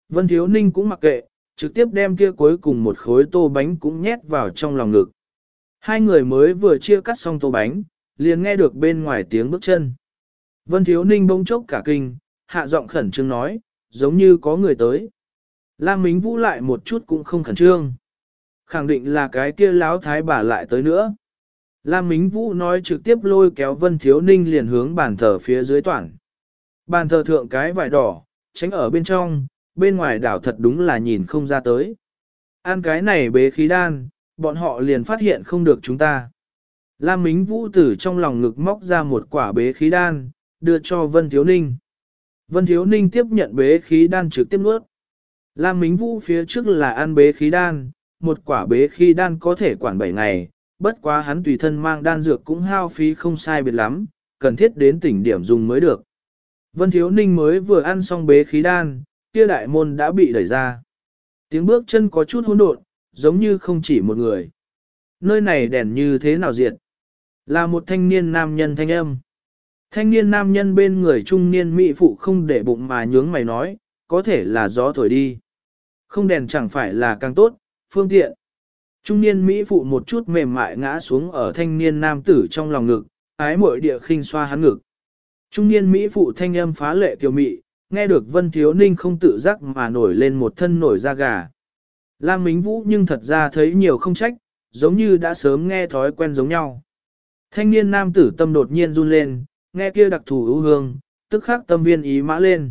Vân Thiếu Ninh cũng mặc kệ, trực tiếp đem kia cuối cùng một khối tô bánh cũng nhét vào trong lòng ngực. Hai người mới vừa chia cắt xong tô bánh, liền nghe được bên ngoài tiếng bước chân. Vân Thiếu Ninh bỗng chốc cả kinh, hạ giọng khẩn trương nói, giống như có người tới. Lam Mính Vũ lại một chút cũng không khẩn trương. Khẳng định là cái kia láo thái bà lại tới nữa. Lam Mính Vũ nói trực tiếp lôi kéo Vân Thiếu Ninh liền hướng bàn thờ phía dưới toàn. Bàn thờ thượng cái vải đỏ, tránh ở bên trong, bên ngoài đảo thật đúng là nhìn không ra tới. Ăn cái này bế khí đan, bọn họ liền phát hiện không được chúng ta. Lam Mính Vũ từ trong lòng ngực móc ra một quả bế khí đan, đưa cho Vân Thiếu Ninh. Vân Thiếu Ninh tiếp nhận bế khí đan trực tiếp nuốt. Lam Mính Vũ phía trước là ăn bế khí đan, một quả bế khí đan có thể quản 7 ngày, bất quá hắn tùy thân mang đan dược cũng hao phí không sai biệt lắm, cần thiết đến tỉnh điểm dùng mới được. Vân Thiếu Ninh mới vừa ăn xong bế khí đan, kia đại môn đã bị đẩy ra. Tiếng bước chân có chút hỗn độn, giống như không chỉ một người. Nơi này đèn như thế nào diệt? Là một thanh niên nam nhân thanh âm. Thanh niên nam nhân bên người trung niên mỹ phụ không để bụng mà nhướng mày nói, có thể là gió thổi đi. Không đèn chẳng phải là càng tốt, phương tiện. Trung niên mỹ phụ một chút mềm mại ngã xuống ở thanh niên nam tử trong lòng ngực, ái mội địa khinh xoa hắn ngực. Trung niên mỹ phụ thanh âm phá lệ kiều mị, nghe được Vân Thiếu Ninh không tự giác mà nổi lên một thân nổi da gà. Lam Mính Vũ nhưng thật ra thấy nhiều không trách, giống như đã sớm nghe thói quen giống nhau. Thanh niên nam tử tâm đột nhiên run lên, nghe kia đặc thù ưu hương, tức khắc tâm viên ý mã lên.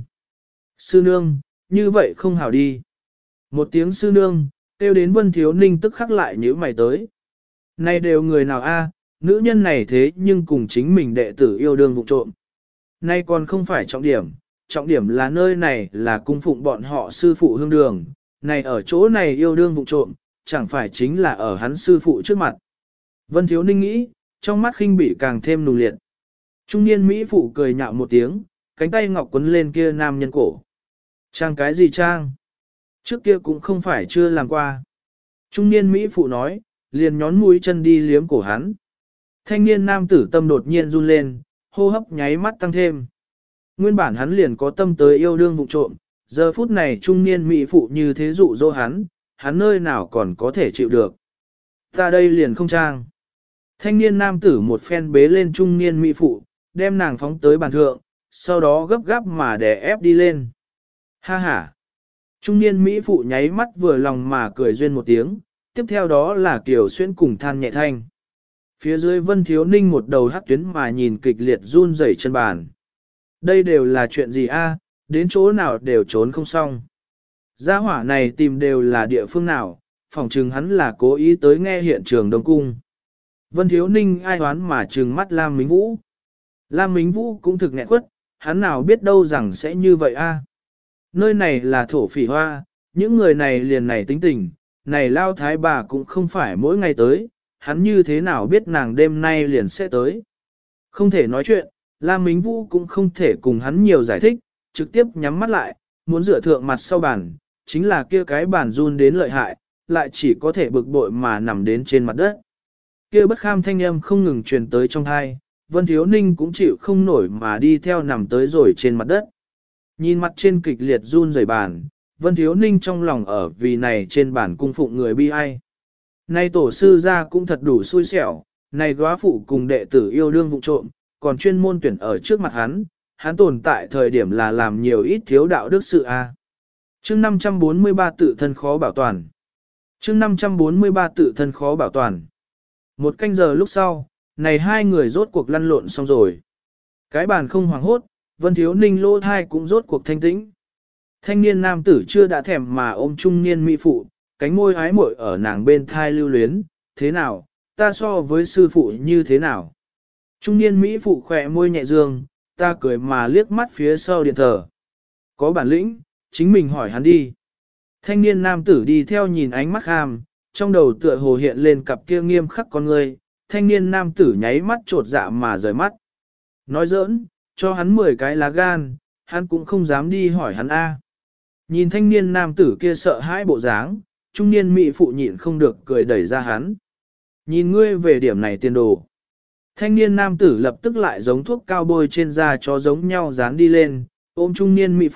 Sư nương, như vậy không hảo đi. Một tiếng sư nương, kêu đến Vân Thiếu Ninh tức khắc lại nhíu mày tới. Này đều người nào a? Nữ nhân này thế nhưng cùng chính mình đệ tử yêu đương vụ trộm. Nay còn không phải trọng điểm là nơi này là cung phụng bọn họ sư phụ hương đường, này ở chỗ này yêu đương vụ trộm, chẳng phải chính là ở hắn sư phụ trước mặt. Vân Thiếu Ninh nghĩ, trong mắt khinh bỉ càng thêm nùng liệt. Trung niên Mỹ phụ cười nhạo một tiếng, cánh tay ngọc quấn lên kia nam nhân cổ. Trang cái gì trang? Trước kia cũng không phải chưa làm qua. Trung niên Mỹ phụ nói, liền nhón mũi chân đi liếm cổ hắn. Thanh niên nam tử tâm đột nhiên run lên, hô hấp nháy mắt tăng thêm. Nguyên bản hắn liền có tâm tới yêu đương vụ trộm, giờ phút này trung niên Mỹ phụ như thế dụ dỗ hắn nơi nào còn có thể chịu được. Ta đây liền không trang. Thanh niên nam tử một phen bế lên trung niên Mỹ phụ, đem nàng phóng tới bàn thượng, sau đó gấp gáp mà đè ép đi lên. Ha ha! Trung niên Mỹ phụ nháy mắt vừa lòng mà cười duyên một tiếng, tiếp theo đó là Kiều Xuyên cùng than nhẹ thanh. Phía dưới Vân Thiếu Ninh một đầu hắc tuyến mà nhìn kịch liệt run rẩy chân bàn. Đây đều là chuyện gì a? Đến chỗ nào đều trốn không xong. Gia hỏa này tìm đều là địa phương nào, phỏng chừng hắn là cố ý tới nghe hiện trường Đông Cung. Vân Thiếu Ninh ai đoán mà trừng mắt Lam Mính Vũ. Lam Mính Vũ cũng thực nghẹn quất, hắn nào biết đâu rằng sẽ như vậy a? Nơi này là thổ phỉ hoa, những người này liền này tính tình, này lao thái bà cũng không phải mỗi ngày tới, hắn như thế nào biết nàng đêm nay liền sẽ tới. Không thể nói chuyện, Lam Mính Vũ cũng không thể cùng hắn nhiều giải thích, trực tiếp nhắm mắt lại, muốn dựa thượng mặt sau bàn, chính là kia cái bàn run đến lợi hại, lại chỉ có thể bực bội mà nằm đến trên mặt đất. Kia bất kham thanh âm không ngừng truyền tới trong thai, Vân Thiếu Ninh cũng chịu không nổi mà đi theo nằm tới rồi trên mặt đất. Nhìn mặt trên kịch liệt run rẩy bàn, Vân Thiếu Ninh trong lòng ở vì này trên bàn cung phụng người bi ai. Nay tổ sư ra cũng thật đủ xui xẻo, này góa phụ cùng đệ tử yêu đương vụ trộm, còn chuyên môn tuyển ở trước mặt hắn tồn tại thời điểm là làm nhiều ít thiếu đạo đức sự a. Chương 543 tự thân khó bảo toàn. Chương 543 tự thân khó bảo toàn. Một canh giờ lúc sau, này hai người rốt cuộc lăn lộn xong rồi. Cái bàn không hoảng hốt, Vân Thiếu Ninh lỗ thai cũng rốt cuộc thanh tĩnh. Thanh niên nam tử chưa đã thèm mà ôm trung niên mỹ phụ, cánh môi ái muội ở nàng bên thai lưu luyến, thế nào, ta so với sư phụ như thế nào. Trung niên mỹ phụ khỏe môi nhẹ dương, ta cười mà liếc mắt phía sau điện thờ. Có bản lĩnh, chính mình hỏi hắn đi. Thanh niên nam tử đi theo nhìn ánh mắt ham, trong đầu tựa hồ hiện lên cặp kia nghiêm khắc con người, thanh niên nam tử nháy mắt trột dạ mà rời mắt. Nói giỡn, cho hắn 10 cái lá gan, hắn cũng không dám đi hỏi hắn A. Nhìn thanh niên nam tử kia sợ hãi bộ dáng, trung niên mỹ phụ nhịn không được cười đẩy ra hắn. Nhìn ngươi về điểm này tiền đồ. Thanh niên nam tử lập tức lại giống thuốc cao bôi trên da chó giống nhau dán đi lên, ôm trung niên mỹ phụ,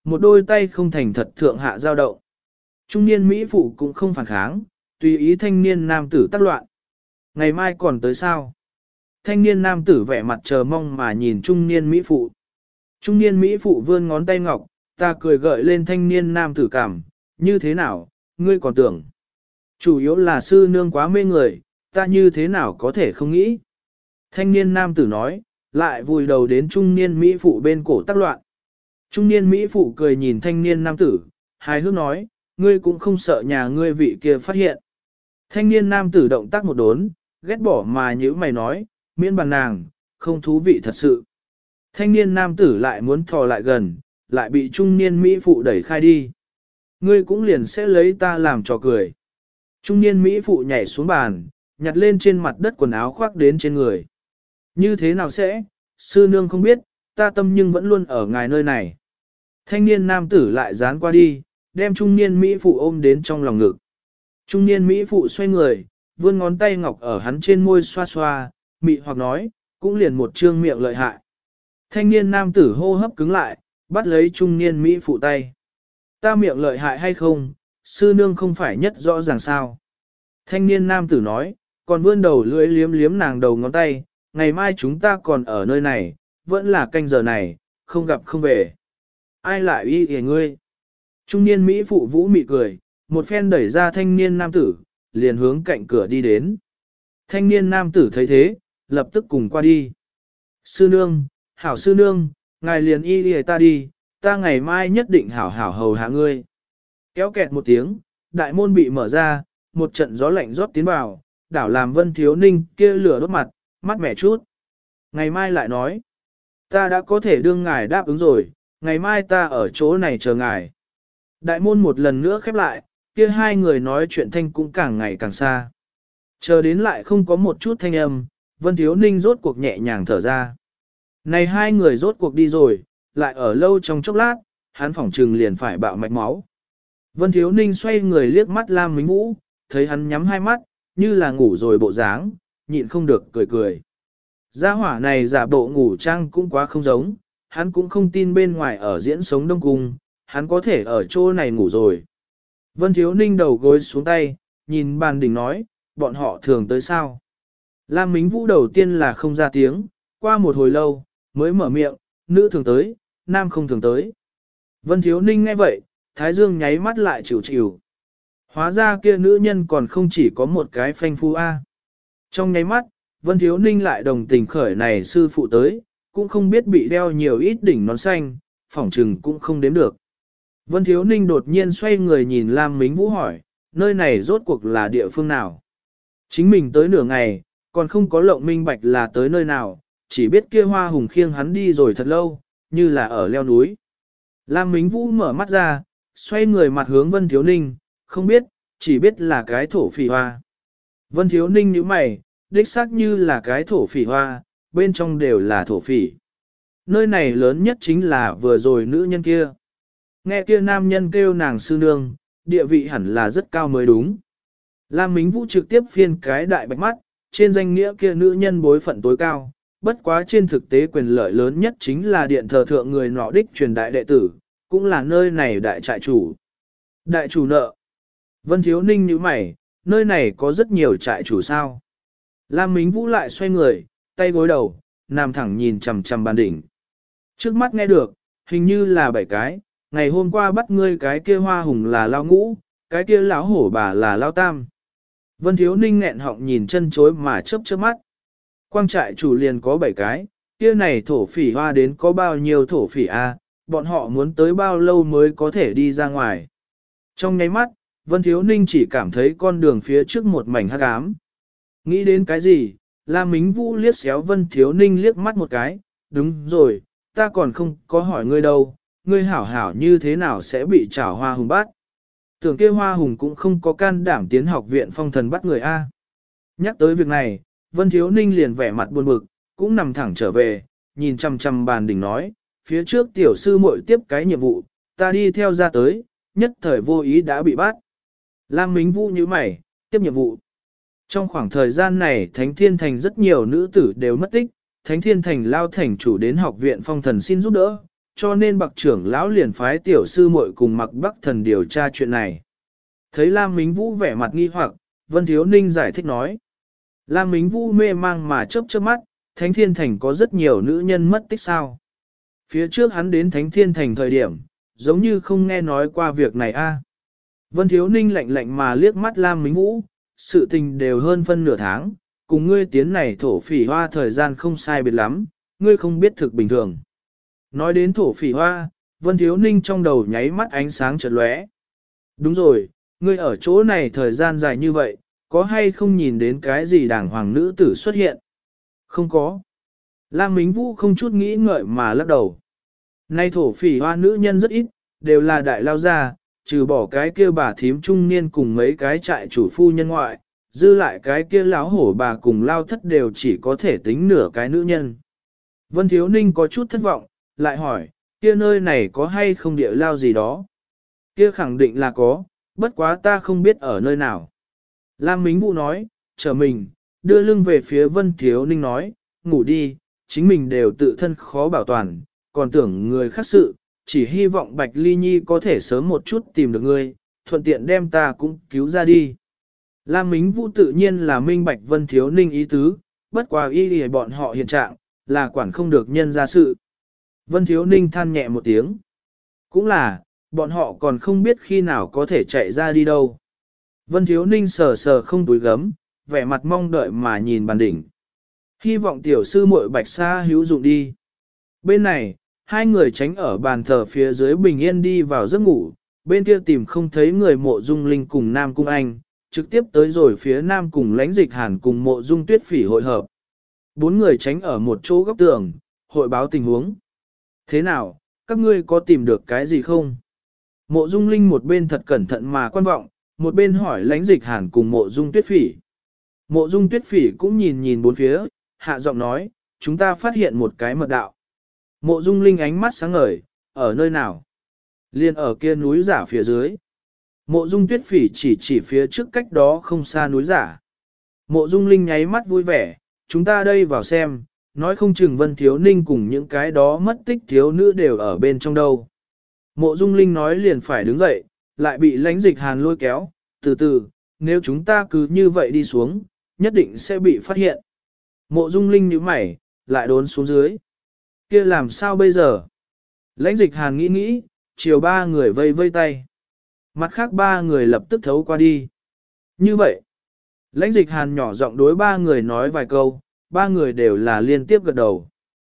một đôi tay không thành thật thượng hạ giao động. Trung niên Mỹ phụ cũng không phản kháng, tùy ý thanh niên nam tử tác loạn. Ngày mai còn tới sao? Thanh niên nam tử vẻ mặt chờ mong mà nhìn trung niên Mỹ phụ. Trung niên Mỹ phụ vươn ngón tay ngọc, ta cười gợi lên thanh niên nam tử cảm, như thế nào, ngươi còn tưởng. Chủ yếu là sư nương quá mê người, ta như thế nào có thể không nghĩ. Thanh niên nam tử nói, lại vùi đầu đến trung niên Mỹ phụ bên cổ tác loạn. Trung niên Mỹ phụ cười nhìn thanh niên nam tử, hài hước nói, ngươi cũng không sợ nhà ngươi vị kia phát hiện. Thanh niên nam tử động tác một đốn, ghét bỏ mà như mày nói, miễn bàn nàng, không thú vị thật sự. Thanh niên nam tử lại muốn thò lại gần, lại bị trung niên Mỹ phụ đẩy khai đi. Ngươi cũng liền sẽ lấy ta làm trò cười. Trung niên Mỹ phụ nhảy xuống bàn, nhặt lên trên mặt đất quần áo khoác đến trên người. Như thế nào sẽ, sư nương không biết, ta tâm nhưng vẫn luôn ở ngài nơi này. Thanh niên nam tử lại dán qua đi, đem trung niên Mỹ phụ ôm đến trong lòng ngực. Trung niên Mỹ phụ xoay người, vươn ngón tay ngọc ở hắn trên môi xoa xoa, mị hoặc nói, cũng liền một trương miệng lợi hại. Thanh niên nam tử hô hấp cứng lại, bắt lấy trung niên Mỹ phụ tay. Ta miệng lợi hại hay không, sư nương không phải nhất rõ ràng sao. Thanh niên nam tử nói, còn vươn đầu lưỡi liếm liếm nàng đầu ngón tay, ngày mai chúng ta còn ở nơi này, vẫn là canh giờ này, không gặp không về. Ai lại y kìa ngươi? Trung niên Mỹ phụ vũ mị cười, một phen đẩy ra thanh niên nam tử, liền hướng cạnh cửa đi đến. Thanh niên nam tử thấy thế, lập tức cùng qua đi. Sư nương, hảo sư nương, ngài liền y kìa ta đi, ta ngày mai nhất định hảo hảo hầu hạ ngươi. Kéo kẹt một tiếng, đại môn bị mở ra, một trận gió lạnh rót tiến vào, đảo làm Vân Thiếu Ninh kia lửa đốt mặt, mắt mẻ chút. Ngày mai lại nói, ta đã có thể đương ngài đáp ứng rồi, ngày mai ta ở chỗ này chờ ngài. Đại môn một lần nữa khép lại, kia hai người nói chuyện thanh cũng càng ngày càng xa. Chờ đến lại không có một chút thanh âm, Vân Thiếu Ninh rốt cuộc nhẹ nhàng thở ra. Này hai người rốt cuộc đi rồi, lại ở lâu trong chốc lát, hắn phỏng trừng liền phải bạo mạch máu. Vân Thiếu Ninh xoay người liếc mắt Lam Mính Vũ, thấy hắn nhắm hai mắt, như là ngủ rồi bộ dáng, nhịn không được cười cười. Gia hỏa này giả bộ ngủ trang cũng quá không giống, hắn cũng không tin bên ngoài ở diễn sống đông cung, hắn có thể ở chỗ này ngủ rồi. Vân Thiếu Ninh đầu gối xuống tay, nhìn bàn đỉnh nói, bọn họ thường tới sao. Lam Mính Vũ đầu tiên là không ra tiếng, qua một hồi lâu, mới mở miệng, nữ thường tới, nam không thường tới. Vân Thiếu Ninh nghe vậy, Thái Dương nháy mắt lại chịu chịu. Hóa ra kia nữ nhân còn không chỉ có một cái phanh phu A. Trong nháy mắt, Vân Thiếu Ninh lại đồng tình khởi này sư phụ tới, cũng không biết bị đeo nhiều ít đỉnh nón xanh, phỏng trừng cũng không đếm được. Vân Thiếu Ninh đột nhiên xoay người nhìn Lam Mính Vũ hỏi, nơi này rốt cuộc là địa phương nào? Chính mình tới nửa ngày, còn không có lộng minh bạch là tới nơi nào, chỉ biết kia hoa hùng khiêng hắn đi rồi thật lâu, như là ở leo núi. Lam Mính Vũ mở mắt ra, xoay người mặt hướng Vân Thiếu Ninh, không biết, chỉ biết là cái thổ phỉ hoa. Vân Thiếu Ninh nhíu mày, đích xác như là cái thổ phỉ hoa, bên trong đều là thổ phỉ. Nơi này lớn nhất chính là vừa rồi nữ nhân kia. Nghe kia nam nhân kêu nàng sư nương, địa vị hẳn là rất cao mới đúng. Lam Mính Vũ trực tiếp phiên cái đại bạch mắt, trên danh nghĩa kia nữ nhân bối phận tối cao, bất quá trên thực tế quyền lợi lớn nhất chính là điện thờ thượng người nọ đích truyền đại đệ tử, cũng là nơi này đại trại chủ. Đại chủ nợ. Vân Thiếu Ninh nhíu mày, nơi này có rất nhiều trại chủ sao. Lam Mính Vũ lại xoay người, tay gối đầu, nằm thẳng nhìn chằm chằm bàn đỉnh. Trước mắt nghe được, hình như là 7 cái, ngày hôm qua bắt ngươi cái kia hoa hùng là lao ngũ, cái kia lão hổ bà là lao tam. Vân Thiếu Ninh nghẹn họng nhìn chân chối mà chớp chớp mắt. Quang trại chủ liền có 7 cái, kia này thổ phỉ hoa đến có bao nhiêu thổ phỉ a? Bọn họ muốn tới bao lâu mới có thể đi ra ngoài. Trong nháy mắt, Vân Thiếu Ninh chỉ cảm thấy con đường phía trước một mảnh hắc ám. Nghĩ đến cái gì, Lam Mính Vũ liếc xéo Vân Thiếu Ninh liếc mắt một cái, đúng rồi, ta còn không có hỏi ngươi đâu, ngươi hảo hảo như thế nào sẽ bị trảo hoa hùng bắt. Tưởng kia hoa hùng cũng không có can đảm tiến học viện phong thần bắt người A. Nhắc tới việc này, Vân Thiếu Ninh liền vẻ mặt buồn bực, cũng nằm thẳng trở về, nhìn chằm chằm bàn đỉnh nói, phía trước tiểu sư muội tiếp cái nhiệm vụ, ta đi theo ra tới, nhất thời vô ý đã bị bắt. Lam Mính Vũ như mày, tiếp nhiệm vụ. Trong khoảng thời gian này Thánh Thiên Thành rất nhiều nữ tử đều mất tích, Thánh Thiên Thành lao thành chủ đến học viện phong thần xin giúp đỡ, cho nên bậc trưởng lão liền phái tiểu sư muội cùng mặc bắc thần điều tra chuyện này. Thấy Lam Mính Vũ vẻ mặt nghi hoặc, Vân Thiếu Ninh giải thích nói. Lam Mính Vũ mê mang mà chớp chớp mắt, Thánh Thiên Thành có rất nhiều nữ nhân mất tích sao. Phía trước hắn đến Thánh Thiên Thành thời điểm, giống như không nghe nói qua việc này a. Vân Thiếu Ninh lạnh lạnh mà liếc mắt Lam Mính Vũ, sự tình đều hơn phân nửa tháng, cùng ngươi tiến này thổ phỉ hoa thời gian không sai biệt lắm, ngươi không biết thực bình thường. Nói đến thổ phỉ hoa, Vân Thiếu Ninh trong đầu nháy mắt ánh sáng chợt lóe. Đúng rồi, ngươi ở chỗ này thời gian dài như vậy, có hay không nhìn đến cái gì đàng hoàng nữ tử xuất hiện? Không có. Lam Mính Vũ không chút nghĩ ngợi mà lắc đầu. Nay thổ phỉ hoa nữ nhân rất ít, đều là đại lao gia, trừ bỏ cái kia bà thím trung niên cùng mấy cái trại chủ phu nhân ngoại, dư lại cái kia lão hổ bà cùng lao thất đều chỉ có thể tính nửa cái nữ nhân. Vân Thiếu Ninh có chút thất vọng, lại hỏi, kia nơi này có hay không địa lao gì đó? Kia khẳng định là có, bất quá ta không biết ở nơi nào. Lam Mính Vũ nói, chờ mình, đưa lưng về phía Vân Thiếu Ninh nói, ngủ đi, chính mình đều tự thân khó bảo toàn, còn tưởng người khác sự, chỉ hy vọng Bạch Ly Nhi có thể sớm một chút tìm được ngươi, thuận tiện đem ta cũng cứu ra đi. Lam Mính Vũ tự nhiên là minh bạch Vân Thiếu Ninh ý tứ, bất quá y lì bọn họ hiện trạng, là quản không được nhân ra sự. Vân Thiếu Ninh than nhẹ một tiếng. Cũng là, bọn họ còn không biết khi nào có thể chạy ra đi đâu. Vân Thiếu Ninh sờ sờ không túi gấm, vẻ mặt mong đợi mà nhìn bàn đỉnh. Hy vọng tiểu sư muội Bạch Sa hữu dụng đi. Bên này, hai người tránh ở bàn thờ phía dưới bình yên đi vào giấc ngủ, bên kia tìm không thấy người Mộ Dung Linh cùng Nam Cung Anh, trực tiếp tới rồi phía Nam cùng Lãnh Dịch Hàn cùng Mộ Dung Tuyết Phỉ hội hợp. Bốn người tránh ở một chỗ góc tường, hội báo tình huống. Thế nào, các ngươi có tìm được cái gì không? Mộ Dung Linh một bên thật cẩn thận mà quan vọng, một bên hỏi Lãnh Dịch Hàn cùng Mộ Dung Tuyết Phỉ. Mộ Dung Tuyết Phỉ cũng nhìn nhìn bốn phía, hạ giọng nói, chúng ta phát hiện một cái mật đạo. Mộ Dung Linh ánh mắt sáng ngời, ở nơi nào? Liên ở kia núi giả phía dưới. Mộ Dung Tuyết Phỉ chỉ phía trước cách đó không xa núi giả. Mộ Dung Linh nháy mắt vui vẻ, chúng ta đây vào xem, nói không chừng Vân Thiếu Ninh cùng những cái đó mất tích thiếu nữ đều ở bên trong đâu. Mộ Dung Linh nói liền phải đứng dậy, lại bị Lãnh Dịch Hàn lôi kéo, từ từ, nếu chúng ta cứ như vậy đi xuống, nhất định sẽ bị phát hiện. Mộ Dung Linh nhíu mày, lại đốn xuống dưới. Kia làm sao bây giờ? Lãnh Dịch Hàn nghĩ nghĩ, chiều ba người vây vây tay. Mặt khác ba người lập tức thấu qua đi. Như vậy, Lãnh Dịch Hàn nhỏ giọng đối ba người nói vài câu, ba người đều là liên tiếp gật đầu.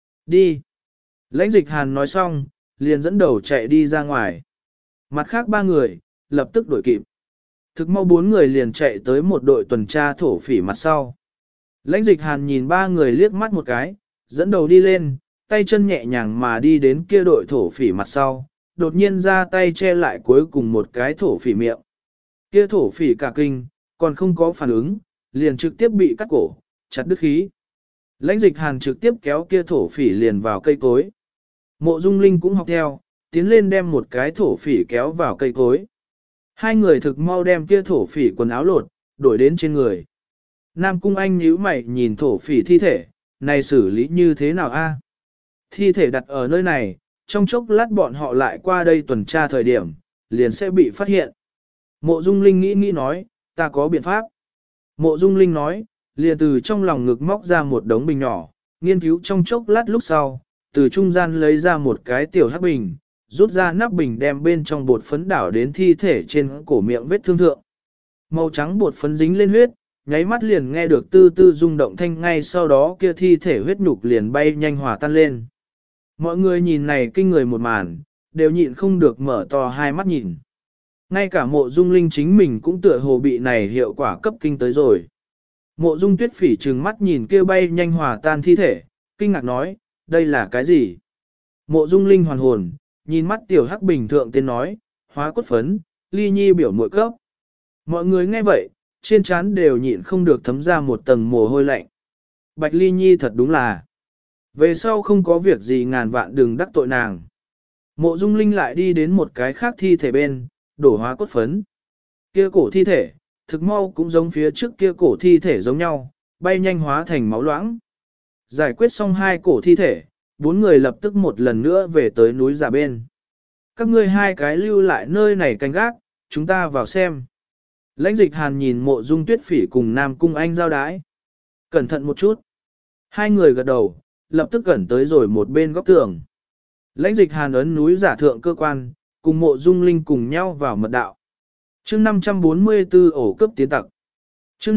Đi. Lãnh Dịch Hàn nói xong, liền dẫn đầu chạy đi ra ngoài. Mặt khác ba người, lập tức đuổi kịp. Thực mau bốn người liền chạy tới một đội tuần tra thổ phỉ mặt sau. Lãnh Dịch Hàn nhìn ba người liếc mắt một cái, dẫn đầu đi lên, tay chân nhẹ nhàng mà đi đến kia đội thổ phỉ mặt sau, đột nhiên ra tay che lại cuối cùng một cái thổ phỉ miệng. Kia thổ phỉ cả kinh, còn không có phản ứng, liền trực tiếp bị cắt cổ, chặt đứt khí. Lãnh Dịch Hàn trực tiếp kéo kia thổ phỉ liền vào cây cối. Mộ Dung Linh cũng học theo, tiến lên đem một cái thổ phỉ kéo vào cây cối. Hai người thực mau đem kia thổ phỉ quần áo lột, đổi đến trên người. Nam Cung Anh nhíu mày nhìn thổ phỉ thi thể, này xử lý như thế nào a? Thi thể đặt ở nơi này, trong chốc lát bọn họ lại qua đây tuần tra thời điểm, liền sẽ bị phát hiện. Mộ Dung Linh nghĩ nói, ta có biện pháp. Mộ Dung Linh nói, liền từ trong lòng ngực móc ra một đống bình nhỏ, nghiên cứu trong chốc lát lúc sau, từ trung gian lấy ra một cái tiểu hắc bình, rút ra nắp bình đem bên trong bột phấn đảo đến thi thể trên cổ miệng vết thương thượng. Màu trắng bột phấn dính lên huyết, nháy mắt liền nghe được tư tư rung động thanh, ngay sau đó kia thi thể huyết nhục liền bay nhanh hòa tan lên. Mọi người nhìn này kinh người một màn, đều nhịn không được mở to hai mắt nhìn. Ngay cả Mộ Dung Linh chính mình cũng tựa hồ bị này hiệu quả cấp kinh tới rồi. Mộ Dung Tuyết Phỉ trừng mắt nhìn kia bay nhanh hòa tan thi thể, kinh ngạc nói, đây là cái gì? Mộ Dung Linh hoàn hồn, nhìn mắt tiểu hắc bình thượng tên nói, hóa cốt phấn, Ly Nhi biểu muội cấp. Mọi người nghe vậy, trên trán đều nhịn không được thấm ra một tầng mồ hôi lạnh. Bạch Ly Nhi thật đúng là, về sau không có việc gì ngàn vạn đừng đắc tội nàng. Mộ Dung Linh lại đi đến một cái khác thi thể bên, đổ hóa cốt phấn. Kia cổ thi thể, thực mau cũng giống phía trước kia cổ thi thể giống nhau, bay nhanh hóa thành máu loãng. Giải quyết xong hai cổ thi thể, bốn người lập tức một lần nữa về tới núi giả bên. Các ngươi hai cái lưu lại nơi này canh gác, chúng ta vào xem. Lãnh Dịch Hàn nhìn Mộ Dung Tuyết Phỉ cùng Nam Cung Anh giao đái. Cẩn thận một chút. Hai người gật đầu, lập tức gần tới rồi một bên góc tường. Lãnh Dịch Hàn ấn núi giả thượng cơ quan, cùng Mộ Dung Linh cùng nhau vào mật đạo. Chương 544 ổ cướp tiến tặc. Chương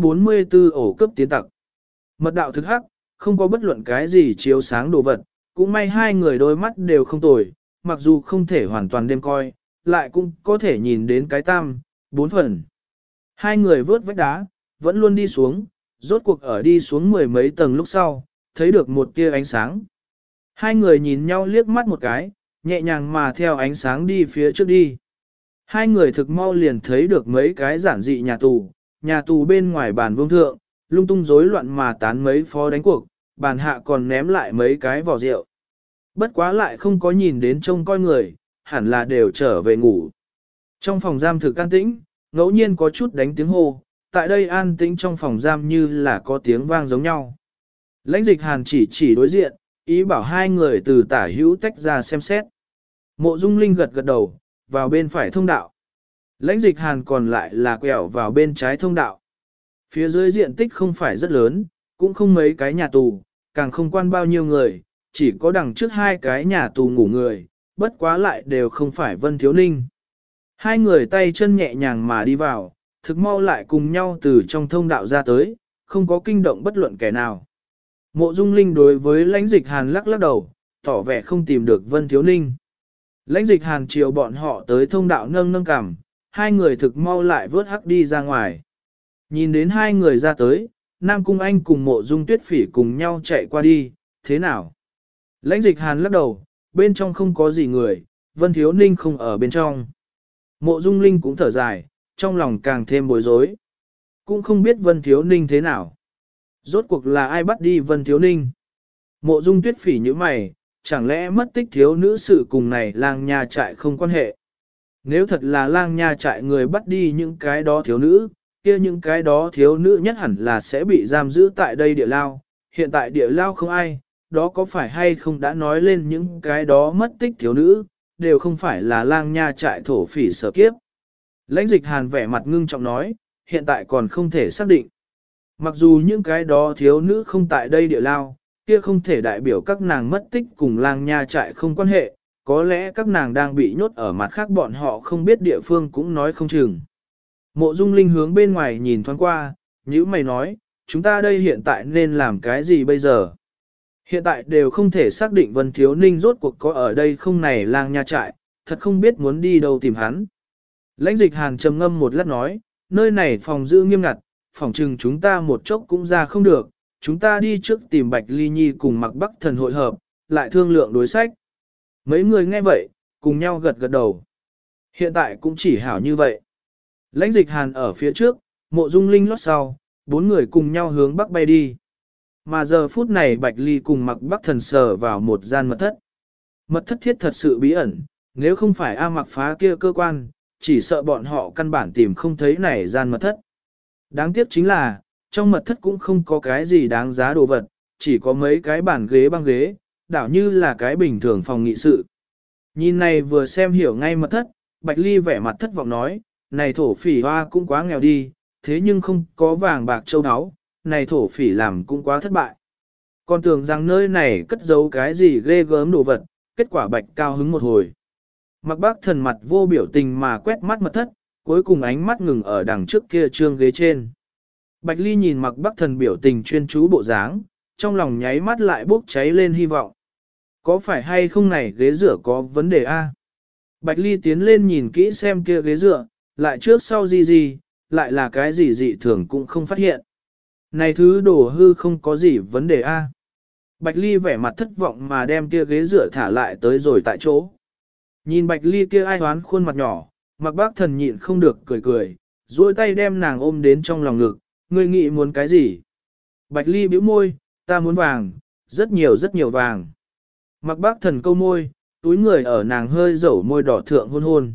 544 ổ cướp tiến tặc. Mật đạo thực hắc, không có bất luận cái gì chiếu sáng đồ vật, cũng may hai người đôi mắt đều không tồi, mặc dù không thể hoàn toàn đêm coi, lại cũng có thể nhìn đến cái tam, bốn phần. Hai người vớt vách đá, vẫn luôn đi xuống, rốt cuộc ở đi xuống mười mấy tầng lúc sau, thấy được một tia ánh sáng. Hai người nhìn nhau liếc mắt một cái, nhẹ nhàng mà theo ánh sáng đi phía trước đi. Hai người thực mau liền thấy được mấy cái giản dị nhà tù bên ngoài bàn vương thượng, lung tung rối loạn mà tán mấy phó đánh cuộc, bàn hạ còn ném lại mấy cái vỏ rượu. Bất quá lại không có nhìn đến trông coi người, hẳn là đều trở về ngủ. Trong phòng giam thực an tĩnh, ngẫu nhiên có chút đánh tiếng hô, tại đây an tĩnh trong phòng giam như là có tiếng vang giống nhau. Lãnh Dịch Hàn chỉ đối diện, ý bảo hai người từ tả hữu tách ra xem xét. Mộ Dung Linh gật gật đầu, vào bên phải thông đạo. Lãnh Dịch Hàn còn lại là quẹo vào bên trái thông đạo. Phía dưới diện tích không phải rất lớn, cũng không mấy cái nhà tù, càng không quan bao nhiêu người, chỉ có đằng trước hai cái nhà tù ngủ người, bất quá lại đều không phải Vân Thiếu Ninh. Hai người tay chân nhẹ nhàng mà đi vào, thực mau lại cùng nhau từ trong thông đạo ra tới, không có kinh động bất luận kẻ nào. Mộ Dung Linh đối với Lãnh Dịch Hàn lắc lắc đầu, tỏ vẻ không tìm được Vân Thiếu Ninh. Lãnh Dịch Hàn chiều bọn họ tới thông đạo nâng nâng cằm, hai người thực mau lại vớt hắc đi ra ngoài. Nhìn đến hai người ra tới, Nam Cung Anh cùng Mộ Dung Tuyết Phỉ cùng nhau chạy qua đi, thế nào? Lãnh Dịch Hàn lắc đầu, bên trong không có gì người, Vân Thiếu Ninh không ở bên trong. Mộ Dung Linh cũng thở dài, trong lòng càng thêm bối rối. Cũng không biết Vân Thiếu Ninh thế nào. Rốt cuộc là ai bắt đi Vân Thiếu Ninh? Mộ Dung Tuyết Phỉ như mày, chẳng lẽ mất tích thiếu nữ sự cùng này lang nha trại không quan hệ? Nếu thật là lang nha trại người bắt đi những cái đó thiếu nữ, kia những cái đó thiếu nữ nhất hẳn là sẽ bị giam giữ tại đây địa lao. Hiện tại địa lao không ai, đó có phải hay không đã nói lên những cái đó mất tích thiếu nữ, đều không phải là lang nha trại thổ phỉ sở kiếp. Lãnh Dịch Hàn vẻ mặt ngưng trọng nói, hiện tại còn không thể xác định. Mặc dù những cái đó thiếu nữ không tại đây địa lao, kia không thể đại biểu các nàng mất tích cùng lang nha trại không quan hệ, có lẽ các nàng đang bị nhốt ở mặt khác bọn họ không biết địa phương cũng nói không chừng. Mộ Dung Linh hướng bên ngoài nhìn thoáng qua, nhữ mày nói, chúng ta đây hiện tại nên làm cái gì bây giờ? Hiện tại đều không thể xác định Vân Thiếu Ninh rốt cuộc có ở đây không này lang nha trại, thật không biết muốn đi đâu tìm hắn. Lãnh Dịch Hàn trầm ngâm một lát nói, nơi này phòng giữ nghiêm ngặt, phòng trừng chúng ta một chốc cũng ra không được, chúng ta đi trước tìm Bạch Ly Nhi cùng Mạc Bắc Thần hội hợp, lại thương lượng đối sách. Mấy người nghe vậy, cùng nhau gật gật đầu. Hiện tại cũng chỉ hảo như vậy. Lãnh Dịch Hàn ở phía trước, Mộ Dung Linh lót sau, bốn người cùng nhau hướng bắc bay đi. Mà giờ phút này Bạch Ly cùng Mạc Bắc Thần sờ vào một gian mật thất. Mật thất thiết thật sự bí ẩn, nếu không phải A Mạc phá kia cơ quan, chỉ sợ bọn họ căn bản tìm không thấy này gian mật thất. Đáng tiếc chính là, trong mật thất cũng không có cái gì đáng giá đồ vật, chỉ có mấy cái bàn ghế băng ghế, đảo như là cái bình thường phòng nghị sự. Nhìn này vừa xem hiểu ngay mật thất, Bạch Ly vẻ mặt thất vọng nói, này thổ phỉ hoa cũng quá nghèo đi, thế nhưng không có vàng bạc châu áo, này thổ phỉ làm cũng quá thất bại. Còn tưởng rằng nơi này cất giấu cái gì ghê gớm đồ vật, kết quả Bạch cao hứng một hồi. Mạc Bắc Thần mặt vô biểu tình mà quét mắt mật thất, cuối cùng ánh mắt ngừng ở đằng trước kia trương ghế trên. Bạch Ly nhìn Mạc Bắc Thần biểu tình chuyên chú bộ dáng, trong lòng nháy mắt lại bốc cháy lên hy vọng. Có phải hay không này ghế dựa có vấn đề a? Bạch Ly tiến lên nhìn kỹ xem kia ghế dựa, lại trước sau gì, lại là cái gì dị thường cũng không phát hiện. Này thứ đồ hư không có gì vấn đề a? Bạch Ly vẻ mặt thất vọng mà đem kia ghế dựa thả lại tới rồi tại chỗ. Nhìn Bạch Ly kia ai hoán khuôn mặt nhỏ, Mạc Bắc Thần nhịn không được cười, duỗi tay đem nàng ôm đến trong lòng ngực, ngươi nghĩ muốn cái gì? Bạch Ly bĩu môi, ta muốn vàng, rất nhiều vàng. Mạc Bắc Thần câu môi, túi người ở nàng hơi dẩu môi đỏ thượng hôn hôn.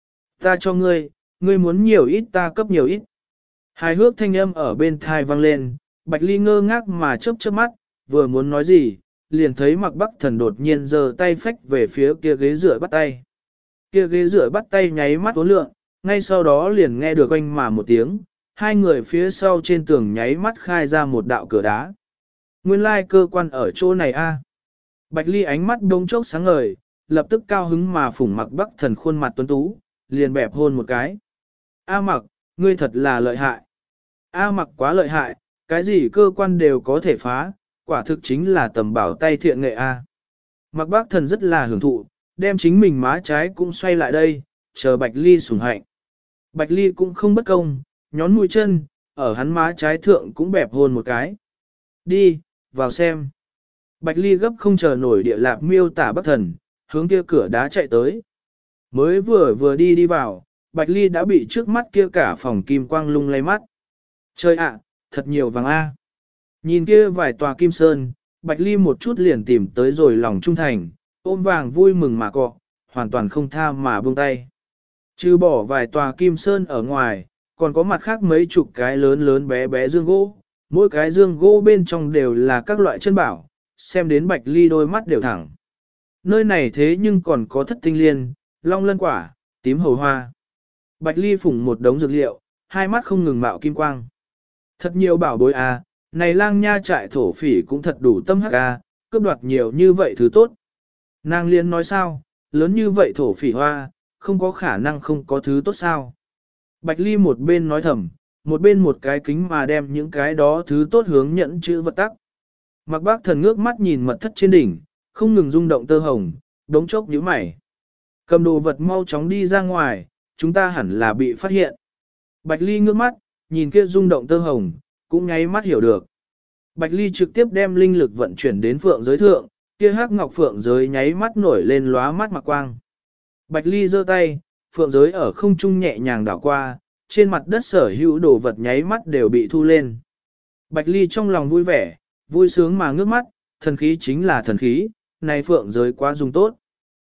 Ta cho ngươi, ngươi muốn nhiều ít ta cấp nhiều ít. Hài hước thanh âm ở bên thai vang lên, Bạch Ly ngơ ngác mà chớp mắt, vừa muốn nói gì, liền thấy Mạc Bắc Thần đột nhiên giơ tay phách về phía kia ghế rửa bắt tay. Kia ghế rửa bắt tay nháy mắt uốn lượn, ngay sau đó liền nghe được oanh mà một tiếng, hai người phía sau trên tường nháy mắt khai ra một đạo cửa đá. Nguyên lai cơ quan ở chỗ này a. Bạch Ly ánh mắt đống chốc sáng ngời, lập tức cao hứng mà phủng Mạc Bắc Thần khuôn mặt tuấn tú, liền bẹp hôn một cái. A Mặc, ngươi thật là lợi hại. A Mặc quá lợi hại, cái gì cơ quan đều có thể phá, quả thực chính là tầm bảo tay thiện nghệ a. Mạc Bắc Thần rất là hưởng thụ, đem chính mình má trái cũng xoay lại đây, chờ Bạch Ly sủng hạnh. Bạch Ly cũng không bất công, nhón mũi chân, ở hắn má trái thượng cũng bẹp hôn một cái. Đi, vào xem. Bạch Ly gấp không chờ nổi địa lạp miêu tả Bắc Thần, hướng kia cửa đá chạy tới. Mới vừa đi vào, Bạch Ly đã bị trước mắt kia cả phòng kim quang lung lay mắt. Trời ạ, thật nhiều vàng A. Nhìn kia vài tòa kim sơn, Bạch Ly một chút liền tìm tới rồi lòng trung thành, ôm vàng vui mừng mà cọ, hoàn toàn không tha mà buông tay. Trừ bỏ vài tòa kim sơn ở ngoài, còn có mặt khác mấy chục cái lớn lớn bé bé dương gỗ, mỗi cái dương gỗ bên trong đều là các loại chân bảo, xem đến Bạch Ly đôi mắt đều thẳng. Nơi này thế nhưng còn có thất tinh liên, long lân quả, tím hầu hoa. Bạch Ly phủng một đống dược liệu, hai mắt không ngừng mạo kim quang. Thật nhiều bảo bối à, này lang nha trại thổ phỉ cũng thật đủ tâm hắc à, cướp đoạt nhiều như vậy thứ tốt. Nàng liên nói sao, lớn như vậy thổ phỉ hoa, không có khả năng không có thứ tốt sao. Bạch Ly một bên nói thầm, một bên một cái kính mà đem những cái đó thứ tốt hướng nhẫn chữ vật tắc. Mạc Bác Thần ngước mắt nhìn mật thất trên đỉnh, không ngừng rung động tơ hồng, đống chốc nhíu mày. Cầm đồ vật mau chóng đi ra ngoài, chúng ta hẳn là bị phát hiện. Bạch Ly ngước mắt, nhìn kia rung động tơ hồng, cũng nháy mắt hiểu được. Bạch Ly trực tiếp đem linh lực vận chuyển đến phượng giới thượng, kia hắc ngọc phượng giới nháy mắt nổi lên lóa mắt mạc quang. Bạch Ly giơ tay, phượng giới ở không trung nhẹ nhàng đảo qua, trên mặt đất sở hữu đồ vật nháy mắt đều bị thu lên. Bạch Ly trong lòng vui vẻ, vui sướng mà ngước mắt, thần khí chính là thần khí, này phượng giới quá dùng tốt.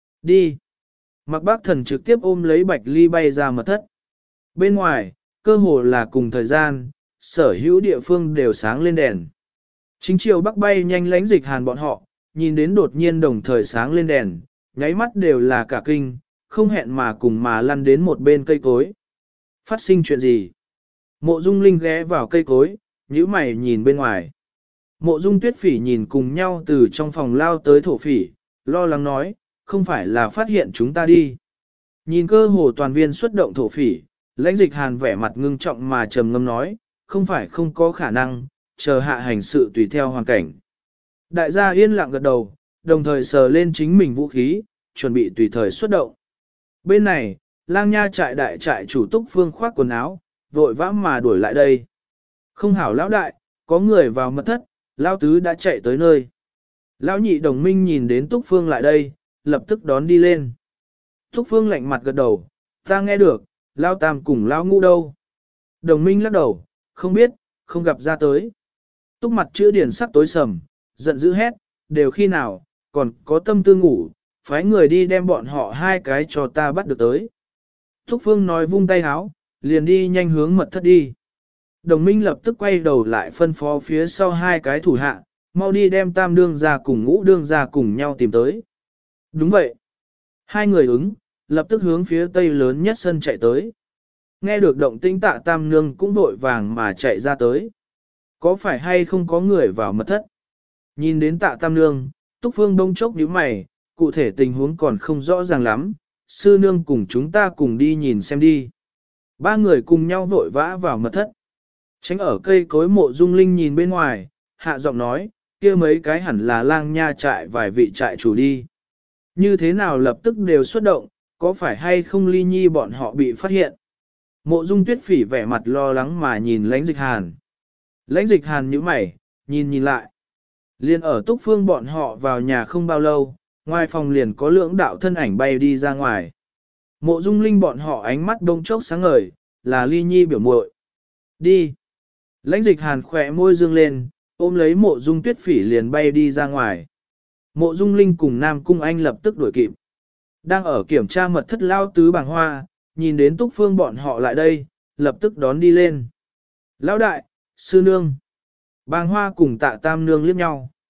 Đi. Mạc Bác Thần trực tiếp ôm lấy Bạch Ly bay ra mật thất. Bên ngoài, cơ hồ là cùng thời gian, sở hữu địa phương đều sáng lên đèn. Chính chiều bắc bay nhanh lánh Dịch Hàn bọn họ, nhìn đến đột nhiên đồng thời sáng lên đèn, nháy mắt đều là cả kinh, không hẹn mà cùng mà lăn đến một bên cây cối. Phát sinh chuyện gì? Mộ Dung Linh ghé vào cây cối, nhíu mày nhìn bên ngoài. Mộ Dung Tuyết Phỉ nhìn cùng nhau từ trong phòng lao tới thổ phỉ, lo lắng nói, không phải là phát hiện chúng ta đi. Nhìn cơ hồ toàn viên xuất động thổ phỉ, lãnh Dịch Hàn vẻ mặt ngưng trọng mà trầm ngâm nói, không phải không có khả năng, chờ hạ hành sự tùy theo hoàn cảnh. Đại gia yên lặng gật đầu, đồng thời sờ lên chính mình vũ khí, chuẩn bị tùy thời xuất động. Bên này, lang nha trại đại trại chủ Túc Phương khoác quần áo, vội vã mà đuổi lại đây. Không hảo lão đại, có người vào mật thất, lão tứ đã chạy tới nơi. Lão nhị đồng minh nhìn đến Túc Phương lại đây, lập tức đón đi lên. Túc Phương lạnh mặt gật đầu, ta nghe được, lão tam cùng lão ngũ đâu. Đồng minh lắc đầu, không biết, không gặp ra tới. Túc mặt chữ điển sắc tối sầm, giận dữ hét, đều khi nào, còn có tâm tư ngủ, phái người đi đem bọn họ hai cái cho ta bắt được tới. Túc Phương nói vung tay háo, liền đi nhanh hướng mật thất đi. Đồng minh lập tức quay đầu lại phân phó phía sau hai cái thủ hạ, mau đi đem tam đương ra cùng ngũ đương ra cùng nhau tìm tới. Đúng vậy. Hai người ứng, lập tức hướng phía tây lớn nhất sân chạy tới. Nghe được động tĩnh Tạ Tam Nương cũng vội vàng mà chạy ra tới. Có phải hay không có người vào mật thất? Nhìn đến Tạ Tam Nương, Túc Phương đông chốc nhíu mày, cụ thể tình huống còn không rõ ràng lắm, sư nương cùng chúng ta cùng đi nhìn xem đi. Ba người cùng nhau vội vã vào mật thất. Tránh ở cây cối Mộ Dung Linh nhìn bên ngoài, hạ giọng nói, kia mấy cái hẳn là lang nha trại vài vị trại chủ đi. Như thế nào lập tức đều xuất động, có phải hay không Ly Nhi bọn họ bị phát hiện? Mộ Dung Tuyết Phỉ vẻ mặt lo lắng mà nhìn Lãnh Dịch Hàn. Lãnh Dịch Hàn nhíu mày, nhìn lại. Liên ở Túc Phương bọn họ vào nhà không bao lâu, ngoài phòng liền có lưỡng đạo thân ảnh bay đi ra ngoài. Mộ Dung Linh bọn họ ánh mắt đông chốc sáng ngời, là Ly Nhi biểu muội. Đi. Lãnh Dịch Hàn khỏe môi dương lên, ôm lấy Mộ Dung Tuyết Phỉ liền bay đi ra ngoài. Mộ Dung Linh cùng Nam Cung Anh lập tức đuổi kịp. Đang ở kiểm tra mật thất lao tứ bảng hoa, nhìn đến Túc Phương bọn họ lại đây, lập tức đón đi lên. Lão đại, sư nương. Bàng hoa cùng Tạ Tam nương liếc nhau.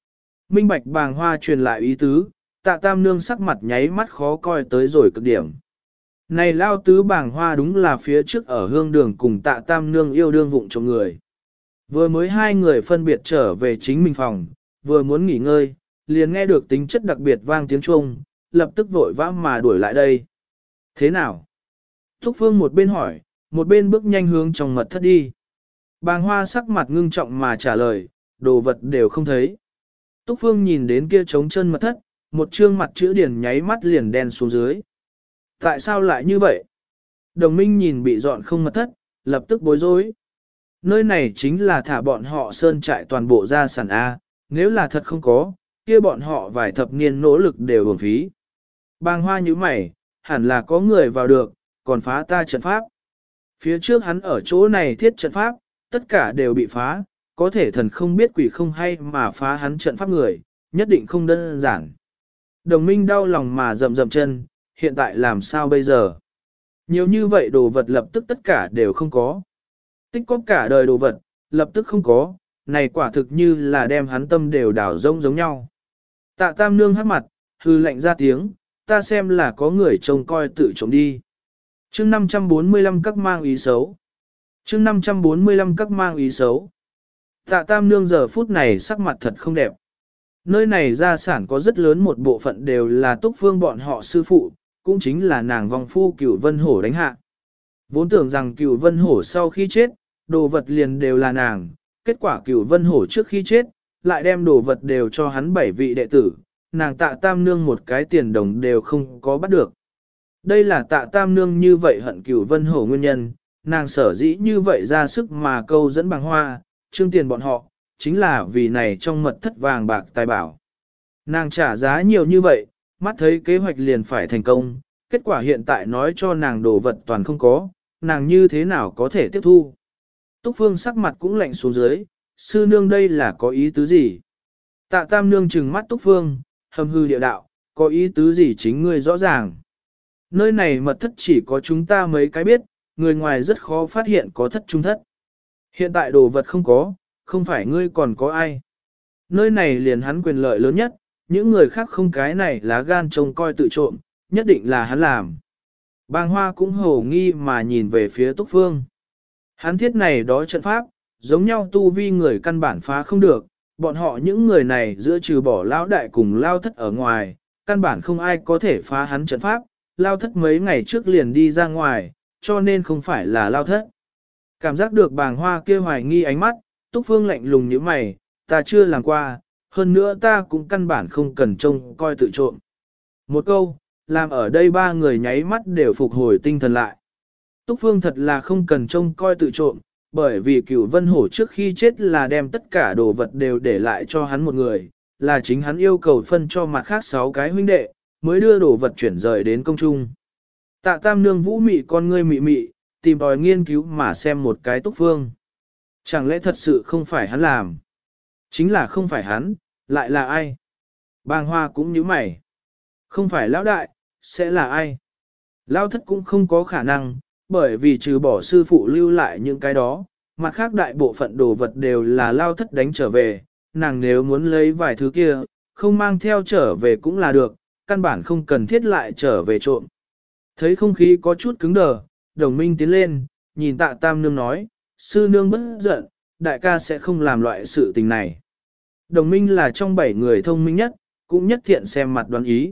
Minh bạch bàng hoa truyền lại ý tứ, tạ tam nương sắc mặt nháy mắt khó coi tới rồi cực điểm. Này lao tứ bàng hoa đúng là phía trước ở hương đường cùng tạ tam nương yêu đương vụng trong người. Vừa mới hai người phân biệt trở về chính mình phòng, vừa muốn nghỉ ngơi, liền nghe được tính chất đặc biệt vang tiếng chuông, lập tức vội vã mà đuổi lại đây. Thế nào? Thúc Phương một bên hỏi, một bên bước nhanh hướng trong mật thất đi. Bàng hoa sắc mặt ngưng trọng mà trả lời, đồ vật đều không thấy. Túc Phương nhìn đến kia trống chân mật thất, một trương mặt chữ điển nháy mắt liền đen xuống dưới. Tại sao lại như vậy? Đồng minh nhìn bị dọn không mật thất, lập tức bối rối. Nơi này chính là thả bọn họ sơn trại toàn bộ gia sản A, nếu là thật không có, kia bọn họ vài thập niên nỗ lực đều uổng phí. Bàng hoa như mày, hẳn là có người vào được, còn phá ta trận pháp. Phía trước hắn ở chỗ này thiết trận pháp, tất cả đều bị phá, có thể thần không biết quỷ không hay mà phá hắn trận pháp người, nhất định không đơn giản. Đồng minh đau lòng mà rầm rầm chân, hiện tại làm sao bây giờ? Nhiều như vậy đồ vật lập tức tất cả đều không có. Tích cóp cả đời đồ vật, lập tức không có, này quả thực như là đem hắn tâm đều đảo rông giống nhau. Tạ tam nương hát mặt, hư lạnh ra tiếng, ta xem là có người trông coi tự trộm đi. chương 545 các mang ý xấu. chương 545 các mang ý xấu. Tạ tam nương giờ phút này sắc mặt thật không đẹp. Nơi này gia sản có rất lớn một bộ phận đều là Túc Phương bọn họ sư phụ, cũng chính là nàng vong phu Cửu Vân Hổ đánh hạ. Vốn tưởng rằng Cửu Vân Hổ sau khi chết, đồ vật liền đều là nàng, kết quả Cửu Vân Hổ trước khi chết, lại đem đồ vật đều cho hắn 7 vị đệ tử, nàng tạ tam nương một cái tiền đồng đều không có bắt được. Đây là tạ tam nương như vậy hận Cửu Vân Hổ nguyên nhân, nàng sở dĩ như vậy ra sức mà câu dẫn Bàng Hoa, trương tiền bọn họ, chính là vì này trong mật thất vàng bạc tài bảo. Nàng trả giá nhiều như vậy, mắt thấy kế hoạch liền phải thành công, kết quả hiện tại nói cho nàng đồ vật toàn không có, nàng như thế nào có thể tiếp thu. Túc Phương sắc mặt cũng lạnh xuống dưới, sư nương đây là có ý tứ gì? Tạ tam nương trừng mắt Túc Phương, hầm hư địa đạo, có ý tứ gì chính ngươi rõ ràng. Nơi này mật thất chỉ có chúng ta mấy cái biết, người ngoài rất khó phát hiện có thất trung thất. Hiện tại đồ vật không có, không phải ngươi còn có ai. Nơi này liền hắn quyền lợi lớn nhất, những người khác không cái này lá gan trông coi tự trộm, nhất định là hắn làm. Bàng Hoa cũng hồ nghi mà nhìn về phía Túc Phương. Hắn thiết này đó trận pháp, giống nhau tu vi người căn bản phá không được, bọn họ những người này giữa trừ bỏ lão đại cùng lao thất ở ngoài, căn bản không ai có thể phá hắn trận pháp, lao thất mấy ngày trước liền đi ra ngoài, cho nên không phải là lao thất. Cảm giác được Bàng Hoa kia hoài nghi ánh mắt, Túc Phương lạnh lùng như mày, ta chưa làm qua, hơn nữa ta cũng căn bản không cần trông coi tự trộm. Một câu, làm ở đây ba người nháy mắt đều phục hồi tinh thần lại. Túc Phương thật là không cần trông coi tự trộm, bởi vì Cửu Vân Hổ trước khi chết là đem tất cả đồ vật đều để lại cho hắn một người, là chính hắn yêu cầu phân cho mặt khác 6 cái huynh đệ, mới đưa đồ vật chuyển rời đến công trung. Tạ tam nương vũ mị con ngươi mị mị, tìm tòi nghiên cứu mà xem một cái Túc Phương. Chẳng lẽ thật sự không phải hắn làm? Chính là không phải hắn, lại là ai? Bàng Hoa cũng nhíu mày. Không phải lão đại, sẽ là ai? Lão thất cũng không có khả năng, bởi vì trừ bỏ sư phụ lưu lại những cái đó, mặt khác đại bộ phận đồ vật đều là lao thất đánh trở về, nàng nếu muốn lấy vài thứ kia, không mang theo trở về cũng là được, căn bản không cần thiết lại trở về trộm. Thấy không khí có chút cứng đờ, Đồng Minh tiến lên, nhìn Tạ Tam Nương nói, sư nương bất giận, đại ca sẽ không làm loại sự tình này. Đồng Minh là trong 7 người thông minh nhất, cũng nhất thiện xem mặt đoán ý.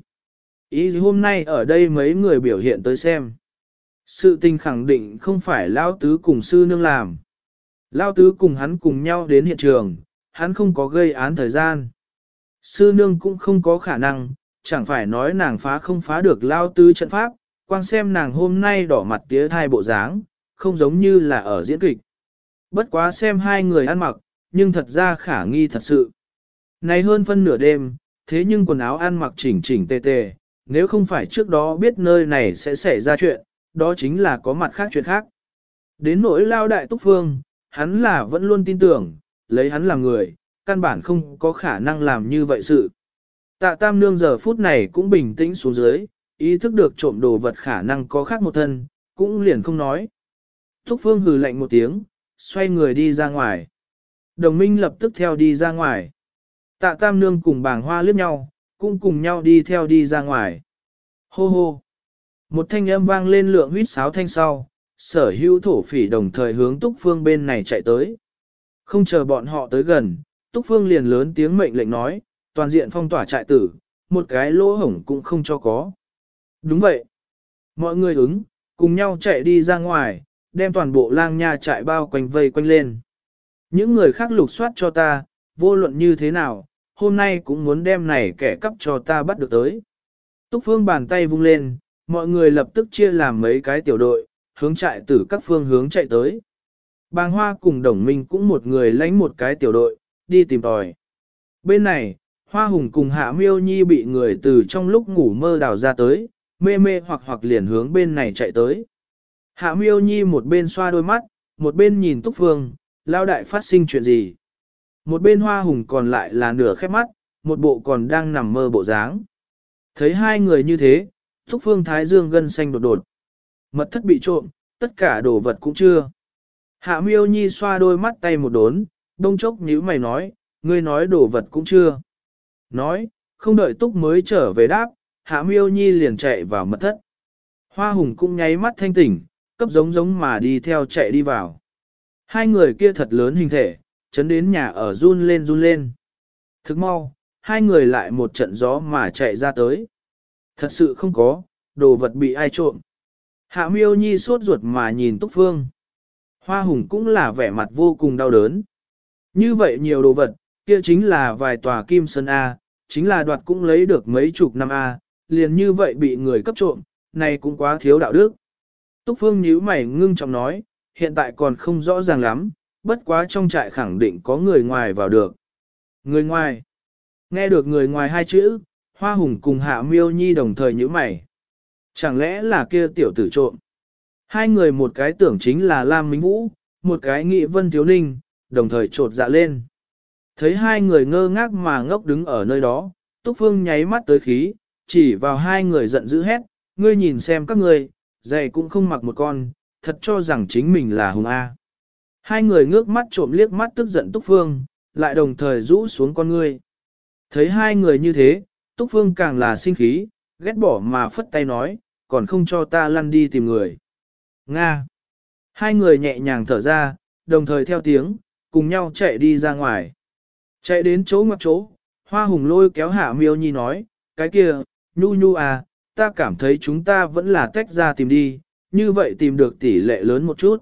Ý gì hôm nay ở đây mấy người biểu hiện tới xem. Sự tình khẳng định không phải Lão Tứ cùng sư nương làm. Lão Tứ cùng hắn cùng nhau đến hiện trường, hắn không có gây án thời gian. Sư nương cũng không có khả năng, chẳng phải nói nàng phá không phá được Lão Tứ trận pháp, quang xem nàng hôm nay đỏ mặt tía thai bộ dáng, không giống như là ở diễn kịch. Bất quá xem hai người ăn mặc, nhưng thật ra khả nghi thật sự. Này hơn phân nửa đêm, thế nhưng quần áo ăn mặc chỉnh chỉnh tề tề, nếu không phải trước đó biết nơi này sẽ xảy ra chuyện, đó chính là có mặt khác chuyện khác. Đến nỗi Lao Đại Túc Phương, hắn là vẫn luôn tin tưởng, lấy hắn làm người, căn bản không có khả năng làm như vậy sự. Tạ Tam Nương giờ phút này cũng bình tĩnh xuống dưới, ý thức được trộm đồ vật khả năng có khác một thân, cũng liền không nói. Túc Phương hừ lạnh một tiếng, xoay người đi ra ngoài. Đồng Minh lập tức theo đi ra ngoài. Tạ Tam Nương cùng Bàng Hoa liếc nhau, cũng cùng nhau đi theo đi ra ngoài. Hô hô! Một thanh âm vang lên lượng huýt sáo thanh sau, sở hữu thổ phỉ đồng thời hướng Túc Phương bên này chạy tới. Không chờ bọn họ tới gần, Túc Phương liền lớn tiếng mệnh lệnh nói, toàn diện phong tỏa trại tử, một cái lỗ hổng cũng không cho có. Đúng vậy. Mọi người ứng, cùng nhau chạy đi ra ngoài, đem toàn bộ lang nha trại bao quanh vây quanh lên. Những người khác lục soát cho ta, vô luận như thế nào, hôm nay cũng muốn đem này kẻ cắp cho ta bắt được tới. Túc Phương bàn tay vung lên, mọi người lập tức chia làm mấy cái tiểu đội, hướng trại tử các phương hướng chạy tới. Bàng Hoa cùng Đồng Minh cũng một người lãnh một cái tiểu đội, đi tìm tòi. Bên này, Hoa Hùng cùng Hạ Miêu Nhi bị người từ trong lúc ngủ mơ đào ra tới, mê mê hoặc liền hướng bên này chạy tới. Hạ Miêu Nhi một bên xoa đôi mắt, một bên nhìn Túc Phương, lao đại phát sinh chuyện gì. Một bên Hoa Hùng còn lại là nửa khép mắt, một bộ còn đang nằm mơ bộ dáng. Thấy hai người như thế, Túc Phương thái dương gân xanh đột đột. Mật thất bị trộm, tất cả đồ vật cũng chưa. Hạ Miêu Nhi xoa đôi mắt tay một đốn, đông chốc nhíu mày nói, ngươi nói đồ vật cũng chưa. Nói, không đợi Túc mới trở về đáp, Hạ Miêu Nhi liền chạy vào mật thất. Hoa Hùng cũng nháy mắt thanh tỉnh, cấp giống giống mà đi theo chạy đi vào. Hai người kia thật lớn hình thể, chấn đến nhà ở run lên run lên. Thức mau, hai người lại một trận gió mà chạy ra tới. Thật sự không có, đồ vật bị ai trộm. Hạ Miêu Nhi sốt ruột mà nhìn Túc Phương. Hoa Hùng cũng là vẻ mặt vô cùng đau đớn. Như vậy nhiều đồ vật, kia chính là vài tòa kim sơn A, chính là đoạt cũng lấy được mấy chục năm A, liền như vậy bị người cấp trộm, này cũng quá thiếu đạo đức. Túc Phương nhíu mày ngưng trọng nói, hiện tại còn không rõ ràng lắm, bất quá trong trại khẳng định có người ngoài vào được. Người ngoài. Nghe được người ngoài hai chữ, Hoa Hùng cùng Hạ Miêu Nhi đồng thời nhíu mày. Chẳng lẽ là kia tiểu tử trộm? Hai người một cái tưởng chính là Lam Minh Vũ, một cái nghĩ Vân Thiếu Ninh, đồng thời trột dạ lên. Thấy hai người ngơ ngác mà ngốc đứng ở nơi đó, Túc Phương nháy mắt tới khí, chỉ vào hai người giận dữ hét, ngươi nhìn xem các ngươi, giày cũng không mặc một con, thật cho rằng chính mình là hùng A. Hai người ngước mắt trộm liếc mắt tức giận Túc Phương, lại đồng thời rũ xuống con ngươi. Thấy hai người như thế, Túc Phương càng là sinh khí, ghét bỏ mà phất tay nói, còn không cho ta lăn đi tìm người. Nga. Hai người nhẹ nhàng thở ra, đồng thời theo tiếng, cùng nhau chạy đi ra ngoài. Chạy đến chỗ ngoặc chỗ, Hoa Hùng lôi kéo Hạ Miêu Nhi nói, cái kia, Nhu Nhu à, ta cảm thấy chúng ta vẫn là tách ra tìm đi, như vậy tìm được tỷ lệ lớn một chút.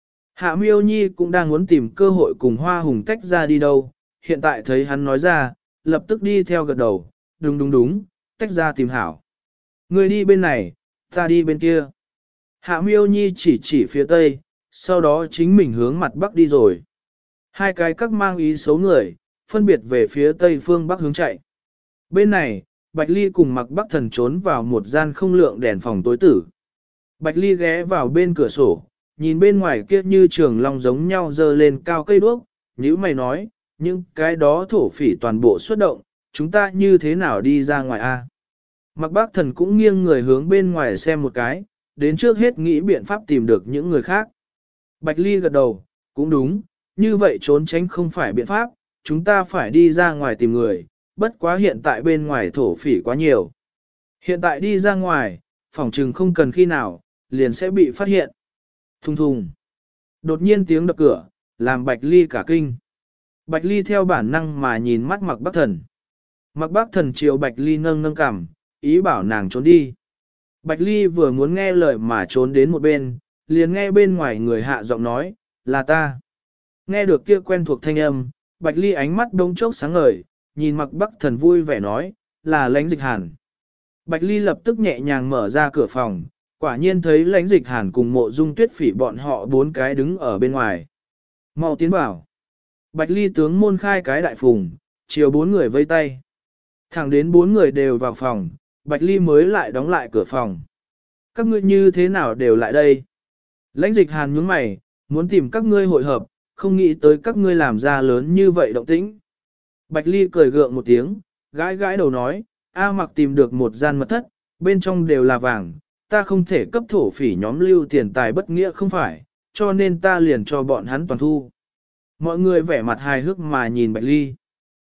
Hạ Miêu Nhi cũng đang muốn tìm cơ hội cùng Hoa Hùng tách ra đi đâu, hiện tại thấy hắn nói ra, lập tức đi theo gật đầu, đúng, tách ra tìm hảo. Người đi bên này, ta đi bên kia. Hạ Miêu Nhi chỉ phía tây, sau đó chính mình hướng mặt bắc đi rồi. Hai cái các mang ý xấu người, phân biệt về phía tây phương bắc hướng chạy. Bên này, Bạch Ly cùng Mặc Bắc Thần trốn vào một gian không lượng đèn phòng tối tử. Bạch Ly ghé vào bên cửa sổ, nhìn bên ngoài kia như trường long giống nhau dơ lên cao cây đuốc, nhữ mày nói, những cái đó thổ phỉ toàn bộ xuất động, chúng ta như thế nào đi ra ngoài a? Mặc Bắc Thần cũng nghiêng người hướng bên ngoài xem một cái, đến trước hết nghĩ biện pháp tìm được những người khác. Bạch Ly gật đầu, cũng đúng, như vậy trốn tránh không phải biện pháp, chúng ta phải đi ra ngoài tìm người, bất quá hiện tại bên ngoài thổ phỉ quá nhiều. Hiện tại đi ra ngoài, phỏng chừng không cần khi nào, liền sẽ bị phát hiện. Thùng thùng. Đột nhiên tiếng đập cửa, làm Bạch Ly cả kinh. Bạch Ly theo bản năng mà nhìn mắt Mặc Bắc Thần. Mặc Bắc Thần chiều Bạch Ly nâng cằm, ý bảo nàng trốn đi. Bạch Ly vừa muốn nghe lời mà trốn đến một bên, liền nghe bên ngoài người hạ giọng nói, là ta. Nghe được kia quen thuộc thanh âm, Bạch Ly ánh mắt đông chốc sáng ngời, nhìn Mặc Bắc Thần vui vẻ nói, là Lãnh Dịch Hàn. Bạch Ly lập tức nhẹ nhàng mở ra cửa phòng, quả nhiên thấy Lãnh Dịch Hàn cùng Mộ Dung Tuyết Phỉ bọn họ bốn cái đứng ở bên ngoài. Mau tiến vào. Bạch Ly tướng môn khai cái đại phùng, chiều bốn người vây tay. Thẳng đến bốn người đều vào phòng, Bạch Ly mới lại đóng lại cửa phòng. Các ngươi như thế nào đều lại đây? Lãnh Dịch Hàn nhướng mày, muốn tìm các ngươi hội hợp, không nghĩ tới các ngươi làm ra lớn như vậy động tĩnh. Bạch Ly cười gượng một tiếng, gãi gãi đầu nói, A Mặc tìm được một gian mật thất, bên trong đều là vàng, ta không thể cấp thổ phỉ nhóm lưu tiền tài bất nghĩa không phải, cho nên ta liền cho bọn hắn toàn thu. Mọi người vẻ mặt hài hước mà nhìn Bạch Ly.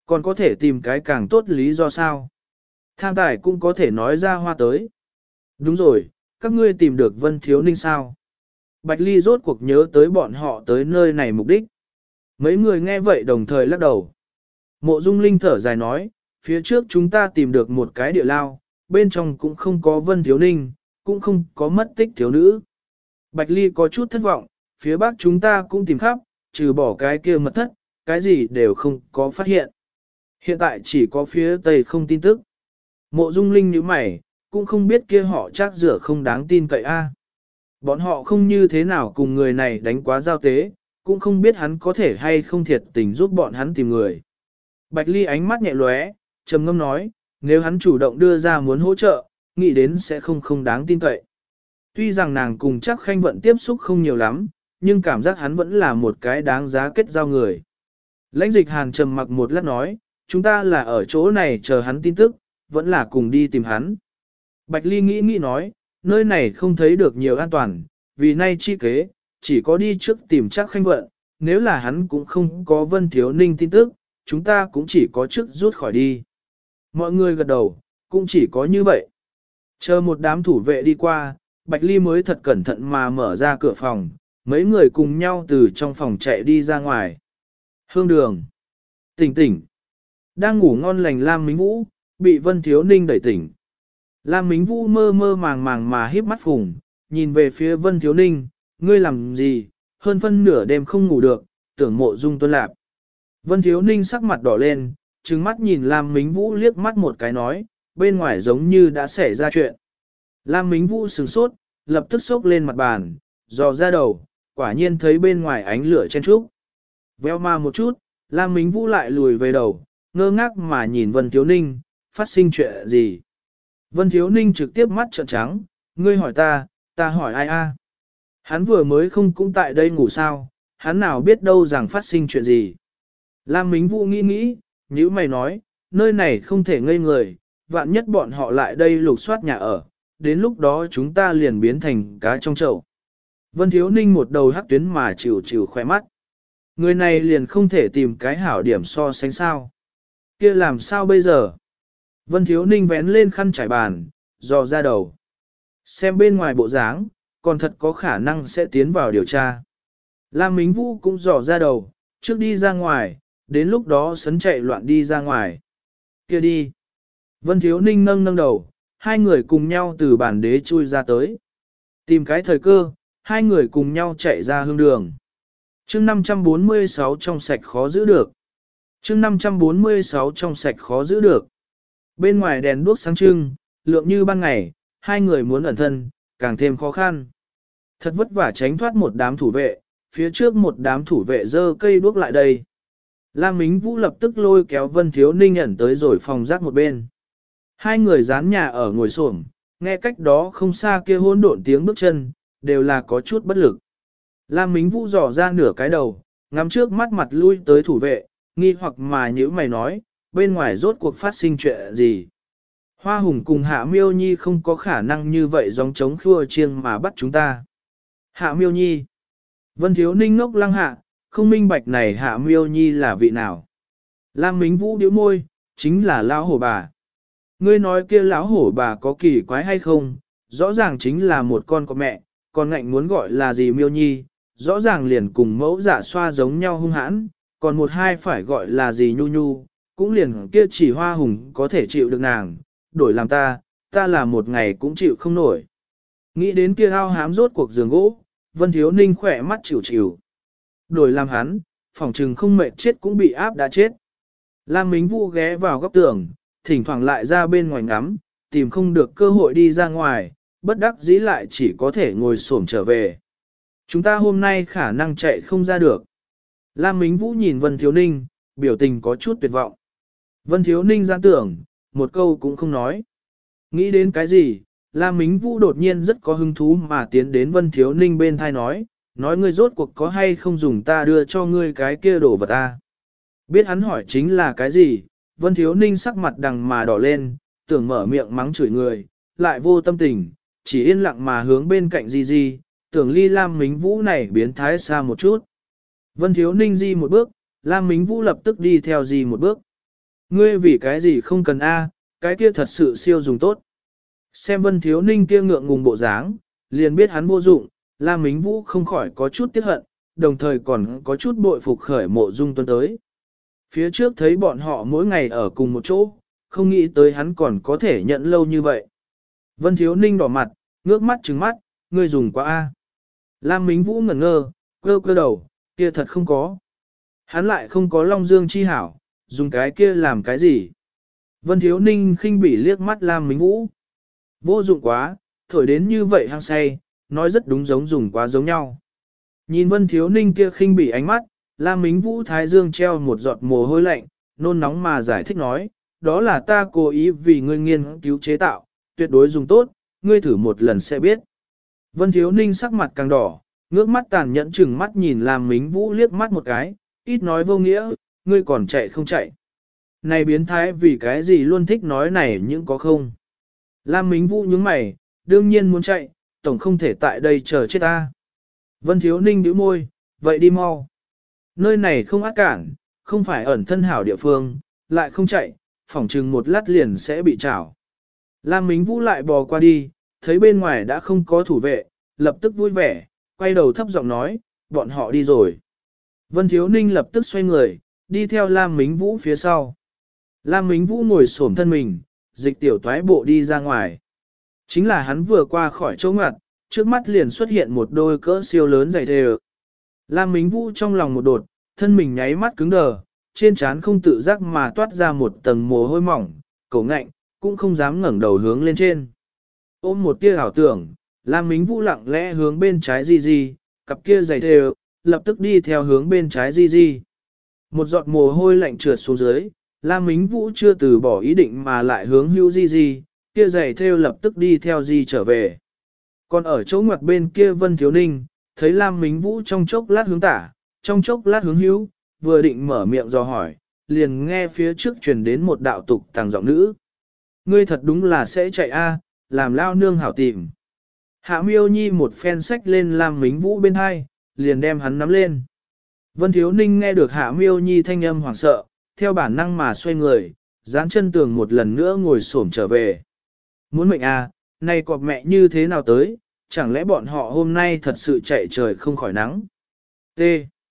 Còn có thể tìm cái càng tốt lý do sao? Tham tài cũng có thể nói ra hoa tới. Đúng rồi, các ngươi tìm được Vân Thiếu Ninh sao? Bạch Ly rốt cuộc nhớ tới bọn họ tới nơi này mục đích. Mấy người nghe vậy đồng thời lắc đầu. Mộ Dung Linh thở dài nói, phía trước chúng ta tìm được một cái địa lao, bên trong cũng không có Vân Thiếu Ninh, cũng không có mất tích thiếu nữ. Bạch Ly có chút thất vọng, phía bắc chúng ta cũng tìm khắp, trừ bỏ cái kia mật thất, cái gì đều không có phát hiện. Hiện tại chỉ có phía tây không tin tức. Mộ Dung Linh như mày, cũng không biết kia họ chắc rửa không đáng tin cậy a. Bọn họ không như thế nào cùng người này đánh quá giao tế, cũng không biết hắn có thể hay không thiệt tình giúp bọn hắn tìm người. Bạch Ly ánh mắt nhẹ lóe, trầm ngâm nói, nếu hắn chủ động đưa ra muốn hỗ trợ, nghĩ đến sẽ không đáng tin cậy. Tuy rằng nàng cùng chắc khanh vận tiếp xúc không nhiều lắm, nhưng cảm giác hắn vẫn là một cái đáng giá kết giao người. Lãnh Dịch Hàn trầm mặc một lát nói, chúng ta là ở chỗ này chờ hắn tin tức, vẫn là cùng đi tìm hắn. Bạch Ly nghĩ nói, nơi này không thấy được nhiều an toàn, vì nay chi kế, chỉ có đi trước tìm chắc khanh vận, nếu là hắn cũng không có Vân Thiếu Ninh tin tức, chúng ta cũng chỉ có trước rút khỏi đi. Mọi người gật đầu, cũng chỉ có như vậy. Chờ một đám thủ vệ đi qua, Bạch Ly mới thật cẩn thận mà mở ra cửa phòng, mấy người cùng nhau từ trong phòng chạy đi ra ngoài. Hương Đường, tỉnh. Đang ngủ ngon lành Lam Mính Vũ, bị Vân Thiếu Ninh đẩy tỉnh. Lam Mính Vũ mơ màng mà híp mắt phùng, nhìn về phía Vân Thiếu Ninh, ngươi làm gì, hơn phân nửa đêm không ngủ được, tưởng Mộ Dung Tuân Lạp. Vân Thiếu Ninh sắc mặt đỏ lên, trừng mắt nhìn Lam Mính Vũ liếc mắt một cái nói, bên ngoài giống như đã xảy ra chuyện. Lam Mính Vũ sửng sốt, lập tức xốc lên mặt bàn, dò ra đầu, quả nhiên thấy bên ngoài ánh lửa chen trúc. Veo ma một chút, Lam Mính Vũ lại lùi về đầu, ngơ ngác mà nhìn Vân Thiếu Ninh, phát sinh chuyện gì. Vân Thiếu Ninh trực tiếp mắt trợn trắng, ngươi hỏi ta hỏi ai a? Hắn vừa mới không cũng tại đây ngủ sao, hắn nào biết đâu rằng phát sinh chuyện gì. Lam Mính Vũ nghĩ, như mày nói, nơi này không thể ngây người, vạn nhất bọn họ lại đây lục soát nhà ở, đến lúc đó chúng ta liền biến thành cá trong chậu. Vân Thiếu Ninh một đầu hắc tuyến mà chịu khỏe mắt. Người này liền không thể tìm cái hảo điểm so sánh sao. Kia làm sao bây giờ? Vân Thiếu Ninh vén lên khăn trải bàn, dò ra đầu. Xem bên ngoài bộ dáng, còn thật có khả năng sẽ tiến vào điều tra. Lam Mính Vũ cũng dò ra đầu, trước đi ra ngoài, đến lúc đó sấn chạy loạn đi ra ngoài. Kia đi. Vân Thiếu Ninh nâng đầu, hai người cùng nhau từ bản đế chui ra tới. Tìm cái thời cơ, hai người cùng nhau chạy ra hương đường. chương 546 trong sạch khó giữ được. chương 546 trong sạch khó giữ được. Bên ngoài đèn đuốc sáng trưng, lượng như ban ngày, hai người muốn ẩn thân, càng thêm khó khăn. Thật vất vả tránh thoát một đám thủ vệ, phía trước một đám thủ vệ dơ cây đuốc lại đây. Lam Mính Vũ lập tức lôi kéo Vân Thiếu Ninh ẩn tới rồi phòng rác một bên. Hai người dán nhà ở ngồi xổm, nghe cách đó không xa kia hỗn độn tiếng bước chân, đều là có chút bất lực. Lam Mính Vũ dò ra nửa cái đầu, ngắm trước mắt mặt lui tới thủ vệ, nghi hoặc mà nhữ mày nói, bên ngoài rốt cuộc phát sinh chuyện gì. Hoa Hùng cùng Hạ Miêu Nhi không có khả năng như vậy giống chống khua chiêng mà bắt chúng ta. Hạ Miêu Nhi. Vân Thiếu Ninh ngốc lăng hạ, không minh bạch này Hạ Miêu Nhi là vị nào. Lam Mính Vũ điếu môi, chính là lão hổ bà. Ngươi nói kia lão hổ bà có kỳ quái hay không, rõ ràng chính là một con có mẹ, còn ngạnh muốn gọi là gì Miêu Nhi, rõ ràng liền cùng mẫu giả xoa giống nhau hung hãn, còn một hai phải gọi là gì Nhu Nhu, cũng liền kia chỉ Hoa Hùng có thể chịu được nàng, đổi làm ta là một ngày cũng chịu không nổi. Nghĩ đến kia ao hám rốt cuộc giường gỗ, Vân Thiếu Ninh khỏe mắt chịu. Đổi làm hắn, phỏng trừng không mệt chết cũng bị áp đã chết. Lam Mính Vũ ghé vào góc tường, thỉnh thoảng lại ra bên ngoài ngắm, tìm không được cơ hội đi ra ngoài, bất đắc dĩ lại chỉ có thể ngồi xổm trở về. Chúng ta hôm nay khả năng chạy không ra được. Lam Mính Vũ nhìn Vân Thiếu Ninh, biểu tình có chút tuyệt vọng. Vân Thiếu Ninh ra tưởng, một câu cũng không nói. Nghĩ đến cái gì, Lam Mính Vũ đột nhiên rất có hứng thú mà tiến đến Vân Thiếu Ninh bên thai nói ngươi rốt cuộc có hay không dùng ta đưa cho ngươi cái kia đồ vật ta. Biết hắn hỏi chính là cái gì, Vân Thiếu Ninh sắc mặt đằng mà đỏ lên, tưởng mở miệng mắng chửi người, lại vô tâm tình, chỉ yên lặng mà hướng bên cạnh Di, tưởng ly Lam Mính Vũ này biến thái xa một chút. Vân Thiếu Ninh Di một bước, Lam Mính Vũ lập tức đi theo Di một bước. Ngươi vì cái gì không cần A, cái kia thật sự siêu dùng tốt. Xem Vân Thiếu Ninh kia ngượng ngùng bộ dáng, liền biết hắn vô dụng, Lam Mính Vũ không khỏi có chút tiếc hận, đồng thời còn có chút bội phục khởi Mộ Dung Tuân tới. Phía trước thấy bọn họ mỗi ngày ở cùng một chỗ, không nghĩ tới hắn còn có thể nhận lâu như vậy. Vân Thiếu Ninh đỏ mặt, ngước mắt trừng mắt, ngươi dùng quá A. Lam Mính Vũ ngẩn ngơ, cơ cơ đầu, kia thật không có. Hắn lại không có Long Dương chi hảo, dùng cái kia làm cái gì. Vân Thiếu Ninh khinh bỉ liếc mắt Lam Mính Vũ. Vô dụng quá, thổi đến như vậy hăng say, nói rất đúng giống dùng quá giống nhau. Nhìn Vân Thiếu Ninh kia khinh bỉ ánh mắt, Lam Mính Vũ thái dương treo một giọt mồ hôi lạnh, nôn nóng mà giải thích nói, đó là ta cố ý vì ngươi nghiên cứu chế tạo, tuyệt đối dùng tốt, ngươi thử một lần sẽ biết. Vân Thiếu Ninh sắc mặt càng đỏ, ngước mắt tàn nhẫn chừng mắt nhìn Lam Mính Vũ liếc mắt một cái, ít nói vô nghĩa, ngươi còn chạy không chạy. Này biến thái vì cái gì luôn thích nói này những có không. Lam Mính Vũ nhướng mày, đương nhiên muốn chạy, tổng không thể tại đây chờ chết ta. Vân Thiếu Ninh bĩu môi, vậy đi mau. Nơi này không ác cản, không phải ẩn thân hảo địa phương, lại không chạy, phỏng chừng một lát liền sẽ bị trảo. Lam Mính Vũ lại bò qua đi, thấy bên ngoài đã không có thủ vệ, lập tức vui vẻ, quay đầu thấp giọng nói, bọn họ đi rồi. Vân Thiếu Ninh lập tức xoay người, đi theo Lam Mính Vũ phía sau. Lam Mính Vũ ngồi xổm thân mình, dịch tiểu toái bộ đi ra ngoài. Chính là hắn vừa qua khỏi chỗ ngoặt, trước mắt liền xuất hiện một đôi cỡ siêu lớn giày thề. Lam Mính Vũ trong lòng một đột, thân mình nháy mắt cứng đờ, trên trán không tự giác mà toát ra một tầng mồ hôi mỏng, cổ ngạnh, cũng không dám ngẩng đầu hướng lên trên. Ôm một tia ảo tưởng, Lam Mính Vũ lặng lẽ hướng bên trái Di Di, cặp kia giày thề, lập tức đi theo hướng bên trái Di Di. Một giọt mồ hôi lạnh trượt xuống dưới, Lam Mính Vũ chưa từ bỏ ý định mà lại hướng hưu Di Di, kia giày thêu lập tức đi theo Di trở về. Còn ở chỗ ngoặt bên kia Vân Thiếu Ninh, thấy Lam Mính Vũ trong chốc lát hướng tả, trong chốc lát hướng hữu, vừa định mở miệng dò hỏi, liền nghe phía trước truyền đến một đạo tục tàng giọng nữ. Ngươi thật đúng là sẽ chạy a, làm lao nương hảo tìm. Hạ Miêu Nhi một phen sách lên Lam Mính Vũ bên hai, liền đem hắn nắm lên. Vân Thiếu Ninh nghe được Hạ Miêu Nhi thanh âm hoảng sợ, theo bản năng mà xoay người, dán chân tường một lần nữa ngồi xổm trở về. Muốn mệnh a, này cọp mẹ như thế nào tới, chẳng lẽ bọn họ hôm nay thật sự chạy trời không khỏi nắng. T.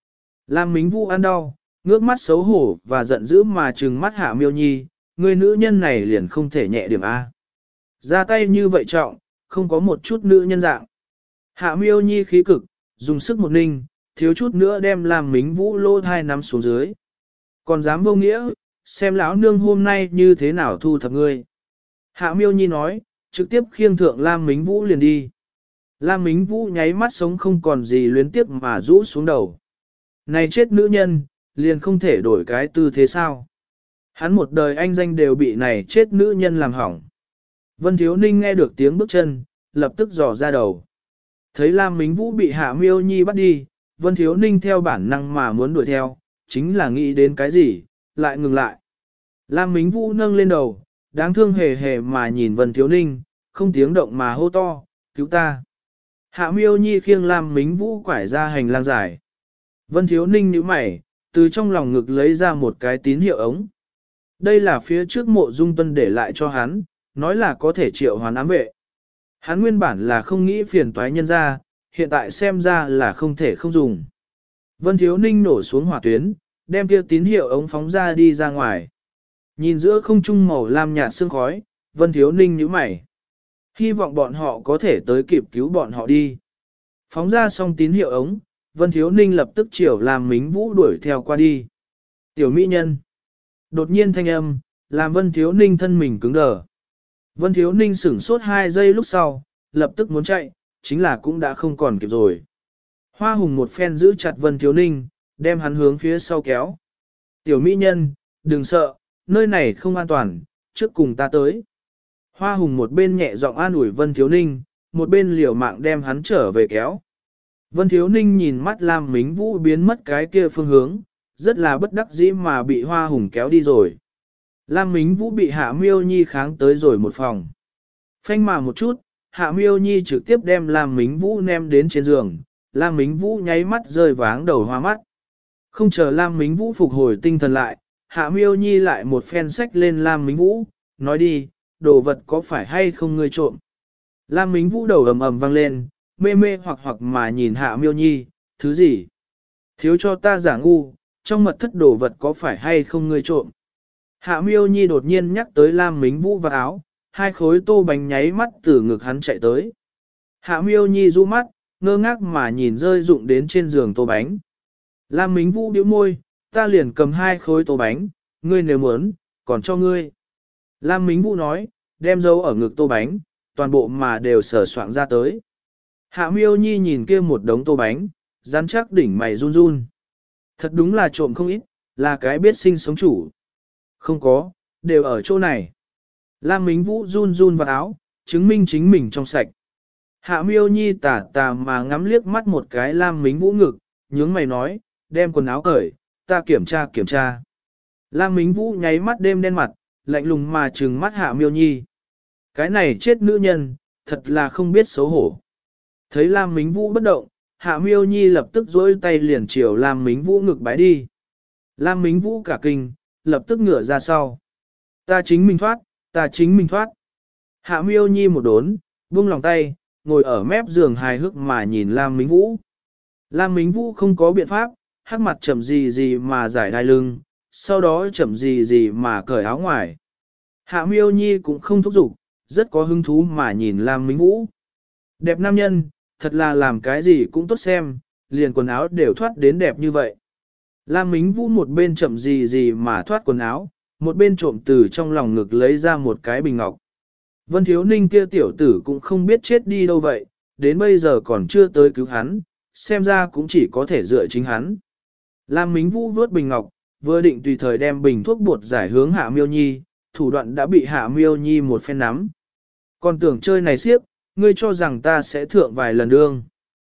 Lam Mính Vũ ăn đau, ngước mắt xấu hổ và giận dữ mà trừng mắt Hạ Miêu Nhi, người nữ nhân này liền không thể nhẹ điểm A. Ra tay như vậy trọng, không có một chút nữ nhân dạng. Hạ Miêu Nhi khí cực, dùng sức một ninh, thiếu chút nữa đem Lam Mính Vũ lô thai nắm xuống dưới. Còn dám vô nghĩa, xem lão nương hôm nay như thế nào thu thập ngươi. Hạ Miêu Nhi nói, trực tiếp khiêng thượng Lam Mính Vũ liền đi. Lam Mính Vũ nháy mắt sống không còn gì luyến tiếc mà rũ xuống đầu. Này chết nữ nhân, liền không thể đổi cái tư thế sao. Hắn một đời anh danh đều bị này chết nữ nhân làm hỏng. Vân Thiếu Ninh nghe được tiếng bước chân, lập tức dò ra đầu. Thấy Lam Mính Vũ bị Hạ Miêu Nhi bắt đi, Vân Thiếu Ninh theo bản năng mà muốn đuổi theo, chính là nghĩ đến cái gì, lại ngừng lại. Lam Mính Vũ nâng lên đầu, đáng thương hề hề mà nhìn Vân Thiếu Ninh, không tiếng động mà hô to, cứu ta. Hạ Miêu Nhi khiêng Lam Mính Vũ quải ra hành lang dài. Vân Thiếu Ninh nhíu mày, từ trong lòng ngực lấy ra một cái tín hiệu ống. Đây là phía trước Mộ Dung Tuân để lại cho hắn, nói là có thể triệu hoán ám vệ. Hắn nguyên bản là không nghĩ phiền toái nhân ra, hiện tại xem ra là không thể không dùng. Vân Thiếu Ninh nổ xuống hỏa tuyến, đem kia tín hiệu ống phóng ra đi ra ngoài. Nhìn giữa không trung màu lam nhạt sương khói, Vân Thiếu Ninh nhíu mày. Hy vọng bọn họ có thể tới kịp cứu bọn họ đi. Phóng ra xong tín hiệu ống, Vân Thiếu Ninh lập tức chiều Lam Mính Vũ đuổi theo qua đi. Tiểu mỹ nhân. Đột nhiên thanh âm, làm Vân Thiếu Ninh thân mình cứng đờ. Vân Thiếu Ninh sửng sốt 2 giây lúc sau, lập tức muốn chạy, chính là cũng đã không còn kịp rồi. Hoa Hùng một phen giữ chặt Vân Thiếu Ninh, đem hắn hướng phía sau kéo. Tiểu mỹ nhân, đừng sợ, nơi này không an toàn, trước cùng ta tới. Hoa Hùng một bên nhẹ giọng an ủi Vân Thiếu Ninh, một bên liều mạng đem hắn trở về kéo. Vân Thiếu Ninh nhìn mắt Lam Mính Vũ biến mất cái kia phương hướng, rất là bất đắc dĩ mà bị Hoa Hùng kéo đi rồi. Lam Mính Vũ bị Hạ Miêu Nhi kháng tới rồi một phòng. Phanh mà một chút, Hạ Miêu Nhi trực tiếp đem Lam Mính Vũ ném đến trên giường, Lam Mính Vũ nháy mắt rơi váng đầu hoa mắt. Không chờ Lam Mính Vũ phục hồi tinh thần lại, Hạ Miêu Nhi lại một phen sách lên Lam Mính Vũ, nói đi, đồ vật có phải hay không ngươi trộm. Lam Mính Vũ đầu ầm ầm vang lên, mê mê hoặc hoặc mà nhìn Hạ Miêu Nhi, thứ gì? Thiếu cho ta giả ngu, trong mật thất đồ vật có phải hay không ngươi trộm. Hạ Miêu Nhi đột nhiên nhắc tới Lam Mính Vũ và áo, hai khối tô bánh nháy mắt từ ngực hắn chạy tới. Hạ Miêu Nhi du mắt, ngơ ngác mà nhìn rơi rụng đến trên giường tô bánh. Lam Mính Vũ bĩu môi, ta liền cầm hai khối tô bánh, ngươi nếu muốn, còn cho ngươi. Lam Mính Vũ nói, đem dấu ở ngực tô bánh, toàn bộ mà đều sờ soạng ra tới. Hạ Miêu Nhi nhìn kia một đống tô bánh, rắn chắc đỉnh mày run run. Thật đúng là trộm không ít, là cái biết sinh sống chủ. Không có, đều ở chỗ này. Lam Mính Vũ run run vào áo, chứng minh chính mình trong sạch. Hạ Miêu Nhi tà tà mà ngắm liếc mắt một cái Lam Mính Vũ ngực, nhướng mày nói, đem quần áo cởi, ta kiểm tra kiểm tra. Lam Mính Vũ nháy mắt đêm đen mặt, lạnh lùng mà trừng mắt Hạ Miêu Nhi. Cái này chết nữ nhân, thật là không biết xấu hổ. Thấy Lam Mính Vũ bất động, Hạ Miêu Nhi lập tức dối tay liền chiều Lam Mính Vũ ngực bái đi. Lam Mính Vũ cả kinh, lập tức ngửa ra sau. Ta chính mình thoát, ta chính mình thoát. Hạ Miêu Nhi một đốn, buông lòng tay, ngồi ở mép giường hài hước mà nhìn Lam Mính Vũ. Lam Mính Vũ không có biện pháp, hắc mặt chậm gì gì mà giải đai lưng, sau đó chậm gì gì mà cởi áo ngoài. Hạ Miêu Nhi cũng không thúc giục, rất có hứng thú mà nhìn Lam Mính Vũ. Đẹp nam nhân, thật là làm cái gì cũng tốt xem, liền quần áo đều thoát đến đẹp như vậy. Lam Mính Vũ một bên chậm gì gì mà thoát quần áo, một bên trộm từ trong lòng ngực lấy ra một cái bình ngọc. Vân Thiếu Ninh kia tiểu tử cũng không biết chết đi đâu vậy, đến bây giờ còn chưa tới cứu hắn, xem ra cũng chỉ có thể dựa chính hắn. Lam Mính Vũ vớt bình ngọc, vừa định tùy thời đem bình thuốc bột giải hướng Hạ Miêu Nhi, thủ đoạn đã bị Hạ Miêu Nhi một phen nắm. Còn tưởng chơi này siếp, ngươi cho rằng ta sẽ thượng vài lần đương.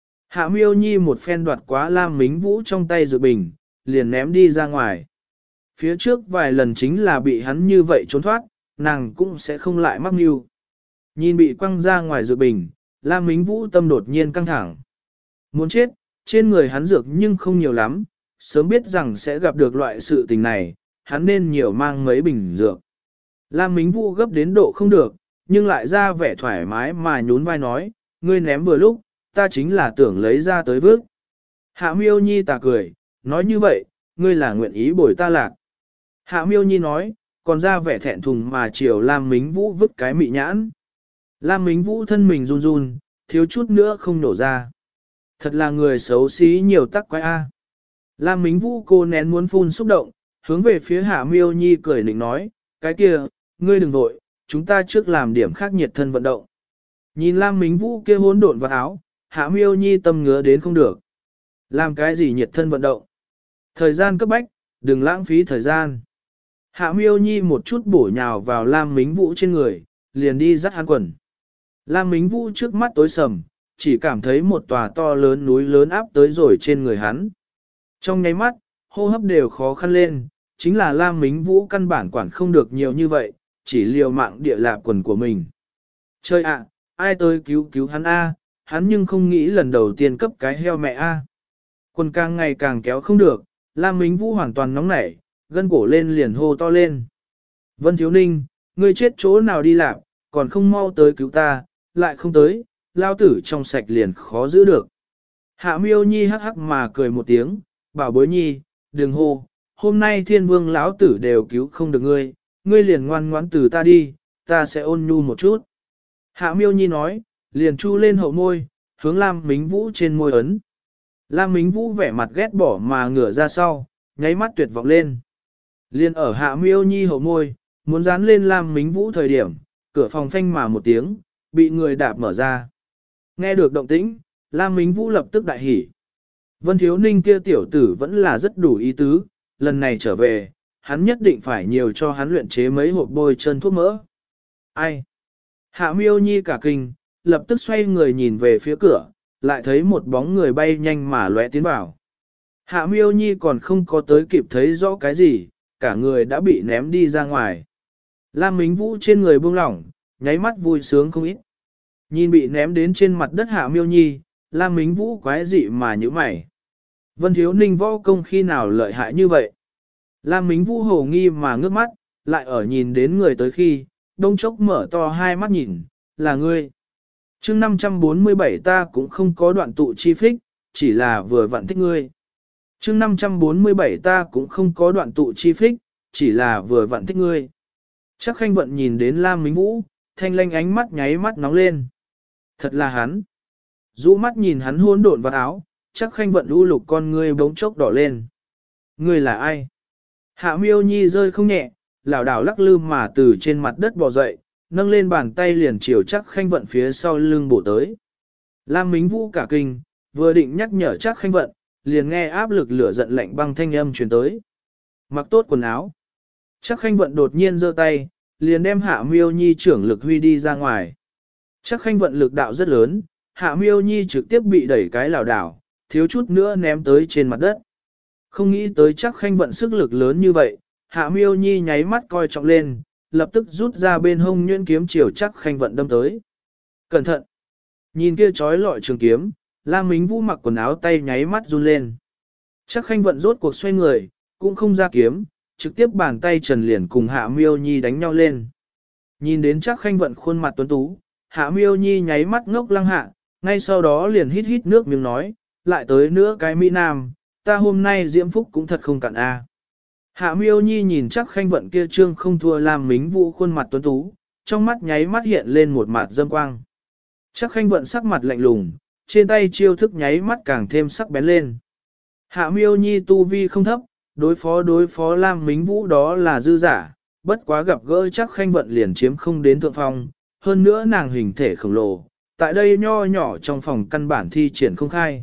Hạ Miêu Nhi một phen đoạt quá Lam Mính Vũ trong tay dược bình, liền ném đi ra ngoài. Phía trước vài lần chính là bị hắn như vậy trốn thoát, nàng cũng sẽ không lại mắc mưu. Nhìn bị quăng ra ngoài dược bình, Lam Mính Vũ tâm đột nhiên căng thẳng. Muốn chết, trên người hắn dược nhưng không nhiều lắm, sớm biết rằng sẽ gặp được loại sự tình này, hắn nên nhiều mang mấy bình dược. Lam Mính Vũ gấp đến độ không được, nhưng lại ra vẻ thoải mái mà nhún vai nói, ngươi ném vừa lúc, ta chính là tưởng lấy ra tới vước. Hạ Miêu Nhi tà cười, nói như vậy, ngươi là nguyện ý bồi ta lạc. Hạ Miêu Nhi nói, còn ra vẻ thẹn thùng mà chiều Lam Mính Vũ vứt cái mị nhãn. Lam Mính Vũ thân mình run run, thiếu chút nữa không nổ ra. Thật là người xấu xí nhiều tắc quái a. Lam Mính Vũ cô nén muốn phun xúc động, hướng về phía Hạ Miêu Nhi cười nịnh nói, cái kia, ngươi đừng vội, chúng ta trước làm điểm khác nhiệt thân vận động. Nhìn Lam Mính Vũ kia hỗn độn vào áo, Hạ Miêu Nhi tâm ngứa đến không được. Làm cái gì nhiệt thân vận động? Thời gian cấp bách, đừng lãng phí thời gian. Hạ Miêu Nhi một chút bổ nhào vào Lam Mính Vũ trên người, liền đi dắt hắn quần. Lam Mính Vũ trước mắt tối sầm, chỉ cảm thấy một tòa to lớn núi lớn áp tới rồi trên người hắn. Trong nháy mắt, hô hấp đều khó khăn lên, chính là Lam Mính Vũ căn bản quản không được nhiều như vậy, chỉ liều mạng địa lạp quần của mình. Chơi ạ, ai tới cứu cứu hắn a? Hắn nhưng không nghĩ lần đầu tiên cấp cái heo mẹ a. Quần càng ngày càng kéo không được, Lam Mính Vũ hoàn toàn nóng nảy, gân cổ lên liền hô to lên. Vân Thiếu Ninh, ngươi chết chỗ nào đi lạp, còn không mau tới cứu ta, lại không tới, lao tử trong sạch liền khó giữ được. Hạ Miêu Nhi hắc hắc mà cười một tiếng, bảo bối nhi, đừng hô, hôm nay thiên vương lão tử đều cứu không được ngươi, ngươi liền ngoan ngoãn từ ta đi, ta sẽ ôn nhu một chút. Hạ Miêu Nhi nói, liền chu lên hậu môi, hướng Lam Mính Vũ trên môi ấn. Lam Mính Vũ vẻ mặt ghét bỏ mà ngửa ra sau, nháy mắt tuyệt vọng lên. Liền ở Hạ Miêu Nhi hậu môi, muốn dán lên Lam Mính Vũ thời điểm, cửa phòng phanh mà một tiếng, bị người đạp mở ra. Nghe được động tĩnh, Lam Mính Vũ lập tức đại hỉ. Vân Thiếu Ninh kia tiểu tử vẫn là rất đủ ý tứ, lần này trở về, hắn nhất định phải nhiều cho hắn luyện chế mấy hộp bôi chân thuốc mỡ. Ai? Hạ Miêu Nhi cả kinh, lập tức xoay người nhìn về phía cửa, lại thấy một bóng người bay nhanh mà lóe tiến vào. Hạ Miêu Nhi còn không có tới kịp thấy rõ cái gì, cả người đã bị ném đi ra ngoài. Lam Mính Vũ trên người buông lỏng, nháy mắt vui sướng không ít. Nhìn bị ném đến trên mặt đất Hạ Miêu Nhi, Lam Mính Vũ quái dị mà nhíu mày. Vân Thiếu Ninh võ công khi nào lợi hại như vậy? Lam Mính Vũ hồ nghi mà ngước mắt, lại ở nhìn đến người tới khi, đông chốc mở to hai mắt nhìn, là ngươi. chương 547 ta cũng không có đoạn tụ chi phích, chỉ là vừa vặn thích ngươi. chương 547 ta cũng không có đoạn tụ chi phích, chỉ là vừa vặn thích ngươi. Chắc Khanh Vận nhìn đến Lam Mính Vũ, thanh lanh ánh mắt nháy mắt nóng lên. Thật là hắn. Rũ mắt nhìn hắn hỗn độn vào áo, Chắc Khanh Vận u lục con ngươi bỗng chốc đỏ lên. Ngươi là ai? Hạ Miêu Nhi rơi không nhẹ, lảo đảo lắc lư mà từ trên mặt đất bò dậy, nâng lên bàn tay liền chiều Chắc Khanh Vận phía sau lưng bổ tới. Lam Mính Vũ cả kinh, vừa định nhắc nhở Chắc Khanh Vận, liền nghe áp lực lửa giận lạnh băng thanh âm truyền tới. Mặc tốt quần áo. Chắc Khanh Vận đột nhiên giơ tay, liền đem Hạ Miêu Nhi trưởng lực huy đi ra ngoài. Chắc Khanh Vận lực đạo rất lớn, Hạ Miêu Nhi trực tiếp bị đẩy cái lảo đảo, thiếu chút nữa ném tới trên mặt đất. Không nghĩ tới Chắc Khanh Vận sức lực lớn như vậy, Hạ Miêu Nhi nháy mắt coi trọng lên, lập tức rút ra bên hông nhuyễn kiếm chiều Chắc Khanh Vận đâm tới. Cẩn thận! Nhìn kia trói lọi trường kiếm, Lam Mính Vũ mặc quần áo tay nháy mắt run lên. Chắc Khanh Vận rốt cuộc xoay người, cũng không ra kiếm, trực tiếp bàn tay trần liền cùng Hạ Miêu Nhi đánh nhau lên. Nhìn đến Chắc Khanh Vận khuôn mặt tuấn tú, Hạ Miêu Nhi nháy mắt ngốc lăng hạ, ngay sau đó liền hít hít nước miếng nói, lại tới nữa cái Mỹ Nam, ta hôm nay diễm phúc cũng thật không cạn a. Hạ Miêu Nhi nhìn Chắc Khanh Vận kia trương không thua Lam Mính Vũ khuôn mặt tuấn tú, trong mắt nháy mắt hiện lên một mặt dâm quang. Chắc Khanh Vận sắc mặt lạnh lùng, trên tay chiêu thức nháy mắt càng thêm sắc bén lên. Hạ Miêu Nhi tu vi không thấp, đối phó Lam Mính Vũ đó là dư giả, bất quá gặp gỡ Chắc Khanh Vận liền chiếm không đến thượng phong, hơn nữa nàng hình thể khổng lồ, tại đây nho nhỏ trong phòng căn bản thi triển không khai.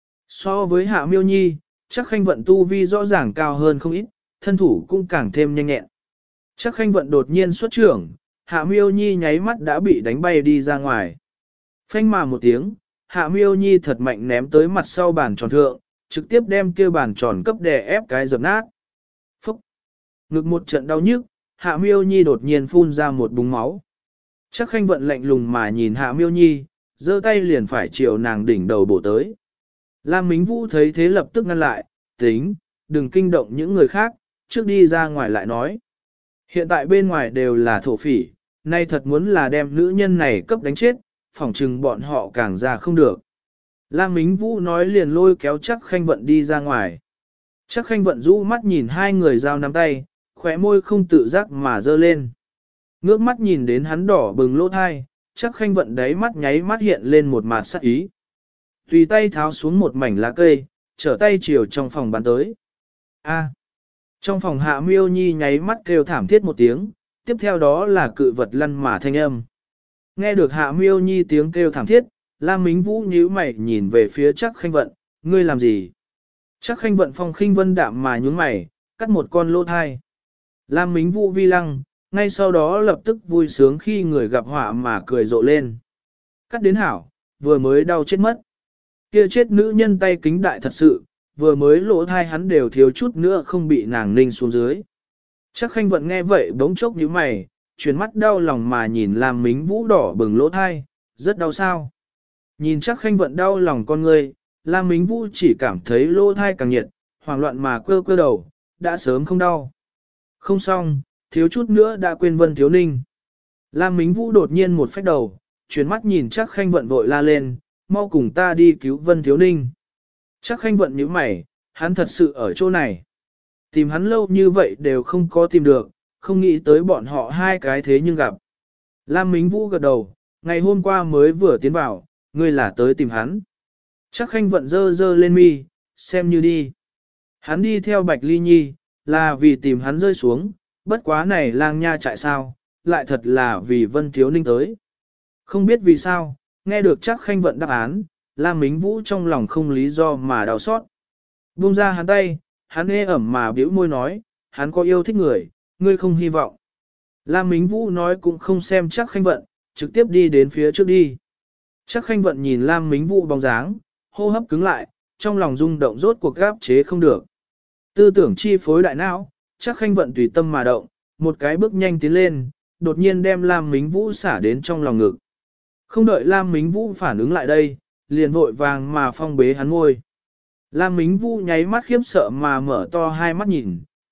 So với Hạ Miêu Nhi, Chắc Khanh Vận tu vi rõ ràng cao hơn không ít, thân thủ cũng càng thêm nhanh nhẹn. Chắc Khanh Vận đột nhiên xuất trưởng, Hạ Miêu Nhi nháy mắt đã bị đánh bay đi ra ngoài. Phanh mà một tiếng, Hạ Miêu Nhi thật mạnh ném tới mặt sau bàn tròn thượng, trực tiếp đem kia bàn tròn cấp đè ép cái dập nát. Phúc! Ngực một trận đau nhức, Hạ Miêu Nhi đột nhiên phun ra một búng máu. Chắc Khanh Vận lạnh lùng mà nhìn Hạ Miêu Nhi, giơ tay liền phải chiều nàng đỉnh đầu bổ tới. Lam Mính Vũ thấy thế lập tức ngăn lại, tính, đừng kinh động những người khác, trước đi ra ngoài lại nói. Hiện tại bên ngoài đều là thổ phỉ, nay thật muốn là đem nữ nhân này cấp đánh chết, phỏng chừng bọn họ càng ra không được. Lam Mính Vũ nói liền lôi kéo Chắc Khanh Vận đi ra ngoài. Chắc Khanh Vận rũ mắt nhìn hai người giao nắm tay, khóe môi không tự giác mà dơ lên. Ngước mắt nhìn đến hắn đỏ bừng lỗ thai, Chắc Khanh Vận đáy mắt nháy mắt hiện lên một mặt sắc ý. Tùy tay tháo xuống một mảnh lá cây, trở tay chiều trong phòng bắn tới. A. Trong phòng Hạ Miêu Nhi nháy mắt kêu thảm thiết một tiếng, tiếp theo đó là cự vật lăn mà thanh âm. Nghe được Hạ Miêu Nhi tiếng kêu thảm thiết, Lam Mính Vũ nhíu mày nhìn về phía Chắc Khanh Vận, ngươi làm gì? Chắc Khanh Vận phong khinh vân đạm mà nhướng mày, cắt một con lỗ thai. Lam Mính Vũ vi lăng, ngay sau đó lập tức vui sướng khi người gặp họa mà cười rộ lên. Cắt đến hảo, vừa mới đau chết mất. Kia chết nữ nhân tay kính đại thật sự, vừa mới lỗ thai hắn đều thiếu chút nữa không bị nàng ninh xuống dưới. Chắc Khanh Vận nghe vậy bỗng chốc nhíu mày, chuyển mắt đau lòng mà nhìn Lam Mính Vũ đỏ bừng lỗ thai, rất đau sao. Nhìn Chắc Khanh Vận đau lòng con người, Lam Mính Vũ chỉ cảm thấy lỗ thai càng nhiệt, hoảng loạn mà quơ quơ đầu, đã sớm không đau. Không xong, thiếu chút nữa đã quên Vân Thiếu Ninh. Lam Mính Vũ đột nhiên một phách đầu, chuyển mắt nhìn Chắc Khanh Vận vội la lên, mau cùng ta đi cứu Vân Thiếu Ninh. Chắc Khanh Vận nhíu mày, hắn thật sự ở chỗ này. Tìm hắn lâu như vậy đều không có tìm được, không nghĩ tới bọn họ hai cái thế nhưng gặp. Lam Mính Vũ gật đầu, ngày hôm qua mới vừa tiến vào, ngươi là tới tìm hắn. Chắc Khanh Vận dơ dơ lên mi, xem như đi. Hắn đi theo Bạch Ly Nhi, là vì tìm hắn rơi xuống, bất quá này lang nha chạy sao, lại thật là vì Vân Thiếu Ninh tới. Không biết vì sao, nghe được Chắc Khanh Vận đáp án, Lam Mính Vũ trong lòng không lý do mà đau xót. Buông ra hắn tay, hắn ê ẩm mà bĩu môi nói, hắn có yêu thích người, ngươi không hy vọng. Lam Mính Vũ nói cũng không xem Chắc Khanh Vận, trực tiếp đi đến phía trước đi. Chắc Khanh Vận nhìn Lam Mính Vũ bóng dáng, hô hấp cứng lại, trong lòng rung động rốt cuộc gáp chế không được. Tư tưởng chi phối đại não, Chắc Khanh Vận tùy tâm mà động, một cái bước nhanh tiến lên, đột nhiên đem Lam Mính Vũ xả đến trong lòng ngực. Không đợi Lam Mính Vũ phản ứng lại đây, liền vội vàng mà phong bế hắn ngôi. Lam Mính Vũ nháy mắt khiếp sợ mà mở to hai mắt nhìn,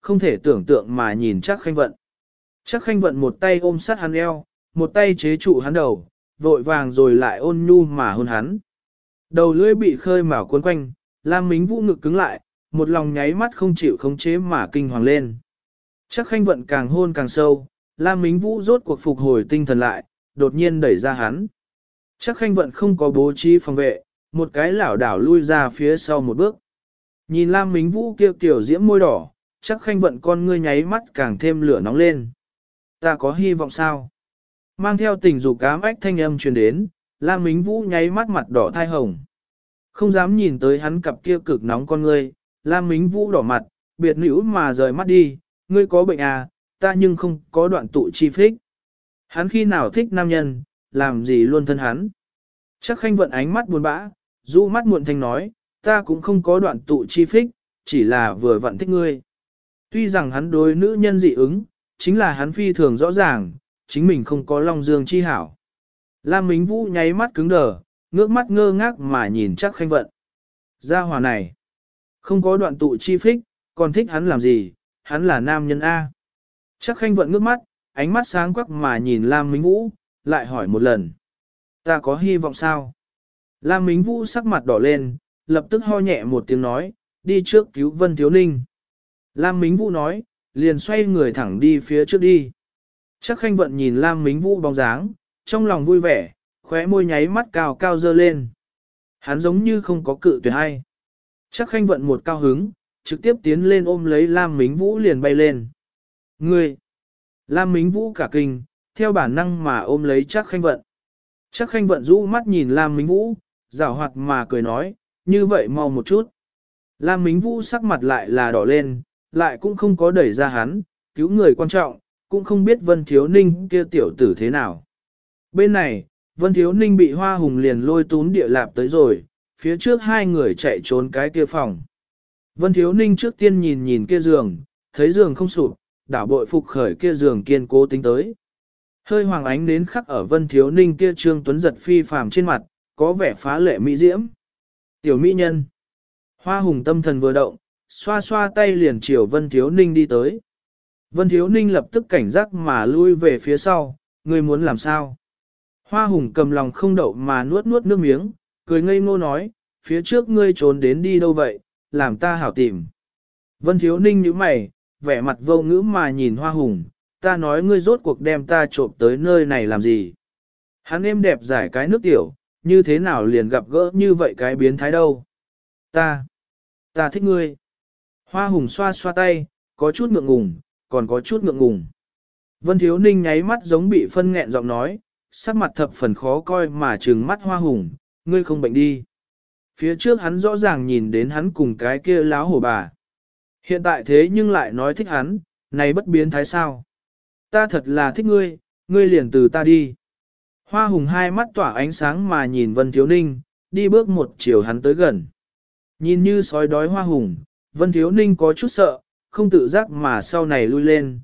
không thể tưởng tượng mà nhìn Trác Khanh Vận. Trác Khanh Vận một tay ôm sát hắn eo, một tay chế trụ hắn đầu, vội vàng rồi lại ôn nhu mà hôn hắn. Đầu lưỡi bị khơi mào cuốn quanh, Lam Mính Vũ ngực cứng lại, một lòng nháy mắt không chịu khống chế mà kinh hoàng lên. Trác Khanh Vận càng hôn càng sâu, Lam Mính Vũ rốt cuộc phục hồi tinh thần lại, đột nhiên đẩy ra hắn. Trác Khanh Vận không có bố trí phòng vệ, một cái lảo đảo lui ra phía sau một bước. Nhìn Lam Mính Vũ kia kiểu diễm môi đỏ, Trác Khanh Vận con ngươi nháy mắt càng thêm lửa nóng lên. Ta có hy vọng sao? Mang theo tình dục ám ách thanh âm truyền đến, Lam Mính Vũ nháy mắt mặt đỏ thai hồng. Không dám nhìn tới hắn cặp kia cực nóng con ngươi, Lam Mính Vũ đỏ mặt, biệt nữ mà rời mắt đi, ngươi có bệnh à, ta nhưng không có đoạn tụ chi phích. Hắn khi nào thích nam nhân, làm gì luôn thân hắn. Trác Khanh Vận ánh mắt buồn bã, du mắt muộn thanh nói, ta cũng không có đoạn tụ chi phích, chỉ là vừa vặn thích ngươi. Tuy rằng hắn đối nữ nhân dị ứng, chính là hắn phi thường rõ ràng, chính mình không có long dương chi hảo. Lam Mính Vũ nháy mắt cứng đờ, ngước mắt ngơ ngác mà nhìn Trác Khanh Vận. Gia hỏa này, không có đoạn tụ chi phích, còn thích hắn làm gì, hắn là nam nhân A. Trác Khanh Vận ngước mắt, ánh mắt sáng quắc mà nhìn Lam Mính Vũ, lại hỏi một lần. Ta có hy vọng sao? Lam Mính Vũ sắc mặt đỏ lên, lập tức ho nhẹ một tiếng nói, đi trước cứu Vân Thiếu Ninh. Lam Mính Vũ nói, liền xoay người thẳng đi phía trước đi. Trác Khanh Vận nhìn Lam Mính Vũ bóng dáng, trong lòng vui vẻ, khóe môi nháy mắt cao cao dơ lên. Hắn giống như không có cự tuyệt hay. Trác Khanh Vận một cao hứng, trực tiếp tiến lên ôm lấy Lam Mính Vũ liền bay lên. Ngươi! Lam Mính Vũ cả kinh, theo bản năng mà ôm lấy Trác Khanh Vận. Trác Khanh Vận rũ mắt nhìn Lam Mính Vũ, giảo hoạt mà cười nói, như vậy mau một chút. Lam Mính Vũ sắc mặt lại là đỏ lên, lại cũng không có đẩy ra hắn, cứu người quan trọng, cũng không biết Vân Thiếu Ninh kia tiểu tử thế nào. Bên này, Vân Thiếu Ninh bị Hoa Hùng liền lôi tún địa lạp tới rồi, phía trước hai người chạy trốn cái kia phòng. Vân Thiếu Ninh trước tiên nhìn nhìn kia giường, thấy giường không sụp, đảo bội phục khởi kia giường kiên cố tính tới. Hơi hoàng ánh đến khắc ở Vân Thiếu Ninh kia trương tuấn giật phi phàm trên mặt, có vẻ phá lệ mỹ diễm. Tiểu mỹ nhân. Hoa Hùng tâm thần vừa động, xoa xoa tay liền chiều Vân Thiếu Ninh đi tới. Vân Thiếu Ninh lập tức cảnh giác mà lui về phía sau, ngươi muốn làm sao? Hoa Hùng cầm lòng không đậu mà nuốt nuốt nước miếng, cười ngây ngô nói, phía trước ngươi trốn đến đi đâu vậy, làm ta hảo tìm. Vân Thiếu Ninh nhíu mày, vẻ mặt vô ngữ mà nhìn Hoa Hùng, ta nói ngươi rốt cuộc đem ta trộm tới nơi này làm gì? Hắn êm đẹp giải cái nước tiểu, như thế nào liền gặp gỡ như vậy cái biến thái đâu? Ta thích ngươi. Hoa Hùng xoa xoa tay, có chút ngượng ngùng, còn có chút ngượng ngùng. Vân Thiếu Ninh nháy mắt giống bị phân nghẹn giọng nói, sắc mặt thập phần khó coi mà trừng mắt Hoa Hùng, ngươi không bệnh đi. Phía trước hắn rõ ràng nhìn đến hắn cùng cái kia láo hổ bà. Hiện tại thế nhưng lại nói thích hắn, này bất biến thái sao. Ta thật là thích ngươi, ngươi liền từ ta đi. Hoa Hùng hai mắt tỏa ánh sáng mà nhìn Vân Thiếu Ninh, đi bước một chiều hắn tới gần. Nhìn như sói đói Hoa Hùng, Vân Thiếu Ninh có chút sợ, không tự giác mà sau này lui lên,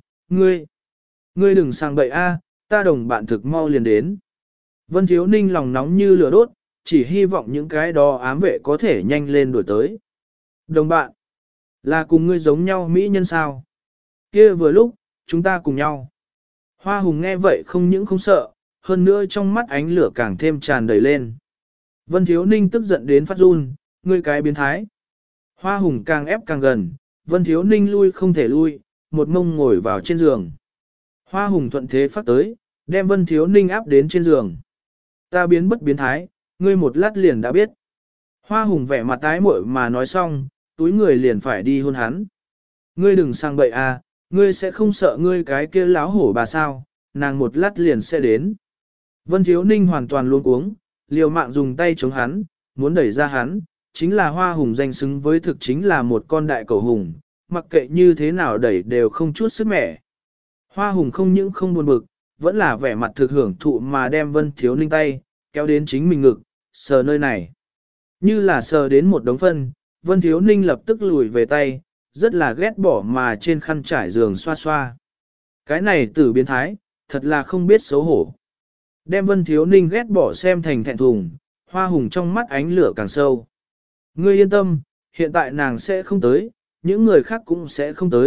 ngươi đừng sang bậy a, ta đồng bạn thực mau liền đến. Vân Thiếu Ninh lòng nóng như lửa đốt, chỉ hy vọng những cái đó ám vệ có thể nhanh lên đuổi tới. Đồng bạn, là cùng ngươi giống nhau mỹ nhân sao? Kia vừa lúc, chúng ta cùng nhau. Hoa Hùng nghe vậy không những không sợ, hơn nữa trong mắt ánh lửa càng thêm tràn đầy lên. Vân Thiếu Ninh tức giận đến phát run, ngươi cái biến thái. Hoa Hùng càng ép càng gần, Vân Thiếu Ninh lui không thể lui, một mông ngồi vào trên giường. Hoa Hùng thuận thế phát tới, đem Vân Thiếu Ninh áp đến trên giường. Ta biến bất biến thái, ngươi một lát liền đã biết. Hoa Hùng vẻ mặt tái muội mà nói xong, túi người liền phải đi hôn hắn. Ngươi đừng sang bậy à, ngươi sẽ không sợ ngươi cái kia láo hổ bà sao, nàng một lát liền sẽ đến. Vân Thiếu Ninh hoàn toàn luống cuống, liều mạng dùng tay chống hắn, muốn đẩy ra hắn, chính là Hoa Hùng danh xứng với thực chính là một con đại cầu hùng, mặc kệ như thế nào đẩy đều không chút sức mẻ. Hoa Hùng không những không buồn bực, vẫn là vẻ mặt thực hưởng thụ mà đem Vân Thiếu Ninh tay, kéo đến chính mình ngực, sờ nơi này. Như là sờ đến một đống phân, Vân Thiếu Ninh lập tức lùi về tay, rất là ghét bỏ mà trên khăn trải giường xoa xoa. Cái này tử biến thái, thật là không biết xấu hổ. Đem Vân Thiếu Ninh ghét bỏ xem thành thẹn thùng, Hoa Hùng trong mắt ánh lửa càng sâu. Ngươi yên tâm, hiện tại nàng sẽ không tới, những người khác cũng sẽ không tới,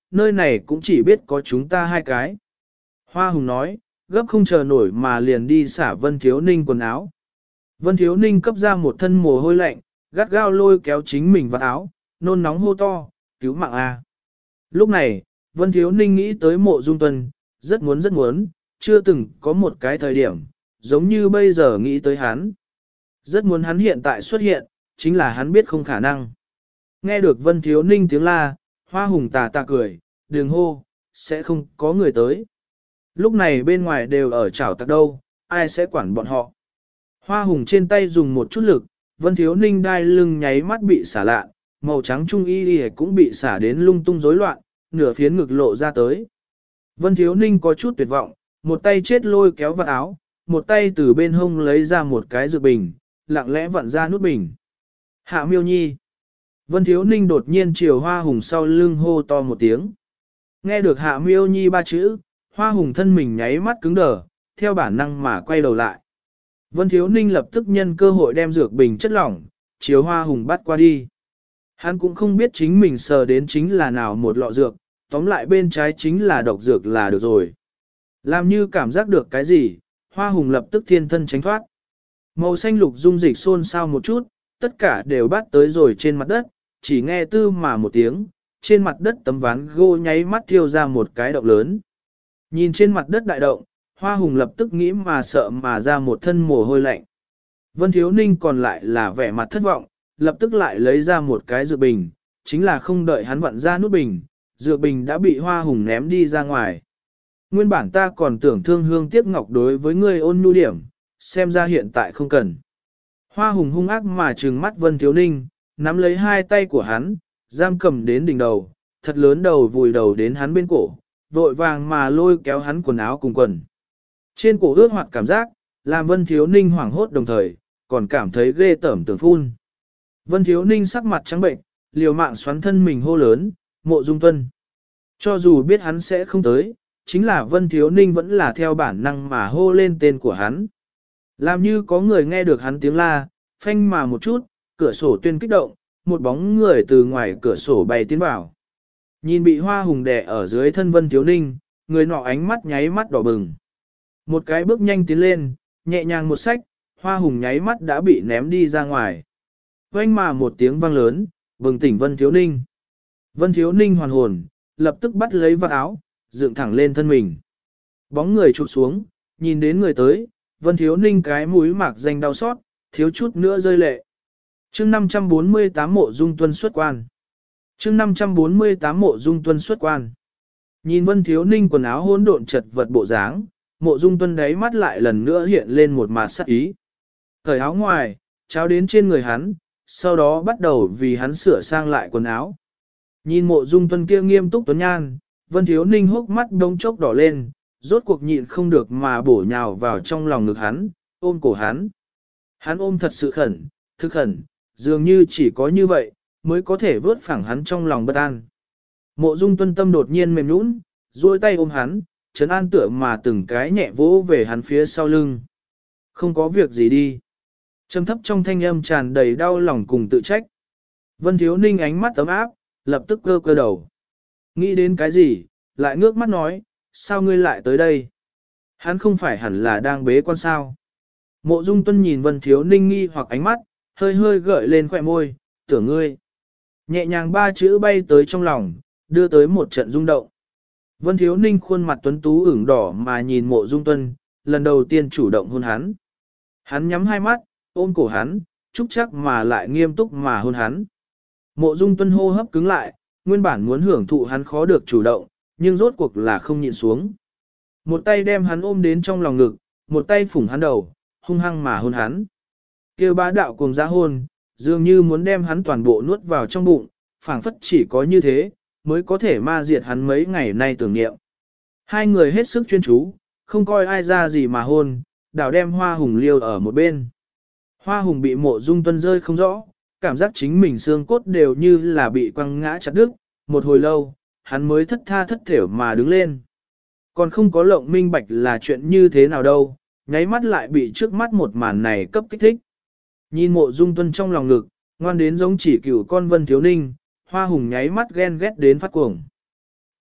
nơi này cũng chỉ biết có chúng ta hai cái. Hoa Hùng nói, gấp không chờ nổi mà liền đi xả Vân Thiếu Ninh quần áo. Vân Thiếu Ninh cấp ra một thân mồ hôi lạnh, gắt gao lôi kéo chính mình vào áo, nôn nóng hô to, cứu mạng a. Lúc này, Vân Thiếu Ninh nghĩ tới Mộ Dung Tuân, rất muốn, chưa từng có một cái thời điểm, giống như bây giờ nghĩ tới hắn. Rất muốn hắn hiện tại xuất hiện, chính là hắn biết không khả năng. Nghe được Vân Thiếu Ninh tiếng la, Hoa Hùng tà tà cười, đừng hô, sẽ không có người tới. Lúc này bên ngoài đều ở chảo tặc đâu, ai sẽ quản bọn họ. Hoa Hùng trên tay dùng một chút lực, Vân Thiếu Ninh đai lưng nháy mắt bị xả lạ, màu trắng trung y cũng bị xả đến lung tung rối loạn, nửa phiến ngực lộ ra tới. Vân Thiếu Ninh có chút tuyệt vọng, một tay chết lôi kéo vào áo, một tay từ bên hông lấy ra một cái dược bình, lặng lẽ vặn ra nút bình. Hạ Miêu Nhi. Vân Thiếu Ninh đột nhiên chiều Hoa Hùng sau lưng hô to một tiếng. Nghe được Hạ Miêu Nhi ba chữ, Hoa Hùng thân mình nháy mắt cứng đờ, theo bản năng mà quay đầu lại. Vân Thiếu Ninh lập tức nhân cơ hội đem dược bình chất lỏng, chiều Hoa Hùng bắt qua đi. Hắn cũng không biết chính mình sờ đến chính là nào một lọ dược, tóm lại bên trái chính là độc dược là được rồi. Làm như cảm giác được cái gì, Hoa Hùng lập tức thiên thân tránh thoát. Màu xanh lục dung dịch xôn xao một chút, tất cả đều bắt tới rồi trên mặt đất, chỉ nghe tư mà một tiếng, trên mặt đất tấm ván gỗ nháy mắt thiêu ra một cái động lớn. Nhìn trên mặt đất đại động, Hoa Hùng lập tức nghĩ mà sợ mà ra một thân mồ hôi lạnh. Vân Thiếu Ninh còn lại là vẻ mặt thất vọng, lập tức lại lấy ra một cái dược bình, chính là không đợi hắn vặn ra nút bình, dược bình đã bị Hoa Hùng ném đi ra ngoài. Nguyên bản ta còn tưởng thương hương tiếc ngọc đối với ngươi ôn nhu điểm, xem ra hiện tại không cần. Hoa Hùng hung ác mà trừng mắt Vân Thiếu Ninh, nắm lấy hai tay của hắn, giam cầm đến đỉnh đầu, thật lớn đầu vùi đầu đến hắn bên cổ, vội vàng mà lôi kéo hắn quần áo cùng quần. Trên cổ ướt hoạt cảm giác, làm Vân Thiếu Ninh hoảng hốt đồng thời, còn cảm thấy ghê tởm tưởng phun. Vân Thiếu Ninh sắc mặt trắng bệnh, liều mạng xoắn thân mình hô lớn, Mộ Dung Tuân. Cho dù biết hắn sẽ không tới, chính là Vân Thiếu Ninh vẫn là theo bản năng mà hô lên tên của hắn. Làm như có người nghe được hắn tiếng la, phanh mà một chút, cửa sổ tuyên kích động, một bóng người từ ngoài cửa sổ bay tiến vào. Nhìn bị Hoa Hùng đè ở dưới thân Vân Thiếu Ninh, người nọ ánh mắt nháy mắt đỏ bừng. Một cái bước nhanh tiến lên, nhẹ nhàng một xách, Hoa Hùng nháy mắt đã bị ném đi ra ngoài. Oanh mà một tiếng vang lớn, bừng tỉnh Vân Thiếu Ninh. Vân Thiếu Ninh hoàn hồn, lập tức bắt lấy vạt áo, dựng thẳng lên thân mình. Bóng người chụp xuống, nhìn đến người tới, Vân Thiếu Ninh cái mũi mạc danh đau xót, thiếu chút nữa rơi lệ. Chương 548 Mộ Dung Tuân xuất quan. Chương 548 Mộ Dung Tuân xuất quan. Nhìn Vân Thiếu Ninh quần áo hỗn độn chật vật bộ dáng, Mộ Dung Tuân đáy mắt lại lần nữa hiện lên một mặt sắc ý. Cởi áo ngoài, trao đến trên người hắn, sau đó bắt đầu vì hắn sửa sang lại quần áo. Nhìn Mộ Dung Tuân kia nghiêm túc tuấn nhan, Vân Thiếu Ninh hốc mắt đống chốc đỏ lên, rốt cuộc nhịn không được mà bổ nhào vào trong lòng ngực hắn, ôm cổ hắn. Hắn ôm thật sự khẩn, thực khẩn, dường như chỉ có như vậy, mới có thể vớt phẳng hắn trong lòng bất an. Mộ Dung Tuân tâm đột nhiên mềm nhũn, duỗi tay ôm hắn, trấn an tựa mà từng cái nhẹ vỗ về hắn phía sau lưng. Không có việc gì đi. Trầm thấp trong thanh âm tràn đầy đau lòng cùng tự trách. Vân Thiếu Ninh ánh mắt ấm áp, lập tức cơ cơ đầu. Nghĩ đến cái gì, lại ngước mắt nói, sao ngươi lại tới đây? Hắn không phải hẳn là đang bế quan sao? Mộ Dung Tuân nhìn Vân Thiếu Ninh nghi hoặc ánh mắt, hơi hơi gợi lên khỏe môi, tưởng ngươi. Nhẹ nhàng ba chữ bay tới trong lòng, đưa tới một trận rung động. Vân Thiếu Ninh khuôn mặt tuấn tú ửng đỏ mà nhìn Mộ Dung Tuân, lần đầu tiên chủ động hôn hắn. Hắn nhắm hai mắt, ôm cổ hắn, chúc chắc mà lại nghiêm túc mà hôn hắn. Mộ Dung Tuân hô hấp cứng lại, nguyên bản muốn hưởng thụ hắn khó được chủ động, nhưng rốt cuộc là không nhịn xuống. Một tay đem hắn ôm đến trong lòng ngực, một tay phủng hắn đầu, hung hăng mà hôn hắn. Kêu bá đạo cùng giá hôn, dường như muốn đem hắn toàn bộ nuốt vào trong bụng, phảng phất chỉ có như thế, mới có thể ma diệt hắn mấy ngày nay tưởng niệm. Hai người hết sức chuyên chú, không coi ai ra gì mà hôn, đảo đem Hoa Hùng liêu ở một bên. Hoa Hùng bị Mộ Dung Tuân rơi không rõ, cảm giác chính mình xương cốt đều như là bị quăng ngã chặt đứt, một hồi lâu, hắn mới thất tha thất thểu mà đứng lên. Còn không có lộng minh bạch là chuyện như thế nào đâu, nháy mắt lại bị trước mắt một màn này cấp kích thích. Nhìn Mộ Dung Tuân trong lòng ngực, ngoan đến giống chỉ cửu con Vân Thiếu Ninh, Hoa Hùng nháy mắt ghen ghét đến phát cuồng.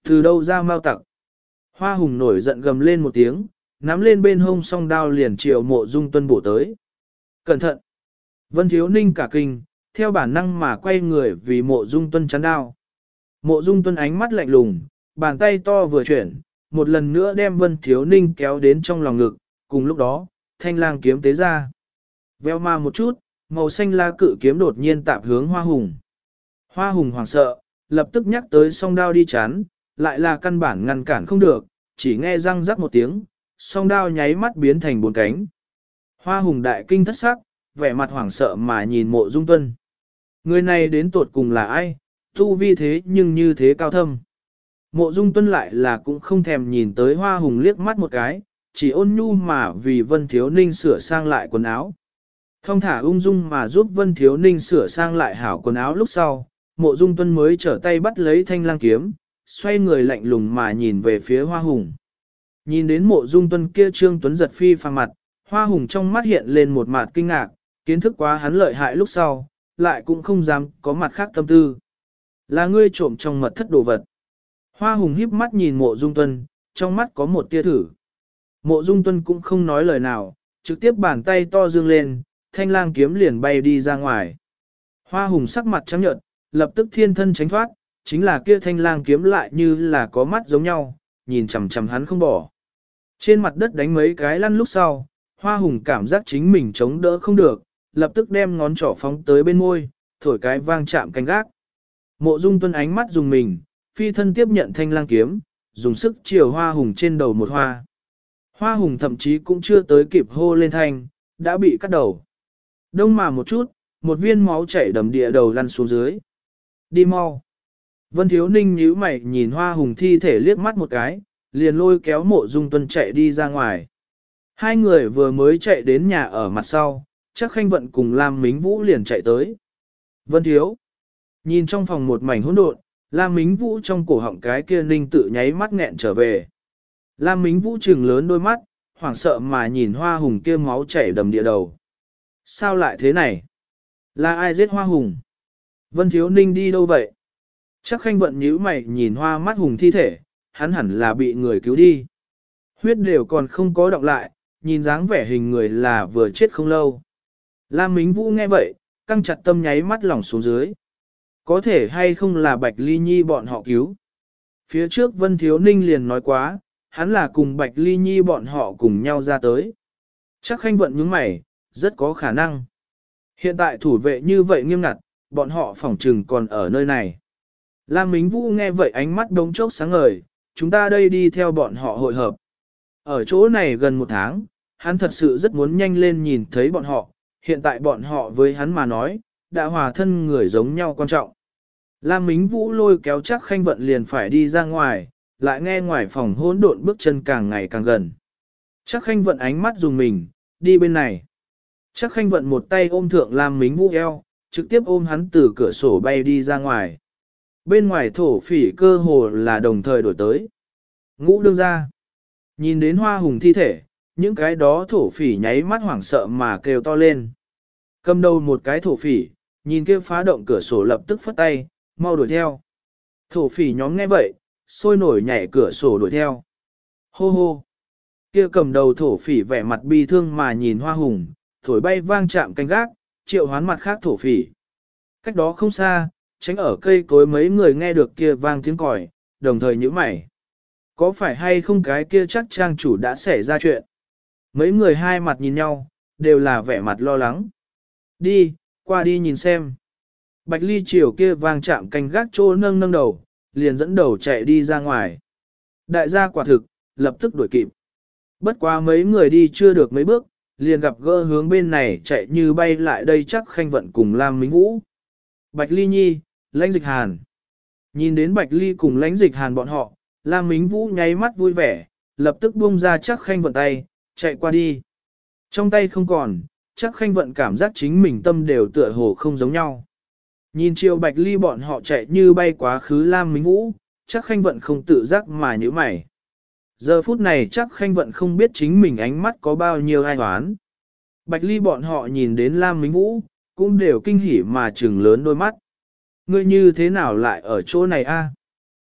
Từ đâu ra mau tặc? Hoa hùng nổi giận gầm lên một tiếng, nắm lên bên hông song đao liền chiều mộ dung tuân bổ tới. Cẩn thận! Vân Thiếu Ninh cả kinh, theo bản năng mà quay người vì mộ dung tuân chắn đao. Mộ dung tuân ánh mắt lạnh lùng, bàn tay to vừa chuyển, một lần nữa đem Vân Thiếu Ninh kéo đến trong lòng ngực, cùng lúc đó, thanh lang kiếm tế ra. Veo ma một chút, màu xanh la cự kiếm đột nhiên tạp hướng hoa hùng. Hoa hùng hoảng sợ, lập tức nhắc tới song đao đi chắn, lại là căn bản ngăn cản không được, chỉ nghe răng rắc một tiếng, song đao nháy mắt biến thành bốn cánh. Hoa hùng đại kinh thất sắc, vẻ mặt hoảng sợ mà nhìn mộ dung tuân. Người này đến tột cùng là ai, tu vi thế nhưng như thế cao thâm. Mộ dung tuân lại là cũng không thèm nhìn tới hoa hùng liếc mắt một cái, chỉ ôn nhu mà vì Vân Thiếu Ninh sửa sang lại quần áo. Thong thả ung dung mà giúp Vân Thiếu Ninh sửa sang lại hảo quần áo lúc sau, mộ dung tuân mới trở tay bắt lấy thanh lang kiếm, xoay người lạnh lùng mà nhìn về phía hoa hùng. Nhìn đến mộ dung tuân kia trương tuấn giật phi phàng mặt, hoa hùng trong mắt hiện lên một mặt kinh ngạc, kiến thức quá hắn lợi hại lúc sau, lại cũng không dám có mặt khác tâm tư. Là ngươi trộm trong mật thất đồ vật. Hoa hùng híp mắt nhìn mộ dung tuân, trong mắt có một tia thử. Mộ dung tuân cũng không nói lời nào, trực tiếp bàn tay to dương lên, thanh lang kiếm liền bay đi ra ngoài. Hoa hùng sắc mặt trắng nhợt, lập tức thiên thân tránh thoát, chính là kia thanh lang kiếm lại như là có mắt giống nhau, nhìn chằm chằm hắn không bỏ. Trên mặt đất đánh mấy cái lăn lúc sau, hoa hùng cảm giác chính mình chống đỡ không được, lập tức đem ngón trỏ phóng tới bên môi, thổi cái vang chạm canh gác. Mộ dung tuân ánh mắt dùng mình, phi thân tiếp nhận thanh lang kiếm, dùng sức chiều hoa hùng trên đầu một hoa. Hoa hùng thậm chí cũng chưa tới kịp hô lên thanh, đã bị cắt đầu. Đông mà một chút, một viên máu chảy đầm địa đầu lăn xuống dưới. Đi mau. Vân Thiếu Ninh nhíu mày nhìn hoa hùng thi thể liếc mắt một cái, liền lôi kéo mộ dung tuân chạy đi ra ngoài. Hai người vừa mới chạy đến nhà ở mặt sau, chắc Khanh Vận cùng Lam Mính Vũ liền chạy tới. Vân Thiếu. Nhìn trong phòng một mảnh hỗn độn, Lam Mính Vũ trong cổ họng cái kia ninh tự nháy mắt nghẹn trở về. Lam Mính Vũ trừng lớn đôi mắt, hoảng sợ mà nhìn hoa hùng kia máu chảy đầm địa đầu. Sao lại thế này? Là ai giết hoa hùng? Vân Thiếu Ninh đi đâu vậy? Chắc Khanh Vận nhíu mày nhìn hoa mắt hùng thi thể, hắn hẳn là bị người cứu đi. Huyết đều còn không có đọng lại, nhìn dáng vẻ hình người là vừa chết không lâu. Lam Mính Vũ nghe vậy, căng chặt tâm nháy mắt lỏng xuống dưới. Có thể hay không là Bạch Ly Nhi bọn họ cứu? Phía trước Vân Thiếu Ninh liền nói quá, hắn là cùng Bạch Ly Nhi bọn họ cùng nhau ra tới. Chắc Khanh Vận nhướng mày, rất có khả năng. Hiện tại thủ vệ như vậy nghiêm ngặt, bọn họ phỏng trừng còn ở nơi này. Lam Mính Vũ nghe vậy ánh mắt đống chốc sáng ngời, chúng ta đây đi theo bọn họ hội hợp. Ở chỗ này gần một tháng, hắn thật sự rất muốn nhanh lên nhìn thấy bọn họ, hiện tại bọn họ với hắn mà nói, đã hòa thân người giống nhau quan trọng. Lam Mính Vũ lôi kéo chắc Khanh Vận liền phải đi ra ngoài, lại nghe ngoài phòng hỗn độn bước chân càng ngày càng gần. Chắc Khanh Vận ánh mắt dùng mình, đi bên này. Chắc Khanh Vận một tay ôm thượng Lam Mính Vũ eo, trực tiếp ôm hắn từ cửa sổ bay đi ra ngoài. Bên ngoài thổ phỉ cơ hồ là đồng thời đổi tới. Ngũ đương ra. Nhìn đến hoa hùng thi thể, những cái đó thổ phỉ nháy mắt hoảng sợ mà kêu to lên. Cầm đầu một cái thổ phỉ, nhìn kia phá động cửa sổ lập tức phất tay, mau đuổi theo. Thổ phỉ nhóm nghe vậy, sôi nổi nhảy cửa sổ đuổi theo. Hô hô. Kia cầm đầu thổ phỉ vẻ mặt bi thương mà nhìn hoa hùng, thổi bay vang chạm canh gác, triệu hoán mặt khác thổ phỉ. Cách đó không xa, tránh ở cây cối mấy người nghe được kia vang tiếng còi, đồng thời nhíu mày. Có phải hay không cái kia chắc trang chủ đã xảy ra chuyện? Mấy người hai mặt nhìn nhau, đều là vẻ mặt lo lắng. Đi, qua đi nhìn xem. Bạch Ly chiều kia vang chạm canh gác trô nâng nâng đầu, liền dẫn đầu chạy đi ra ngoài. Đại gia quả thực, lập tức đuổi kịp. Bất quá mấy người đi chưa được mấy bước, liền gặp gỡ hướng bên này chạy như bay lại đây chắc Khanh Vận cùng Lam Mính Vũ. Bạch Ly Nhi, Lãnh Dịch Hàn. Nhìn đến Bạch Ly cùng Lãnh Dịch Hàn bọn họ, Lam Mính Vũ nháy mắt vui vẻ, lập tức buông ra chắc Khanh Vận tay, chạy qua đi. Trong tay không còn, chắc Khanh Vận cảm giác chính mình tâm đều tựa hồ không giống nhau. Nhìn chiều Bạch Ly bọn họ chạy như bay quá khứ Lam Mính Vũ, chắc Khanh Vận không tự giác mà nhíu mày. Giờ phút này chắc Khanh Vận không biết chính mình ánh mắt có bao nhiêu ai hoán. Bạch Ly bọn họ nhìn đến Lam Mính Vũ, cũng đều kinh hỉ mà trừng lớn đôi mắt. Ngươi như thế nào lại ở chỗ này a?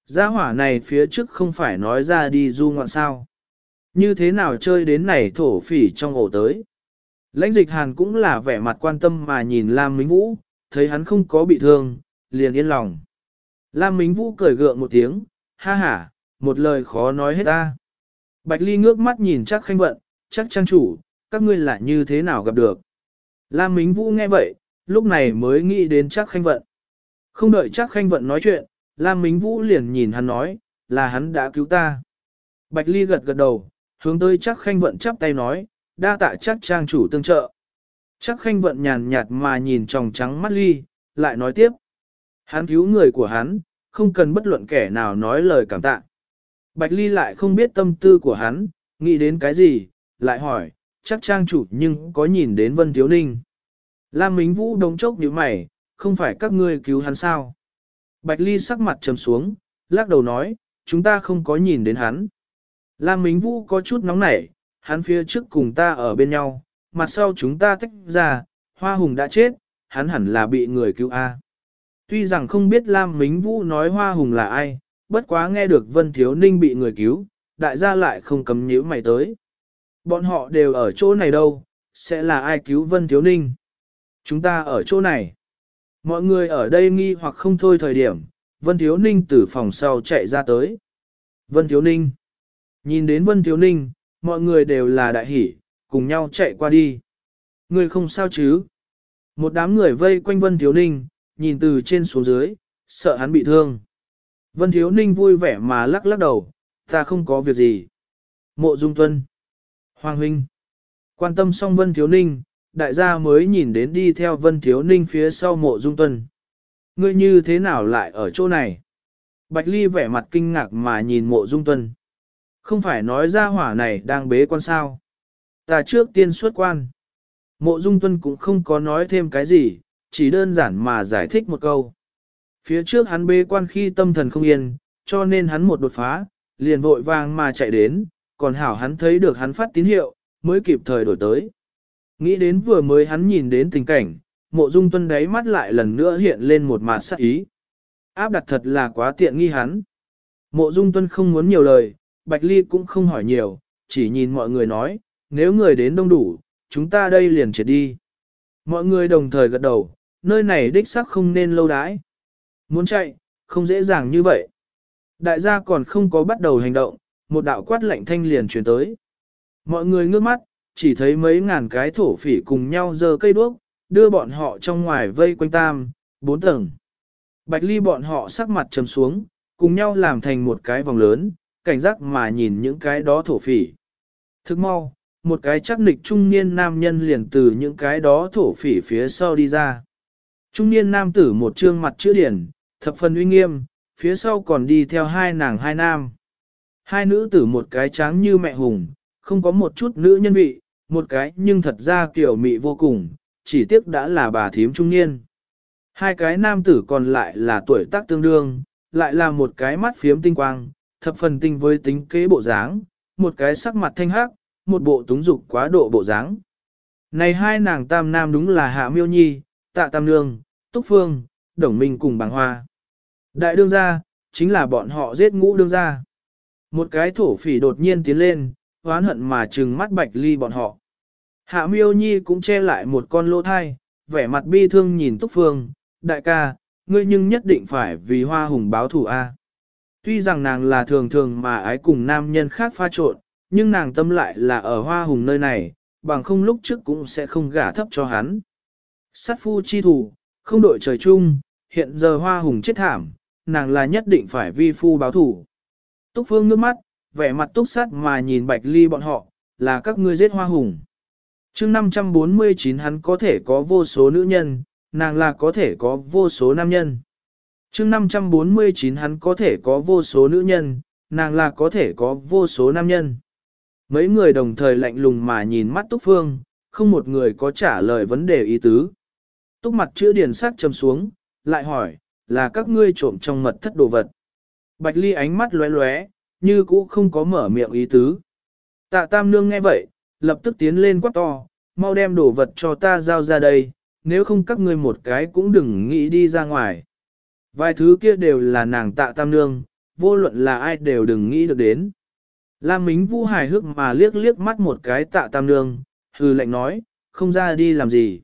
Gia hỏa này phía trước không phải nói ra đi du ngoạn sao. Như thế nào chơi đến này thổ phỉ trong ổ tới. Lãnh dịch hàn cũng là vẻ mặt quan tâm mà nhìn Lam Mính Vũ, thấy hắn không có bị thương, liền yên lòng. Lam Mính Vũ cười gượng một tiếng, ha ha, một lời khó nói hết ta. Bạch Ly ngước mắt nhìn chắc khanh vận, chắc trang chủ, các ngươi là như thế nào gặp được. Lam Mính Vũ nghe vậy, lúc này mới nghĩ đến chắc khanh vận. Không đợi chắc khanh vận nói chuyện, Lam Mính Vũ liền nhìn hắn nói, là hắn đã cứu ta. Bạch Ly gật gật đầu, hướng tới chắc khanh vận chắp tay nói, đa tạ chắc trang chủ tương trợ. Chắc khanh vận nhàn nhạt mà nhìn tròng trắng mắt Ly, lại nói tiếp. Hắn cứu người của hắn, không cần bất luận kẻ nào nói lời cảm tạ. Bạch Ly lại không biết tâm tư của hắn, nghĩ đến cái gì, lại hỏi, chắc trang chủ nhưng có nhìn đến Vân Thiếu Ninh. Lam Mính Vũ đống chốc như mày, không phải các ngươi cứu hắn sao? Bạch Ly sắc mặt trầm xuống, lắc đầu nói, chúng ta không có nhìn đến hắn. Lam Mính Vũ có chút nóng nảy, hắn phía trước cùng ta ở bên nhau, mặt sau chúng ta tách ra, Hoa Hùng đã chết, hắn hẳn là bị người cứu A. Tuy rằng không biết Lam Mính Vũ nói Hoa Hùng là ai, bất quá nghe được Vân Thiếu Ninh bị người cứu, đại gia lại không cấm nhíu mày tới. Bọn họ đều ở chỗ này đâu, sẽ là ai cứu Vân Thiếu Ninh? Chúng ta ở chỗ này. Mọi người ở đây nghi hoặc không thôi thời điểm, Vân Thiếu Ninh từ phòng sau chạy ra tới. Vân Thiếu Ninh. Nhìn đến Vân Thiếu Ninh, mọi người đều là đại hỉ, cùng nhau chạy qua đi. Người không sao chứ? Một đám người vây quanh Vân Thiếu Ninh, nhìn từ trên xuống dưới, sợ hắn bị thương. Vân Thiếu Ninh vui vẻ mà lắc lắc đầu, ta không có việc gì. Mộ Dung Tuân. Hoàng huynh. Quan tâm xong Vân Thiếu Ninh, đại gia mới nhìn đến đi theo Vân Thiếu Ninh phía sau Mộ Dung Tuân. Ngươi như thế nào lại ở chỗ này? Bạch Ly vẻ mặt kinh ngạc mà nhìn Mộ Dung Tuân. Không phải nói ra hỏa này đang bế quan sao? Ta trước tiên xuất quan. Mộ Dung Tuân cũng không có nói thêm cái gì, chỉ đơn giản mà giải thích một câu. Phía trước hắn bế quan khi tâm thần không yên, cho nên hắn một đột phá, liền vội vàng mà chạy đến, còn hảo hắn thấy được hắn phát tín hiệu, mới kịp thời đổi tới. Nghĩ đến vừa mới hắn nhìn đến tình cảnh, Mộ Dung Tuân đáy mắt lại lần nữa hiện lên một mạt sắc ý. Áp đặt thật là quá tiện nghi hắn. Mộ Dung Tuân không muốn nhiều lời, Bạch Ly cũng không hỏi nhiều, chỉ nhìn mọi người nói, nếu người đến đông đủ, chúng ta đây liền triệt đi. Mọi người đồng thời gật đầu, nơi này đích xác không nên lâu đãi. Muốn chạy, không dễ dàng như vậy. Đại gia còn không có bắt đầu hành động, một đạo quát lạnh thanh liền truyền tới. Mọi người ngước mắt, chỉ thấy mấy ngàn cái thổ phỉ cùng nhau giơ cây đuốc, đưa bọn họ trong ngoài vây quanh tam, 4 tầng. Bạch Ly bọn họ sắc mặt trầm xuống, cùng nhau làm thành một cái vòng lớn, cảnh giác mà nhìn những cái đó thổ phỉ. Thức mau, một cái chắc nịch trung niên nam nhân liền từ những cái đó thổ phỉ phía sau đi ra. Trung niên nam tử một trương mặt chữ điển, thập phần uy nghiêm, phía sau còn đi theo hai nàng hai nam. Hai nữ tử một cái tráng như mẹ hùng, không có một chút nữ nhân vị, một cái nhưng thật ra kiểu mị vô cùng, chỉ tiếc đã là bà thím trung niên. Hai cái nam tử còn lại là tuổi tác tương đương, lại là một cái mắt phiếm tinh quang, thập phần tinh với tính kế bộ dáng, một cái sắc mặt thanh hắc, một bộ túng dục quá độ bộ dáng. Này hai nàng tam nam đúng là Hạ Miêu Nhi, Tạ Tam Nương, Túc Phương, Đồng Minh cùng Bàng Hoa. Đại đương gia, chính là bọn họ giết ngũ đương gia. Một cái thổ phỉ đột nhiên tiến lên, hoán hận mà trừng mắt Bạch Ly bọn họ. Hạ Miêu Nhi cũng che lại một con lỗ thai, vẻ mặt bi thương nhìn Túc Phương, đại ca, ngươi nhưng nhất định phải vì Hoa Hùng báo thù a. Tuy rằng nàng là thường thường mà ái cùng nam nhân khác pha trộn, nhưng nàng tâm lại là ở Hoa Hùng nơi này, bằng không lúc trước cũng sẽ không gả thấp cho hắn. Sát phu chi thủ, không đội trời chung, hiện giờ Hoa Hùng chết thảm, nàng là nhất định phải vi phu báo thủ. Túc Phương nước mắt, vẻ mặt túc sát mà nhìn Bạch Ly bọn họ, là các ngươi giết Hoa Hùng. Chương 549 hắn có thể có vô số nữ nhân, nàng là có thể có vô số nam nhân. Chương 549 hắn có thể có vô số nữ nhân, nàng là có thể có vô số nam nhân. Mấy người đồng thời lạnh lùng mà nhìn mắt Túc Phương, không một người có trả lời vấn đề ý tứ. Túc mặt chữa điền sắc trầm xuống, lại hỏi, là các ngươi trộm trong mật thất đồ vật. Bạch Ly ánh mắt lóe lóe, như cũ không có mở miệng ý tứ. Tạ Tam Nương nghe vậy, lập tức tiến lên quát to, mau đem đồ vật cho ta giao ra đây, nếu không các ngươi một cái cũng đừng nghĩ đi ra ngoài. Vài thứ kia đều là nàng Tạ Tam Nương, vô luận là ai đều đừng nghĩ được đến. Lam Mính Vũ hài hước mà liếc liếc mắt một cái Tạ Tam Nương, hừ lạnh nói, không ra đi làm gì.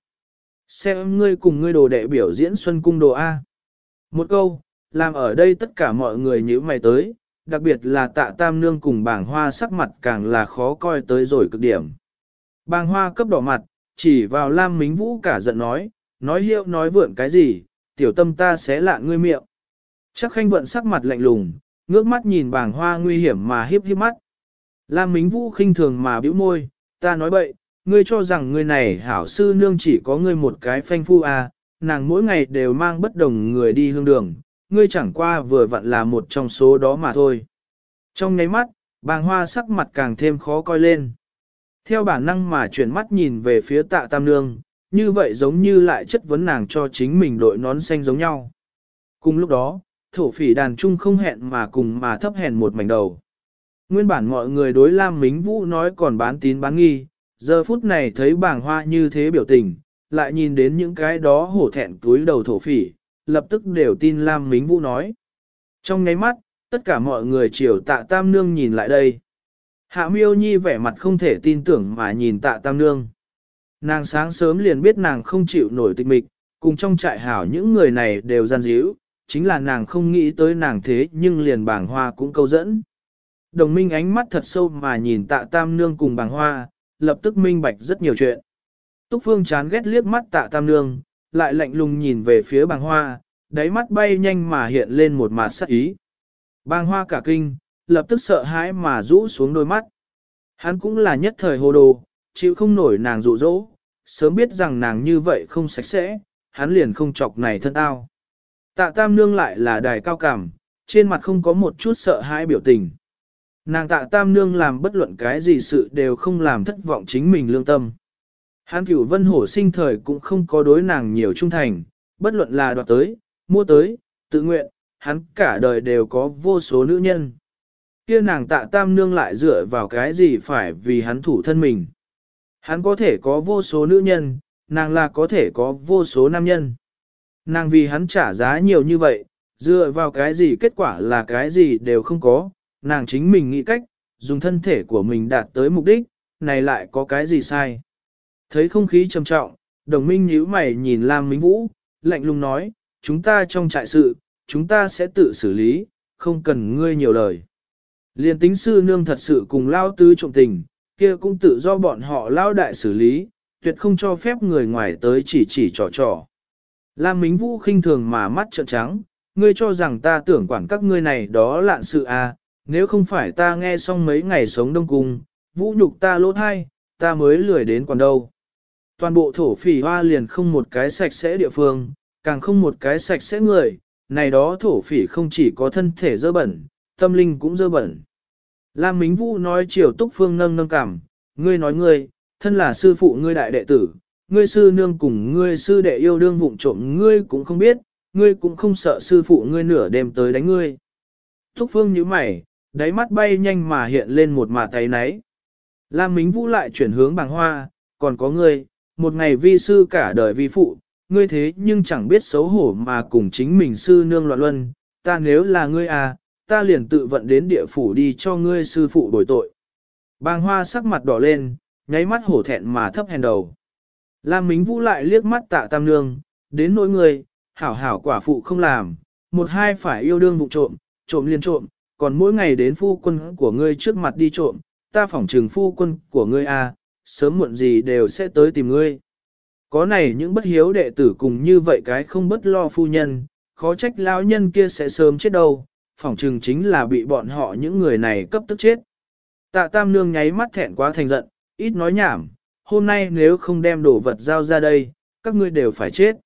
Xem ngươi cùng ngươi đồ đệ biểu diễn Xuân Cung đồ A. Một câu, làm ở đây tất cả mọi người nhíu mày tới, đặc biệt là Tạ Tam Nương cùng Bàng Hoa sắc mặt càng là khó coi tới rồi cực điểm. Bàng Hoa cấp đỏ mặt, chỉ vào Lam Mính Vũ cả giận nói hiệu nói vượn cái gì, tiểu tâm ta sẽ lạ ngươi miệng. Chắc Khanh Vận sắc mặt lạnh lùng, ngước mắt nhìn Bàng Hoa nguy hiểm mà hiếp hiếp mắt. Lam Mính Vũ khinh thường mà bĩu môi, ta nói bậy, ngươi cho rằng ngươi này hảo sư nương chỉ có ngươi một cái phanh phu à, nàng mỗi ngày đều mang bất đồng người đi hương đường, ngươi chẳng qua vừa vặn là một trong số đó mà thôi. Trong nháy mắt, Bàng Hoa sắc mặt càng thêm khó coi lên. Theo bản năng mà chuyển mắt nhìn về phía Tạ Tam Nương, như vậy giống như lại chất vấn nàng cho chính mình đội nón xanh giống nhau. Cùng lúc đó, thổ phỉ đàn trung không hẹn mà cùng mà thấp hèn một mảnh đầu. Nguyên bản mọi người đối Lam Mính Vũ nói còn bán tín bán nghi, giờ phút này thấy Bàng Hoa như thế biểu tình, lại nhìn đến những cái đó hổ thẹn túi đầu thổ phỉ, lập tức đều tin Lam Mính Vũ nói. Trong nháy mắt, tất cả mọi người chiều Tạ Tam Nương nhìn lại đây. Hạ Miêu Nhi vẻ mặt không thể tin tưởng mà nhìn Tạ Tam Nương. Nàng sáng sớm liền biết nàng không chịu nổi tịch mịch, cùng trong trại hảo những người này đều gian díu, chính là nàng không nghĩ tới nàng thế nhưng liền Bàng Hoa cũng câu dẫn. Đồng minh ánh mắt thật sâu mà nhìn Tạ Tam Nương cùng Bàng Hoa, lập tức minh bạch rất nhiều chuyện. Túc Phương chán ghét liếc mắt Tạ Tam Nương, lại lạnh lùng nhìn về phía Bàng Hoa, đáy mắt bay nhanh mà hiện lên một mặt sắc ý. Bàng Hoa cả kinh, lập tức sợ hãi mà rũ xuống đôi mắt. Hắn cũng là nhất thời hồ đồ, chịu không nổi nàng dụ dỗ, sớm biết rằng nàng như vậy không sạch sẽ, hắn liền không chọc này thân tao. Tạ Tam Nương lại là đài cao cảm, trên mặt không có một chút sợ hãi biểu tình. Nàng Tạ Tam Nương làm bất luận cái gì sự đều không làm thất vọng chính mình lương tâm. Hắn Cửu Vân Hổ sinh thời cũng không có đối nàng nhiều trung thành, bất luận là đoạt tới, mua tới, tự nguyện, hắn cả đời đều có vô số nữ nhân. Kia nàng Tạ Tam Nương lại dựa vào cái gì phải vì hắn thủ thân mình. Hắn có thể có vô số nữ nhân, nàng là có thể có vô số nam nhân. Nàng vì hắn trả giá nhiều như vậy, dựa vào cái gì kết quả là cái gì đều không có, nàng chính mình nghĩ cách, dùng thân thể của mình đạt tới mục đích, này lại có cái gì sai. Thấy không khí trầm trọng, Đồng Minh nhíu mày nhìn Lam Mính Vũ, lạnh lùng nói, chúng ta trong trại sự, chúng ta sẽ tự xử lý, không cần ngươi nhiều lời. Liên tính sư nương thật sự cùng lao tứ trộm tình, kia cũng tự do bọn họ lao đại xử lý, tuyệt không cho phép người ngoài tới chỉ trò trò. Lam Mính Vũ khinh thường mà mắt trợn trắng, ngươi cho rằng ta tưởng quản các ngươi này đó lạn sự à, nếu không phải ta nghe xong mấy ngày sống đông cung, vũ nhục ta lỗ thai, ta mới lười đến còn đâu. Toàn bộ thổ phỉ hoa liền không một cái sạch sẽ địa phương, càng không một cái sạch sẽ người, này đó thổ phỉ không chỉ có thân thể dơ bẩn, tâm linh cũng dơ bẩn. Lam Mính Vũ nói chiều Túc Phương nâng cảm, ngươi nói ngươi, thân là sư phụ ngươi đại đệ tử, ngươi sư nương cùng ngươi sư đệ yêu đương vụng trộm ngươi cũng không biết, ngươi cũng không sợ sư phụ ngươi nửa đêm tới đánh ngươi. Túc Phương nhíu mày, đáy mắt bay nhanh mà hiện lên một mạt tay náy. Lam Mính Vũ lại chuyển hướng Bàng Hoa, còn có ngươi, một ngày vi sư cả đời vi phụ, ngươi thế nhưng chẳng biết xấu hổ mà cùng chính mình sư nương loạn luân, ta nếu là ngươi à, ta liền tự vận đến địa phủ đi cho ngươi sư phụ bồi tội. Bàng Hoa sắc mặt đỏ lên, nháy mắt hổ thẹn mà thấp hèn đầu. Lam Mính Vũ lại liếc mắt Tạ Tam Nương, đến nỗi ngươi, hảo hảo quả phụ không làm, một hai phải yêu đương vụ trộm, trộm liên trộm, còn mỗi ngày đến phu quân của ngươi trước mặt đi trộm, ta phỏng trừng phu quân của ngươi à, sớm muộn gì đều sẽ tới tìm ngươi. Có này những bất hiếu đệ tử cùng như vậy cái không bất lo phu nhân, khó trách lão nhân kia sẽ sớm chết đâu, phỏng trừng chính là bị bọn họ những người này cấp tức chết. Tạ Tam Nương nháy mắt thẹn quá thành giận, ít nói nhảm, hôm nay nếu không đem đồ vật giao ra đây, các ngươi đều phải chết.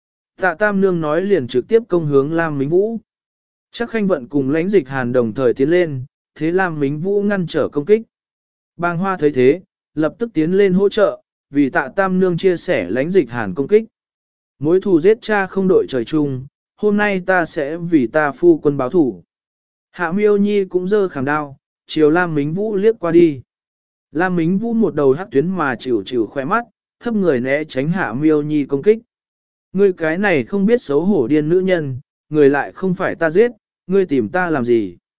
Tạ Tam Nương nói liền trực tiếp công hướng Lam Mính Vũ. Chắc Khanh Vận cùng Lãnh Dịch Hàn đồng thời tiến lên, thế Lam Mính Vũ ngăn trở công kích. Bàng Hoa thấy thế, lập tức tiến lên hỗ trợ, vì Tạ Tam Nương chia sẻ Lãnh Dịch Hàn công kích. Mối thù giết cha không đội trời chung, hôm nay ta sẽ vì ta phu quân báo thủ. Hạ Miêu Nhi cũng giơ khảm đao, chiều Lam Mính Vũ liếc qua đi. Lam Mính Vũ một đầu hắc tuyến mà chịu khoe mắt, thấp người né tránh Hạ Miêu Nhi công kích. Ngươi cái này không biết xấu hổ điên nữ nhân, người lại không phải ta giết, ngươi tìm ta làm gì?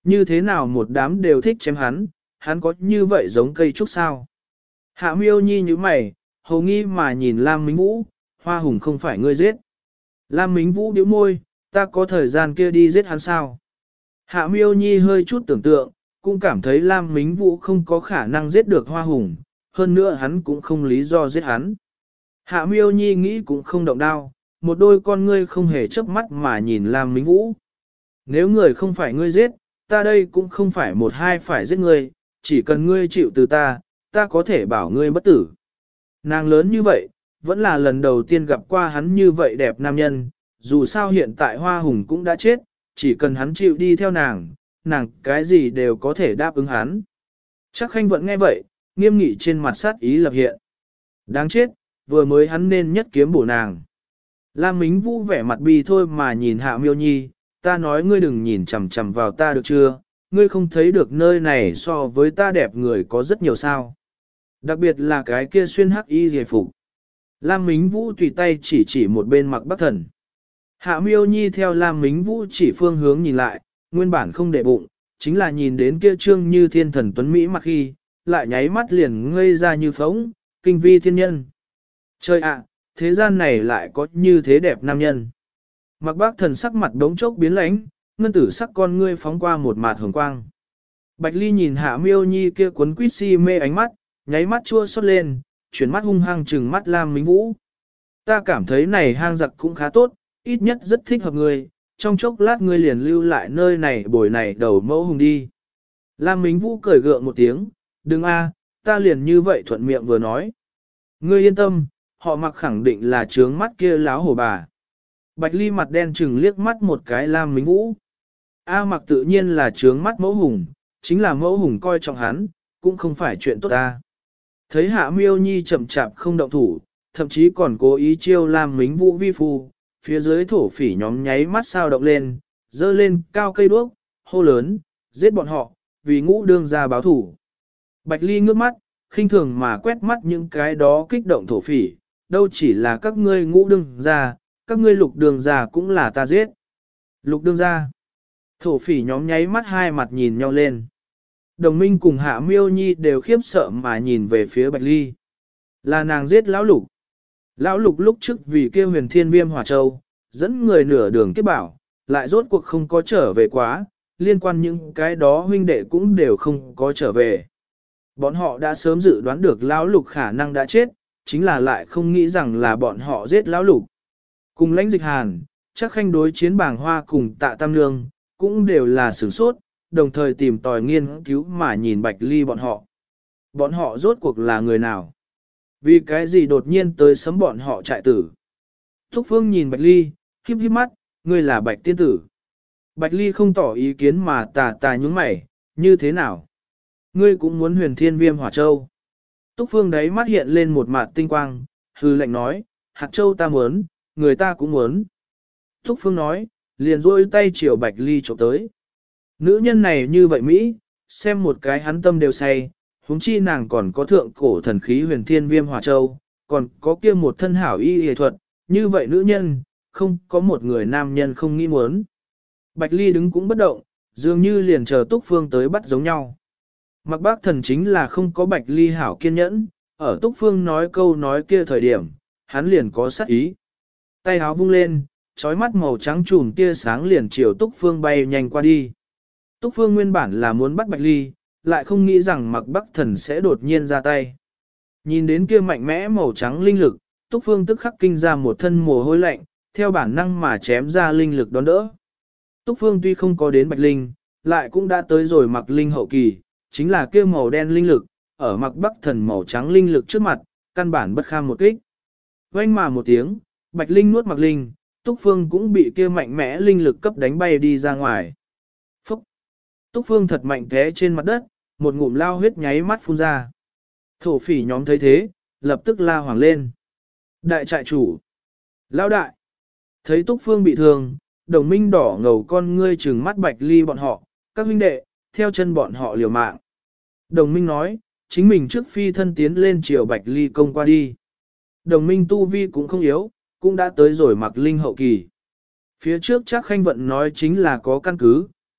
Như thế nào một đám đều thích chém hắn có như vậy giống cây trúc sao? Hạ miêu nhi như mày, hầu nghi mà nhìn Lam Mính Vũ, Hoa Hùng không phải ngươi giết. Lam Mính Vũ điếu môi, ta có thời gian kia đi giết hắn sao? Hạ miêu nhi hơi chút tưởng tượng, cũng cảm thấy Lam Mính Vũ không có khả năng giết được Hoa Hùng, hơn nữa hắn cũng không lý do giết hắn. Hạ miêu nhi nghĩ cũng không động đao, một đôi con ngươi không hề chớp mắt mà nhìn Lam Mính Vũ. Nếu người không phải ngươi giết, ta đây cũng không phải một hai phải giết ngươi, chỉ cần ngươi chịu từ ta, ta có thể bảo ngươi bất tử. Nàng lớn như vậy, vẫn là lần đầu tiên gặp qua hắn như vậy đẹp nam nhân, dù sao hiện tại Hoa Hùng cũng đã chết, chỉ cần hắn chịu đi theo nàng cái gì đều có thể đáp ứng hắn. Chắc Khanh vẫn nghe vậy, nghiêm nghị trên mặt sát ý lập hiện. Đáng chết, vừa mới hắn nên nhất kiếm bổ nàng. Lam Mính Vũ vẻ mặt bi thôi mà nhìn Hạ Miêu Nhi, ta nói ngươi đừng nhìn chằm chằm vào ta được chưa, ngươi không thấy được nơi này so với ta đẹp người có rất nhiều sao. Đặc biệt là cái kia xuyên hắc y giải phục. Lam Mính Vũ tùy tay chỉ một bên Mặc Bắc Thần. Hạ Miêu Nhi theo Lam Mính Vũ chỉ phương hướng nhìn lại, nguyên bản không để bụng, chính là nhìn đến kia trương như thiên thần tuấn Mỹ mặc khi, lại nháy mắt liền ngây ra như phóng, kinh vi thiên nhân. Trời ạ, thế gian này lại có như thế đẹp nam nhân. Mặc Bác Thần sắc mặt đống chốc biến lãnh, ngân tử sắc con ngươi phóng qua một mạt hồng quang. Bạch Ly nhìn Hạ Miêu Nhi kia cuốn quýt si mê ánh mắt, nháy mắt chua xót lên, chuyển mắt hung hăng trừng mắt Lam Mính Vũ. Ta cảm thấy này hang giặc cũng khá tốt, ít nhất rất thích hợp ngươi, trong chốc lát ngươi liền lưu lại nơi này bồi này đầu mẫu hùng đi. Lam Mính Vũ cười gượng một tiếng, đừng a, ta liền như vậy thuận miệng vừa nói. Ngươi yên tâm, họ Mặc khẳng định là trướng mắt kia láo hổ bà. Bạch Ly mặt đen chừng liếc mắt một cái Lam Mính Vũ. A Mặc tự nhiên là trướng mắt mẫu hùng, chính là mẫu hùng coi trọng hắn, cũng không phải chuyện tốt ta. Thấy Hạ Miêu Nhi chậm chạp không động thủ, thậm chí còn cố ý chiêu Lam Mính Vũ vi phu, phía dưới thổ phỉ nhóm nháy mắt sao động lên, dơ lên cao cây đuốc, hô lớn, giết bọn họ, vì Ngũ đương gia báo thủ. Bạch Ly ngước mắt, khinh thường mà quét mắt những cái đó kích động thổ phỉ, đâu chỉ là các ngươi Ngũ đương gia, các ngươi Lục đương gia cũng là ta giết. Lục đương gia. Thổ phỉ nhóm nháy mắt hai mặt nhìn nhau lên. Đồng minh cùng Hạ Miêu Nhi đều khiếp sợ mà nhìn về phía Bạch Ly. Là nàng giết lão Lục. Lão Lục lúc trước vì kêu huyền thiên viêm hỏa châu, dẫn người nửa đường kiếp bảo, lại rốt cuộc không có trở về quá, liên quan những cái đó huynh đệ cũng đều không có trở về. Bọn họ đã sớm dự đoán được lão Lục khả năng đã chết, chính là lại không nghĩ rằng là bọn họ giết lão Lục. Cùng lãnh dịch hàn, chắc Khanh đối chiến bảng hoa cùng Tạ Tam Nương, cũng đều là sửng sốt, đồng thời tìm tòi nghiên cứu mà nhìn Bạch Ly bọn họ. Bọn họ rốt cuộc là người nào? Vì cái gì đột nhiên tới sấm bọn họ trại tử? Thúc Phương nhìn Bạch Ly, híp híp mắt, ngươi là Bạch tiên tử. Bạch Ly không tỏ ý kiến mà tà nhúng mày, như thế nào? Ngươi cũng muốn huyền thiên viêm hỏa châu. Túc Phương đấy mắt hiện lên một mặt tinh quang, hư lệnh nói, hạt châu ta muốn, người ta cũng muốn. Túc Phương nói, liền rôi tay chiều Bạch Ly trộm tới. Nữ nhân này như vậy Mỹ, xem một cái hắn tâm đều say, huống chi nàng còn có thượng cổ thần khí huyền thiên viêm hỏa châu, còn có kia một thân hảo y y thuật, như vậy nữ nhân, không có một người nam nhân không nghĩ muốn. Bạch Ly đứng cũng bất động, dường như liền chờ Túc Phương tới bắt giống nhau. Mặc Bác Thần chính là không có Bạch Ly hảo kiên nhẫn, ở Túc Phương nói câu nói kia thời điểm, hắn liền có sát ý. Tay áo vung lên, trói mắt màu trắng trùm tia sáng liền chiều Túc Phương bay nhanh qua đi. Túc Phương nguyên bản là muốn bắt Bạch Ly, lại không nghĩ rằng Mặc Bắc Thần sẽ đột nhiên ra tay. Nhìn đến kia mạnh mẽ màu trắng linh lực, Túc Phương tức khắc kinh ra một thân mồ hôi lạnh, theo bản năng mà chém ra linh lực đón đỡ. Túc Phương tuy không có đến Bạch Linh, lại cũng đã tới rồi Mặc Linh hậu kỳ, chính là kia màu đen linh lực, ở Mặc Bắc Thần màu trắng linh lực trước mặt, căn bản bất kham một kích. Vang mà một tiếng, Bạch Linh nuốt Mặc Linh, Túc Phương cũng bị kia mạnh mẽ linh lực cấp đánh bay đi ra ngoài. Phúc! Túc Phương thật mạnh té trên mặt đất, một ngụm lao huyết nháy mắt phun ra. Thổ phỉ nhóm thấy thế, lập tức la hoảng lên. Đại trại chủ! Lao đại! Thấy Túc Phương bị thương, đồng minh đỏ ngầu con ngươi trừng mắt Bạch Ly bọn họ, các huynh đệ, theo chân bọn họ liều mạng. Đồng minh nói, chính mình trước phi thân tiến lên chiều Bạch Ly công qua đi. Đồng minh tu vi cũng không yếu, cũng đã tới rồi Mặc Linh hậu kỳ. Phía trước chắc Khanh Vận nói chính là có căn cứ,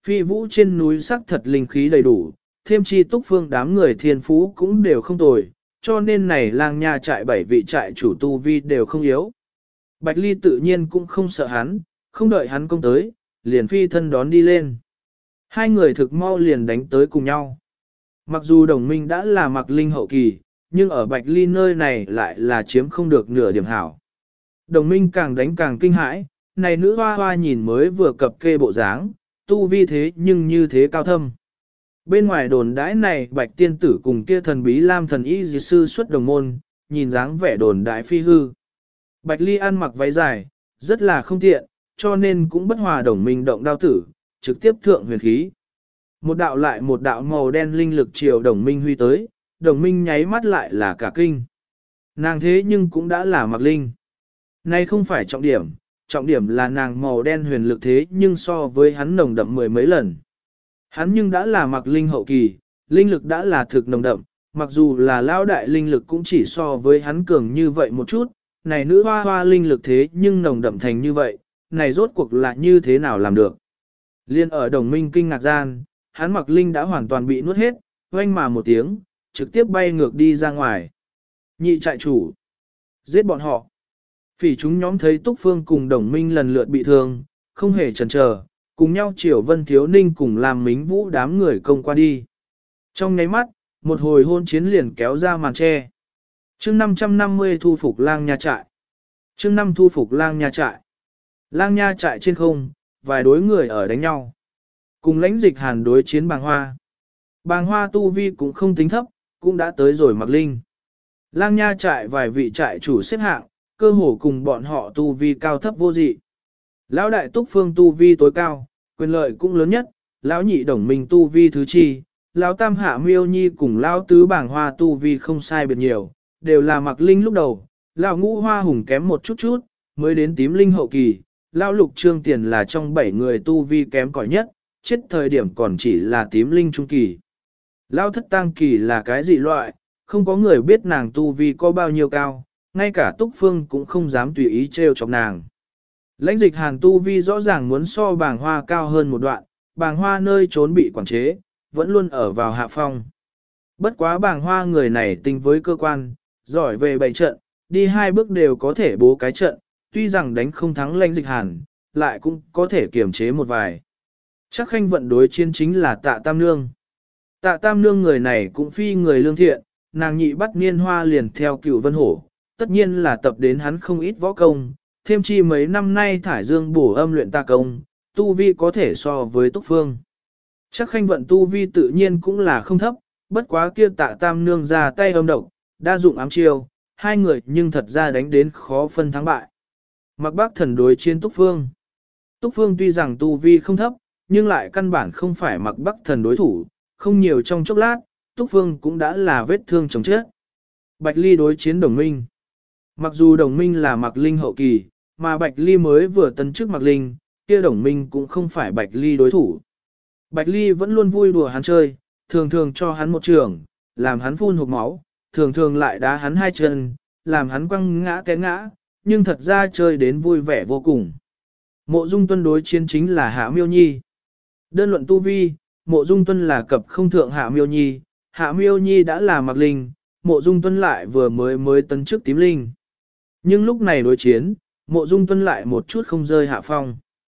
Phi vũ trên núi sắc thật linh khí đầy đủ, thêm chi túc phương đám người thiên phú cũng đều không tồi, cho nên này lang nha trại 7 vị trại chủ tu vi đều không yếu. Bạch Ly tự nhiên cũng không sợ hắn, không đợi hắn công tới, liền phi thân đón đi lên. Hai người thực mau liền đánh tới cùng nhau. Mặc dù đồng minh đã là mặc linh hậu kỳ, nhưng ở Bạch Ly nơi này lại là chiếm không được nửa điểm hảo. Đồng minh càng đánh càng kinh hãi, này nữ hoa hoa nhìn mới vừa cập kê bộ dáng, tu vi thế nhưng như thế cao thâm. Bên ngoài đồn đãi này Bạch tiên tử cùng kia thần bí Lam thần y dì sư xuất đồng môn, nhìn dáng vẻ đồn đãi phi hư. Bạch Ly ăn mặc váy dài, rất là không tiện, cho nên cũng bất hòa đồng minh động đao tử, trực tiếp thượng huyền khí. Một đạo lại một đạo màu đen linh lực chiều đồng minh huy tới, đồng minh nháy mắt lại là cả kinh. Nàng thế nhưng cũng đã là mặc linh. Này không phải trọng điểm là nàng màu đen huyền lực thế nhưng so với hắn nồng đậm mười mấy lần. Hắn nhưng đã là mặc linh hậu kỳ, linh lực đã là thực nồng đậm, mặc dù là lao đại linh lực cũng chỉ so với hắn cường như vậy một chút, này nữ hoa hoa linh lực thế nhưng nồng đậm thành như vậy, này rốt cuộc là như thế nào làm được. Liên ở đồng minh kinh ngạc gian, hắn mặc linh đã hoàn toàn bị nuốt hết, oanh mà một tiếng, trực tiếp bay ngược đi ra ngoài. Nhị trại chủ, giết bọn họ. Phỉ chúng nhóm thấy Túc Phương cùng đồng minh lần lượt bị thương, không hề chần chờ, cùng nhau chiều Vân Thiếu Ninh cùng làm Mính Vũ đám người công qua đi. Trong nháy mắt, một hồi hôn chiến liền kéo ra màn che. Chương 550 thu phục lang nha trại. Chương 5 thu phục lang nha trại. Lang nha trại trên không, vài đối người ở đánh nhau. Cùng lãnh dịch hàn đối chiến bàng hoa. Bàng hoa tu vi cũng không tính thấp, cũng đã tới rồi mặc linh. Lang nha trại vài vị trại chủ xếp hạng, cơ hồ cùng bọn họ tu vi cao thấp vô dị. Lão đại Túc Phương tu vi tối cao, quyền lợi cũng lớn nhất, lão nhị đồng minh tu vi thứ chi, lão tam hạ miêu nhi cùng lão tứ bảng hoa tu vi không sai biệt nhiều, đều là mặc linh lúc đầu, lão ngũ hoa hùng kém một chút chút, mới đến tím linh hậu kỳ, lão lục trương tiền là trong 7 người tu vi kém cỏi nhất, chết thời điểm còn chỉ là tím linh trung kỳ. Lão thất tang kỳ là cái gì loại, không có người biết nàng tu vi có bao nhiêu cao, ngay cả Túc Phương cũng không dám tùy ý trêu chọc nàng. Lãnh dịch hàn tu vi rõ ràng muốn so bàng hoa cao hơn một đoạn, bàng hoa nơi trốn bị quản chế, vẫn luôn ở vào hạ phong. Bất quá bàng hoa người này tinh với cơ quan, giỏi về bày trận, đi 2 bước đều có thể bố cái trận, tuy rằng đánh không thắng lãnh dịch hàn, lại cũng có thể kiềm chế một vài. Chắc khanh vận đối chiến chính là Tạ Tam Nương. Tạ Tam Nương người này cũng phi người lương thiện, nàng nhị bắt niên hoa liền theo Cửu Vân Hổ, tất nhiên là tập đến hắn không ít võ công, thêm chi mấy năm nay thải dương bổ âm luyện ta công, tu vi có thể so với Túc Phương. Chắc khanh vận tu vi tự nhiên cũng là không thấp, bất quá kia Tạ Tam Nương ra tay âm độc, đa dụng ám chiêu, hai người nhưng thật ra đánh đến khó phân thắng bại. Mặc Bác Thần đối chiến Túc Phương. Túc Phương tuy rằng tu vi không thấp, nhưng lại căn bản không phải Mặc Bắc Thần đối thủ, không nhiều trong chốc lát, Túc Phương cũng đã là vết thương chồng chết. Bạch Ly đối chiến đồng minh. Mặc dù đồng minh là Mặc Linh hậu kỳ, mà Bạch Ly mới vừa tấn chức Mặc Linh, kia đồng minh cũng không phải Bạch Ly đối thủ. Bạch Ly vẫn luôn vui đùa hắn chơi, thường thường cho hắn một trường, làm hắn phun hộc máu, thường thường lại đá hắn 2 chân, làm hắn quăng ngã té ngã, nhưng thật ra chơi đến vui vẻ vô cùng. Mộ Dung Tuân đối chiến chính là Hạ Miêu Nhi. Đơn luận tu vi, Mộ Dung Tuân là cập không thượng Hạ Miêu Nhi, Hạ Miêu Nhi đã là Mặc Linh, Mộ Dung Tuân lại vừa mới tấn chức tím linh. Nhưng lúc này đối chiến, Mộ Dung Tuân lại một chút không rơi hạ phong.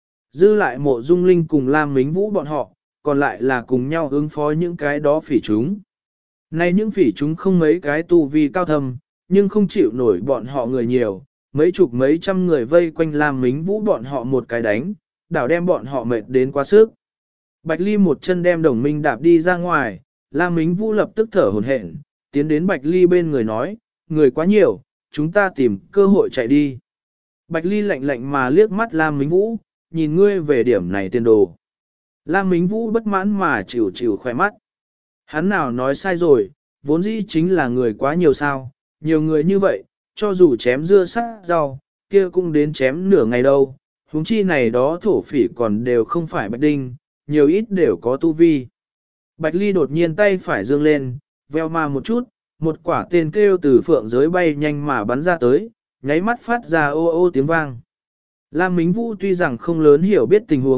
Dư lại Mộ Dung Linh cùng Lam Mính Vũ bọn họ, còn lại là cùng nhau ứng phó những cái đó phỉ chúng. Này những phỉ chúng không mấy cái tu vi cao thâm, nhưng không chịu nổi bọn họ người nhiều, mấy chục mấy trăm người vây quanh Lam Mính Vũ bọn họ một cái đánh, đảo đem bọn họ mệt đến quá sức. Bạch Ly một chân đem đồng minh đạp đi ra ngoài, Lam Mính Vũ lập tức thở hổn hển, tiến đến Bạch Ly bên người nói, người quá nhiều, chúng ta tìm cơ hội chạy đi. Bạch Ly lạnh lạnh mà liếc mắt Lam Mính Vũ, nhìn ngươi về điểm này tiền đồ. Lam Mính Vũ bất mãn mà chịu khoe mắt. Hắn nào nói sai rồi, vốn dĩ chính là người quá nhiều sao, nhiều người như vậy, cho dù chém dưa sắc rau, kia cũng đến chém nửa ngày đâu, huống chi này đó thổ phỉ còn đều không phải Bạch Đinh, nhiều ít đều có tu vi. Bạch Ly đột nhiên tay phải dương lên, veo mà một chút, một quả tên kêu từ phượng giới bay nhanh mà bắn ra tới, nháy mắt phát ra ô ô tiếng vang. Lam Mính Vũ tuy rằng không lớn hiểu biết tình huống,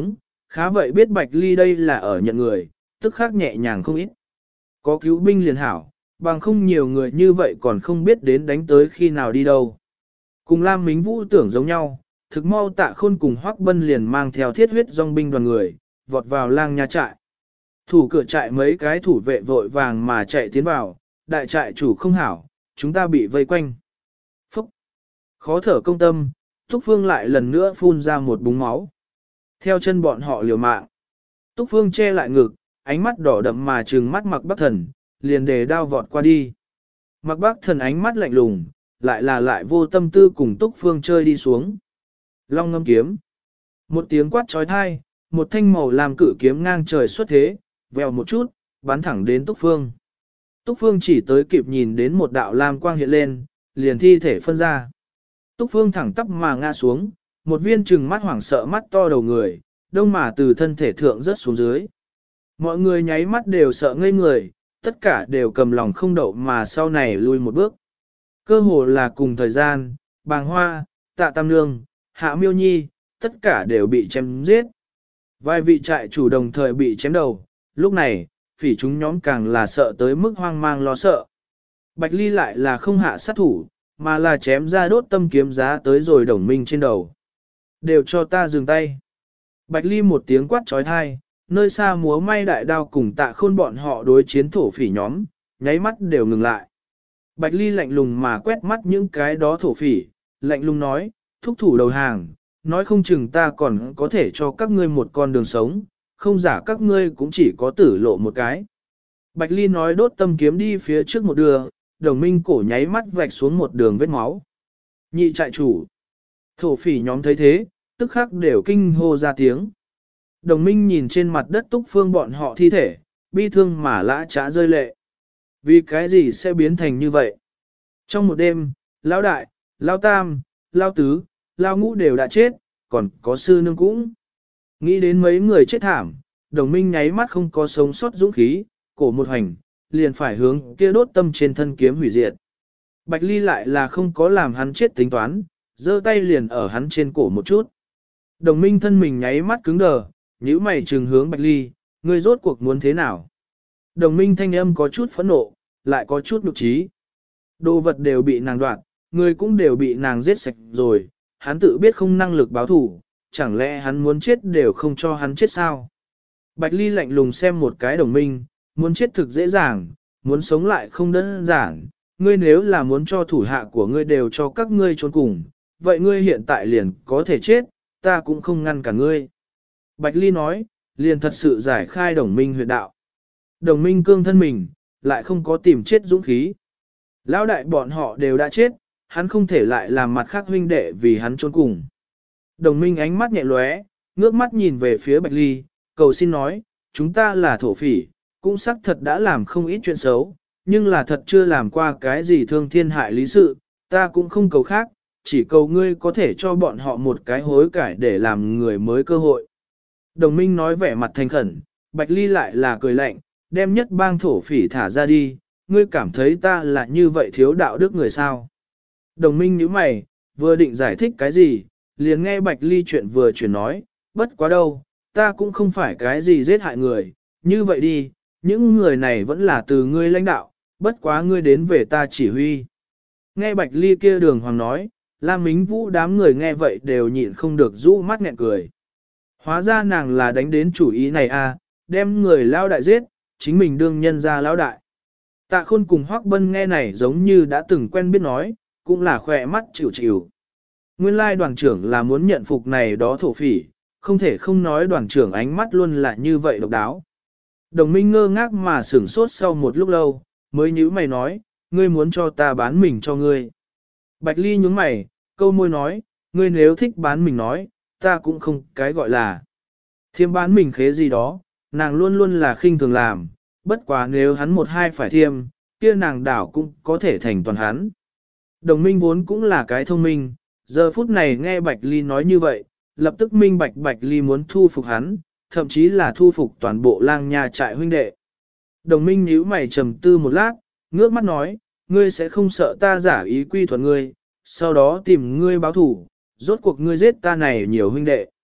khá vậy biết Bạch Ly đây là ở nhận người, tức khắc nhẹ nhàng không ít. Có cứu binh liền hảo, bằng không nhiều người như vậy còn không biết đến đánh tới khi nào đi đâu. Cùng Lam Mính Vũ tưởng giống nhau, thực mau Tạ Khôn cùng Hoắc Bân liền mang theo thiết huyết dòng binh đoàn người, vọt vào lang nha trại. Thủ cửa trại mấy cái thủ vệ vội vàng mà chạy tiến vào, đại trại chủ không hảo, chúng ta bị vây quanh. Phúc! Khó thở công tâm, Túc Phương lại lần nữa phun ra một búng máu. Theo chân bọn họ liều mạng. Túc Phương che lại ngực, ánh mắt đỏ đậm mà trừng mắt Mạc Bắc Thần, liền đề đao vọt qua đi. Mạc Bắc Thần ánh mắt lạnh lùng, lại vô tâm tư cùng Túc Phương chơi đi xuống. Long ngâm kiếm. Một tiếng quát trói thai, một thanh màu làm cử kiếm ngang trời xuất thế, vèo một chút, bắn thẳng đến Túc Phương. Túc Phương chỉ tới kịp nhìn đến một đạo lam quang hiện lên, liền thi thể phân ra. Túc Phương thẳng tắp mà ngã xuống, một viên trừng mắt hoảng sợ mắt to đầu người, đông mà từ thân thể thượng rớt xuống dưới. Mọi người nháy mắt đều sợ ngây người, tất cả đều cầm lòng không đậu mà sau này lui một bước. Cơ hồ là cùng thời gian, Bàng Hoa, Tạ Tam Nương, Hạ Miêu Nhi, tất cả đều bị chém giết. Vài vị trại chủ đồng thời bị chém đầu, lúc này, phỉ chúng nhóm càng là sợ tới mức hoang mang lo sợ. Bạch Ly lại là không hạ sát thủ, mà là chém ra đốt tâm kiếm giá tới rồi Đồng Minh trên đầu. Đều cho ta dừng tay. Bạch Ly một tiếng quát trói thai, nơi xa múa may đại đao cùng Tạ Khôn bọn họ đối chiến thổ phỉ nhóm, nháy mắt đều ngừng lại. Bạch Ly lạnh lùng mà quét mắt những cái đó thổ phỉ, lạnh lùng nói, thúc thủ đầu hàng, nói không chừng ta còn có thể cho các ngươi một con đường sống, không giả các ngươi cũng chỉ có tử lộ một cái. Bạch Ly nói đốt tâm kiếm đi phía trước một đường, Đồng Minh cổ nháy mắt vạch xuống một đường vết máu. Nhị trại chủ. Thổ phỉ nhóm thấy thế, tức khắc đều kinh hô ra tiếng. Đồng Minh nhìn trên mặt đất Túc Phương bọn họ thi thể, bi thương mà lã trá rơi lệ. Vì cái gì sẽ biến thành như vậy? Trong một đêm, Lão Đại, Lão Tam, Lão Tứ, Lão Ngũ đều đã chết, còn có sư nương cũng. Nghĩ đến mấy người chết thảm, Đồng Minh nháy mắt không có sống sót dũng khí, cổ một hành, liền phải hướng kia đốt tâm trên thân kiếm hủy diệt. Bạch Ly lại là không có làm hắn chết tính toán, giơ tay liền ở hắn trên cổ một chút. Đồng Minh thân mình nháy mắt cứng đờ, nhíu mày trừng hướng Bạch Ly, ngươi rốt cuộc muốn thế nào? Đồng Minh thanh âm có chút phẫn nộ, lại có chút nhục trí. Đồ vật đều bị nàng đoạt, người cũng đều bị nàng giết sạch rồi, hắn tự biết không năng lực báo thủ, chẳng lẽ hắn muốn chết đều không cho hắn chết sao? Bạch Ly lạnh lùng xem một cái Đồng Minh, muốn chết thực dễ dàng, muốn sống lại không đơn giản, ngươi nếu là muốn cho thủ hạ của ngươi đều cho các ngươi trốn cùng, vậy ngươi hiện tại liền có thể chết, ta cũng không ngăn cả ngươi. Bạch Ly nói, liền thật sự giải khai Đồng Minh huyệt đạo. Đồng Minh cương thân mình, lại không có tìm chết dũng khí. Lão đại bọn họ đều đã chết, hắn không thể lại làm mặt khác huynh đệ vì hắn trốn cùng. Đồng Minh ánh mắt nhẹ lóe, ngước mắt nhìn về phía Bạch Ly, cầu xin nói, chúng ta là thổ phỉ, cũng xác thật đã làm không ít chuyện xấu, nhưng là thật chưa làm qua cái gì thương thiên hại lý sự, ta cũng không cầu khác, chỉ cầu ngươi có thể cho bọn họ một cái hối cải để làm người mới cơ hội. Đồng Minh nói vẻ mặt thành khẩn, Bạch Ly lại là cười lạnh, đem nhất bang thổ phỉ thả ra đi, ngươi cảm thấy ta là như vậy thiếu đạo đức người sao. Đồng Minh nhíu mày, vừa định giải thích cái gì, liền nghe Bạch Ly chuyện vừa chuyển nói, bất quá đâu, ta cũng không phải cái gì giết hại người, như vậy đi, những người này vẫn là từ ngươi lãnh đạo, bất quá ngươi đến về ta chỉ huy. Nghe Bạch Ly kia đường hoàng nói, Lam Mính Vũ đám người nghe vậy đều nhịn không được rũ mắt nghẹn cười. Hóa ra nàng là đánh đến chủ ý này à, đem người lao đại giết, chính mình đương nhân ra lão đại. Tạ Khôn cùng Hoắc Bân nghe này giống như đã từng quen biết nói, cũng là khỏe mắt chịu chịu. Nguyên lai đoàn trưởng là muốn nhận phục này đó thổ phỉ, không thể không nói đoàn trưởng ánh mắt luôn là như vậy độc đáo. Đồng Minh ngơ ngác mà sửng sốt sau một lúc lâu, mới nhíu mày nói, ngươi muốn cho ta bán mình cho ngươi. Bạch Ly nhướng mày, câu môi nói, ngươi nếu thích bán mình nói, ta cũng không cái gọi là. Thiêm bán mình khế gì đó, nàng luôn luôn là khinh thường làm, bất quá nếu hắn một hai phải thiêm, kia nàng đảo cũng có thể thành toàn hắn. Đồng Minh vốn cũng là cái thông minh, giờ phút này nghe Bạch Ly nói như vậy, lập tức minh bạch Bạch Ly muốn thu phục hắn, thậm chí là thu phục toàn bộ lang nha trại huynh đệ. Đồng Minh nhíu mày trầm tư một lát, ngước mắt nói, ngươi sẽ không sợ ta giả ý quy thuận ngươi, sau đó tìm ngươi báo thủ, rốt cuộc ngươi giết ta này nhiều huynh đệ.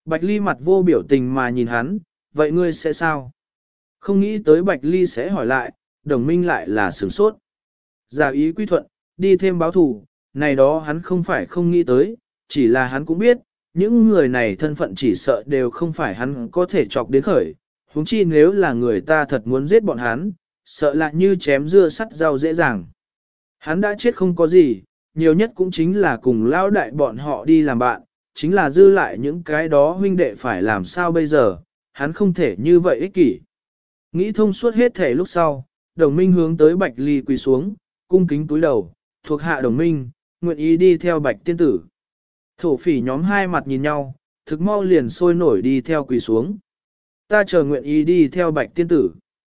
Bạch Ly mặt vô biểu tình mà nhìn hắn, vậy ngươi sẽ sao? Không nghĩ tới Bạch Ly sẽ hỏi lại, Đồng Minh lại là sửng sốt. Giả ý quy thuận, đi thêm báo thủ, này đó hắn không phải không nghĩ tới, chỉ là hắn cũng biết, những người này thân phận chỉ sợ đều không phải hắn có thể chọc đến khởi, huống chi nếu là người ta thật muốn giết bọn hắn, sợ là như chém dưa sắt rau dễ dàng. Hắn đã chết không có gì, nhiều nhất cũng chính là cùng lao đại bọn họ đi làm bạn, chính là dư lại những cái đó huynh đệ phải làm sao bây giờ, hắn không thể như vậy ích kỷ. Nghĩ thông suốt hết thể lúc sau, Đồng Minh hướng tới Bạch Ly quỳ xuống, cung kính túi đầu, thuộc hạ Đồng Minh, nguyện ý đi theo Bạch tiên tử. Thổ phỉ nhóm hai mặt nhìn nhau, thực mau liền sôi nổi đi theo quỳ xuống. Ta chờ nguyện ý đi theo Bạch tiên tử.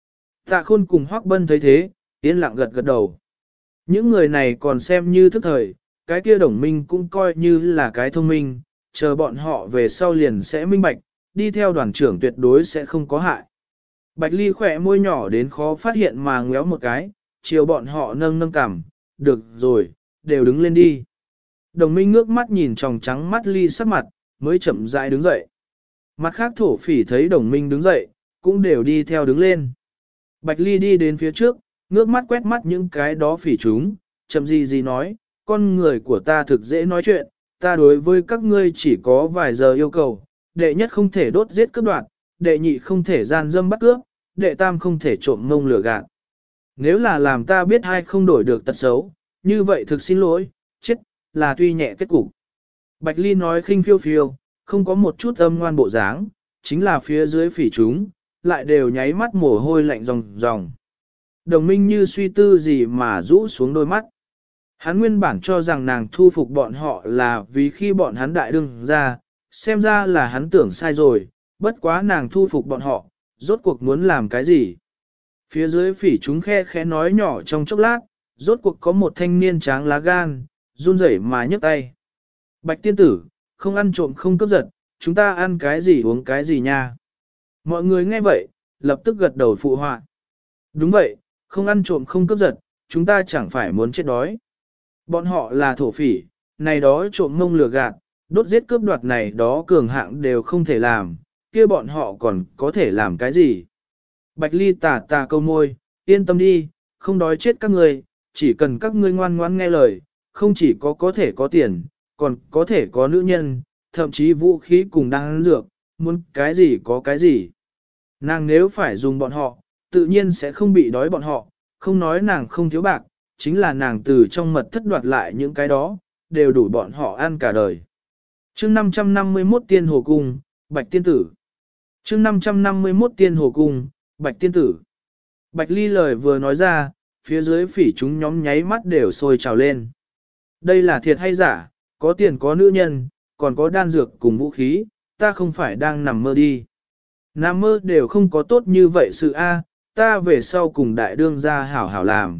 Tạ Khôn cùng Hoắc Bân thấy thế, yên lặng gật gật đầu. Những người này còn xem như thức thời, cái kia Đồng Minh cũng coi như là cái thông minh, chờ bọn họ về sau liền sẽ minh bạch, đi theo đoàn trưởng tuyệt đối sẽ không có hại. Bạch Ly khỏe môi nhỏ đến khó phát hiện mà ngéo một cái, chiều bọn họ nâng nâng cằm, được rồi, đều đứng lên đi. Đồng Minh ngước mắt nhìn tròng trắng mắt Ly sắc mặt, mới chậm rãi đứng dậy. Mặt khác thổ phỉ thấy Đồng Minh đứng dậy, cũng đều đi theo đứng lên. Bạch Ly đi đến phía trước, ngước mắt quét mắt những cái đó phỉ chúng, chậm gì nói, con người của ta thực dễ nói chuyện, ta đối với các ngươi chỉ có vài giờ yêu cầu, đệ nhất không thể đốt giết cướp đoạt, đệ nhị không thể gian dâm bắt cướp, đệ tam không thể trộm ngông lửa gạt. Nếu là làm ta biết hay không đổi được tật xấu, như vậy thực xin lỗi, chết, là tuy nhẹ kết cục. Bạch Ly nói khinh phiêu phiêu, không có một chút âm ngoan bộ dáng, chính là phía dưới phỉ chúng, lại đều nháy mắt mồ hôi lạnh ròng ròng. Đồng Minh như suy tư gì mà rũ xuống đôi mắt. Hắn nguyên bản cho rằng nàng thu phục bọn họ là vì khi bọn hắn đại đương ra, xem ra là hắn tưởng sai rồi, bất quá nàng thu phục bọn họ, rốt cuộc muốn làm cái gì. Phía dưới phỉ chúng khe khẽ nói nhỏ trong chốc lát, rốt cuộc có một thanh niên tráng lá gan, run rẩy mà nhấc tay. Bạch tiên tử, không ăn trộm không cướp giật, chúng ta ăn cái gì uống cái gì nha. Mọi người nghe vậy, lập tức gật đầu phụ họa. Đúng vậy, không ăn trộm không cướp giật, chúng ta chẳng phải muốn chết đói. Bọn họ là thổ phỉ, này đó trộm ngông lừa gạt, đốt giết cướp đoạt này đó cường hạng đều không thể làm, kia bọn họ còn có thể làm cái gì. Bạch Ly tà câu môi, yên tâm đi, không đói chết các ngươi, chỉ cần các ngươi ngoan ngoãn nghe lời, không chỉ có thể có tiền, còn có thể có nữ nhân, thậm chí vũ khí cùng đan dược, muốn cái gì có cái gì. Nàng nếu phải dùng bọn họ, tự nhiên sẽ không bị đói bọn họ, không nói nàng không thiếu bạc, chính là nàng từ trong mật thất đoạt lại những cái đó, đều đủ bọn họ ăn cả đời. Chương 551 Tiên Hồ Cung, Bạch Tiên Tử. Chương 551 Tiên Hồ Cung, Bạch Tiên Tử. Bạch Ly lời vừa nói ra, phía dưới phỉ chúng nhóm nháy mắt đều sôi trào lên. Đây là thiệt hay giả, có tiền có nữ nhân, còn có đan dược cùng vũ khí, ta không phải đang nằm mơ đi. Nằm mơ đều không có tốt như vậy sự a, ta về sau cùng đại đương gia hảo hảo làm.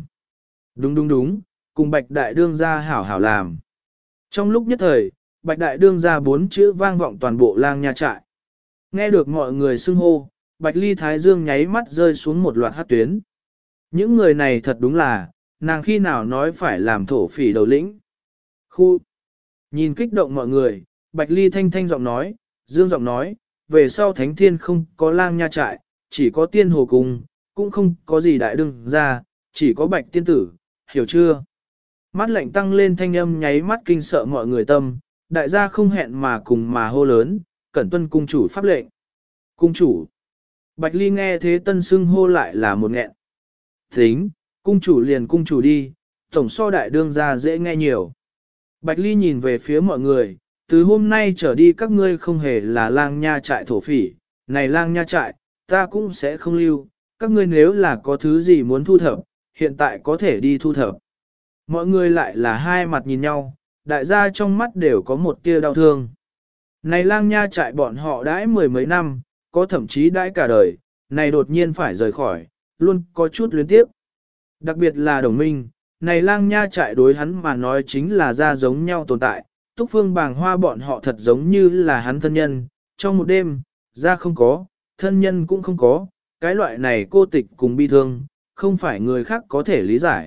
Đúng, cùng Bạch đại đương gia hảo hảo làm. Trong lúc nhất thời, Bạch đại đương gia 4 chữ vang vọng toàn bộ lang nha trại. Nghe được mọi người xưng hô, Bạch Ly Thái Dương nháy mắt rơi xuống một loạt hát tuyến. Những người này thật đúng là, nàng khi nào nói phải làm thổ phỉ đầu lĩnh. Khu! Nhìn kích động mọi người, Bạch Ly thanh thanh giọng nói, dương giọng nói, về sau Thánh Thiên không có lang nha trại, chỉ có Tiên Hồ Cung, cũng không có gì đại đương gia, chỉ có Bạch tiên tử, hiểu chưa? Mắt lạnh tăng lên thanh âm nháy mắt kinh sợ mọi người tâm, đại gia không hẹn mà cùng mà hô lớn, cẩn tuân cung chủ pháp lệnh. Cung chủ! Bạch Ly nghe thế tân xưng hô lại là một nghẹn. Tính, cung chủ liền cung chủ đi, tổng so đại đương gia dễ nghe nhiều. Bạch Ly nhìn về phía mọi người, từ hôm nay trở đi các ngươi không hề là lang nha trại thổ phỉ, này lang nha trại, ta cũng sẽ không lưu, các ngươi nếu là có thứ gì muốn thu thập, hiện tại có thể đi thu thập. Mọi người lại là hai mặt nhìn nhau, đại gia trong mắt đều có một tia đau thương. Này lang nha trại bọn họ đãi 10 mấy năm, có thậm chí đãi cả đời, này đột nhiên phải rời khỏi, luôn có chút luyến tiếc. Đặc biệt là Đồng Minh, này lang nha trại đối hắn mà nói chính là ra giống nhau tồn tại, Túc Phương Bàng Hoa bọn họ thật giống như là hắn thân nhân, trong một đêm, ra không có, thân nhân cũng không có, cái loại này cô tịch cùng bi thương, không phải người khác có thể lý giải.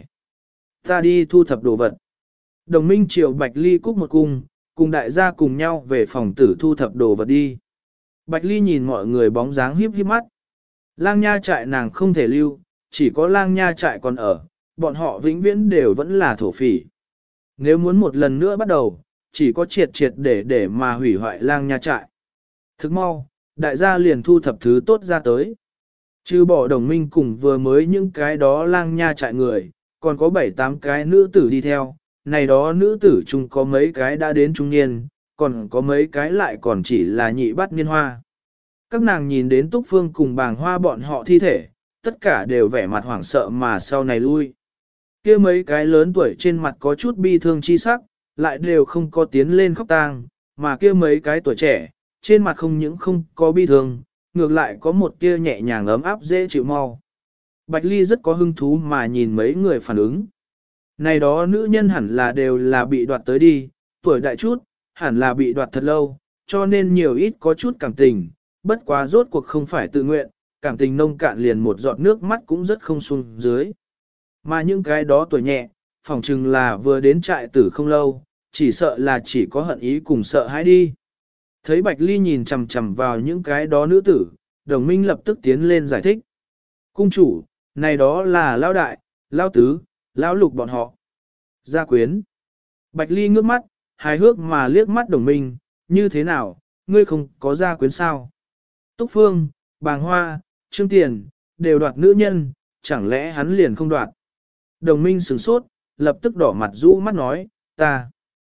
Ta đi thu thập đồ vật. Đồng Minh triệu Bạch Ly cúc một cung, cùng đại gia cùng nhau về phòng tử thu thập đồ vật đi. Bạch Ly nhìn mọi người bóng dáng híp híp mắt. Lang nha trại nàng không thể lưu, chỉ có lang nha trại còn ở, bọn họ vĩnh viễn đều vẫn là thổ phỉ. Nếu muốn một lần nữa bắt đầu, chỉ có triệt triệt để mà hủy hoại lang nha trại. Thức mau, đại gia liền thu thập thứ tốt ra tới. Trừ bỏ đồng minh cùng vừa mới những cái đó lang nha trại người, còn có 7-8 cái nữ tử đi theo, này đó nữ tử chung có mấy cái đã đến trung niên, còn có mấy cái lại còn chỉ là nhị bát niên hoa. Các nàng nhìn đến Túc Phương cùng bàng hoa bọn họ thi thể, tất cả đều vẻ mặt hoảng sợ mà sau này lui. Kia mấy cái lớn tuổi trên mặt có chút bi thương chi sắc, lại đều không có tiến lên khóc tang, mà kia mấy cái tuổi trẻ, trên mặt không những không có bi thương, ngược lại có một tia nhẹ nhàng ấm áp dễ chịu mau. Bạch Ly rất có hứng thú mà nhìn mấy người phản ứng. Này đó nữ nhân hẳn là đều là bị đoạt tới đi, tuổi đại chút, hẳn là bị đoạt thật lâu, cho nên nhiều ít có chút cảm tình, bất quá rốt cuộc không phải tự nguyện, cảm tình nông cạn liền một giọt nước mắt cũng rất không xuống dưới. Mà những cái đó tuổi nhẹ, phỏng chừng là vừa đến trại tử không lâu, chỉ sợ là chỉ có hận ý cùng sợ hãi đi. Thấy Bạch Ly nhìn chằm chằm vào những cái đó nữ tử, đồng minh lập tức tiến lên giải thích. Cung chủ, này đó là Lão Đại, Lão Tứ, Lão Lục bọn họ. Gia quyến. Bạch Ly ngước mắt, hài hước mà liếc mắt đồng minh, như thế nào, ngươi không có gia quyến sao? Túc Phương, Bàng Hoa, Trương Tiền, đều đoạt nữ nhân, chẳng lẽ hắn liền không đoạt? Đồng minh sửng sốt, lập tức đỏ mặt rũ mắt nói, ta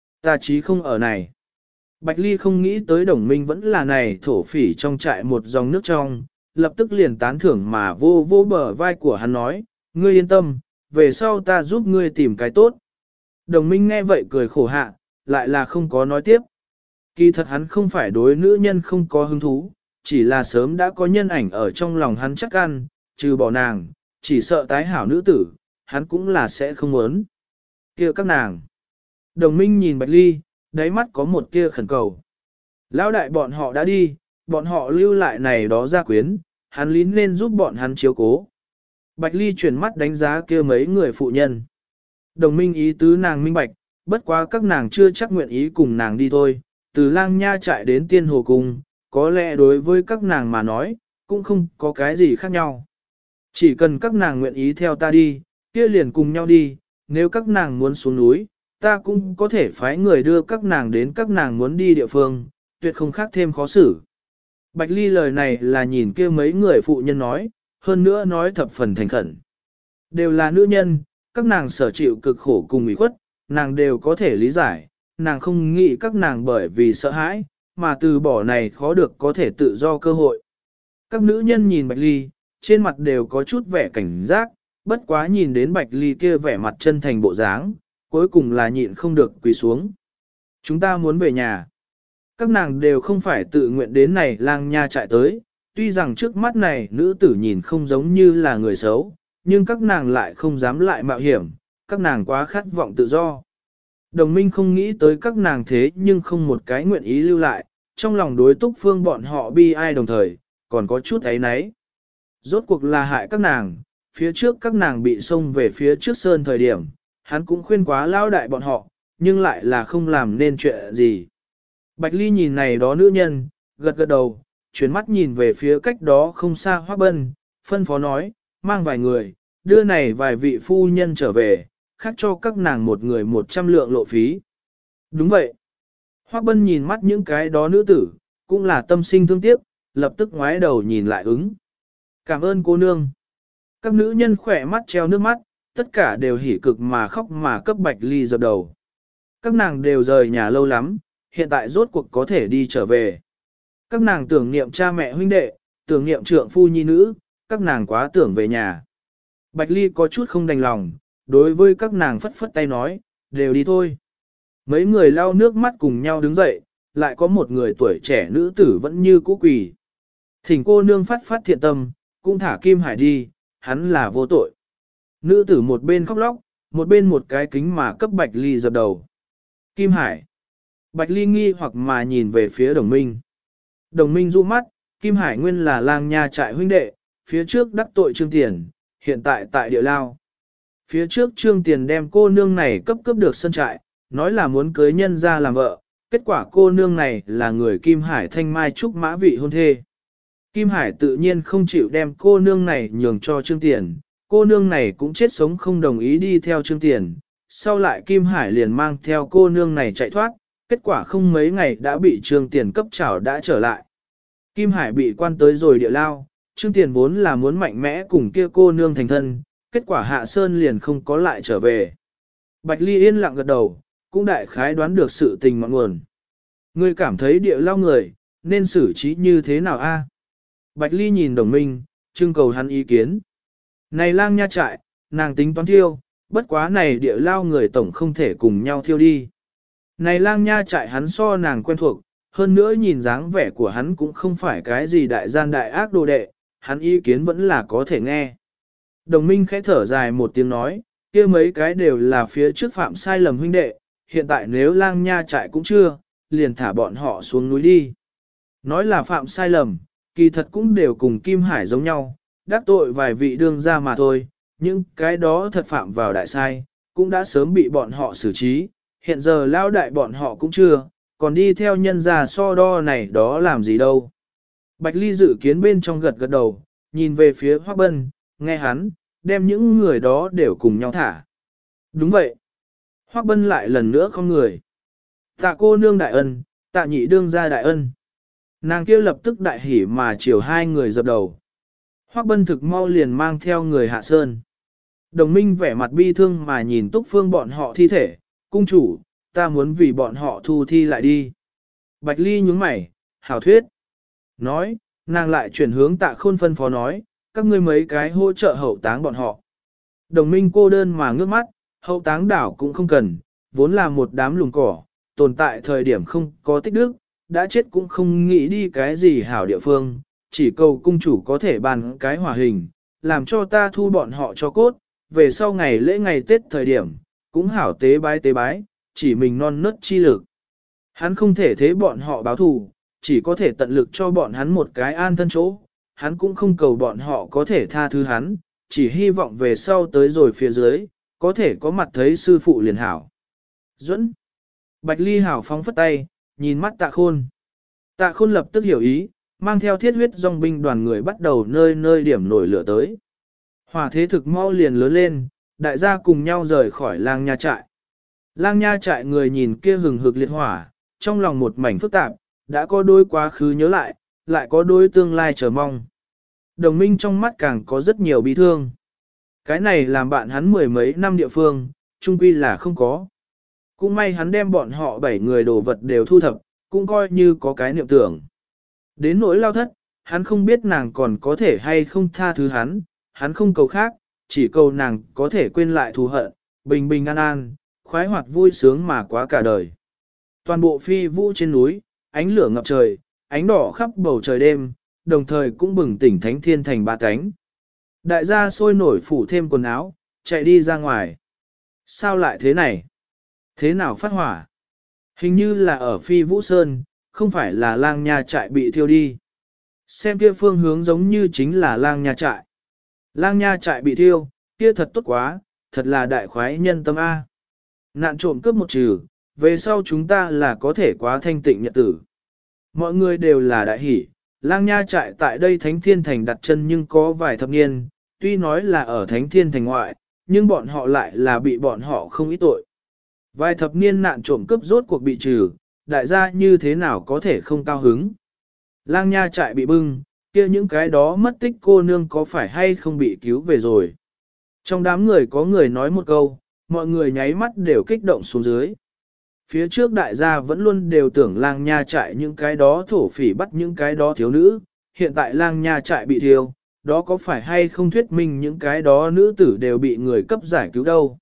chí không ở này. Bạch Ly không nghĩ tới đồng minh vẫn là này thổ phỉ trong trại một dòng nước trong, lập tức liền tán thưởng mà vô vô bờ vai của hắn nói, ngươi yên tâm, về sau ta giúp ngươi tìm cái tốt. Đồng minh nghe vậy cười khổ hạ, lại là không có nói tiếp. Kỳ thật hắn không phải đối nữ nhân không có hứng thú, chỉ là sớm đã có nhân ảnh ở trong lòng hắn chắc ăn, trừ bỏ nàng, chỉ sợ tái hảo nữ tử, hắn cũng là sẽ không muốn. Kia các nàng. Đồng minh nhìn Bạch Ly, đáy mắt có một tia khẩn cầu. Lão đại bọn họ đã đi, bọn họ lưu lại này đó gia quyến, hắn lín nên giúp bọn hắn chiếu cố. Bạch Ly chuyển mắt đánh giá kia mấy người phụ nhân. Đồng minh ý tứ nàng minh bạch, bất quá các nàng chưa chắc nguyện ý cùng nàng đi thôi, từ lang nha chạy đến tiên hồ cung, có lẽ đối với các nàng mà nói, cũng không có cái gì khác nhau. Chỉ cần các nàng nguyện ý theo ta đi, kia liền cùng nhau đi, nếu các nàng muốn xuống núi, ta cũng có thể phái người đưa các nàng đến các nàng muốn đi địa phương, tuyệt không khác thêm khó xử. Bạch Ly lời này là nhìn kia mấy người phụ nhân nói, hơn nữa nói thập phần thành khẩn. Đều là nữ nhân, các nàng sở chịu cực khổ cùng ủy khuất, nàng đều có thể lý giải, nàng không nghĩ các nàng bởi vì sợ hãi, mà từ bỏ này khó được có thể tự do cơ hội. Các nữ nhân nhìn Bạch Ly, trên mặt đều có chút vẻ cảnh giác, bất quá nhìn đến Bạch Ly kia vẻ mặt chân thành bộ dáng, cuối cùng là nhịn không được quỳ xuống. Chúng ta muốn về nhà. Các nàng đều không phải tự nguyện đến này lang nha trại tới, tuy rằng trước mắt này nữ tử nhìn không giống như là người xấu, nhưng các nàng lại không dám lại mạo hiểm, các nàng quá khát vọng tự do. Đồng minh không nghĩ tới các nàng thế nhưng không một cái nguyện ý lưu lại, trong lòng đối Túc Phương bọn họ bi ai đồng thời, còn có chút ấy nấy. Rốt cuộc là hại các nàng, phía trước các nàng bị xông về phía trước sơn thời điểm, hắn cũng khuyên quá lao đại bọn họ, nhưng lại là không làm nên chuyện gì. Bạch Ly nhìn này đó nữ nhân, gật gật đầu, chuyển mắt nhìn về phía cách đó không xa Hoác Bân, phân phó nói, mang vài người, đưa này vài vị phu nhân trở về, khác cho các nàng một người 100 lượng lộ phí. Đúng vậy. Hoác Bân nhìn mắt những cái đó nữ tử, cũng là tâm sinh thương tiếc, lập tức ngoái đầu nhìn lại ứng. Cảm ơn cô nương. Các nữ nhân khỏe mắt treo nước mắt, tất cả đều hỉ cực mà khóc mà cấp Bạch Ly dập đầu. Các nàng đều rời nhà lâu lắm, hiện tại rốt cuộc có thể đi trở về. Các nàng tưởng niệm cha mẹ huynh đệ, tưởng niệm trượng phu nhi nữ, các nàng quá tưởng về nhà. Bạch Ly có chút không đành lòng, đối với các nàng phất phất tay nói, đều đi thôi. Mấy người lau nước mắt cùng nhau đứng dậy, lại có một người tuổi trẻ nữ tử vẫn như cũ quỳ. Thỉnh cô nương phát phát thiện tâm, cũng thả Kim Hải đi, hắn là vô tội. Nữ tử một bên khóc lóc, một bên một cái kính mà cấp Bạch Ly dập đầu. Kim Hải. Bạch Ly nghi hoặc mà nhìn về phía đồng minh. Đồng minh du mắt, Kim Hải nguyên là lang nha trại huynh đệ, phía trước đắc tội Trương Tiền, hiện tại tại địa lao. Phía trước Trương Tiền đem cô nương này cấp được sân trại, nói là muốn cưới nhân ra làm vợ, kết quả cô nương này là người Kim Hải thanh mai trúc mã vị hôn thê. Kim Hải tự nhiên không chịu đem cô nương này nhường cho Trương Tiền, cô nương này cũng chết sống không đồng ý đi theo Trương Tiền, sau lại Kim Hải liền mang theo cô nương này chạy thoát, kết quả không mấy ngày đã bị Trương Tiền cấp trảo đã trở lại. Kim Hải bị quan tới rồi địa lao, Trương Tiền vốn là muốn mạnh mẽ cùng kia cô nương thành thân, kết quả Hạ Sơn liền không có lại trở về. Bạch Ly yên lặng gật đầu, cũng đại khái đoán được sự tình ngọn nguồn. Ngươi cảm thấy địa lao người, nên xử trí như thế nào a? Bạch Ly nhìn Đồng Minh, trưng cầu hắn ý kiến. Này lang nha trại, nàng tính toán thiêu, bất quá này địa lao người tổng không thể cùng nhau thiêu đi. Này lang nha trại hắn so nàng quen thuộc, hơn nữa nhìn dáng vẻ của hắn cũng không phải cái gì đại gian đại ác đồ đệ, hắn ý kiến vẫn là có thể nghe. Đồng Minh khẽ thở dài một tiếng nói, kia mấy cái đều là phía trước phạm sai lầm huynh đệ, hiện tại nếu lang nha trại cũng chưa, liền thả bọn họ xuống núi đi. Nói là phạm sai lầm, kỳ thật cũng đều cùng Kim Hải giống nhau, đắc tội vài vị đương gia mà thôi, nhưng cái đó thật phạm vào đại sai, cũng đã sớm bị bọn họ xử trí, hiện giờ lao đại bọn họ cũng chưa, còn đi theo nhân gia so đo này đó làm gì đâu. Bạch Ly dự kiến bên trong gật gật đầu, nhìn về phía Hoắc Bân, nghe hắn, đem những người đó đều cùng nhau thả. Đúng vậy. Hoắc Bân lại lần nữa không người. Tạ cô nương đại ân, tạ nhị đương gia đại ân. Nàng kia lập tức đại hỉ mà chiều hai người dập đầu. Hoắc Bân thực mau liền mang theo người Hạ Sơn. Đồng Minh vẻ mặt bi thương mà nhìn Túc Phương bọn họ thi thể, cung chủ, ta muốn vì bọn họ thu thi lại đi. Bạch Ly nhướng mày, hảo thuyết. Nói, nàng lại chuyển hướng Tạ Khôn phân phó nói, các ngươi mấy cái hỗ trợ hậu táng bọn họ. Đồng Minh cô đơn mà ngước mắt, hậu táng đảo cũng không cần, vốn là một đám lùn cỏ, tồn tại thời điểm không có tích đức, đã chết cũng không nghĩ đi cái gì hảo địa phương, chỉ cầu cung chủ có thể bàn cái hỏa hình, làm cho ta thu bọn họ cho cốt, về sau ngày lễ ngày Tết thời điểm, cũng hảo tế bái, chỉ mình non nớt chi lực. Hắn không thể thế bọn họ báo thù, chỉ có thể tận lực cho bọn hắn một cái an thân chỗ, hắn cũng không cầu bọn họ có thể tha thứ hắn, chỉ hy vọng về sau tới rồi phía dưới, có thể có mặt thấy sư phụ liền hảo. Duẫn. Bạch Ly hảo phóng phất tay, nhìn mắt Tạ Khôn. Tạ Khôn lập tức hiểu ý, mang theo thiết huyết dòng binh đoàn người bắt đầu nơi nơi điểm nổi lửa tới. Hỏa thế thực mau liền lớn lên, đại gia cùng nhau rời khỏi lang nha trại. Lang nha trại người nhìn kia hừng hực liệt hỏa, trong lòng một mảnh phức tạp, đã có đôi quá khứ nhớ lại có đôi tương lai chờ mong. Đồng Minh trong mắt càng có rất nhiều bi thương. Cái này làm bạn hắn mười mấy năm địa phương, chung quy là không có. Cũng may hắn đem bọn họ 7 người đồ vật đều thu thập, cũng coi như có cái niệm tưởng. Đến nỗi Lao Thất, hắn không biết nàng còn có thể hay không tha thứ hắn không cầu khác, chỉ cầu nàng có thể quên lại thù hận, bình bình an an, khoái hoạt vui sướng mà quá cả đời. Toàn bộ phi vũ trên núi, ánh lửa ngập trời, ánh đỏ khắp bầu trời đêm, đồng thời cũng bừng tỉnh thánh thiên thành ba cánh. Đại gia sôi nổi phủ thêm quần áo, chạy đi ra ngoài. Sao lại thế này? Thế nào phát hỏa? Hình như là ở phi vũ sơn, không phải là lang nha trại bị thiêu đi. Xem kia phương hướng giống như chính là lang nha trại. Lang nha trại bị thiêu, kia thật tốt quá, thật là đại khoái nhân tâm A. Nạn trộm cướp một trừ, về sau chúng ta là có thể quá thanh tịnh nhật tử. Mọi người đều là đại hỷ, lang nha trại tại đây Thánh Thiên Thành đặt chân nhưng có vài thập niên, tuy nói là ở Thánh Thiên Thành ngoại, nhưng bọn họ lại là bị bọn họ không ít tội. Vài thập niên nạn trộm cướp rốt cuộc bị trừ, đại gia như thế nào có thể không cao hứng. Lang nha trại bị bưng, kia những cái đó mất tích cô nương có phải hay không bị cứu về rồi. Trong đám người có người nói một câu, mọi người nháy mắt đều kích động xuống dưới. Phía trước đại gia vẫn luôn đều tưởng lang nha trại những cái đó thổ phỉ bắt những cái đó thiếu nữ, hiện tại lang nha trại bị thiêu, đó có phải hay không thuyết minh những cái đó nữ tử đều bị người cấp giải cứu đâu.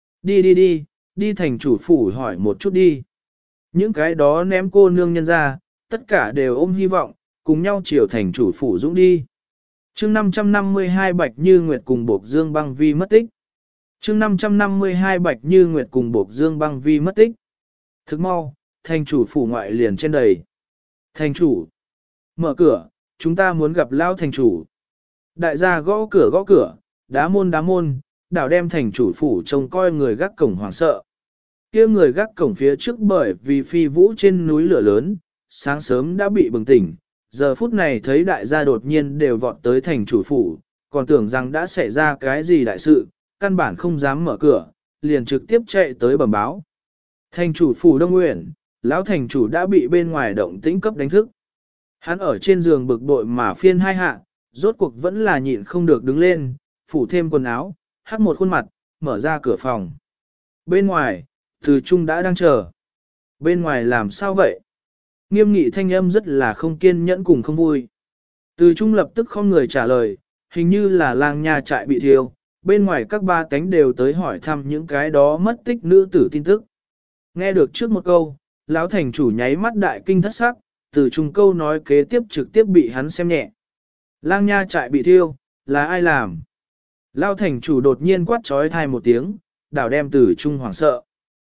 Đi thành chủ phủ hỏi một chút đi. Những cái đó ném cô nương nhân ra, tất cả đều ôm hy vọng, cùng nhau chiều thành chủ phủ dũng đi. Chương 552 Bạch Như Nguyệt cùng Bộc Dương Băng Vi mất tích. Chương 552 Bạch Như Nguyệt cùng Bộc Dương Băng Vi mất tích. Thức mau, thành chủ phủ ngoại liền trên đầy. Thành chủ, mở cửa, chúng ta muốn gặp lao thành chủ. Đại gia gõ cửa, đá môn, đảo đem thành chủ phủ trông coi người gác cổng hoảng sợ. Kia người gác cổng phía trước bởi vì phi vũ trên núi lửa lớn, sáng sớm đã bị bừng tỉnh, giờ phút này thấy đại gia đột nhiên đều vọt tới thành chủ phủ, còn tưởng rằng đã xảy ra cái gì đại sự, căn bản không dám mở cửa, liền trực tiếp chạy tới bẩm báo. Thành chủ phủ Đông Nguyện, lão thành chủ đã bị bên ngoài động tĩnh cấp đánh thức. Hắn ở trên giường bực bội mà phiên hai hạ, rốt cuộc vẫn là nhịn không được đứng lên, phủ thêm quần áo, hắc một khuôn mặt, mở ra cửa phòng. Bên ngoài, Từ Trung đã đang chờ. Bên ngoài làm sao vậy? Nghiêm nghị thanh âm rất là không kiên nhẫn cùng không vui. Từ Trung lập tức không người trả lời, hình như là lang nha trại bị thiêu, bên ngoài các ba cánh đều tới hỏi thăm những cái đó mất tích nữ tử tin tức. Nghe được trước một câu, lão thành chủ nháy mắt đại kinh thất sắc, Từ Trung câu nói kế tiếp trực tiếp bị hắn xem nhẹ. Lang nha trại bị thiêu, là ai làm? Lão thành chủ đột nhiên quát trói thai một tiếng, đảo đem Từ Trung hoảng sợ.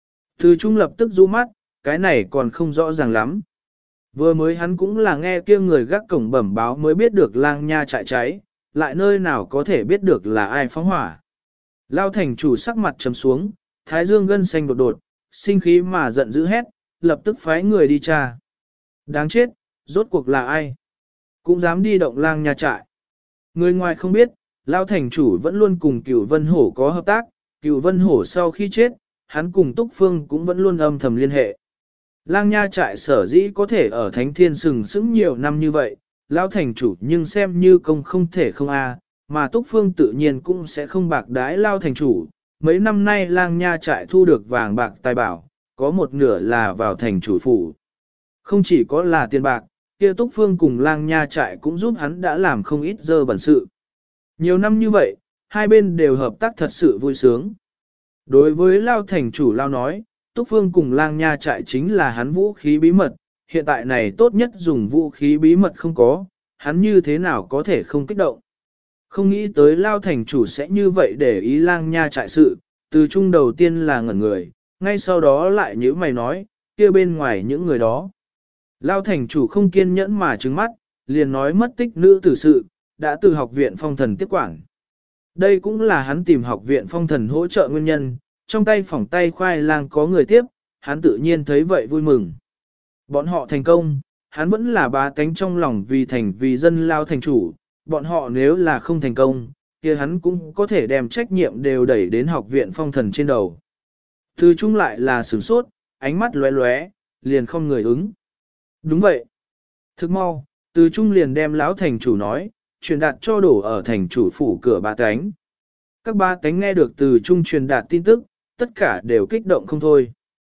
Từ Trung lập tức rũ mắt, cái này còn không rõ ràng lắm. Vừa mới hắn cũng là nghe kia người gác cổng bẩm báo mới biết được lang nha trại cháy, lại nơi nào có thể biết được là ai phóng hỏa. Lao thành chủ sắc mặt trầm xuống, thái dương gân xanh đột đột, sinh khí mà giận dữ hét, lập tức phái người đi tra. Đáng chết, rốt cuộc là ai? Cũng dám đi động lang nha trại. Người ngoài không biết, Lao thành chủ vẫn luôn cùng Cửu Vân Hổ có hợp tác, Cửu Vân Hổ sau khi chết, hắn cùng Túc Phương cũng vẫn luôn âm thầm liên hệ. Lang nha trại sở dĩ có thể ở Thánh Thiên sừng sững nhiều năm như vậy, lão thành chủ nhưng xem như công không thể không a, mà Túc Phương tự nhiên cũng sẽ không bạc đái lao thành chủ. Mấy năm nay lang nha trại thu được vàng bạc tài bảo, có một nửa là vào thành chủ phủ. Không chỉ có là tiền bạc, kia Túc Phương cùng lang nha trại cũng giúp hắn đã làm không ít dơ bẩn sự. Nhiều năm như vậy, hai bên đều hợp tác thật sự vui sướng. Đối với lao thành chủ lao nói, Túc Phương cùng lang nha trại chính là hắn vũ khí bí mật, hiện tại này tốt nhất dùng vũ khí bí mật không có, hắn như thế nào có thể không kích động. Không nghĩ tới lao thành chủ sẽ như vậy để ý lang nha trại sự, từ chung đầu tiên là ngẩn người, ngay sau đó lại nhíu mày nói, kia bên ngoài những người đó. Lao thành chủ không kiên nhẫn mà trừng mắt, liền nói mất tích nữ tử sự, đã từ học viện phong thần tiếp quản. Đây cũng là hắn tìm học viện phong thần hỗ trợ nguyên nhân, trong tay phỏng tay khoai lang có người tiếp, hắn tự nhiên thấy vậy vui mừng. Bọn họ thành công, hắn vẫn là bá tánh trong lòng vì thành vì dân lao thành chủ, bọn họ nếu là không thành công, kia hắn cũng có thể đem trách nhiệm đều đẩy đến học viện phong thần trên đầu. Từ chung lại là sửng sốt, ánh mắt lóe lóe, liền không người ứng. Đúng vậy. Thức mau, từ chung liền đem lão thành chủ nói, truyền đạt cho đổ ở thành chủ phủ cửa ba tánh. Các ba tánh nghe được từ chung truyền đạt tin tức, tất cả đều kích động không thôi.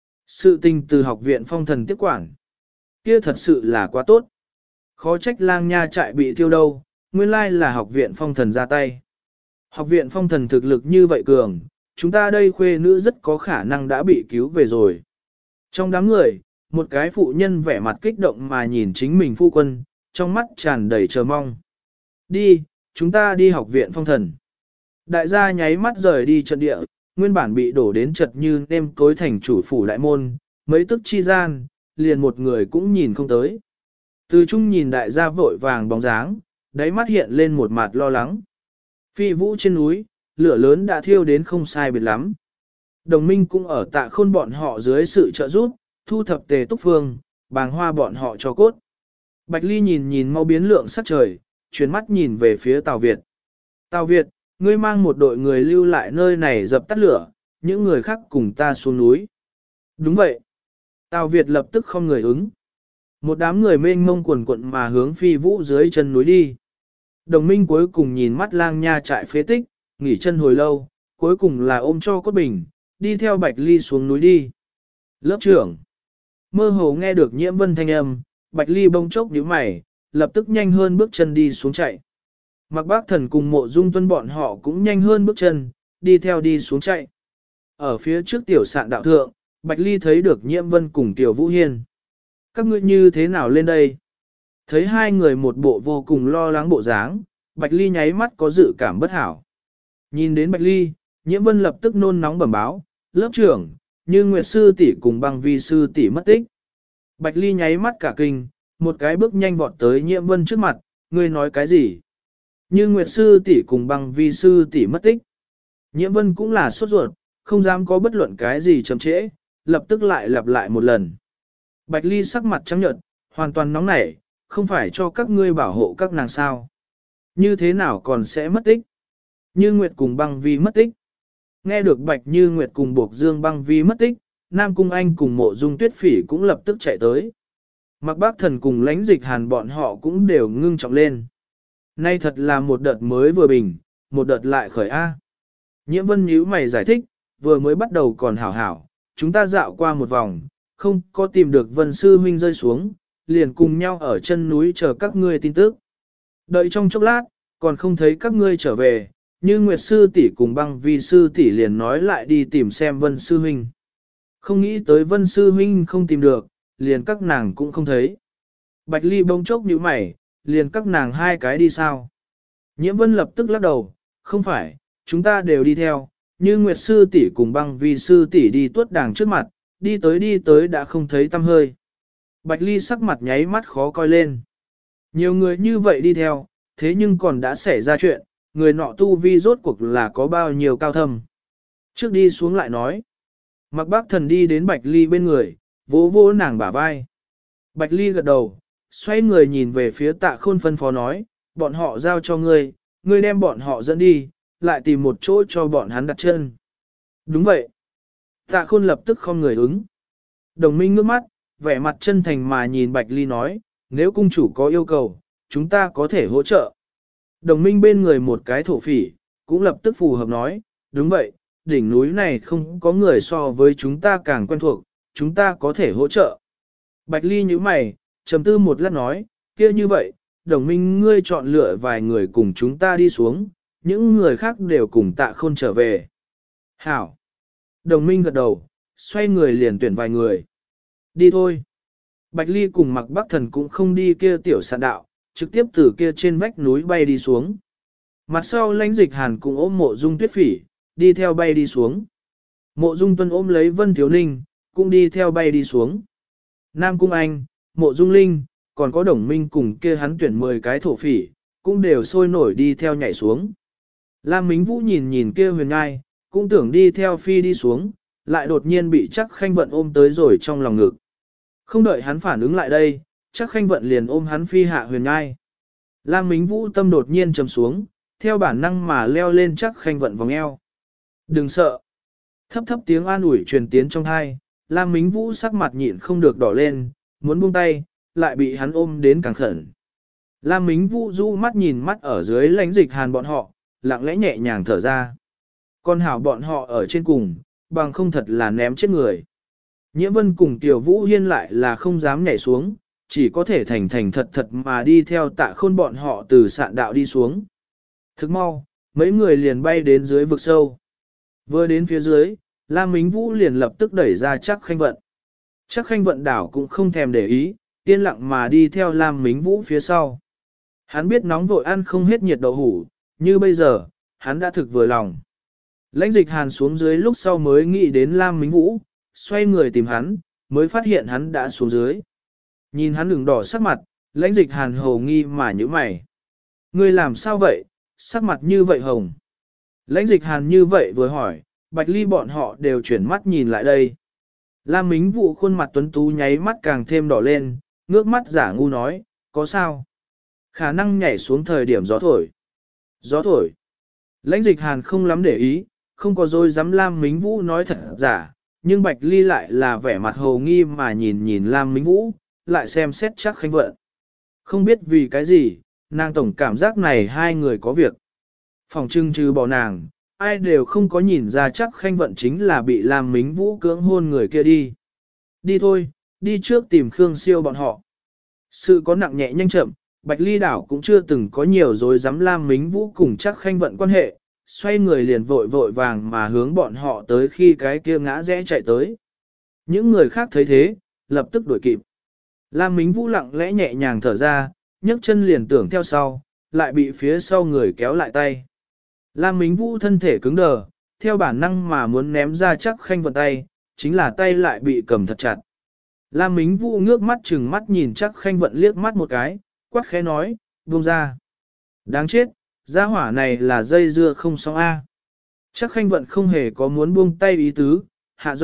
Sự tình từ học viện phong thần tiếp quản. Kia thật sự là quá tốt. Khó trách lang nha trại bị thiêu đâu, nguyên lai là học viện phong thần ra tay. Học viện phong thần thực lực như vậy cường, chúng ta đây khuê nữ rất có khả năng đã bị cứu về rồi. Trong đám người, một cái phụ nhân vẻ mặt kích động mà nhìn chính mình phu quân, trong mắt tràn đầy chờ mong. Đi, chúng ta đi học viện phong thần. Đại gia nháy mắt rời đi trận địa, nguyên bản bị đổ đến chật như nêm cối thành chủ phủ đại môn, mấy tức chi gian, liền một người cũng nhìn không tới. Từ chung nhìn đại gia vội vàng bóng dáng, đáy mắt hiện lên một mặt lo lắng. Phi vũ trên núi, lửa lớn đã thiêu đến không sai biệt lắm. Đồng minh cũng ở tạ khôn bọn họ dưới sự trợ giúp, thu thập tề túc phương, bàng hoa bọn họ cho cốt. Bạch Ly nhìn mau biến lượng sắc trời, chuyển mắt nhìn về phía Tào Việt. Tào Việt, ngươi mang một đội người lưu lại nơi này dập tắt lửa, những người khác cùng ta xuống núi. Đúng vậy. Tào Việt lập tức không người ứng. Một đám người mênh mông quần quận mà hướng phi vũ dưới chân núi đi. Đồng minh cuối cùng nhìn mắt lang nha trại phế tích, nghỉ chân hồi lâu, cuối cùng là ôm cho cốt bình, đi theo Bạch Ly xuống núi đi. Lớp trưởng. Mơ hồ nghe được Nhiễm Vân thanh âm, Bạch Ly bông chốc nhíu mày, lập tức nhanh hơn bước chân đi xuống chạy. Mạc Bác Thần cùng Mộ Dung Tuân bọn họ cũng nhanh hơn bước chân, đi theo đi xuống chạy. Ở phía trước tiểu sạn đạo thượng, Bạch Ly thấy được Nhiễm Vân cùng Tiểu Vũ Hiên. Các ngươi như thế nào lên đây? Thấy hai người một bộ vô cùng lo lắng bộ dáng, Bạch Ly nháy mắt có dự cảm bất hảo. Nhìn đến Bạch Ly, Nhiễm Vân lập tức nôn nóng bẩm báo, lớp trưởng, như Nguyệt sư tỷ cùng Băng Vi sư tỷ mất tích. Bạch Ly nháy mắt cả kinh, một cái bước nhanh vọt tới Nhiễm Vân trước mặt, ngươi nói cái gì? Như Nguyệt sư tỷ cùng Băng Vi sư tỷ mất tích. Nhiễm Vân cũng là sốt ruột, không dám có bất luận cái gì chậm trễ, lập tức lại lặp lại một lần. Bạch Ly sắc mặt trắng nhợt, hoàn toàn nóng nảy, không phải cho các ngươi bảo hộ các nàng sao. Như thế nào còn sẽ mất tích? Như Nguyệt cùng Băng Vi mất tích. Nghe được Bạch Như Nguyệt cùng Bộc Dương Băng Vi mất tích, Nam Cung Anh cùng Mộ Dung Tuyết Phỉ cũng lập tức chạy tới. Mặc Bác Thần cùng Lãnh Dịch Hàn bọn họ cũng đều ngưng trọng lên. Nay thật là một đợt mới vừa bình, một đợt lại khởi A. Nhiễm Vân nhíu mày giải thích, vừa mới bắt đầu còn hảo hảo, chúng ta dạo qua một vòng, không có tìm được Vân Sư Huynh rơi xuống, liền cùng nhau ở chân núi chờ các ngươi tin tức. Đợi trong chốc lát, còn không thấy các ngươi trở về, như Nguyệt Sư tỷ cùng Băng Vi Sư tỷ liền nói lại đi tìm xem Vân Sư Huynh. Không nghĩ tới Vân Sư Huynh không tìm được, liền các nàng cũng không thấy. Bạch Ly bỗng chốc nhíu mày, liền các nàng hai cái đi sao? Nhiễm Vân lập tức lắc đầu, không phải, chúng ta đều đi theo, như Nguyệt Sư tỷ cùng Băng Vi Sư tỷ đi tuốt đàng trước mặt, đi tới đã không thấy tăm hơi. Bạch Ly sắc mặt nháy mắt khó coi lên. Nhiều người như vậy đi theo, thế nhưng còn đã xảy ra chuyện, người nọ tu vi rốt cuộc là có bao nhiêu cao thâm. Trước đi xuống lại nói. Mặc Bác Thần đi đến Bạch Ly bên người, vỗ vỗ nàng bả vai. Bạch Ly gật đầu, xoay người nhìn về phía Tạ Khôn phân phó nói, bọn họ giao cho ngươi, ngươi đem bọn họ dẫn đi, lại tìm một chỗ cho bọn hắn đặt chân. Đúng vậy. Tạ Khôn lập tức không người ứng. Đồng Minh ngước mắt, vẻ mặt chân thành mà nhìn Bạch Ly nói, nếu cung chủ có yêu cầu, chúng ta có thể hỗ trợ. Đồng Minh bên người một cái thổ phỉ, cũng lập tức phù hợp nói, đúng vậy, đỉnh núi này không có người so với chúng ta càng quen thuộc, chúng ta có thể hỗ trợ. Bạch Ly nhíu mày, trầm tư một lát nói, kia như vậy, Đồng Minh ngươi chọn lựa vài người cùng chúng ta đi xuống, những người khác đều cùng Tạ Khôn trở về. Hảo. Đồng Minh gật đầu, xoay người liền tuyển vài người. Đi thôi. Bạch Ly cùng Mặc Bắc Thần cũng không đi kia tiểu sạn đạo, trực tiếp từ kia trên vách núi bay đi xuống. Mặt sau Lãnh Dịch Hàn cùng ôm Mộ Dung Tuyết Phỉ, đi theo bay đi xuống. Mộ Dung Tuân ôm lấy Vân Thiếu Ninh, cũng đi theo bay đi xuống. Nam Cung Anh, Mộ Dung Linh, còn có Đồng Minh cùng kia hắn tuyển 10 cái thổ phỉ, cũng đều sôi nổi đi theo nhảy xuống. Lam Mính Vũ nhìn nhìn kia Huyền Ngai, cũng tưởng đi theo phi đi xuống, lại đột nhiên bị Chắc Khanh Vận ôm tới rồi trong lòng ngực. Không đợi hắn phản ứng lại đây, Chắc Khanh Vận liền ôm hắn phi hạ Huyền Ngai. Lam Mính Vũ tâm đột nhiên trầm xuống, theo bản năng mà leo lên Chắc Khanh Vận vòng eo. Đừng sợ. Thấp thấp tiếng an ủi truyền tiến trong tai, Lam Mính Vũ sắc mặt nhịn không được đỏ lên, muốn buông tay, lại bị hắn ôm đến càng khẩn. Lam Mính Vũ du mắt nhìn mắt ở dưới Lãnh Dịch Hàn bọn họ, lặng lẽ nhẹ nhàng thở ra. Con hảo bọn họ ở trên cùng, bằng không thật là ném chết người. Nhiễm Vân cùng Tiểu Vũ Hiên lại là không dám nhảy xuống, chỉ có thể thành thành thật thật mà đi theo Tạ Khôn bọn họ từ sạn đạo đi xuống. Thức mau, mấy người liền bay đến dưới vực sâu. Vừa đến phía dưới, Lam Mính Vũ liền lập tức đẩy ra Chắc Khanh Vận. Chắc Khanh Vận đảo cũng không thèm để ý, yên lặng mà đi theo Lam Mính Vũ phía sau. Hắn biết nóng vội ăn không hết nhiệt đậu hủ, như bây giờ, hắn đã thực vừa lòng. Lãnh Dịch Hàn xuống dưới lúc sau mới nghĩ đến Lam Mính Vũ, xoay người tìm hắn, mới phát hiện hắn đã xuống dưới. Nhìn hắn ửng đỏ sắc mặt, Lãnh Dịch Hàn hồ nghi mà nhíu mày. Ngươi làm sao vậy, sắc mặt như vậy hồng. Lãnh Dịch Hàn như vậy vừa hỏi, Bạch Ly bọn họ đều chuyển mắt nhìn lại đây. Lam Mính Vũ khuôn mặt tuấn tú nháy mắt càng thêm đỏ lên, ngước mắt giả ngu nói, có sao? Khả năng nhảy xuống thời điểm gió thổi. Gió thổi. Lãnh Dịch Hàn không lắm để ý, không có dối dám Lam Mính Vũ nói thật giả, nhưng Bạch Ly lại là vẻ mặt hồ nghi mà nhìn nhìn Lam Mính Vũ, lại xem xét Chắc Khanh Vận. Không biết vì cái gì, nàng tổng cảm giác này hai người có việc. Phòng trưng trừ bỏ nàng, ai đều không có nhìn ra Chắc Khanh Vận chính là bị Lam Mính Vũ cưỡng hôn người kia đi. Đi thôi, đi trước tìm Khương Siêu bọn họ. Sự có nặng nhẹ nhanh chậm, Bạch Ly đảo cũng chưa từng có nhiều dối dám Lam Mính Vũ cùng Chắc Khanh Vận quan hệ, xoay người liền vội vội vàng mà hướng bọn họ tới khi cái kia ngã rẽ chạy tới. Những người khác thấy thế, lập tức đuổi kịp. Lam Mính Vũ lặng lẽ nhẹ nhàng thở ra, nhấc chân liền tưởng theo sau, lại bị phía sau người kéo lại tay. Lam Mính Vũ thân thể cứng đờ, theo bản năng mà muốn ném ra Chắc Khanh Vận tay, chính là tay lại bị cầm thật chặt. Lam Mính Vũ ngước mắt chừng mắt nhìn Chắc Khanh Vận liếc mắt một cái, quát khẽ nói, buông ra. Đáng chết, gia hỏa này là dây dưa không xong A. Chắc Khanh Vận không hề có muốn buông tay ý tứ, hạ giọng,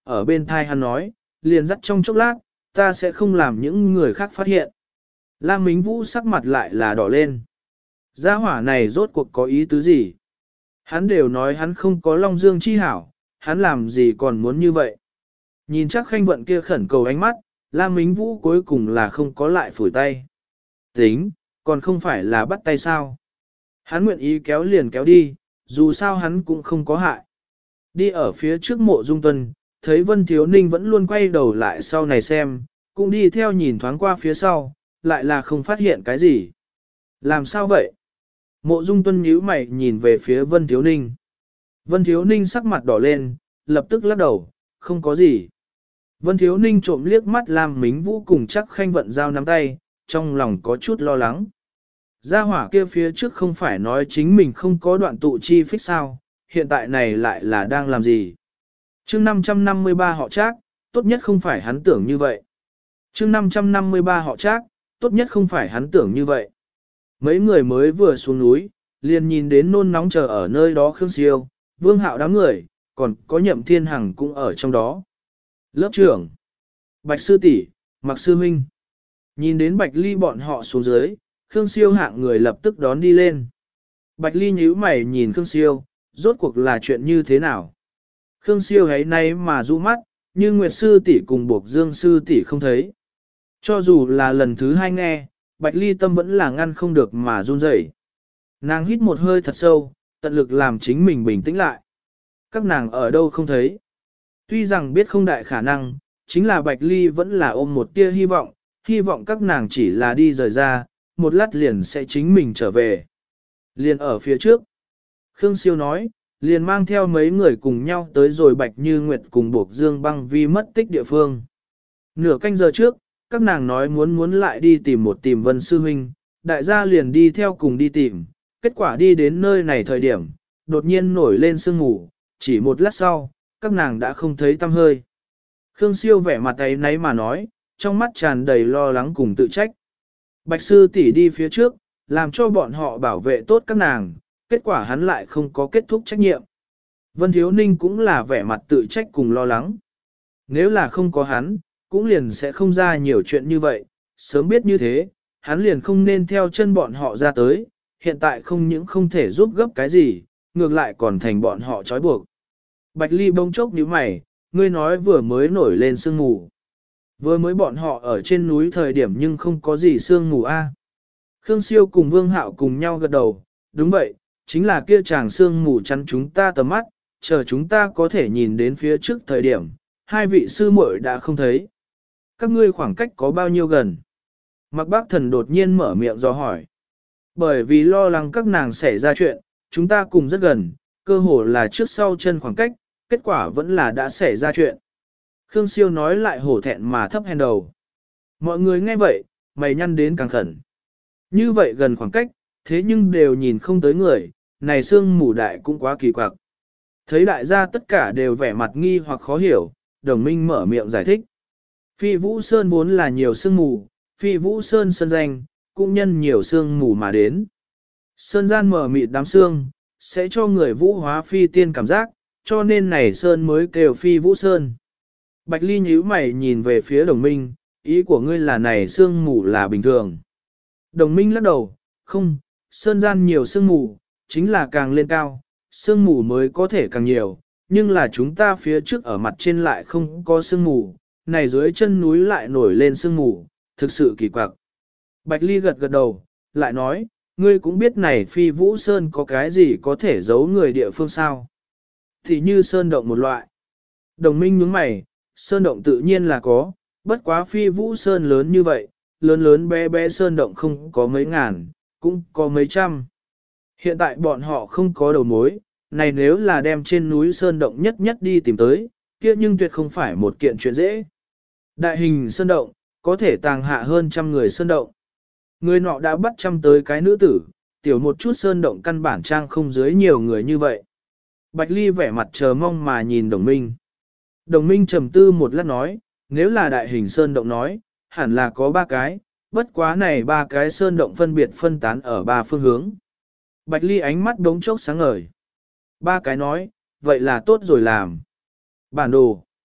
ở bên thai hắn nói, liền dắt trong chốc lát, ta sẽ không làm những người khác phát hiện. Lam Mính Vũ sắc mặt lại là đỏ lên. Gia hỏa này rốt cuộc có ý tứ gì? Hắn đều nói hắn không có Long Dương chi hảo, hắn làm gì còn muốn như vậy? Nhìn chắc Khanh Vận kia khẩn cầu ánh mắt, Lam Mính Vũ cuối cùng là không có lại phủi tay. Tính, còn không phải là bắt tay sao? Hắn nguyện ý kéo liền kéo đi, dù sao hắn cũng không có hại. Đi ở phía trước Mộ Dung Tuân, thấy Vân Thiếu Ninh vẫn luôn quay đầu lại sau này xem, cũng đi theo nhìn thoáng qua phía sau, lại là không phát hiện cái gì. Làm sao vậy? Mộ Dung Tuân nhíu mày nhìn về phía Vân Thiếu Ninh. Vân Thiếu Ninh sắc mặt đỏ lên, lập tức lắc đầu, không có gì. Vân Thiếu Ninh trộm liếc mắt Lam Mính Vũ cùng chắc Khanh Vận giao nắm tay, trong lòng có chút lo lắng. Gia hỏa kia phía trước không phải nói chính mình không có đoạn tụ chi phích sao, hiện tại này lại là đang làm gì? Chương 553 họ Trác, tốt nhất không phải hắn tưởng như vậy. Chương 553 họ Trác, tốt nhất không phải hắn tưởng như vậy. Mấy người mới vừa xuống núi, liền nhìn đến nôn nóng chờ ở nơi đó Khương Siêu, Vương Hạo đám người, còn có Nhậm Thiên Hằng cũng ở trong đó. Lớp trưởng, Bạch Sư tỷ, Mạc Sư Huynh. Nhìn đến Bạch Ly bọn họ xuống dưới, Khương Siêu hạng người lập tức đón đi lên. Bạch Ly nhíu mày nhìn Khương Siêu, rốt cuộc là chuyện như thế nào? Khương Siêu ấy nay mà du mắt, nhưng Nguyệt Sư tỷ cùng Bộc Dương Sư tỷ không thấy. Cho dù là lần thứ hai nghe, Bạch Ly tâm vẫn là ngăn không được mà run rẩy. Nàng hít một hơi thật sâu, tận lực làm chính mình bình tĩnh lại. Các nàng ở đâu không thấy. Tuy rằng biết không đại khả năng, chính là Bạch Ly vẫn là ôm một tia hy vọng các nàng chỉ là đi rời ra, một lát liền sẽ chính mình trở về. Liền ở phía trước. Khương Siêu nói, liền mang theo mấy người cùng nhau tới rồi Bạch Như Nguyệt cùng Bộc Dương Băng Vi mất tích địa phương. Nửa canh giờ trước, các nàng nói muốn lại đi tìm Vân Sư Huynh, đại gia liền đi theo cùng đi tìm, kết quả đi đến nơi này thời điểm, đột nhiên nổi lên sương mù, chỉ một lát sau, các nàng đã không thấy tăm hơi. Khương Siêu vẻ mặt ấy nấy mà nói, trong mắt tràn đầy lo lắng cùng tự trách. Bạch Sư tỷ đi phía trước, làm cho bọn họ bảo vệ tốt các nàng, kết quả hắn lại không có kết thúc trách nhiệm. Vân Thiếu Ninh cũng là vẻ mặt tự trách cùng lo lắng. Nếu là không có hắn, cũng liền sẽ không ra nhiều chuyện như vậy, sớm biết như thế, hắn liền không nên theo chân bọn họ ra tới, hiện tại không những không thể giúp gấp cái gì, ngược lại còn thành bọn họ trói buộc. Bạch Ly bông chốc nhíu mày, ngươi nói vừa mới nổi lên sương mù. Vừa mới bọn họ ở trên núi thời điểm nhưng không có gì sương mù a. Khương Siêu cùng Vương Hạo cùng nhau gật đầu, đúng vậy, chính là kia chàng sương mù chắn chúng ta tầm mắt, chờ chúng ta có thể nhìn đến phía trước thời điểm, hai vị sư muội đã không thấy. Các ngươi khoảng cách có bao nhiêu gần? Mạc Bác Thần đột nhiên mở miệng do hỏi. Bởi vì lo lắng các nàng xảy ra chuyện, chúng ta cùng rất gần, cơ hồ là trước sau chân khoảng cách, kết quả vẫn là đã xảy ra chuyện. Khương Siêu nói lại hổ thẹn mà thấp hèn đầu. Mọi người nghe vậy, mày nhăn đến càng khẩn. Như vậy gần khoảng cách, thế nhưng đều nhìn không tới người, này sương mù đại cũng quá kỳ quặc. Thấy đại gia tất cả đều vẻ mặt nghi hoặc khó hiểu, Đồng Minh mở miệng giải thích. Phi Vũ Sơn vốn là nhiều sương mù, Phi Vũ Sơn sơn danh, cũng nhân nhiều sương mù mà đến. Sơn gian mở mịt đám sương, sẽ cho người vũ hóa phi tiên cảm giác, cho nên này sơn mới kêu Phi Vũ Sơn. Bạch Ly nhíu mày nhìn về phía Đồng Minh, ý của ngươi là này sương mù là bình thường. Đồng Minh lắc đầu, không, sơn gian nhiều sương mù, chính là càng lên cao, sương mù mới có thể càng nhiều, nhưng là chúng ta phía trước ở mặt trên lại không có sương mù, này dưới chân núi lại nổi lên sương mù, thực sự kỳ quặc. Bạch Ly gật gật đầu, lại nói, ngươi cũng biết này Phi Vũ Sơn có cái gì có thể giấu người địa phương sao. Thì như sơn động một loại. Đồng Minh nhướng mày, sơn động tự nhiên là có, bất quá Phi Vũ Sơn lớn như vậy, lớn lớn bé bé sơn động không có mấy ngàn, cũng có mấy trăm. Hiện tại bọn họ không có đầu mối, này nếu là đem trên núi sơn động nhất nhất đi tìm tới, kia nhưng tuyệt không phải một kiện chuyện dễ. Đại hình sơn động, có thể tàng hạ hơn trăm người sơn động. Người nọ đã bắt trăm tới cái nữ tử, tiểu một chút sơn động căn bản trang không dưới nhiều người như vậy. Bạch Ly vẻ mặt chờ mong mà nhìn Đồng Minh. Đồng Minh trầm tư một lát nói, nếu là đại hình sơn động nói, hẳn là có ba cái, bất quá này ba cái sơn động phân biệt phân tán ở ba phương hướng. Bạch Ly ánh mắt đống chốc sáng ngời. Ba cái nói, vậy là tốt rồi làm. Bản đồ.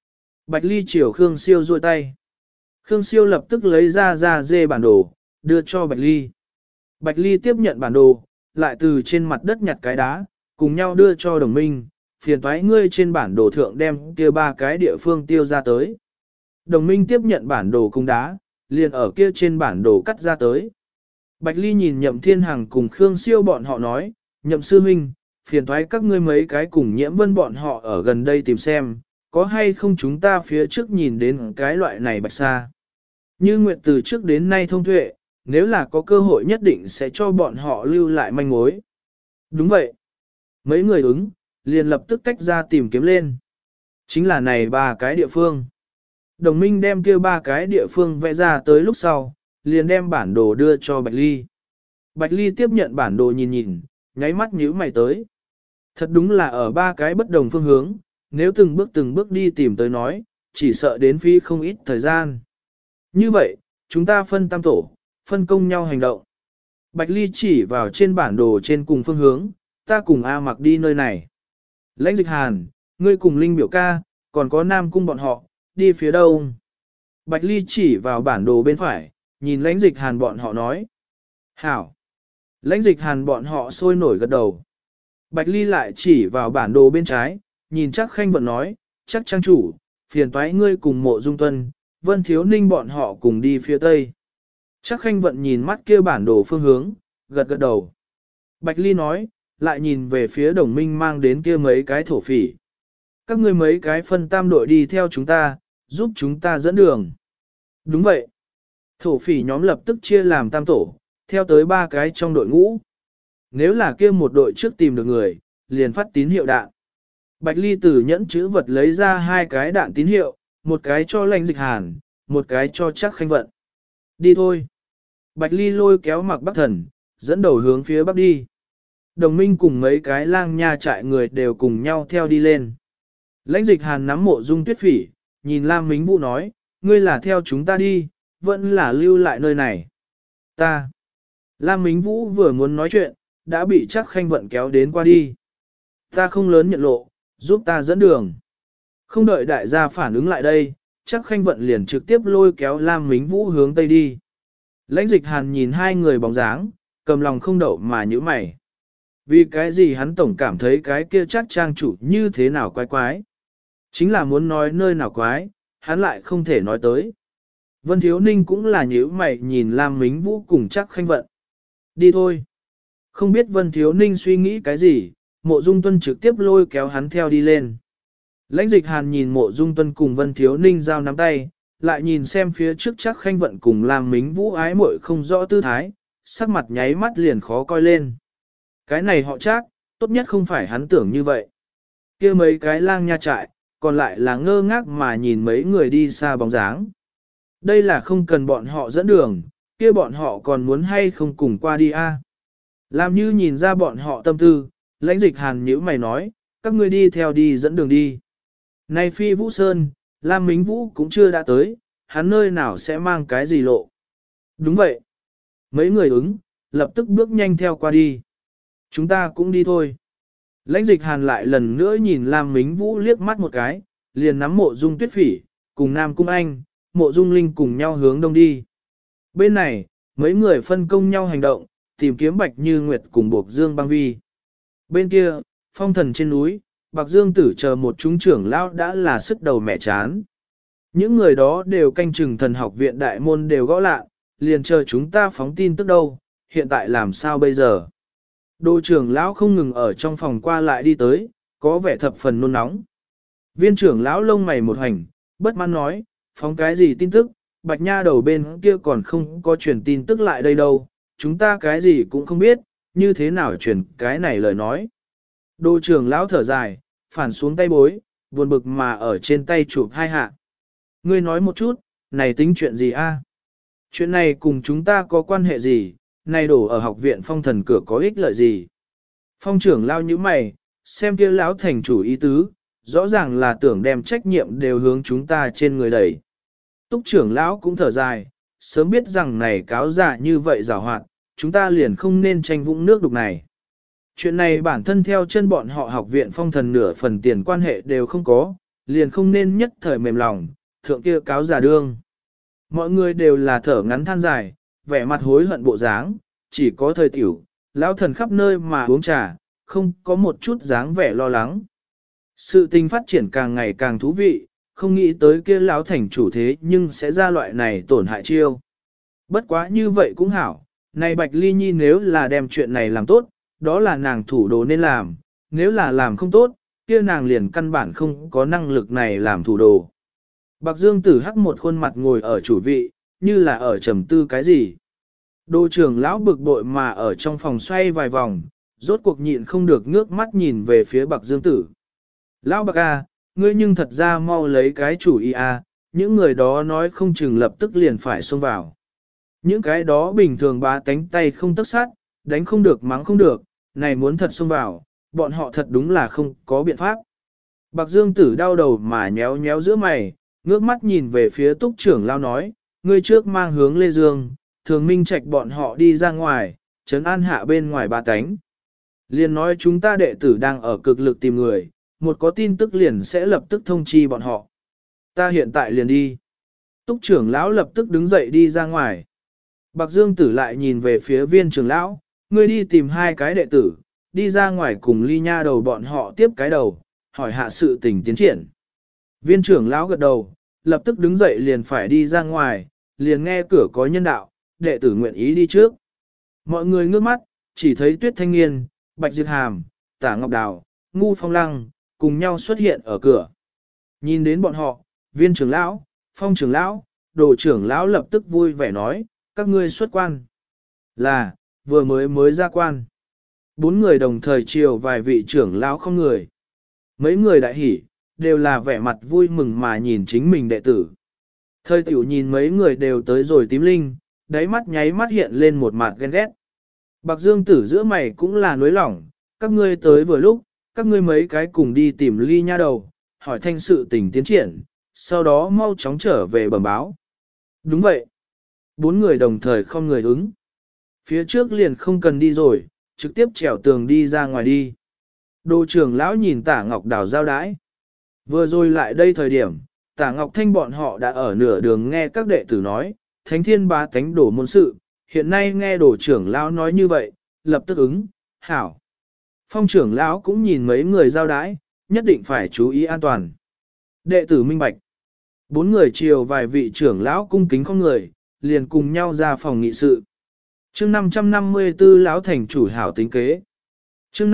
Bạch Ly chiều Khương Siêu duỗi tay. Khương Siêu lập tức lấy ra dê bản đồ, đưa cho Bạch Ly. Bạch Ly tiếp nhận bản đồ, lại từ trên mặt đất nhặt cái đá, cùng nhau đưa cho Đồng Minh, phiền toái ngươi trên bản đồ thượng đem kia 3 cái địa phương tiêu ra tới. Đồng Minh tiếp nhận bản đồ cùng đá, liền ở kia trên bản đồ cắt ra tới. Bạch Ly nhìn Nhậm Thiên Hằng cùng Khương Siêu bọn họ nói, Nhậm sư huynh, phiền toái các ngươi mấy cái cùng Nhiễm Vân bọn họ ở gần đây tìm xem, có hay không chúng ta phía trước nhìn đến cái loại này bạch sa. Như Nguyệt từ trước đến nay thông tuệ, nếu là có cơ hội nhất định sẽ cho bọn họ lưu lại manh mối. Đúng vậy. Mấy người ứng, liền lập tức tách ra tìm kiếm lên. Chính là này 3 cái địa phương. Đồng Minh đem kia 3 cái địa phương vẽ ra tới lúc sau, liền đem bản đồ đưa cho Bạch Ly. Bạch Ly tiếp nhận bản đồ nhìn nhìn, nháy mắt nhíu mày tới. Thật đúng là ở 3 cái bất đồng phương hướng, nếu từng bước đi tìm tới nói, chỉ sợ đến phi không ít thời gian. Như vậy, chúng ta phân tam tổ, phân công nhau hành động. Bạch Ly chỉ vào trên bản đồ trên cùng phương hướng, ta cùng A Mặc đi nơi này. Lãnh Dịch Hàn, ngươi cùng Linh biểu ca, còn có Nam Cung bọn họ, đi phía đông. Bạch Ly chỉ vào bản đồ bên phải, nhìn Lãnh Dịch Hàn bọn họ nói. Hảo. Lãnh Dịch Hàn bọn họ sôi nổi gật đầu. Bạch Ly lại chỉ vào bản đồ bên trái, nhìn chắc Khanh Vận nói, chắc trang chủ, phiền toái ngươi cùng Mộ Dung Tuân, Vân Thiếu Ninh bọn họ cùng đi phía tây. Chắc Khanh Vận nhìn mắt kia bản đồ phương hướng, gật gật đầu. Bạch Ly nói, lại nhìn về phía Đồng Minh mang đến kia mấy cái thổ phỉ. Các ngươi mấy cái phân tam đội đi theo chúng ta, giúp chúng ta dẫn đường. Đúng vậy. Thổ phỉ nhóm lập tức chia làm tam tổ, theo tới 3 cái trong đội ngũ. Nếu là kia một đội trước tìm được người, liền phát tín hiệu đạn. Bạch Ly từ nhẫn chữ vật lấy ra 2 cái đạn tín hiệu, một cái cho Lãnh Dịch Hàn, một cái cho chắc Khanh Vận. Đi thôi. Bạch Ly lôi kéo Mạc Bắc Thần, dẫn đầu hướng phía bắc đi. Đồng Minh cùng mấy cái lang nha trại người đều cùng nhau theo đi lên. Lãnh Dịch Hàn nắm Mộ Dung Tuyết Phỉ, nhìn Lam Mính Vũ nói, ngươi là theo chúng ta đi, vẫn là lưu lại nơi này. Ta. Lam Mính Vũ vừa muốn nói chuyện, đã bị chắc Khanh Vận kéo đến qua đi. Ta không lớn nhận lộ, giúp ta dẫn đường. Không đợi đại gia phản ứng lại đây, chắc Khanh Vận liền trực tiếp lôi kéo Lam Mính Vũ hướng tây đi. Lãnh Dịch Hàn nhìn 2 người bóng dáng, cầm lòng không đậu mà nhíu mày. Vì cái gì hắn tổng cảm thấy cái kia chắc trang chủ như thế nào quái quái. Chính là muốn nói nơi nào quái, hắn lại không thể nói tới. Vân Thiếu Ninh cũng là nhíu mày nhìn Lam Mính Vũ cùng chắc Khanh Vận. Đi thôi. Không biết Vân Thiếu Ninh suy nghĩ cái gì, Mộ Dung Tuân trực tiếp lôi kéo hắn theo đi lên. Lãnh Dịch Hàn nhìn Mộ Dung Tuân cùng Vân Thiếu Ninh giao nắm tay, lại nhìn xem phía trước chắc Khanh Vận cùng Lam Mính Vũ ái muội không rõ tư thái, sắc mặt nháy mắt liền khó coi lên. Cái này họ chắc, tốt nhất không phải hắn tưởng như vậy. Kia mấy cái lang nha trại, còn lại là ngơ ngác mà nhìn mấy người đi xa bóng dáng. Đây là không cần bọn họ dẫn đường, kia bọn họ còn muốn hay không cùng qua đi a? Làm như nhìn ra bọn họ tâm tư, Lãnh Dịch Hàn nhíu mày nói, các ngươi đi theo đi dẫn đường đi. Này Phi Vũ Sơn, Lam Mính Vũ cũng chưa đã tới, hắn nơi nào sẽ mang cái gì lộ. Đúng vậy. Mấy người ứng, lập tức bước nhanh theo qua đi. Chúng ta cũng đi thôi. Lãnh Dịch Hàn lại lần nữa nhìn Lam Mính Vũ liếc mắt một cái, liền nắm Mộ Dung Tuyết Phỉ, cùng Nam Cung Anh, Mộ Dung Linh cùng nhau hướng đông đi. Bên này, mấy người phân công nhau hành động, tìm kiếm Bạch Như Nguyệt cùng Bộc Dương Băng Vi. Bên kia, phong thần trên núi, Bạc Dương Tử chờ một chúng trưởng lão đã là sức đầu mẹ chán. Những người đó đều canh chừng thần học viện đại môn đều gõ lạ, liền chờ chúng ta phóng tin tức đâu, hiện tại làm sao bây giờ? Đô trưởng lão không ngừng ở trong phòng qua lại đi tới, có vẻ thập phần nôn nóng. Viên trưởng lão lông mày một hành, bất mãn nói, phóng cái gì tin tức, Bạch Nha đầu bên kia còn không có truyền tin tức lại đây đâu, chúng ta cái gì cũng không biết, như thế nào truyền cái này lời nói. Đô trưởng lão thở dài, phản xuống tay bối, buồn bực mà ở trên tay chụp 2 hạ. Ngươi nói một chút, này tính chuyện gì a? Chuyện này cùng chúng ta có quan hệ gì, này đổ ở học viện phong thần cửa có ích lợi gì? Phong trưởng lao như mày, xem kia lão thành chủ ý tứ, rõ ràng là tưởng đem trách nhiệm đều hướng chúng ta trên người đẩy. Túc trưởng lão cũng thở dài, sớm biết rằng này cáo giả như vậy giảo hoạt, chúng ta liền không nên tranh vũng nước đục này. Chuyện này bản thân theo chân bọn họ học viện phong thần nửa phần tiền quan hệ đều không có, liền không nên nhất thời mềm lòng, thượng kia cáo giả đương. Mọi người đều là thở ngắn than dài, vẻ mặt hối hận bộ dáng, chỉ có thời tiểu, lão thần khắp nơi mà uống trà, không có một chút dáng vẻ lo lắng. Sự tình phát triển càng ngày càng thú vị, không nghĩ tới kia lão thành chủ thế nhưng sẽ ra loại này tổn hại chiêu. Bất quá như vậy cũng hảo, này Bạch Ly Nhi nếu là đem chuyện này làm tốt, đó là nàng thủ đồ nên làm, nếu là làm không tốt, kia nàng liền căn bản không có năng lực này làm thủ đồ. Bạc Dương Tử hắc một khuôn mặt ngồi ở chủ vị, như là ở trầm tư cái gì. Đô trưởng lão bực bội mà ở trong phòng xoay vài vòng, rốt cuộc nhịn không được ngước mắt nhìn về phía Bạc Dương Tử. Lão Bạc à, ngươi nhưng thật ra mau lấy cái chủ ý à, những người đó nói không chừng lập tức liền phải xông vào. Những cái đó bình thường bá tánh tay không tấc sát, đánh không được mắng không được, này muốn thật xông vào, bọn họ thật đúng là không có biện pháp. Bạc Dương Tử đau đầu mà nhéo nhéo giữa mày, ngước mắt nhìn về phía túc trưởng lao nói, ngươi trước mang hướng Lê Dương, thường minh trạch bọn họ đi ra ngoài, trấn an hạ bên ngoài ba tánh. Liền nói chúng ta đệ tử đang ở cực lực tìm người, một có tin tức liền sẽ lập tức thông chi bọn họ. Ta hiện tại liền đi. Túc trưởng lão lập tức đứng dậy đi ra ngoài. Bạc Dương Tử lại nhìn về phía viên trưởng lão, ngươi đi tìm hai cái đệ tử, đi ra ngoài cùng Ly Nha đầu bọn họ tiếp cái đầu, hỏi hạ sự tình tiến triển. Viên trưởng lão gật đầu, lập tức đứng dậy liền phải đi ra ngoài, liền nghe cửa có nhân đạo, đệ tử nguyện ý đi trước. Mọi người ngước mắt, chỉ thấy Tuyết Thanh Nghiên, Bạch Diệt Hàm, Tả Ngọc Đào, Ngu Phong Lăng, cùng nhau xuất hiện ở cửa. Nhìn đến bọn họ, viên trưởng lão, phong trưởng lão, đồ trưởng lão lập tức vui vẻ nói, các ngươi xuất quan. Là, vừa mới ra quan. Bốn người đồng thời chiều vài vị trưởng lão không người. Mấy người đại hỉ, đều là vẻ mặt vui mừng mà nhìn chính mình đệ tử. Thời tiểu nhìn mấy người đều tới rồi tím linh, đáy mắt nháy mắt hiện lên một mặt ghen ghét. Bạc Dương Tử giữa mày cũng là nối lỏng, các ngươi tới vừa lúc, các ngươi mấy cái cùng đi tìm Ly Nha đầu, hỏi thanh sự tình tiến triển, sau đó mau chóng trở về bẩm báo. Đúng vậy. Bốn người đồng thời không người ứng. Phía trước liền không cần đi rồi, trực tiếp trèo tường đi ra ngoài đi. Đồ trưởng lão nhìn Tả Ngọc Đào giao đái. Vừa rồi lại đây thời điểm, Tả Ngọc Thanh bọn họ đã ở nửa đường nghe các đệ tử nói, Thánh Thiên Bá Tánh đổ môn sự, hiện nay nghe đồ trưởng lão nói như vậy, lập tức ứng, hảo. Phong trưởng lão cũng nhìn mấy người giao đái, nhất định phải chú ý an toàn. Đệ tử minh bạch. Bốn người chiều vài vị trưởng lão cung kính không người, liền cùng nhau ra phòng nghị sự. Chương 554 lão thành chủ hảo tính kế. Chương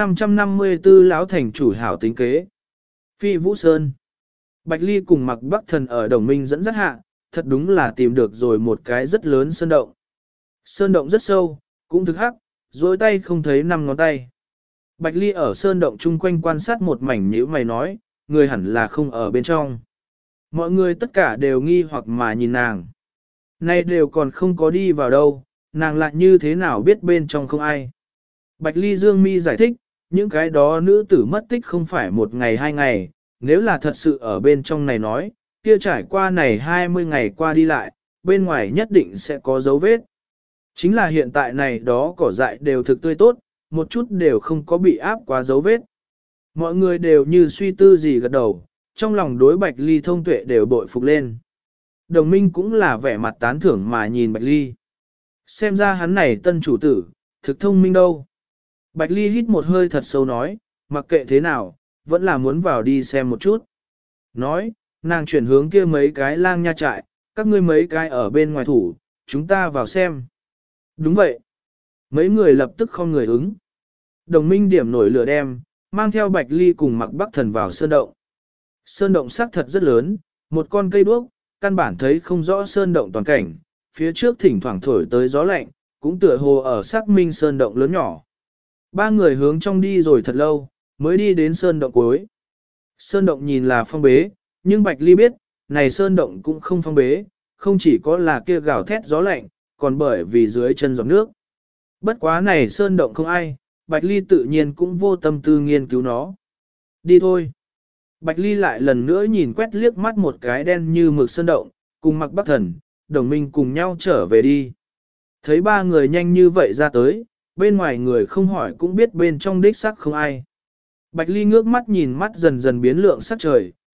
554 lão thành chủ hảo tính kế. Phi Vũ Sơn. Bạch Ly cùng Mặc Bắc Thần ở Đồng Minh dẫn dắt hạ, thật đúng là tìm được rồi một cái rất lớn sơn động. Sơn động rất sâu, cũng thực hắc, dối tay không thấy 5 ngón tay. Bạch Ly ở sơn động chung quanh quan sát một mảnh nhíu mày nói, người hẳn là không ở bên trong. Mọi người tất cả đều nghi hoặc mà nhìn nàng. Nay đều còn không có đi vào đâu, nàng lại như thế nào biết bên trong không ai. Bạch Ly Dương mi giải thích, những cái đó nữ tử mất tích không phải một ngày hai ngày, nếu là thật sự ở bên trong này nói, kia trải qua này 20 ngày qua đi lại, bên ngoài nhất định sẽ có dấu vết. Chính là hiện tại này đó cỏ dại đều thực tươi tốt, một chút đều không có bị áp quá dấu vết. Mọi người đều như suy tư gì gật đầu, trong lòng đối Bạch Ly thông tuệ đều bội phục lên. Đồng Minh cũng là vẻ mặt tán thưởng mà nhìn Bạch Ly. Xem ra hắn này tân chủ tử, thực thông minh đâu. Bạch Ly hít một hơi thật sâu nói, mặc kệ thế nào, vẫn là muốn vào đi xem một chút. Nói, nàng chuyển hướng kia mấy cái lang nha trại, các ngươi mấy cái ở bên ngoài thủ, chúng ta vào xem. Đúng vậy. Mấy người lập tức không người ứng. Đồng Minh điểm nổi lửa đem, mang theo Bạch Ly cùng Mặc Bắc Thần vào sơn động. Sơn động sắc thật rất lớn, một con cây đuốc, căn bản thấy không rõ sơn động toàn cảnh, phía trước thỉnh thoảng thổi tới gió lạnh, cũng tựa hồ ở xác minh sơn động lớn nhỏ. Ba người hướng trong đi rồi thật lâu, mới đi đến sơn động cuối. Sơn động nhìn là phong bế, nhưng Bạch Ly biết, này sơn động cũng không phong bế, không chỉ có là kia gào thét gió lạnh, còn bởi vì dưới chân giọt nước. Bất quá này sơn động không ai, Bạch Ly tự nhiên cũng vô tâm tư nghiên cứu nó. Đi thôi. Bạch Ly lại lần nữa nhìn quét liếc mắt một cái đen như mực sơn động, cùng Mặc Bắc Thần, Đồng Minh cùng nhau trở về đi. Thấy ba người nhanh như vậy ra tới, bên ngoài người không hỏi cũng biết bên trong đích sắc không ai. Bạch Ly ngước mắt nhìn mắt dần dần biến lượng sắc trời,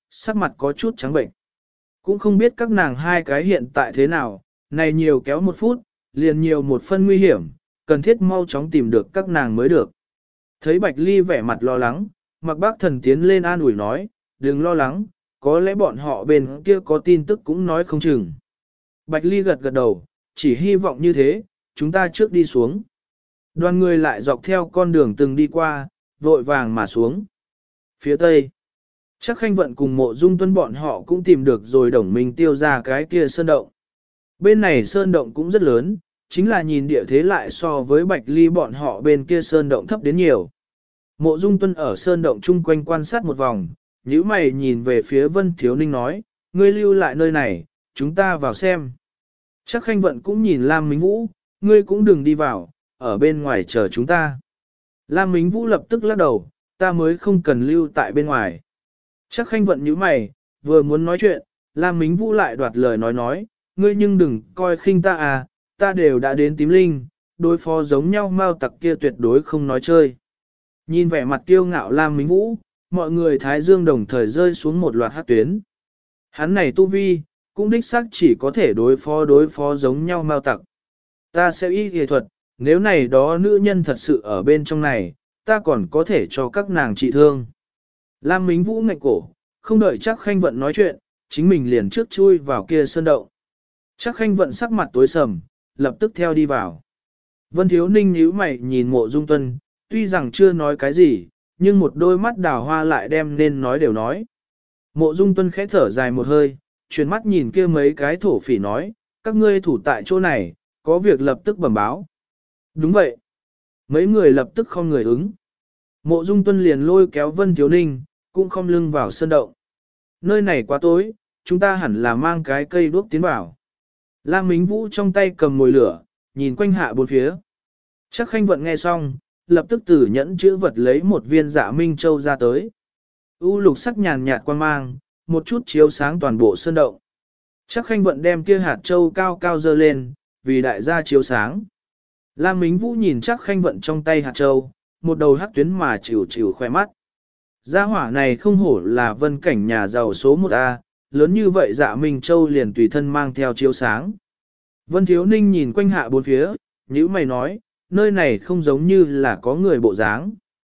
sắc mặt có chút trắng bệnh. Cũng không biết các nàng hai cái hiện tại thế nào, này nhiều kéo một phút, liền nhiều một phân nguy hiểm, cần thiết mau chóng tìm được các nàng mới được. Thấy Bạch Ly vẻ mặt lo lắng, Mạc Bác Thần tiến lên an ủi nói, đừng lo lắng, có lẽ bọn họ bên kia có tin tức cũng nói không chừng. Bạch Ly gật gật đầu, chỉ hy vọng như thế, chúng ta trước đi xuống. Đoàn người lại dọc theo con đường từng đi qua, vội vàng mà xuống. Phía tây, chắc Khanh Vận cùng Mộ Dung Tuân bọn họ cũng tìm được rồi Đồng Minh Tiêu ra cái kia sơn động. Bên này sơn động cũng rất lớn, chính là nhìn địa thế lại so với Bạch Ly bọn họ bên kia sơn động thấp đến nhiều. Mộ Dung Tuân ở sơn động chung quanh quan sát một vòng, nhíu mày nhìn về phía Vân Thiếu Ninh nói, ngươi lưu lại nơi này, chúng ta vào xem. Chắc Khanh Vận cũng nhìn Lam Mính Vũ, ngươi cũng đừng đi vào, ở bên ngoài chờ chúng ta. Lam Mính Vũ lập tức lắc đầu, ta mới không cần lưu tại bên ngoài. Chắc Khanh Vận nhíu mày, vừa muốn nói chuyện, Lam Mính Vũ lại đoạt lời nói, ngươi nhưng đừng coi khinh ta à, ta đều đã đến tím linh, đối phó giống nhau mao tặc kia tuyệt đối không nói chơi. Nhìn vẻ mặt kiêu ngạo Lam Mính Vũ, mọi người thái dương đồng thời rơi xuống một loạt hát tuyến. Hắn này tu vi, cũng đích xác chỉ có thể đối phó giống nhau mao tặc. Ta sẽ y y thuật, nếu này đó nữ nhân thật sự ở bên trong này, ta còn có thể cho các nàng trị thương. Lam Mính Vũ ngạnh cổ, không đợi chắc Khanh Vận nói chuyện, chính mình liền trước chui vào kia sơn động. Chắc Khanh Vận sắc mặt tối sầm, lập tức theo đi vào. Vân Thiếu Ninh nhíu mày nhìn Mộ Dung Tuân, tuy rằng chưa nói cái gì, nhưng một đôi mắt đào hoa lại đem nên nói đều nói. Mộ Dung Tuân khẽ thở dài một hơi, chuyển mắt nhìn kia mấy cái thổ phỉ nói, các ngươi thủ tại chỗ này, có việc lập tức bẩm báo. Đúng vậy. Mấy người lập tức không người ứng. Mộ Dung Tuân liền lôi kéo Vân Thiếu Ninh, cũng không lưng vào sơn động. Nơi này quá tối, chúng ta hẳn là mang cái cây đuốc tiến vào. Lam Mính Vũ trong tay cầm mồi lửa, nhìn quanh hạ bốn phía. Chắc Khanh Vận nghe xong, lập tức từ nhẫn chữ vật lấy một viên Dạ Minh Châu ra tới. U lục sắc nhàn nhạt quang mang, một chút chiếu sáng toàn bộ sơn động. Chắc Khanh Vận đem kia hạt châu cao cao dơ lên, vì đại gia chiếu sáng. Lam Mính Vũ nhìn chắc Khanh Vận trong tay hạt châu, một đầu hắc tuyến mà chịu chịu khoe mắt. Gia hỏa này không hổ là vân cảnh nhà giàu số 1A, lớn như vậy Dạ Minh Châu liền tùy thân mang theo chiếu sáng. Vân Thiếu Ninh nhìn quanh hạ bốn phía, nhữ mày nói, nơi này không giống như là có người bộ dáng.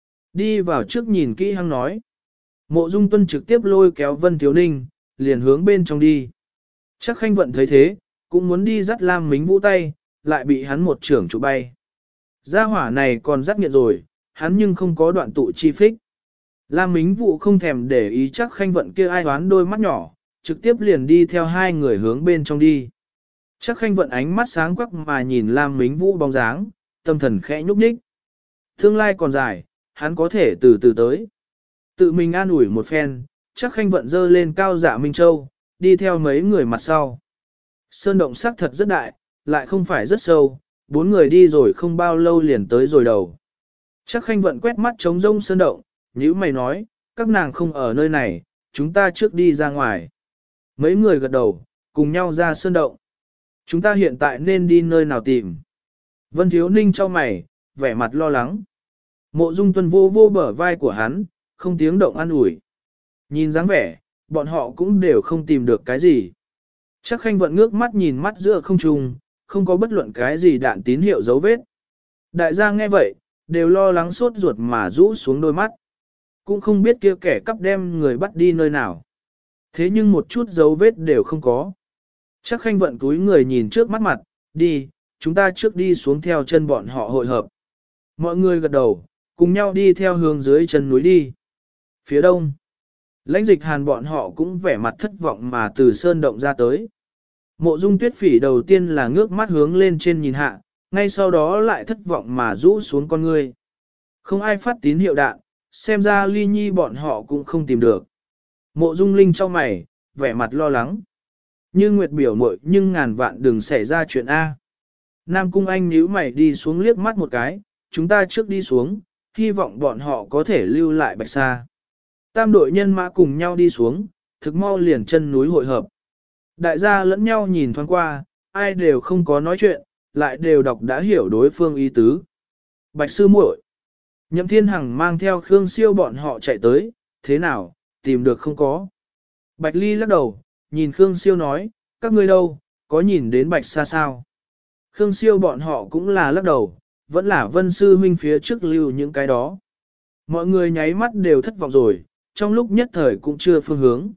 Đi vào trước nhìn kỹ hăng nói. Mộ Dung Tuân trực tiếp lôi kéo Vân Thiếu Ninh, liền hướng bên trong đi. Chắc Khanh Vận thấy thế, cũng muốn đi dắt Lam Mính Vũ tay, lại bị hắn một trưởng trụ bay. Gia hỏa này còn dắt nghiện rồi, hắn nhưng không có đoạn tụ chi phích. Lam Mính Vũ không thèm để ý chắc Khanh Vận kia ai đoán đôi mắt nhỏ, trực tiếp liền đi theo hai người hướng bên trong đi. Chắc Khanh Vận ánh mắt sáng quắc mà nhìn Lam Mính Vũ bóng dáng, tâm thần khẽ nhúc nhích. Tương lai còn dài, hắn có thể từ từ tới. Tự mình an ủi một phen, chắc Khanh Vận dơ lên cao Dạ Minh Châu, đi theo mấy người mặt sau. Sơn động sắc thật rất đại, lại không phải rất sâu, 4 người đi rồi không bao lâu liền tới rồi đầu. Chắc Khanh Vận quét mắt trống rông sơn động, nhíu mày nói, các nàng không ở nơi này, chúng ta trước đi ra ngoài. Mấy người gật đầu, cùng nhau ra sơn động. Chúng ta hiện tại nên đi nơi nào tìm? Vân Thiếu Ninh cho mày, vẻ mặt lo lắng. Mộ Dung Tuân vô vô bờ vai của hắn, không tiếng động an ủi. Nhìn dáng vẻ, bọn họ cũng đều không tìm được cái gì. Chắc Khanh Vận ngước mắt nhìn mắt giữa không trung, không có bất luận cái gì đạn tín hiệu dấu vết. Đại gia nghe vậy, đều lo lắng sốt ruột mà rũ xuống đôi mắt. Cũng không biết kia kẻ cắp đem người bắt đi nơi nào. Thế nhưng một chút dấu vết đều không có. Chắc Khanh Vận túi người nhìn trước mắt mặt, đi, chúng ta trước đi xuống theo chân bọn họ hội hợp. Mọi người gật đầu, cùng nhau đi theo hướng dưới chân núi đi. Phía đông, Lãnh Dịch Hàn bọn họ cũng vẻ mặt thất vọng mà từ sơn động ra tới. Mộ Dung Tuyết Phỉ đầu tiên là ngước mắt hướng lên trên nhìn hạ, ngay sau đó lại thất vọng mà rũ xuống con ngươi. Không ai phát tín hiệu đạn, xem ra Ly Nhi bọn họ cũng không tìm được. Mộ Dung Linh trong mày, vẻ mặt lo lắng. Như Nguyệt biểu muội nhưng ngàn vạn đừng xảy ra chuyện A. Nam Cung Anh nhíu mày đi xuống liếc mắt một cái, chúng ta trước đi xuống, hy vọng bọn họ có thể lưu lại Bạch Sa. Tam đội nhân mã cùng nhau đi xuống, thực mau liền chân núi hội hợp. Đại gia lẫn nhau nhìn thoáng qua, ai đều không có nói chuyện, lại đều đọc đã hiểu đối phương ý tứ. Bạch sư muội, Nhậm Thiên Hằng mang theo Khương Siêu bọn họ chạy tới, thế nào, tìm được không có? Bạch Ly lắc đầu, nhìn Khương Siêu nói, các ngươi đâu, có nhìn đến Bạch Sa sao? Khương Siêu bọn họ cũng là lắc đầu, vẫn là Vân Sư huynh phía trước lưu những cái đó. Mọi người nháy mắt đều thất vọng rồi, trong lúc nhất thời cũng chưa phương hướng.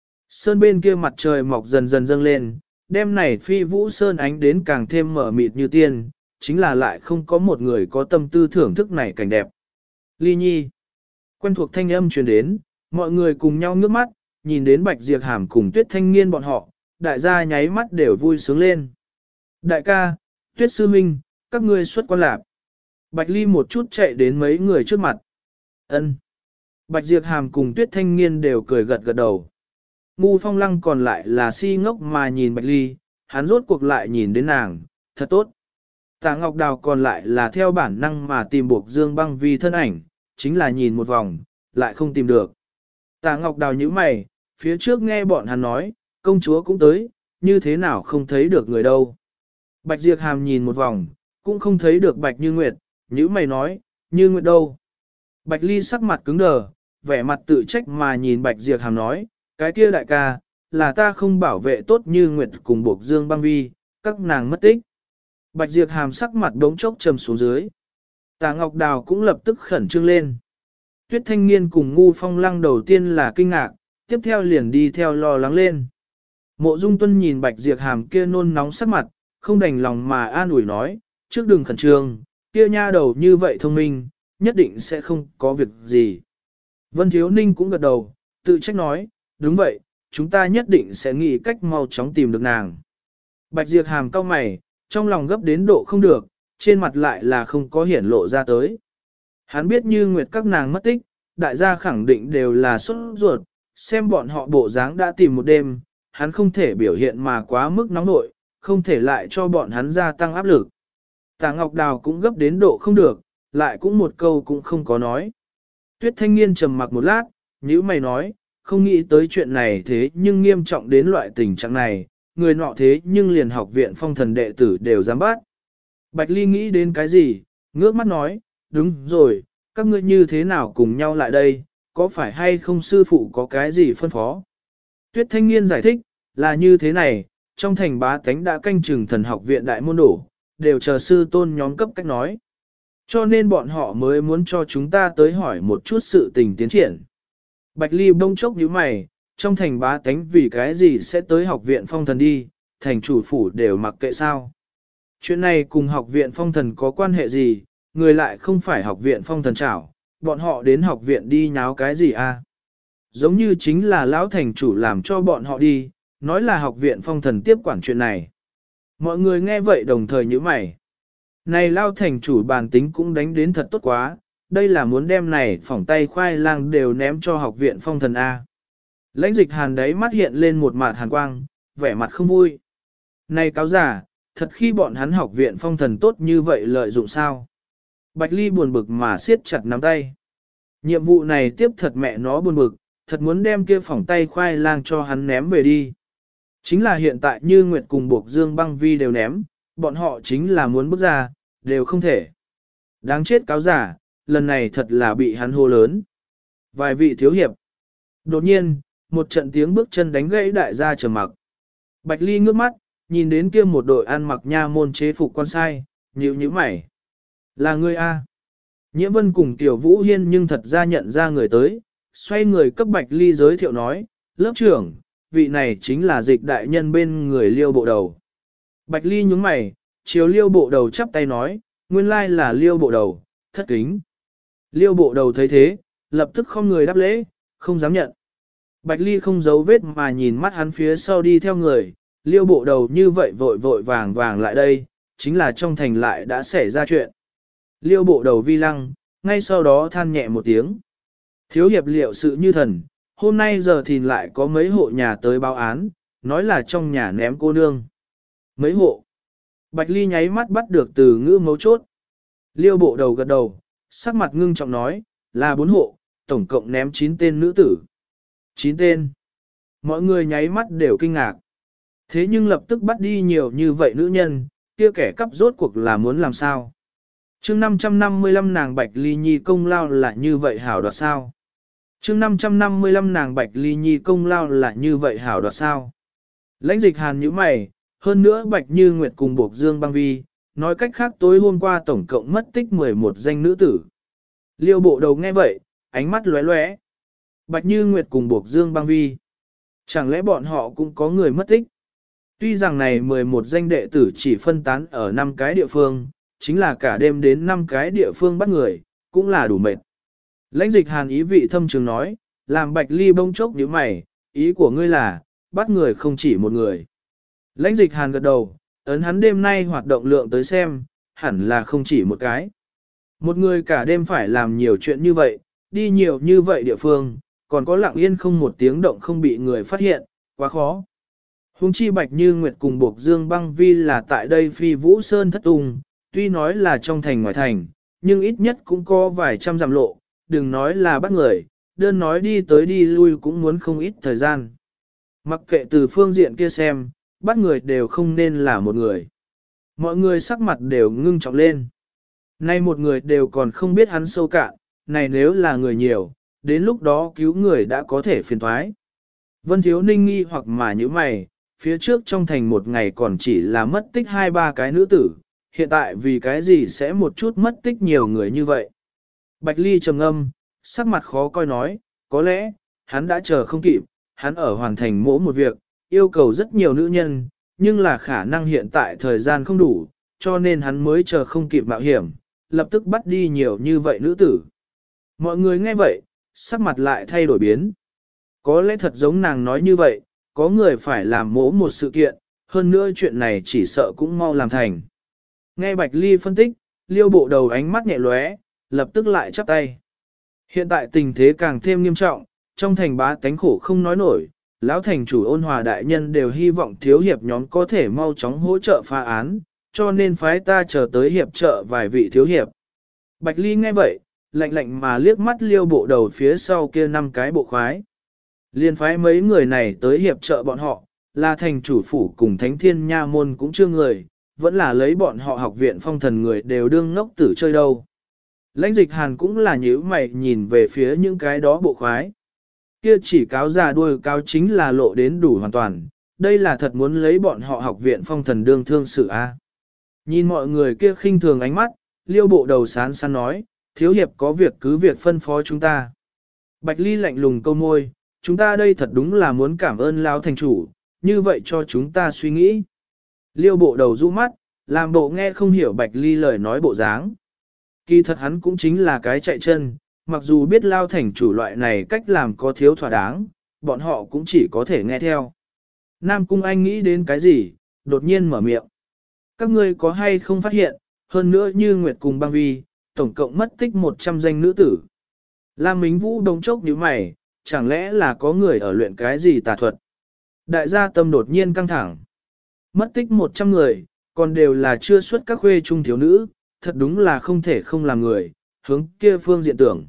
Sơn bên kia mặt trời mọc dần dần dâng lên, đêm này phi vũ sơn ánh đến càng thêm mở mịt như tiên, chính là lại không có một người có tâm tư thưởng thức này cảnh đẹp. Ly Nhi, quen thuộc thanh âm truyền đến, mọi người cùng nhau ngước mắt, nhìn đến Bạch Diệp Hàm cùng Tuyết Thanh Nghiên bọn họ, đại gia nháy mắt đều vui sướng lên. Đại ca, Tuyết Sư Minh, các ngươi xuất quan lạp. Bạch Ly một chút chạy đến mấy người trước mặt. Ân. Bạch Diệp Hàm cùng Tuyết Thanh Nghiên đều cười gật gật đầu. Ngu Phong Lăng còn lại là si ngốc mà nhìn Bạch Ly, hắn rốt cuộc lại nhìn đến nàng, thật tốt. Tạ Ngọc Đào còn lại là theo bản năng mà tìm buộc Dương Băng Vi thân ảnh, chính là nhìn một vòng, lại không tìm được. Tạ Ngọc Đào nhíu mày, phía trước nghe bọn hắn nói, công chúa cũng tới, như thế nào không thấy được người đâu. Bạch Diệp Hàm nhìn một vòng, cũng không thấy được Bạch Như Nguyệt, nhíu mày nói, Như Nguyệt đâu. Bạch Ly sắc mặt cứng đờ, vẻ mặt tự trách mà nhìn Bạch Diệp Hàm nói, cái kia đại ca, là ta không bảo vệ tốt Như Nguyệt cùng buộc Dương Băng Vi, các nàng mất tích. Bạch Diệp Hàm sắc mặt đống chốc trầm xuống dưới. Tạ Ngọc Đào cũng lập tức khẩn trương lên. Tuyết Thanh Nghiên cùng Ngu Phong Lăng đầu tiên là kinh ngạc, tiếp theo liền đi theo lo lắng lên. Mộ Dung Tuân nhìn Bạch Diệp Hàm kia nôn nóng sắc mặt, không đành lòng mà an ủi nói, trước đừng khẩn trương, kia nha đầu như vậy thông minh, nhất định sẽ không có việc gì. Vân Thiếu Ninh cũng gật đầu, tự trách nói, đúng vậy, chúng ta nhất định sẽ nghĩ cách mau chóng tìm được nàng. Bạch Diệp Hàm cau mày, trong lòng gấp đến độ không được, trên mặt lại là không có hiển lộ ra tới. Hắn biết Như Nguyệt các nàng mất tích, đại gia khẳng định đều là sốt ruột, xem bọn họ bộ dáng đã tìm một đêm, hắn không thể biểu hiện mà quá mức nóng nội, không thể lại cho bọn hắn gia tăng áp lực. Tạ Ngọc Đào cũng gấp đến độ không được, lại cũng một câu cũng không có nói. Tuyết Thanh Nghiên trầm mặc một lát, nhíu mày nói, không nghĩ tới chuyện này thế nhưng nghiêm trọng đến loại tình trạng này, người nọ thế nhưng liền học viện phong thần đệ tử đều dám bắt. Bạch Ly nghĩ đến cái gì, ngước mắt nói, đúng rồi, các ngươi như thế nào cùng nhau lại đây, có phải hay không sư phụ có cái gì phân phó? Tuyết Thanh Nghiên giải thích, là như thế này, trong thành bá tánh đã canh chừng thần học viện đại môn đổ, đều chờ sư tôn nhóm cấp cách nói. Cho nên bọn họ mới muốn cho chúng ta tới hỏi một chút sự tình tiến triển. Bạch Ly bông chốc nhíu mày, trong thành bá tánh vì cái gì sẽ tới học viện phong thần đi, thành chủ phủ đều mặc kệ sao. Chuyện này cùng học viện phong thần có quan hệ gì, người lại không phải học viện phong thần trảo, bọn họ đến học viện đi nháo cái gì à? Giống như chính là lão thành chủ làm cho bọn họ đi, nói là học viện phong thần tiếp quản chuyện này. Mọi người nghe vậy đồng thời nhíu mày. Này lao thành chủ bản tính cũng đánh đến thật tốt quá, đây là muốn đem này phỏng tay khoai lang đều ném cho học viện phong thần A. Lãnh dịch hàn đấy mắt hiện lên một mặt hàn quang, vẻ mặt không vui. Này cáo giả, thật khi bọn hắn học viện phong thần tốt như vậy lợi dụng sao? Bạch Ly buồn bực mà siết chặt nắm tay. Nhiệm vụ này tiếp thật mẹ nó buồn bực, thật muốn đem kia phỏng tay khoai lang cho hắn ném về đi. Chính là hiện tại Như Nguyệt cùng buộc Dương Băng Vi đều ném, bọn họ chính là muốn bước ra, đều không thể. Đáng chết cáo giả, lần này thật là bị hắn hô lớn. Vài vị thiếu hiệp. Đột nhiên, một trận tiếng bước chân đánh gãy đại gia trầm mặc. Bạch Ly ngước mắt, nhìn đến kia một đội ăn mặc nha môn chế phục quan sai, nhíu nhíu mày. Là ngươi A. Nhiễm Vân cùng Tiểu Vũ Hiên nhưng thật ra nhận ra người tới, xoay người cấp Bạch Ly giới thiệu nói, lớp trưởng, vị này chính là dịch đại nhân bên người Liêu bộ đầu. Bạch Ly nhướng mày, chiều Liêu bộ đầu chắp tay nói, nguyên lai là Liêu bộ đầu, thất kính. Liêu bộ đầu thấy thế, lập tức không người đáp lễ, không dám nhận. Bạch Ly không giấu vết mà nhìn mắt hắn phía sau đi theo người, Liêu bộ đầu như vậy vội vội vàng vàng lại đây, chính là trong thành lại đã xảy ra chuyện. Liêu bộ đầu vi lăng, ngay sau đó than nhẹ một tiếng. Thiếu hiệp liệu sự như thần, hôm nay giờ thì lại có mấy hộ nhà tới báo án, nói là trong nhà ném cô nương. Mấy hộ? Bạch Ly nháy mắt bắt được từ ngữ mấu chốt. Liêu bộ đầu gật đầu, sắc mặt ngưng trọng nói, là 4 hộ, tổng cộng ném 9 tên nữ tử. 9 tên. Mọi người nháy mắt đều kinh ngạc. Thế nhưng lập tức bắt đi nhiều như vậy nữ nhân, kia kẻ cắp rốt cuộc là muốn làm sao? Chương 555 nàng Bạch Ly Nhi công lao là như vậy hảo đoạt sao? chương 555 nàng Bạch Ly Nhi công lao là như vậy hảo đoạt sao. Lãnh Dịch Hàn như mày, hơn nữa Bạch Như Nguyệt cùng buộc Dương Băng Vi, nói cách khác tối hôm qua tổng cộng mất tích 11 danh nữ tử. Liêu bộ đầu nghe vậy, ánh mắt lóe lóe. Bạch Như Nguyệt cùng buộc Dương Băng Vi. Chẳng lẽ bọn họ cũng có người mất tích? Tuy rằng này 11 danh đệ tử chỉ phân tán ở 5 cái địa phương, chính là cả đêm đến 5 cái địa phương bắt người, cũng là đủ mệt. Lãnh Dịch Hàn ý vị thâm trường nói, làm Bạch Ly bông chốc nhíu mày, ý của ngươi là, bắt người không chỉ một người. Lãnh Dịch Hàn gật đầu, ấn hắn đêm nay hoạt động lượng tới xem, hẳn là không chỉ một cái. Một người cả đêm phải làm nhiều chuyện như vậy, đi nhiều như vậy địa phương, còn có lặng yên không một tiếng động không bị người phát hiện, quá khó. Hùng chi Bạch Như Nguyệt cùng buộc Dương Băng Vi là tại đây Phi Vũ Sơn thất tung, tuy nói là trong thành ngoài thành, nhưng ít nhất cũng có vài trăm dặm lộ, đừng nói là bắt người, đơn nói đi tới đi lui cũng muốn không ít thời gian. Mặc kệ từ phương diện kia xem, bắt người đều không nên là một người. Mọi người sắc mặt đều ngưng trọng lên. Nay một người đều còn không biết hắn sâu cạn, này nếu là người nhiều, đến lúc đó cứu người đã có thể phiền thoái. Vân Thiếu Ninh nghi hoặc mà như mày, phía trước trong thành một ngày còn chỉ là mất tích 2-3 cái nữ tử, hiện tại vì cái gì sẽ một chút mất tích nhiều người như vậy. Bạch Ly trầm ngâm, sắc mặt khó coi nói, có lẽ, hắn đã chờ không kịp, hắn ở hoàn thành mỗi một việc, yêu cầu rất nhiều nữ nhân, nhưng là khả năng hiện tại thời gian không đủ, cho nên hắn mới chờ không kịp mạo hiểm, lập tức bắt đi nhiều như vậy nữ tử. Mọi người nghe vậy, sắc mặt lại thay đổi biến. Có lẽ thật giống nàng nói như vậy, có người phải làm mỗ một sự kiện, hơn nữa chuyện này chỉ sợ cũng mau làm thành. Nghe Bạch Ly phân tích, Liêu bộ đầu ánh mắt nhẹ lóe, lập tức lại chắp tay. Hiện tại tình thế càng thêm nghiêm trọng, trong thành bá tánh khổ không nói nổi, lão thành chủ Ôn Hòa đại nhân đều hy vọng thiếu hiệp nhóm có thể mau chóng hỗ trợ phá án, cho nên phái ta chờ tới hiệp trợ vài vị thiếu hiệp. Bạch Ly nghe vậy, lạnh lạnh mà liếc mắt Liêu bộ đầu phía sau kia 5 cái bộ khoái. Liên phái mấy người này tới hiệp trợ bọn họ, là thành chủ phủ cùng thánh thiên nha môn cũng chưa người, vẫn là lấy bọn họ học viện phong thần người đều đương ngốc tử chơi đâu. Lãnh Dịch Hàn cũng là nhíu mày nhìn về phía những cái đó bộ khoái. Kia chỉ cáo già đuôi cáo chính là lộ đến đủ hoàn toàn, đây là thật muốn lấy bọn họ học viện phong thần đương thương sự a. Nhìn mọi người kia khinh thường ánh mắt, Liêu bộ đầu sán sán nói, thiếu hiệp có việc cứ việc phân phó chúng ta. Bạch Ly lạnh lùng câu môi, chúng ta đây thật đúng là muốn cảm ơn lão thành chủ, như vậy cho chúng ta suy nghĩ. Liêu bộ đầu rũ mắt, làm bộ nghe không hiểu Bạch Ly lời nói bộ dáng. Kỳ thật hắn cũng chính là cái chạy chân, mặc dù biết lao thành chủ loại này cách làm có thiếu thỏa đáng, bọn họ cũng chỉ có thể nghe theo. Nam Cung Anh nghĩ đến cái gì, đột nhiên mở miệng. Các ngươi có hay không phát hiện, hơn nữa như Nguyệt cùng Băng Vi, tổng cộng mất tích 100 danh nữ tử. Lam Mính Vũ đồng chốc nhíu mày, chẳng lẽ là có người ở luyện cái gì tà thuật. Đại gia tâm đột nhiên căng thẳng. Mất tích 100 người, còn đều là chưa xuất các khuê trung thiếu nữ, thật đúng là không thể không làm người, hướng kia phương diện tưởng.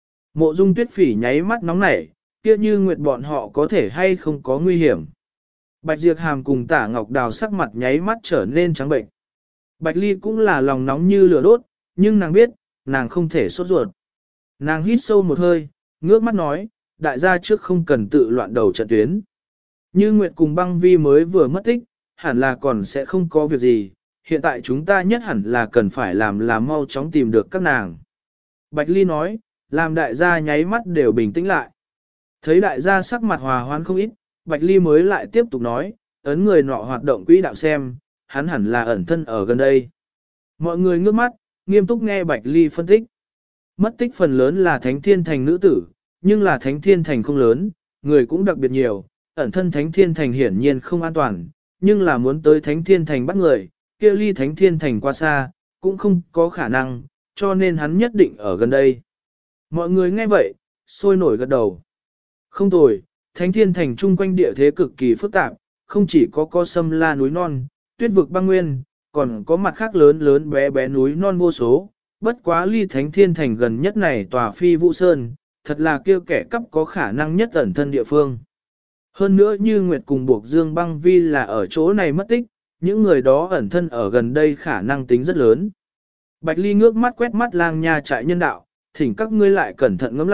Mộ Dung Tuyết Phỉ nháy mắt nóng nảy, kia như Nguyệt bọn họ có thể hay không có nguy hiểm. Bạch Diệp Hàm cùng Tả Ngọc Đào sắc mặt nháy mắt trở nên trắng bệnh. Bạch Ly cũng là lòng nóng như lửa đốt, nhưng nàng biết, nàng không thể sốt ruột. Nàng hít sâu một hơi, ngước mắt nói, đại gia trước không cần tự loạn đầu trận tuyến. Như Nguyệt cùng Băng Vi mới vừa mất tích, hẳn là còn sẽ không có việc gì, hiện tại chúng ta nhất hẳn là cần phải làm là mau chóng tìm được các nàng. Bạch Ly nói, làm đại gia nháy mắt đều bình tĩnh lại. Thấy đại gia sắc mặt hòa hoãn không ít, Bạch Ly mới lại tiếp tục nói, ấn người nọ hoạt động quỹ đạo xem, hắn hẳn là ẩn thân ở gần đây. Mọi người ngước mắt, nghiêm túc nghe Bạch Ly phân tích. Mất tích phần lớn là Thánh Thiên Thành nữ tử, nhưng là Thánh Thiên Thành không lớn, người cũng đặc biệt nhiều, ẩn thân Thánh Thiên Thành hiển nhiên không an toàn, nhưng là muốn tới Thánh Thiên Thành bắt người, kia ly Thánh Thiên Thành qua xa, cũng không có khả năng, cho nên hắn nhất định ở gần đây. Mọi người nghe vậy, sôi nổi gật đầu. Không tồi, Thánh Thiên Thành chung quanh địa thế cực kỳ phức tạp, không chỉ có sâm la núi non, tuyết vực băng nguyên, còn có mặt khác lớn lớn bé bé núi non vô số. Bất quá ly Thánh Thiên Thành gần nhất này tòa Phi Vũ Sơn, thật là kêu kẻ cắp có khả năng nhất ẩn thân địa phương. Hơn nữa như Nguyệt cùng buộc Dương Băng Vi là ở chỗ này mất tích, những người đó ẩn thân ở gần đây khả năng tính rất lớn. Bạch Ly ngước mắt quét mắt lang nha trại nhân đạo, thỉnh các ngươi lại cẩn thận ngẫm lại,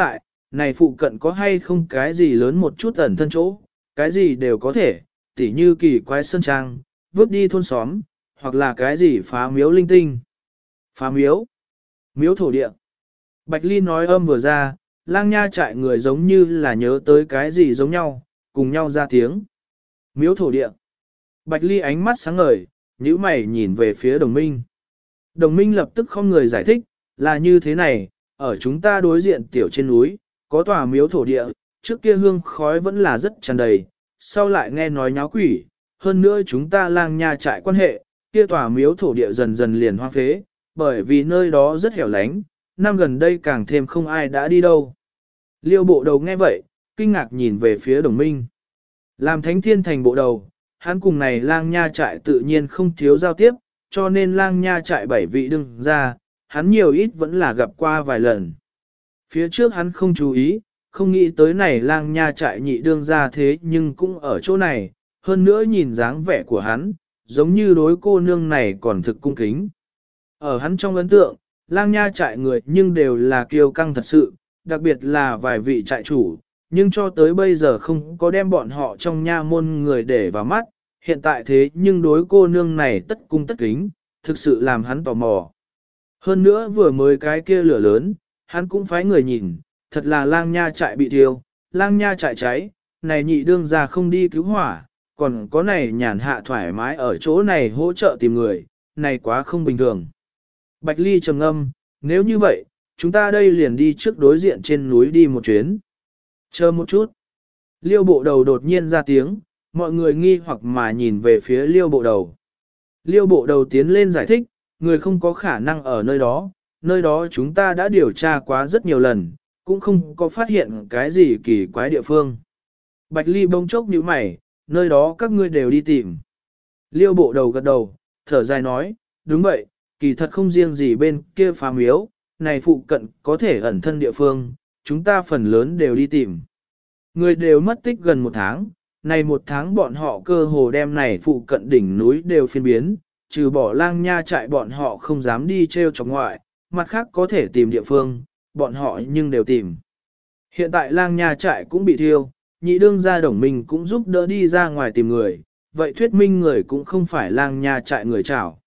này phụ cận có hay không cái gì lớn một chút ẩn thân chỗ, cái gì đều có thể, tỉ như kỳ quái sơn trang, vứt đi thôn xóm, hoặc là cái gì phá miếu linh tinh. Phá miếu, miếu thổ địa. Bạch Ly nói âm vừa ra, lang nha trại người giống như là nhớ tới cái gì giống nhau, cùng nhau ra tiếng. Miếu thổ địa. Bạch Ly ánh mắt sáng ngời, nhíu mày nhìn về phía đồng minh. Đồng minh lập tức không người giải thích, là như thế này, ở chúng ta đối diện tiểu trên núi, có tòa miếu thổ địa, trước kia hương khói vẫn là rất tràn đầy, sau lại nghe nói nháo quỷ, hơn nữa chúng ta lang nha trại quan hệ, kia tòa miếu thổ địa dần dần liền hoang phế, bởi vì nơi đó rất hẻo lánh, năm gần đây càng thêm không ai đã đi đâu. Liêu bộ đầu nghe vậy, kinh ngạc nhìn về phía đồng minh. Làm thánh thiên thành bộ đầu, hắn cùng này lang nha trại tự nhiên không thiếu giao tiếp, cho nên lang nha trại 7 vị đương ra, hắn nhiều ít vẫn là gặp qua vài lần. Phía trước hắn không chú ý, không nghĩ tới này lang nha trại nhị đương ra thế nhưng cũng ở chỗ này, hơn nữa nhìn dáng vẻ của hắn, giống như đối cô nương này còn thực cung kính. Ở hắn trong ấn tượng, lang nha trại người nhưng đều là kiêu căng thật sự, đặc biệt là vài vị trại chủ, nhưng cho tới bây giờ không có đem bọn họ trong nha môn người để vào mắt, hiện tại thế nhưng đối cô nương này tất cung tất kính, thực sự làm hắn tò mò. Hơn nữa vừa mới cái kia lửa lớn, hắn cũng phái người nhìn, thật là lang nha trại bị thiêu, lang nha trại cháy, này nhị đương ra không đi cứu hỏa, còn có này nhàn hạ thoải mái ở chỗ này hỗ trợ tìm người, này quá không bình thường. Bạch Ly trầm ngâm, nếu như vậy, chúng ta đây liền đi trước đối diện trên núi đi một chuyến. Chờ một chút. Liêu bộ đầu đột nhiên ra tiếng, mọi người nghi hoặc mà nhìn về phía liêu bộ đầu. Liêu bộ đầu tiến lên giải thích, người không có khả năng ở nơi đó chúng ta đã điều tra quá rất nhiều lần, cũng không có phát hiện cái gì kỳ quái địa phương. Bạch Ly bỗng chốc nhíu mày, nơi đó các ngươi đều đi tìm. Liêu bộ đầu gật đầu, thở dài nói, đúng vậy, kỳ thật không riêng gì bên kia phá miếu, này phụ cận có thể ẩn thân địa phương, chúng ta phần lớn đều đi tìm. Người đều mất tích gần 1 tháng, này 1 tháng bọn họ cơ hồ đem này phụ cận đỉnh núi đều phiên biến, trừ bỏ lang nha trại bọn họ không dám đi treo chọc ngoại, mặt khác có thể tìm địa phương, bọn họ nhưng đều tìm. Hiện tại lang nha trại cũng bị thiêu, nhị đương gia đồng minh cũng giúp đỡ đi ra ngoài tìm người, vậy thuyết minh người cũng không phải lang nha trại người chảo.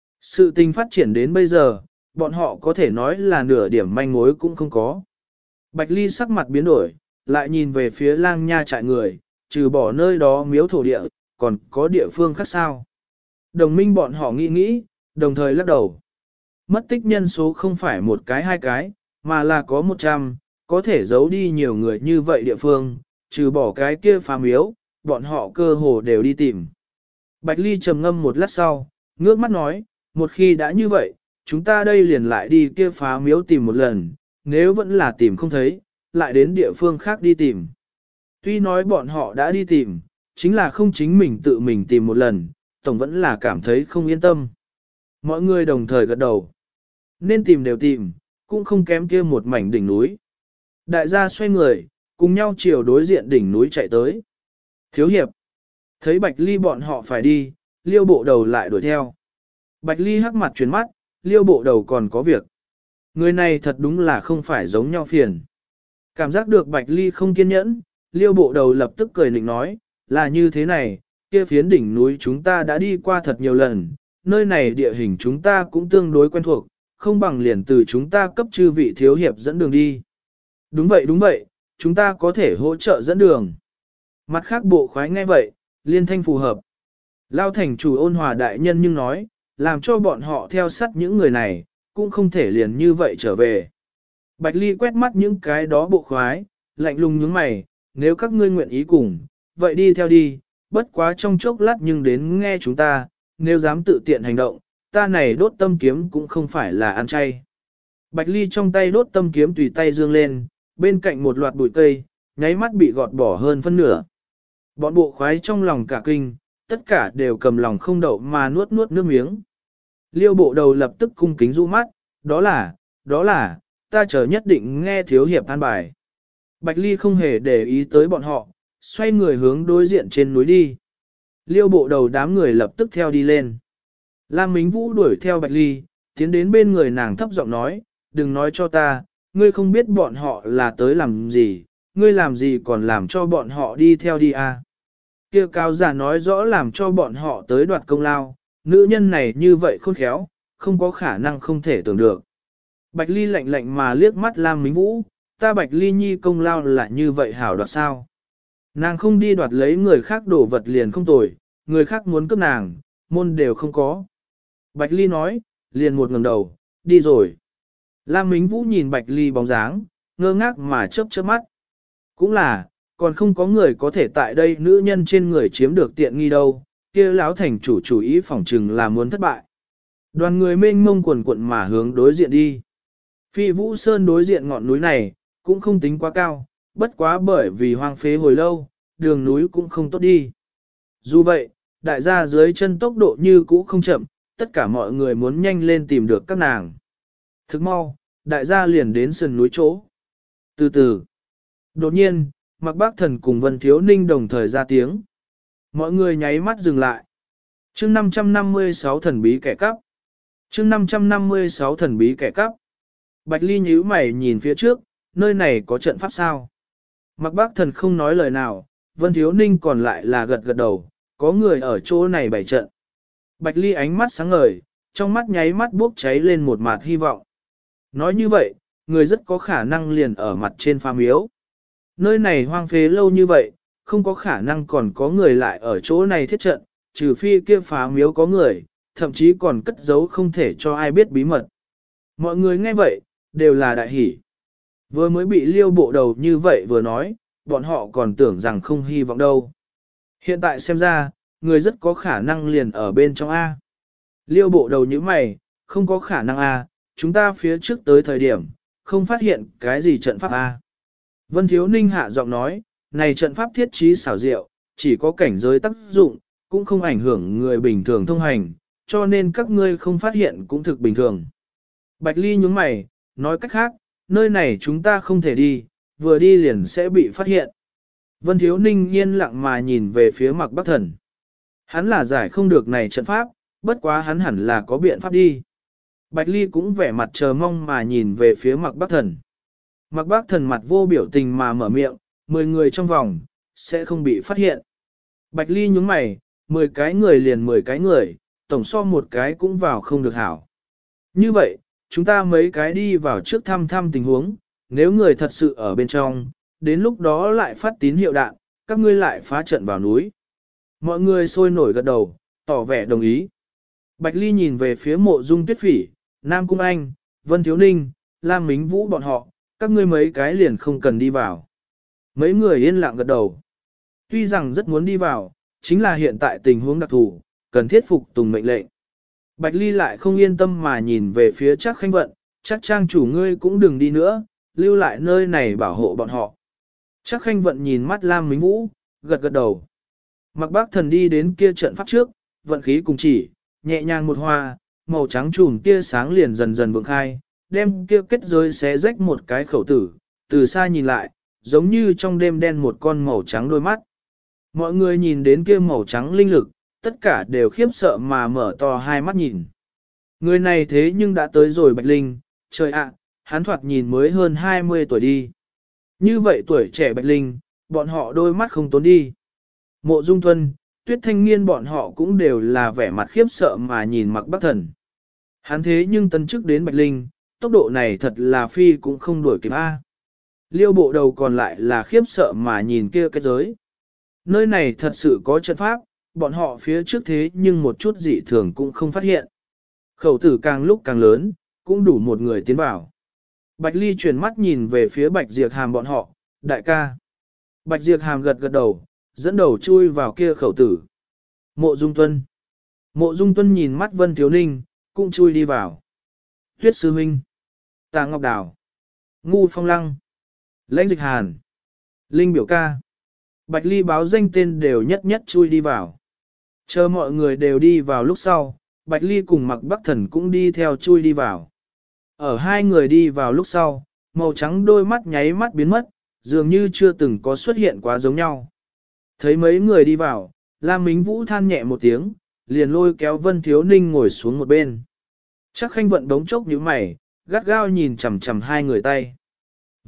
Sự tình phát triển đến bây giờ, bọn họ có thể nói là nửa điểm manh mối cũng không có. Bạch Ly sắc mặt biến đổi, lại nhìn về phía lang nha trại người, trừ bỏ nơi đó miếu thổ địa, còn có địa phương khác sao. Đồng minh bọn họ nghĩ nghĩ, đồng thời lắc đầu. Mất tích nhân số không phải một cái hai cái, mà là có 100, có thể giấu đi nhiều người như vậy địa phương, trừ bỏ cái kia phá miếu, bọn họ cơ hồ đều đi tìm. Bạch Ly trầm ngâm một lát sau, ngước mắt nói, một khi đã như vậy, chúng ta đây liền lại đi kia phá miếu tìm một lần, nếu vẫn là tìm không thấy, lại đến địa phương khác đi tìm. Tuy nói bọn họ đã đi tìm, chính là không chính mình tự mình tìm một lần, tổng vẫn là cảm thấy không yên tâm. Mọi người đồng thời gật đầu. Nên tìm đều tìm, cũng không kém kia một mảnh đỉnh núi. Đại gia xoay người, cùng nhau chiều đối diện đỉnh núi chạy tới. Thiếu hiệp, thấy Bạch Ly bọn họ phải đi, liêu bộ đầu lại đuổi theo. Bạch Ly hắc mặt chuyển mắt, liêu bộ đầu còn có việc. Người này thật đúng là không phải giống nhau phiền. Cảm giác được Bạch Ly không kiên nhẫn, liêu bộ đầu lập tức cười nịnh nói, là như thế này, kia phiến đỉnh núi chúng ta đã đi qua thật nhiều lần, nơi này địa hình chúng ta cũng tương đối quen thuộc, không bằng liền từ chúng ta cấp chư vị thiếu hiệp dẫn đường đi. Đúng vậy, chúng ta có thể hỗ trợ dẫn đường. Mặt khác bộ khoái nghe vậy, liên thanh phù hợp. Lao thành chủ ôn hòa đại nhân nhưng nói, làm cho bọn họ theo sát những người này, cũng không thể liền như vậy trở về. Bạch Ly quét mắt những cái đó bộ khoái, lạnh lùng nhướng mày, nếu các ngươi nguyện ý cùng, vậy đi theo đi, bất quá trong chốc lát nhưng đến nghe chúng ta, nếu dám tự tiện hành động, ta này đốt tâm kiếm cũng không phải là ăn chay. Bạch Ly trong tay đốt tâm kiếm tùy tay dương lên, bên cạnh một loạt bụi cây, nháy mắt bị gọt bỏ hơn phân nửa. Bọn bộ khoái trong lòng cả kinh, tất cả đều cầm lòng không đậu mà nuốt nước miếng. Liêu bộ đầu lập tức cung kính rũ mắt, đó là, ta chờ nhất định nghe thiếu hiệp an bài. Bạch Ly không hề để ý tới bọn họ, xoay người hướng đối diện trên núi đi. Liêu bộ đầu đám người lập tức theo đi lên. Lam Mính Vũ đuổi theo Bạch Ly, tiến đến bên người nàng thấp giọng nói, đừng nói cho ta, ngươi không biết bọn họ là tới làm gì, ngươi làm gì còn làm cho bọn họ đi theo đi à. Kia cáo giả nói rõ làm cho bọn họ tới đoạt công lao, nữ nhân này như vậy khôn khéo, không có khả năng không thể tưởng được. Bạch Ly lạnh lạnh mà liếc mắt Lam Mính Vũ, ta Bạch Ly nhi công lao là như vậy hảo đoạt sao. Nàng không đi đoạt lấy người khác đổ vật liền không tồi, người khác muốn cướp nàng, môn đều không có. Bạch Ly nói, liền một ngẩng đầu, đi rồi. Lam Mính Vũ nhìn Bạch Ly bóng dáng, ngơ ngác mà chớp chớp mắt. Cũng là, còn không có người có thể tại đây nữ nhân trên người chiếm được tiện nghi đâu, kia lão thành chủ ý phỏng chừng là muốn thất bại. Đoàn người mênh mông quần quận mà hướng đối diện đi. Phi Vũ Sơn đối diện ngọn núi này, cũng không tính quá cao, bất quá bởi vì hoang phế hồi lâu, đường núi cũng không tốt đi. Dù vậy, đại gia dưới chân tốc độ như cũ không chậm, tất cả mọi người muốn nhanh lên tìm được các nàng. Thức mau, đại gia liền đến sườn núi chỗ. Từ từ, đột nhiên, Mạc Bác Thần cùng Vân Thiếu Ninh đồng thời ra tiếng. Mọi người nháy mắt dừng lại. Chương 556 thần bí kẻ cắp. Chương 556 thần bí kẻ cắp. Bạch Ly nhíu mày nhìn phía trước, nơi này có trận pháp sao? Mạc Bác Thần không nói lời nào, Vân Thiếu Ninh còn lại là gật gật đầu, có người ở chỗ này bày trận. Bạch Ly ánh mắt sáng ngời, trong mắt nháy mắt bốc cháy lên một mạt hy vọng. Nói như vậy, người rất có khả năng liền ở mặt trên phá miếu. Nơi này hoang phế lâu như vậy, không có khả năng còn có người lại ở chỗ này thiết trận, trừ phi kia phá miếu có người, thậm chí còn cất giấu không thể cho ai biết bí mật. Mọi người nghe vậy, đều là đại hỉ. Vừa mới bị liêu bộ đầu như vậy vừa nói, bọn họ còn tưởng rằng không hy vọng đâu. Hiện tại xem ra, người rất có khả năng liền ở bên trong A. Liêu bộ đầu như mày, không có khả năng A, chúng ta phía trước tới thời điểm, không phát hiện cái gì trận pháp A. Vân Thiếu Ninh hạ giọng nói, này trận pháp thiết trí xảo diệu, chỉ có cảnh giới tác dụng, cũng không ảnh hưởng người bình thường thông hành, cho nên các ngươi không phát hiện cũng thực bình thường. Bạch Ly nhướng mày, nói cách khác, nơi này chúng ta không thể đi, vừa đi liền sẽ bị phát hiện. Vân Thiếu Ninh yên lặng mà nhìn về phía Mạc Bác Thần. Hắn là giải không được này trận pháp, bất quá hắn hẳn là có biện pháp đi. Bạch Ly cũng vẻ mặt chờ mong mà nhìn về phía Mạc Bác Thần. Mạc Bác Thần mặt vô biểu tình mà mở miệng, 10 người trong vòng, sẽ không bị phát hiện. Bạch Ly nhướng mày, 10 cái người liền 10 cái người, tổng so một cái cũng vào không được hảo. Như vậy, chúng ta mấy cái đi vào trước thăm thăm tình huống, nếu người thật sự ở bên trong, đến lúc đó lại phát tín hiệu đạn, các ngươi lại phá trận vào núi. Mọi người sôi nổi gật đầu, tỏ vẻ đồng ý. Bạch Ly nhìn về phía Mộ Dung Tuyết Phỉ, Nam Cung Anh, Vân Thiếu Ninh, Lam Mính Vũ bọn họ, các ngươi mấy cái liền không cần đi vào. Mấy người yên lặng gật đầu. Tuy rằng rất muốn đi vào, chính là hiện tại tình huống đặc thù, cần thiết phục tùng mệnh lệnh. Bạch Ly lại không yên tâm mà nhìn về phía Trác Khanh Vận, Trác trang chủ ngươi cũng đừng đi nữa, lưu lại nơi này bảo hộ bọn họ. Trác Khanh Vận nhìn mắt Lam Mính Vũ, gật gật đầu. Mạc Bác Thần đi đến kia trận pháp trước, vận khí cùng chỉ, nhẹ nhàng một hoa, màu trắng chùm tia sáng liền dần dần vượng khai, đem kia kết giới xé rách một cái khẩu tử, từ xa nhìn lại, giống như trong đêm đen một con màu trắng đôi mắt. Mọi người nhìn đến kia màu trắng linh lực, tất cả đều khiếp sợ mà mở to hai mắt nhìn. Người này thế nhưng đã tới rồi Bạch Linh, trời ạ, hắn thoạt nhìn mới hơn 20 tuổi đi. Như vậy tuổi trẻ Bạch Linh, bọn họ đôi mắt không tốn đi. Mộ Dung Thuần, Tuyết Thanh Niên bọn họ cũng đều là vẻ mặt khiếp sợ mà nhìn Mạc Bác Thần. Hắn thế nhưng tân chức đến Bạch Linh, tốc độ này thật là phi cũng không đuổi kịp A. Liêu bộ đầu còn lại là khiếp sợ mà nhìn kia cái giới. Nơi này thật sự có trận pháp, bọn họ phía trước thế nhưng một chút dị thường cũng không phát hiện. Khẩu tử càng lúc càng lớn, cũng đủ một người tiến vào. Bạch Ly chuyển mắt nhìn về phía Bạch Diệp Hàm bọn họ, đại ca. Bạch Diệp Hàm gật gật đầu, dẫn đầu chui vào kia khẩu tử. Mộ Dung Tuân. Mộ Dung Tuân nhìn mắt Vân Thiếu Ninh, cũng chui đi vào. Tuyết Sư Huynh. Tà Ngọc Đào. Ngu Phong Lăng. Lãnh Dịch Hàn. Linh Biểu Ca. Bạch Ly báo danh tên đều nhất nhất chui đi vào. Chờ mọi người đều đi vào lúc sau, Bạch Ly cùng Mạc Bác Thần cũng đi theo chui đi vào. Ở hai người đi vào lúc sau, màu trắng đôi mắt nháy mắt biến mất, dường như chưa từng có xuất hiện quá giống nhau. Thấy mấy người đi vào, Lam Mính Vũ than nhẹ một tiếng, liền lôi kéo Vân Thiếu Ninh ngồi xuống một bên. Chắc Khanh Vận đống chốc như mày, gắt gao nhìn chằm chằm hai người tay.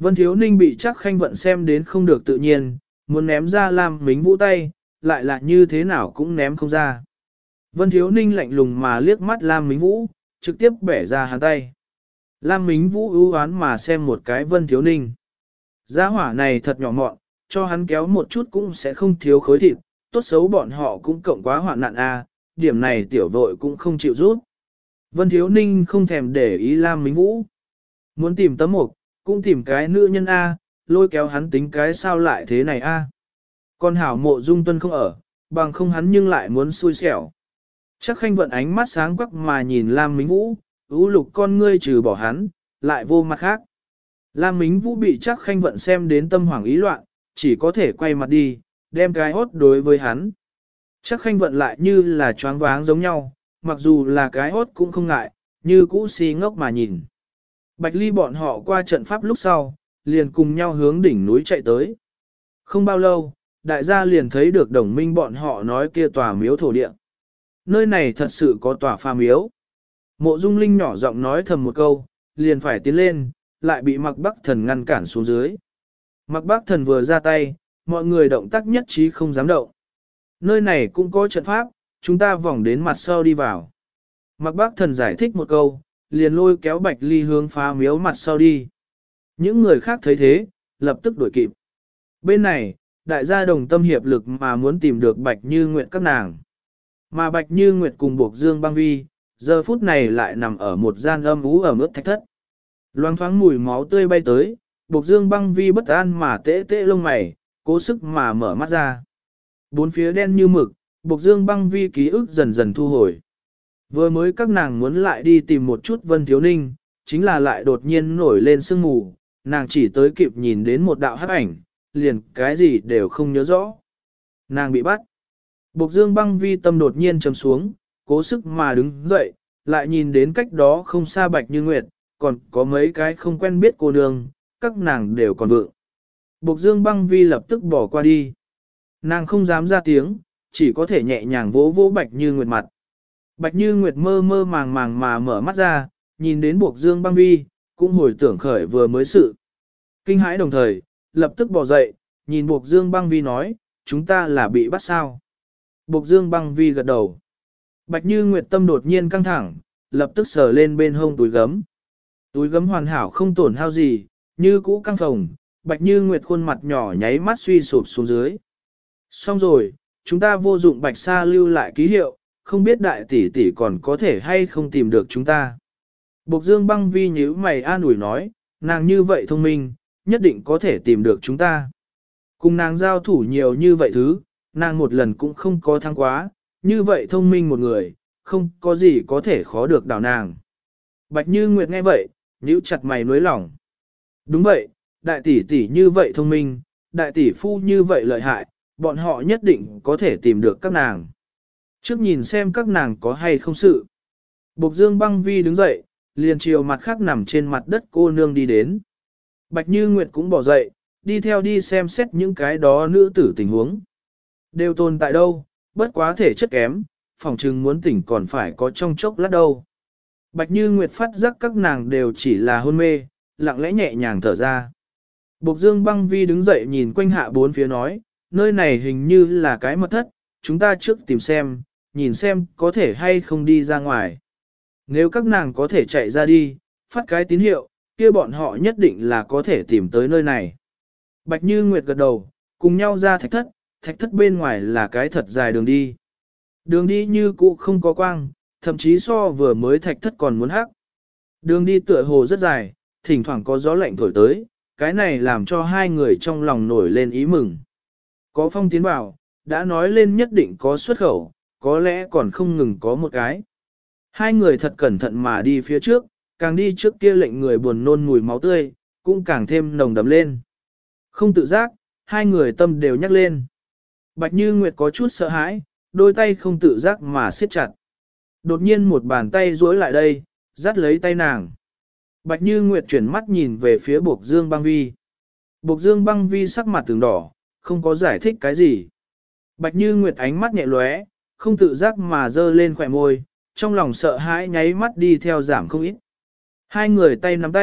Vân Thiếu Ninh bị Trác Khanh Vận xem đến không được tự nhiên, muốn ném ra Lam Mính Vũ tay, lại là như thế nào cũng ném không ra. Vân Thiếu Ninh lạnh lùng mà liếc mắt Lam Mính Vũ, trực tiếp bẻ ra hắn tay. Lam Mính Vũ ưu oán mà xem một cái Vân Thiếu Ninh. Gia hỏa này thật nhỏ mọn, cho hắn kéo một chút cũng sẽ không thiếu khối thịt, tốt xấu bọn họ cũng cộng quá hoạn nạn a, điểm này tiểu vội cũng không chịu rút. Vân Thiếu Ninh không thèm để ý Lam Mính Vũ. Muốn tìm tấm mục, cũng tìm cái nữ nhân a, lôi kéo hắn tính cái sao lại thế này a. Còn hảo Mộ Dung Tuân không ở, bằng không hắn nhưng lại muốn xui xẻo. Chắc Khanh Vận ánh mắt sáng quắc mà nhìn Lam Mính Vũ, ưu lục con ngươi trừ bỏ hắn, lại vô mặt khác. Lam Mính Vũ bị Chắc Khanh Vận xem đến tâm hoảng ý loạn, chỉ có thể quay mặt đi, đem cái hốt đối với hắn. Chắc Khanh Vận lại như là choáng váng giống nhau, mặc dù là cái hốt cũng không ngại, như cũ si ngốc mà nhìn. Bạch Ly bọn họ qua trận pháp lúc sau, liền cùng nhau hướng đỉnh núi chạy tới. Không bao lâu, đại gia liền thấy được đồng minh bọn họ nói kia tòa miếu thổ địa. Nơi này thật sự có tòa pha miếu. Mộ Dung Linh nhỏ giọng nói thầm một câu, liền phải tiến lên, lại bị Mạc Bắc Thần ngăn cản xuống dưới. Mạc Bắc Thần vừa ra tay, mọi người động tác nhất trí không dám động. Nơi này cũng có trận pháp, chúng ta vòng đến mặt sau đi vào. Mạc Bắc Thần giải thích một câu, liền lôi kéo Bạch Ly hướng phá miếu mặt sau đi. Những người khác thấy thế, lập tức đuổi kịp. Bên này, đại gia đồng tâm hiệp lực mà muốn tìm được Bạch Như Nguyệt các nàng. Mà Bạch Như Nguyệt cùng Bộc Dương Băng Vi, giờ phút này lại nằm ở một gian âm ú ở mức thạch thất. Loang thoáng mùi máu tươi bay tới, Bộc Dương Băng Vi bất an mà tễ tễ lông mày, cố sức mà mở mắt ra. Bốn phía đen như mực, Bộc Dương Băng Vi ký ức dần dần thu hồi. Vừa mới các nàng muốn lại đi tìm một chút Vân Thiếu Ninh, chính là lại đột nhiên nổi lên sương mù, nàng chỉ tới kịp nhìn đến một đạo hắc ảnh, liền cái gì đều không nhớ rõ. Nàng bị bắt. Bộc Dương Băng Vi tâm đột nhiên trầm xuống, cố sức mà đứng dậy, lại nhìn đến cách đó không xa Bạch Như Nguyệt, còn có mấy cái không quen biết cô nương, các nàng đều còn vượng. Bộc Dương Băng Vi lập tức bỏ qua đi. Nàng không dám ra tiếng, chỉ có thể nhẹ nhàng vỗ vỗ Bạch Như Nguyệt mặt. Bạch Như Nguyệt mơ mơ màng màng mà mở mắt ra, nhìn đến Bộc Dương Băng Vi, cũng hồi tưởng khởi vừa mới sự. Kinh hãi đồng thời, lập tức bỏ dậy, nhìn Bộc Dương Băng Vi nói, chúng ta là bị bắt sao. Bộc Dương Băng Vi gật đầu. Bạch Như Nguyệt tâm đột nhiên căng thẳng, lập tức sờ lên bên hông túi gấm. Túi gấm hoàn hảo không tổn hao gì, như cũ căng phồng, Bạch Như Nguyệt khuôn mặt nhỏ nháy mắt suy sụp xuống dưới. Xong rồi, chúng ta vô dụng Bạch Sa lưu lại ký hiệu, không biết đại tỷ tỷ còn có thể hay không tìm được chúng ta. Bộc Dương Băng Vi nhíu mày an ủi nói, nàng như vậy thông minh, nhất định có thể tìm được chúng ta. Cùng nàng giao thủ nhiều như vậy thứ, nàng một lần cũng không có thắng quá, như vậy thông minh một người, không có gì có thể khó được đảo nàng. Bạch Như Nguyệt nghe vậy, nhíu chặt mày nối lòng. Đúng vậy, đại tỷ tỷ như vậy thông minh, đại tỷ phu như vậy lợi hại, bọn họ nhất định có thể tìm được các nàng. Trước nhìn xem các nàng có hay không sự. Bộc Dương Băng Vi đứng dậy, liền chiều mặt khác nằm trên mặt đất cô nương đi đến. Bạch Như Nguyệt cũng bỏ dậy, đi theo đi xem xét những cái đó nữ tử tình huống. Đều tồn tại đâu, bất quá thể chất kém, phòng trừng muốn tỉnh còn phải có trong chốc lát đâu. Bạch Như Nguyệt phát giác các nàng đều chỉ là hôn mê, lặng lẽ nhẹ nhàng thở ra. Bộc Dương Băng Vi đứng dậy nhìn quanh hạ bốn phía nói, nơi này hình như là cái mật thất, chúng ta trước tìm xem, nhìn xem có thể hay không đi ra ngoài. Nếu các nàng có thể chạy ra đi, phát cái tín hiệu, kia bọn họ nhất định là có thể tìm tới nơi này. Bạch Như Nguyệt gật đầu, cùng nhau ra thạch thất bên ngoài là cái thật dài đường đi. Đường đi như cũ không có quang, thậm chí so vừa mới thạch thất còn muốn hắc. Đường đi tựa hồ rất dài, thỉnh thoảng có gió lạnh thổi tới, cái này làm cho hai người trong lòng nổi lên ý mừng. Có phong tiến vào, đã nói lên nhất định có xuất khẩu, có lẽ còn không ngừng có một cái. Hai người thật cẩn thận mà đi phía trước, càng đi trước kia lệnh người buồn nôn mùi máu tươi, cũng càng thêm nồng đậm lên. Không tự giác, hai người tâm đều nhắc lên. Bạch Như Nguyệt có chút sợ hãi, đôi tay không tự giác mà siết chặt. Đột nhiên một bàn tay duỗi lại đây, dắt lấy tay nàng. Bạch Như Nguyệt chuyển mắt nhìn về phía Bộc Dương Băng Vi. Bộc Dương Băng Vi sắc mặt từng đỏ, không có giải thích cái gì. Bạch Như Nguyệt ánh mắt nhẹ lóe, không tự giác mà dơ lên khỏe môi, trong lòng sợ hãi nháy mắt đi theo giảm không ít. Hai người tay nắm tay,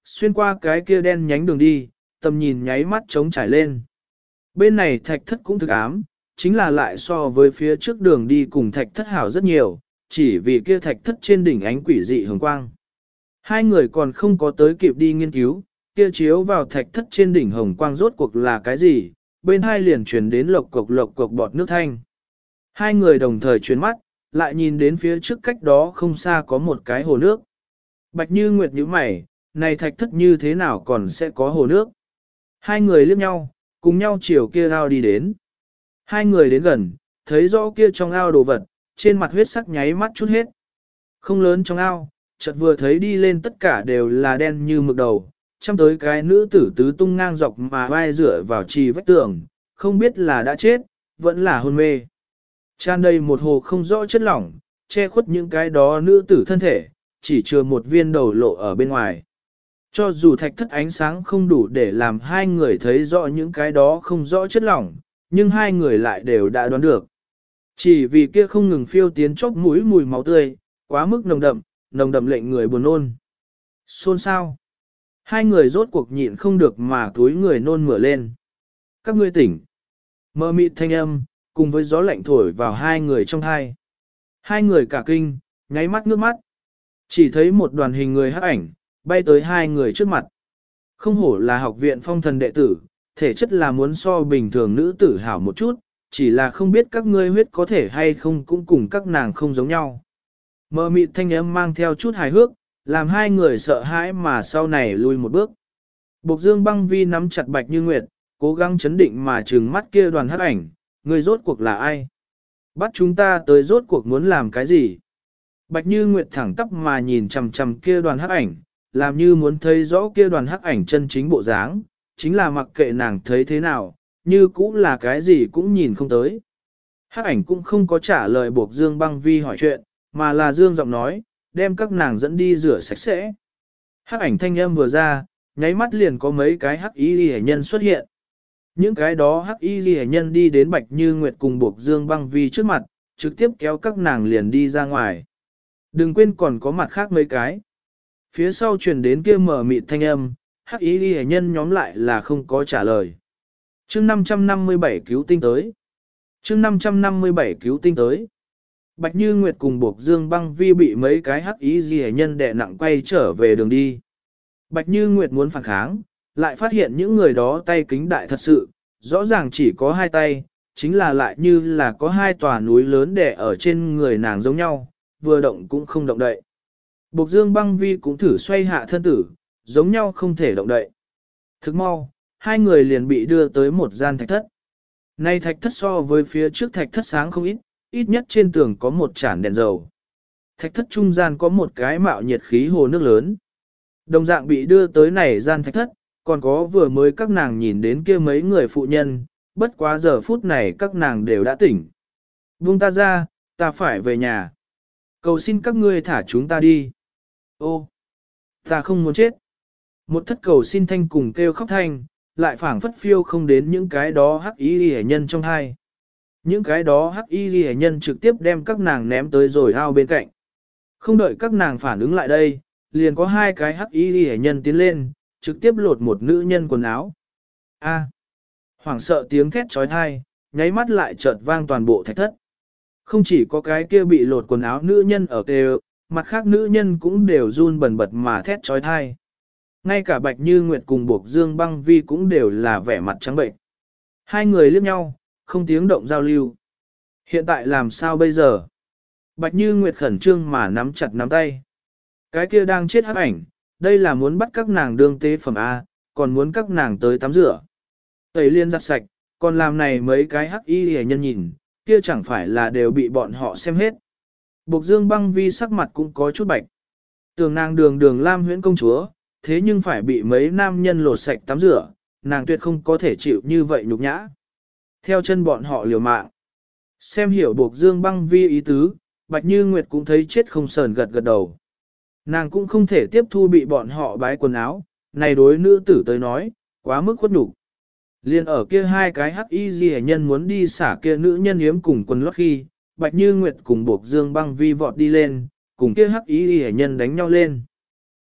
xuyên qua cái kia đen nhánh đường đi, tầm nhìn nháy mắt trống trải lên. Bên này thạch thất cũng thực ám, chính là lại so với phía trước đường đi cùng thạch thất hảo rất nhiều, chỉ vì kia thạch thất trên đỉnh ánh quỷ dị hồng quang. Hai người còn không có tới kịp đi nghiên cứu, kia chiếu vào thạch thất trên đỉnh hồng quang rốt cuộc là cái gì, bên hai liền truyền đến lộc cộc bọt nước thanh. Hai người đồng thời chuyển mắt, lại nhìn đến phía trước cách đó không xa có một cái hồ nước. Bạch Như Nguyệt nhíu mày, này thạch thất như thế nào còn sẽ có hồ nước? Hai người liếc nhau, cùng nhau chiều kia ao đi đến. Hai người đến gần, thấy rõ kia trong ao đồ vật, trên mặt huyết sắc nháy mắt chút hết. Không lớn trong ao, chợt vừa thấy đi lên tất cả đều là đen như mực đầu, chăm tới cái nữ tử tứ tung ngang dọc mà vai dựa vào trì vách tường, không biết là đã chết, vẫn là hôn mê. Tràn đầy một hồ không rõ chất lỏng, che khuất những cái đó nữ tử thân thể, chỉ chừa một viên đầu lộ ở bên ngoài. Cho dù thạch thất ánh sáng không đủ để làm hai người thấy rõ những cái đó không rõ chất lỏng, nhưng hai người lại đều đã đoán được. Chỉ vì kia không ngừng phiêu tiến chóp mũi mùi máu tươi, quá mức nồng đậm lệnh người buồn nôn. Xôn sao? Hai người rốt cuộc nhịn không được mà túi người nôn mửa lên. Các ngươi tỉnh. Mơ mịt thanh âm, cùng với gió lạnh thổi vào hai người trong thai. Hai người cả kinh, nháy mắt nước mắt. Chỉ thấy một đoàn hình người hắc ảnh, bay tới hai người trước mặt. Không hổ là học viện phong thần đệ tử, thể chất là muốn so bình thường nữ tử hảo một chút, chỉ là không biết các ngươi huyết có thể hay không cũng cùng các nàng không giống nhau. Mơ mịt thanh âm mang theo chút hài hước, làm hai người sợ hãi mà sau này lui một bước. Bộc Dương Băng Vi nắm chặt Bạch Như Nguyệt, cố gắng chấn định mà trừng mắt kia đoàn hắc ảnh, người rốt cuộc là ai? Bắt chúng ta tới rốt cuộc muốn làm cái gì? Bạch Như Nguyệt thẳng tắp mà nhìn chằm chằm kia đoàn hắc ảnh, làm như muốn thấy rõ kia đoàn hắc ảnh chân chính bộ dáng, chính là mặc kệ nàng thấy thế nào, như cũng là cái gì cũng nhìn không tới. Hắc ảnh cũng không có trả lời Bộc Dương Băng Vi hỏi chuyện, mà là dương giọng nói, đem các nàng dẫn đi rửa sạch sẽ. Hắc ảnh thanh âm vừa ra, nháy mắt liền có mấy cái hắc y liễu nhân xuất hiện. Những cái đó hắc y liễu nhân đi đến Bạch Như Nguyệt cùng Bộc Dương Băng Vi trước mặt, trực tiếp kéo các nàng liền đi ra ngoài. Đừng quên còn có mặt khác mấy cái. Phía sau truyền đến kia mở mịt thanh âm, hắc y liễu nhân nhóm lại là không có trả lời. Chương 557 cứu tinh tới. Chương 557 cứu tinh tới. Bạch Như Nguyệt cùng Bộc Dương Băng Vi bị mấy cái hắc y liễu nhân đè nặng quay trở về đường đi. Bạch Như Nguyệt muốn phản kháng, lại phát hiện những người đó tay kính đại thật sự, rõ ràng chỉ có hai tay, chính là lại như là có hai tòa núi lớn đè ở trên người nàng giống nhau, vừa động cũng không động đậy. Bộc Dương Băng Vi cũng thử xoay hạ thân tử, giống nhau không thể động đậy. Thức mau, hai người liền bị đưa tới một gian thạch thất. Nay thạch thất so với phía trước thạch thất sáng không ít, ít nhất trên tường có một chản đèn dầu. Thạch thất trung gian có một cái mạo nhiệt khí hồ nước lớn. Đồng dạng bị đưa tới này gian thạch thất, còn có vừa mới các nàng nhìn đến kia mấy người phụ nhân, bất quá giờ phút này các nàng đều đã tỉnh. Buông ta ra, ta phải về nhà. Cầu xin các ngươi thả chúng ta đi. Ô, ta không muốn chết. Một thất cầu xin thanh cùng kêu khóc thanh, lại phảng phất phiêu không đến những cái đó hắc y liễu nhân trong hai. Những cái đó hắc y liễu nhân trực tiếp đem các nàng ném tới rồi ao bên cạnh. Không đợi các nàng phản ứng lại đây, liền có hai cái hắc y liễu nhân tiến lên, trực tiếp lột một nữ nhân quần áo. A, hoảng sợ tiếng thét trói thai, nháy mắt lại chợt vang toàn bộ thạch thất. Không chỉ có cái kia bị lột quần áo nữ nhân ở kêu, mặt khác nữ nhân cũng đều run bần bật mà thét trói thai. Ngay cả Bạch Như Nguyệt cùng Bộc Dương Băng Vi cũng đều là vẻ mặt trắng bệnh. Hai người liếc nhau, không tiếng động giao lưu. Hiện tại làm sao bây giờ? Bạch Như Nguyệt khẩn trương mà nắm chặt nắm tay. Cái kia đang chết hắc ảnh, đây là muốn bắt các nàng đương tế phẩm A, còn muốn các nàng tới tắm rửa. Tẩy liên giặt sạch, còn làm này mấy cái hắc y hề nhân nhìn, kia chẳng phải là đều bị bọn họ xem hết. Bộc Dương Băng Vi sắc mặt cũng có chút bạch. Tưởng nàng đường Lam huyễn công chúa, thế nhưng phải bị mấy nam nhân lột sạch tắm rửa, nàng tuyệt không có thể chịu như vậy nhục nhã. Theo chân bọn họ liều mạng. Xem hiểu Bộc Dương Băng Vi ý tứ, Bạch Như Nguyệt cũng thấy chết không sờn gật gật đầu. Nàng cũng không thể tiếp thu bị bọn họ bái quần áo, này đối nữ tử tới nói, quá mức khuất nhục. Liên ở kia hai cái hắc y ghi nhân muốn đi xả kia nữ nhân yếm cùng quần lót khi, Bạch Như Nguyệt cùng Bộc Dương Băng Vi vọt đi lên, cùng kia hắc y ghi nhân đánh nhau lên.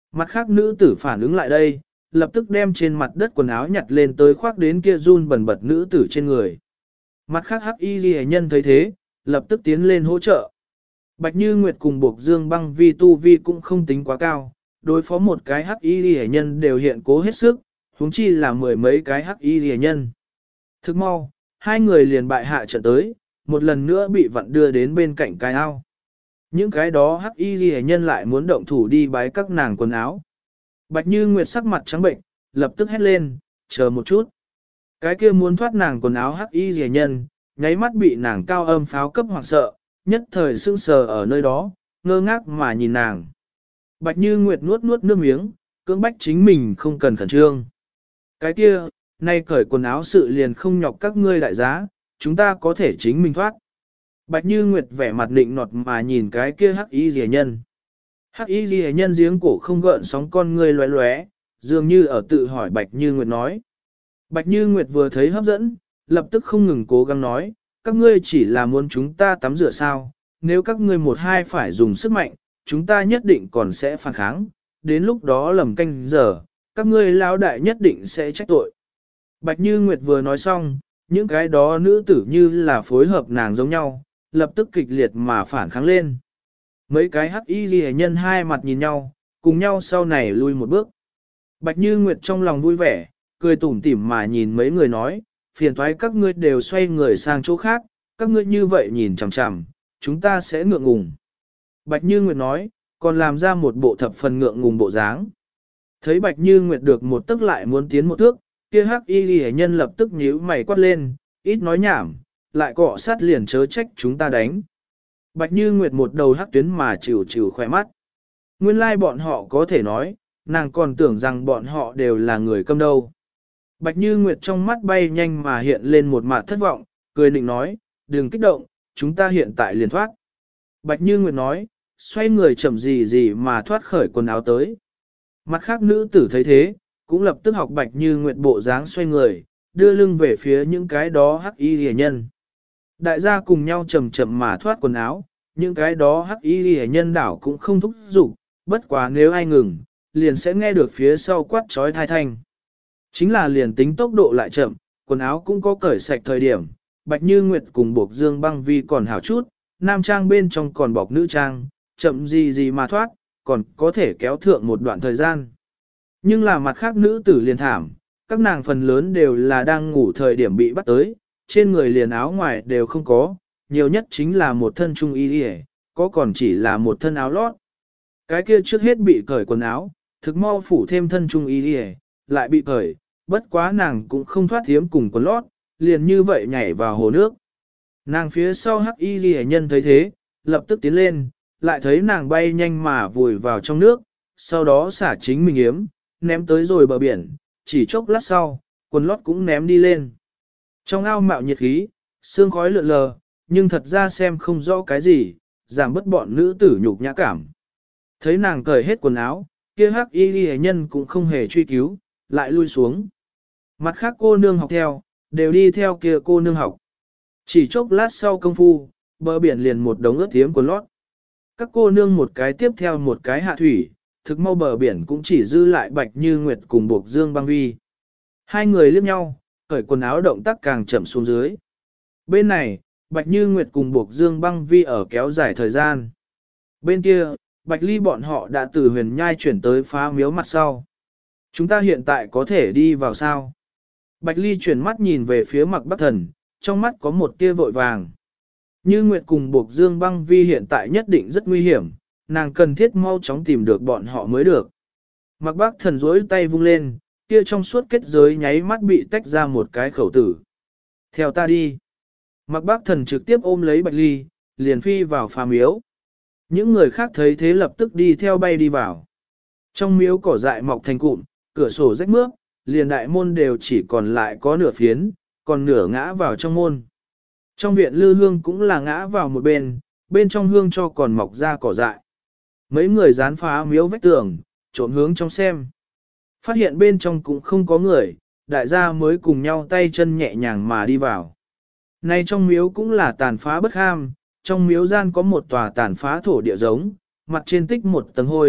Mặt khác nữ tử phản ứng lại đây, lập tức đem trên mặt đất quần áo nhặt lên tới khoác đến kia run bần bật nữ tử trên người. Mặt khác hắc y ghi nhân thấy thế, lập tức tiến lên hỗ trợ. Bạch Như Nguyệt cùng Bộc Dương Băng Vi tu vi cũng không tính quá cao, đối phó một cái hắc y ghi nhân đều hiện cố hết sức, huống chi là mười mấy cái hắc y ghi nhân. Thức mau, hai người liền bại hạ trận tới, một lần nữa bị vặn đưa đến bên cạnh cái ao. Những cái đó hắc y ghi nhân lại muốn động thủ đi bái các nàng quần áo. Bạch Như Nguyệt sắc mặt trắng bệnh, lập tức hét lên, chờ một chút. Cái kia muốn thoát nàng quần áo hắc y ghi nhân, nháy mắt bị nàng cao âm pháo cấp hoảng sợ, nhất thời sững sờ ở nơi đó, ngơ ngác mà nhìn nàng. Bạch Như Nguyệt nuốt nuốt nước miếng, cưỡng bách chính mình không cần khẩn trương. Cái kia, nay cởi quần áo sự liền không nhọc các ngươi đại giá, chúng ta có thể chính mình thoát. Bạch Như Nguyệt vẻ mặt định nọt mà nhìn cái kia hắc y rìa nhân. Hắc y rìa nhân giếng cổ không gợn sóng con ngươi lóe lóe, dường như ở tự hỏi Bạch Như Nguyệt nói. Bạch Như Nguyệt vừa thấy hấp dẫn, lập tức không ngừng cố gắng nói, các ngươi chỉ là muốn chúng ta tắm rửa sao, nếu các ngươi một hai phải dùng sức mạnh, chúng ta nhất định còn sẽ phản kháng, đến lúc đó lầm canh giờ, các ngươi lão đại nhất định sẽ trách tội. Bạch Như Nguyệt vừa nói xong, những cái đó nữ tử như là phối hợp nàng giống nhau, lập tức kịch liệt mà phản kháng lên. Mấy cái hắc y ghi nhân hai mặt nhìn nhau, cùng nhau sau này lui một bước. Bạch Như Nguyệt trong lòng vui vẻ, cười tủm tỉm mà nhìn mấy người nói, phiền toái các ngươi đều xoay người sang chỗ khác, các ngươi như vậy nhìn chằm chằm, chúng ta sẽ ngượng ngùng. Bạch Như Nguyệt nói, còn làm ra một bộ thập phần ngượng ngùng bộ dáng. Thấy Bạch Như Nguyệt được một tức lại muốn tiến một thước, kia hắc y ghi nhân lập tức nhíu mày quát lên, ít nói nhảm, lại cọ sát liền chớ trách chúng ta đánh. Bạch Như Nguyệt một đầu hắc tuyến mà chịu chịu khỏe mắt. Nguyên lai bọn họ có thể nói, nàng còn tưởng rằng bọn họ đều là người câm đâu. Bạch Như Nguyệt trong mắt bay nhanh mà hiện lên một mặt thất vọng, cười định nói, đừng kích động, chúng ta hiện tại liền thoát. Bạch Như Nguyệt nói, xoay người chậm gì gì mà thoát khởi quần áo tới. Mặt khác nữ tử thấy thế, cũng lập tức học Bạch Như Nguyệt bộ dáng xoay người, đưa lưng về phía những cái đó hắc y rìa nhân. Đại gia cùng nhau chậm chậm mà thoát quần áo, những cái đó hắc y rìa nhân đảo cũng không thúc giục, bất quá nếu ai ngừng, liền sẽ nghe được phía sau quát trói thai thanh. Chính là liền tính tốc độ lại chậm, quần áo cũng có cởi sạch thời điểm, Bạch Như Nguyệt cùng Bộc Dương Băng Vi còn hảo chút, nam trang bên trong còn bọc nữ trang, chậm gì gì mà thoát, còn có thể kéo thượng một đoạn thời gian. Nhưng là mặt khác nữ tử liền thảm, các nàng phần lớn đều là đang ngủ thời điểm bị bắt tới, trên người liền áo ngoài đều không có, nhiều nhất chính là một thân trung y đi, có còn chỉ là một thân áo lót. Cái kia trước hết bị cởi quần áo, thực mau phủ thêm thân trung y đi, lại bị cởi, bất quá nàng cũng không thoát hiếm cùng quần lót, liền như vậy nhảy vào hồ nước. Nàng phía sau hắc y ghi nhân thấy thế, lập tức tiến lên, lại thấy nàng bay nhanh mà vùi vào trong nước, sau đó xả chính mình yếm, ném tới rồi bờ biển, chỉ chốc lát sau, quần lót cũng ném đi lên. Trong ao mạo nhiệt khí, sương khói lượn lờ, nhưng thật ra xem không rõ cái gì, giảm bớt bọn nữ tử nhục nhã cảm. Thấy nàng cởi hết quần áo, kia hắc y ghi nhân cũng không hề truy cứu, lại lui xuống. Mặt khác cô nương học theo, đều đi theo kia cô nương học. Chỉ chốc lát sau công phu, bờ biển liền một đống ướt thiếm quần lót. Các cô nương một cái tiếp theo một cái hạ thủy, thực mau bờ biển cũng chỉ dư lại Bạch Như Nguyệt cùng Bộc Dương Băng Vi. Hai người liếc nhau, cởi quần áo động tác càng chậm xuống dưới. Bên này, Bạch Như Nguyệt cùng Bộc Dương Băng Vi ở kéo dài thời gian. Bên kia, Bạch Ly bọn họ đã từ huyền nhai chuyển tới phá miếu mặt sau. Chúng ta hiện tại có thể đi vào sao? Bạch Ly chuyển mắt nhìn về phía Mạc Bắc Thần, trong mắt có một tia vội vàng. Như Nguyệt cùng Bộc Dương Băng Vi hiện tại nhất định rất nguy hiểm, nàng cần thiết mau chóng tìm được bọn họ mới được. Mạc Bắc Thần duỗi tay vung lên, kia trong suốt kết giới nháy mắt bị tách ra một cái khẩu tử. Theo ta đi. Mạc Bắc Thần trực tiếp ôm lấy Bạch Ly, liền phi vào phá miếu. Những người khác thấy thế lập tức đi theo bay đi vào. Trong miếu cỏ dại mọc thành cụm, cửa sổ rách mướp, liền đại môn đều chỉ còn lại có nửa phiến, còn nửa ngã vào trong môn. Trong viện lư hương cũng là ngã vào một bên, bên trong hương cho còn mọc ra cỏ dại. Mấy người dán phá miếu vách tường, trộn hướng trong xem. Phát hiện bên trong cũng không có người, đại gia mới cùng nhau tay chân nhẹ nhàng mà đi vào. Nay trong miếu cũng là tàn phá bất ham, trong miếu gian có một tòa tàn phá thổ địa giống, mặt trên tích một tầng hôi,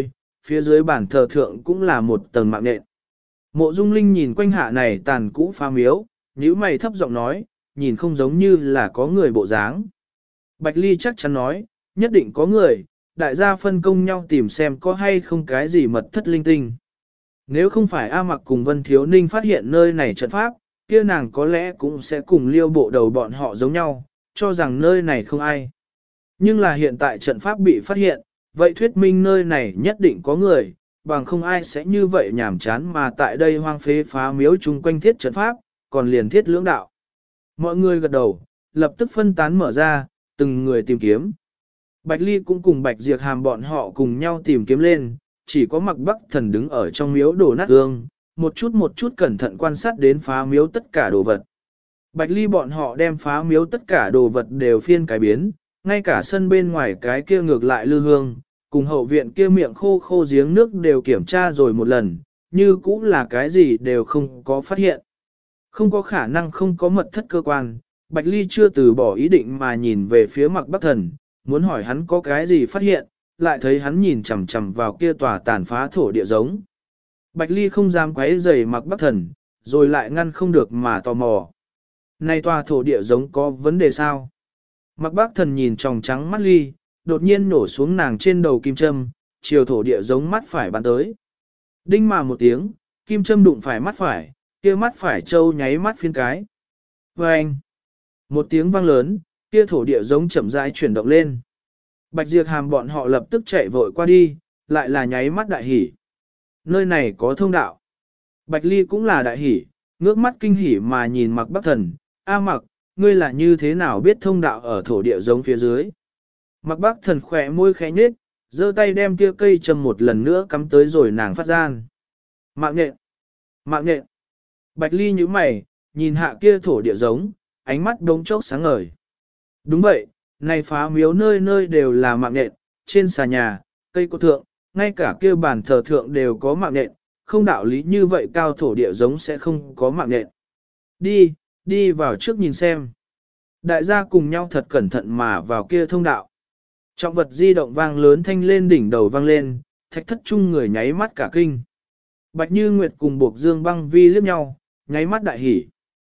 phía dưới bàn thờ thượng cũng là một tầng mạng nện. Mộ Dung Linh nhìn quanh hạ này tàn cũ phá miếu, nhíu mày thấp giọng nói, nhìn không giống như là có người bộ dáng. Bạch Ly chắc chắn nói, nhất định có người, đại gia phân công nhau tìm xem có hay không cái gì mật thất linh tinh. Nếu không phải A Mặc cùng Vân Thiếu Ninh phát hiện nơi này trận pháp, kia nàng có lẽ cũng sẽ cùng liêu bộ đầu bọn họ giống nhau, cho rằng nơi này không ai. Nhưng là hiện tại trận pháp bị phát hiện, vậy thuyết minh nơi này nhất định có người, bằng không ai sẽ như vậy nhảm chán mà tại đây hoang phế phá miếu chung quanh thiết trận pháp, còn liền thiết lưỡng đạo. Mọi người gật đầu, lập tức phân tán mở ra, từng người tìm kiếm. Bạch Ly cũng cùng Bạch Diệp Hàm bọn họ cùng nhau tìm kiếm lên, chỉ có Mặc Bắc Thần đứng ở trong miếu đổ nát gương, một chút cẩn thận quan sát đến phá miếu tất cả đồ vật. Bạch Ly bọn họ đem phá miếu tất cả đồ vật đều phiên cái biến, ngay cả sân bên ngoài cái kia ngược lại lư hương, cùng hậu viện kia miệng khô khô giếng nước đều kiểm tra rồi một lần, như cũng là cái gì đều không có phát hiện. Không có khả năng không có mật thất cơ quan, Bạch Ly chưa từ bỏ ý định mà nhìn về phía Mặc Bắc Thần, muốn hỏi hắn có cái gì phát hiện, lại thấy hắn nhìn chằm chằm vào kia tòa tàn phá thổ địa giống. Bạch Ly không dám quấy rầy Mặc Bắc Thần, rồi lại ngăn không được mà tò mò. Này tòa thổ địa giống có vấn đề sao? Mặc Bắc Thần nhìn tròng trắng mắt Ly, đột nhiên nổ xuống nàng trên đầu kim châm, chiều thổ địa giống mắt phải bắn tới. Đinh mà một tiếng, kim châm đụng phải mắt phải, kia mắt phải trâu nháy mắt phiên cái. Vâng! Một tiếng vang lớn, kia thổ địa giống chậm rãi chuyển động lên. Bạch Diệp Hàm bọn họ lập tức chạy vội qua đi, lại là nháy mắt đại hỉ. Nơi này có thông đạo. Bạch Ly cũng là đại hỉ, ngước mắt kinh hỉ mà nhìn Mặc Bắc Thần, A Mặc, ngươi là như thế nào biết thông đạo ở thổ địa giống phía dưới. Mặc Bắc Thần khỏe môi khẽ nhếch, giơ tay đem kia cây châm một lần nữa cắm tới rồi nàng phát gian. Mạng nhện! Mạng nhện! Bạch Ly nhíu mày, nhìn hạ kia thổ địa giống, ánh mắt đống chốc sáng ngời. Đúng vậy, này phá miếu nơi nơi đều là mạng nhện, trên xà nhà, cây cột thượng, ngay cả kia bàn thờ thượng đều có mạng nhện, không đạo lý như vậy cao thổ địa giống sẽ không có mạng nhện. Đi vào trước nhìn xem. Đại gia cùng nhau thật cẩn thận mà vào kia thông đạo. Trọng vật di động vang lớn thanh lên đỉnh đầu vang lên, thạch thất chung người nháy mắt cả kinh. Bạch Như Nguyệt cùng Bộc Dương Băng Vi liếc nhau, nháy mắt đại hỉ.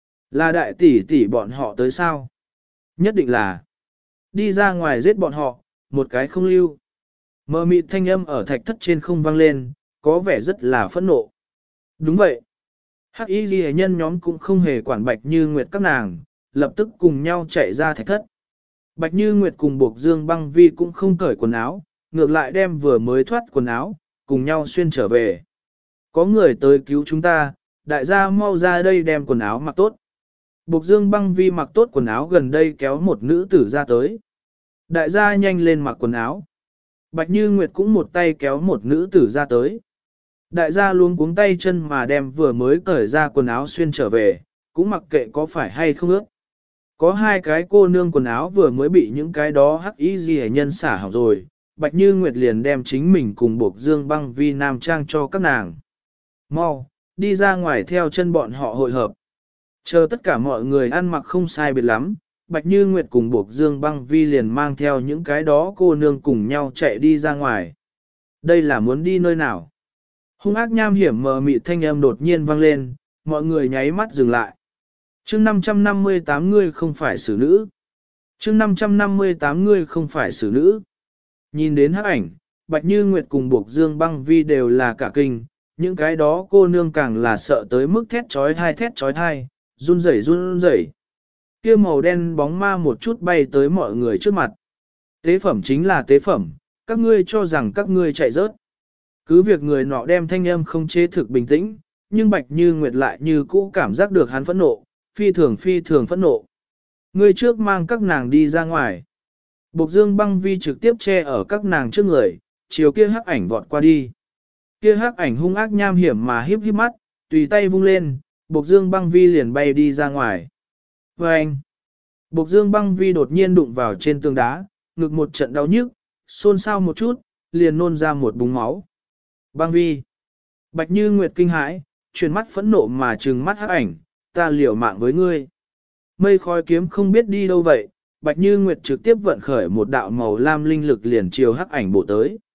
Là đại tỷ tỷ bọn họ tới sao? Nhất định là đi ra ngoài giết bọn họ, một cái không lưu. Mờ mịt thanh âm ở thạch thất trên không vang lên, có vẻ rất là phẫn nộ. Đúng vậy. Hắc Y Ghi nhân nhóm cũng không hề quản Bạch Như Nguyệt các nàng, lập tức cùng nhau chạy ra thạch thất. Bạch Như Nguyệt cùng Bộc Dương Băng Vi cũng không cởi quần áo, ngược lại đem vừa mới thoát quần áo, cùng nhau xuyên trở về. Có người tới cứu chúng ta, đại gia mau ra đây đem quần áo mặc tốt. Bộc Dương Băng Vi mặc tốt quần áo gần đây kéo một nữ tử ra tới. Đại gia nhanh lên mặc quần áo. Bạch Như Nguyệt cũng một tay kéo một nữ tử ra tới. Đại gia luôn cuống tay chân mà đem vừa mới cởi ra quần áo xuyên trở về, cũng mặc kệ có phải hay không ướt. Có hai cái cô nương quần áo vừa mới bị những cái đó hắc y gì nhân xả hỏng rồi, Bạch Như Nguyệt liền đem chính mình cùng Bộc Dương Băng Vi nam trang cho các nàng. Mau, đi ra ngoài theo chân bọn họ hội hợp. Chờ tất cả mọi người ăn mặc không sai biệt lắm, Bạch Như Nguyệt cùng Bộc Dương Băng Vi liền mang theo những cái đó cô nương cùng nhau chạy đi ra ngoài. Đây là muốn đi nơi nào? Hung ác nham hiểm mờ mịt thanh âm đột nhiên vang lên, mọi người nháy mắt dừng lại. Chương 558 ngươi không phải xử nữ. Chương 558 ngươi không phải xử nữ. Nhìn đến hắc ảnh, Bạch Như Nguyệt cùng Bộc Dương Băng Vi đều là cả kinh, những cái đó cô nương càng là sợ tới mức thét trói thai, run rẩy. Kia màu đen bóng ma một chút bay tới mọi người trước mặt. Tế phẩm chính là tế phẩm, các ngươi cho rằng các ngươi chạy rớt. Cứ việc người nọ đem thanh âm không chế thực bình tĩnh, nhưng Bạch Như Nguyệt lại như cũ cảm giác được hắn phẫn nộ, phi thường phẫn nộ. Ngươi trước mang các nàng đi ra ngoài. Bộc Dương Băng Vi trực tiếp che ở các nàng trước người, chiều kia hắc ảnh vọt qua đi. Kia hắc ảnh hung ác nham hiểm mà híp mắt, tùy tay vung lên, Bộc Dương Băng Vi liền bay đi ra ngoài. Vâng! Bộc Dương Băng Vi đột nhiên đụng vào trên tường đá, ngực một trận đau nhức, xôn xao một chút, liền nôn ra một búng máu. Băng Vi! Bạch Như Nguyệt kinh hãi, chuyển mắt phẫn nộ mà trừng mắt hắc ảnh, ta liều mạng với ngươi. Mây khói kiếm không biết đi đâu vậy, Bạch Như Nguyệt trực tiếp vận khởi một đạo màu lam linh lực liền chiều hắc ảnh bổ tới.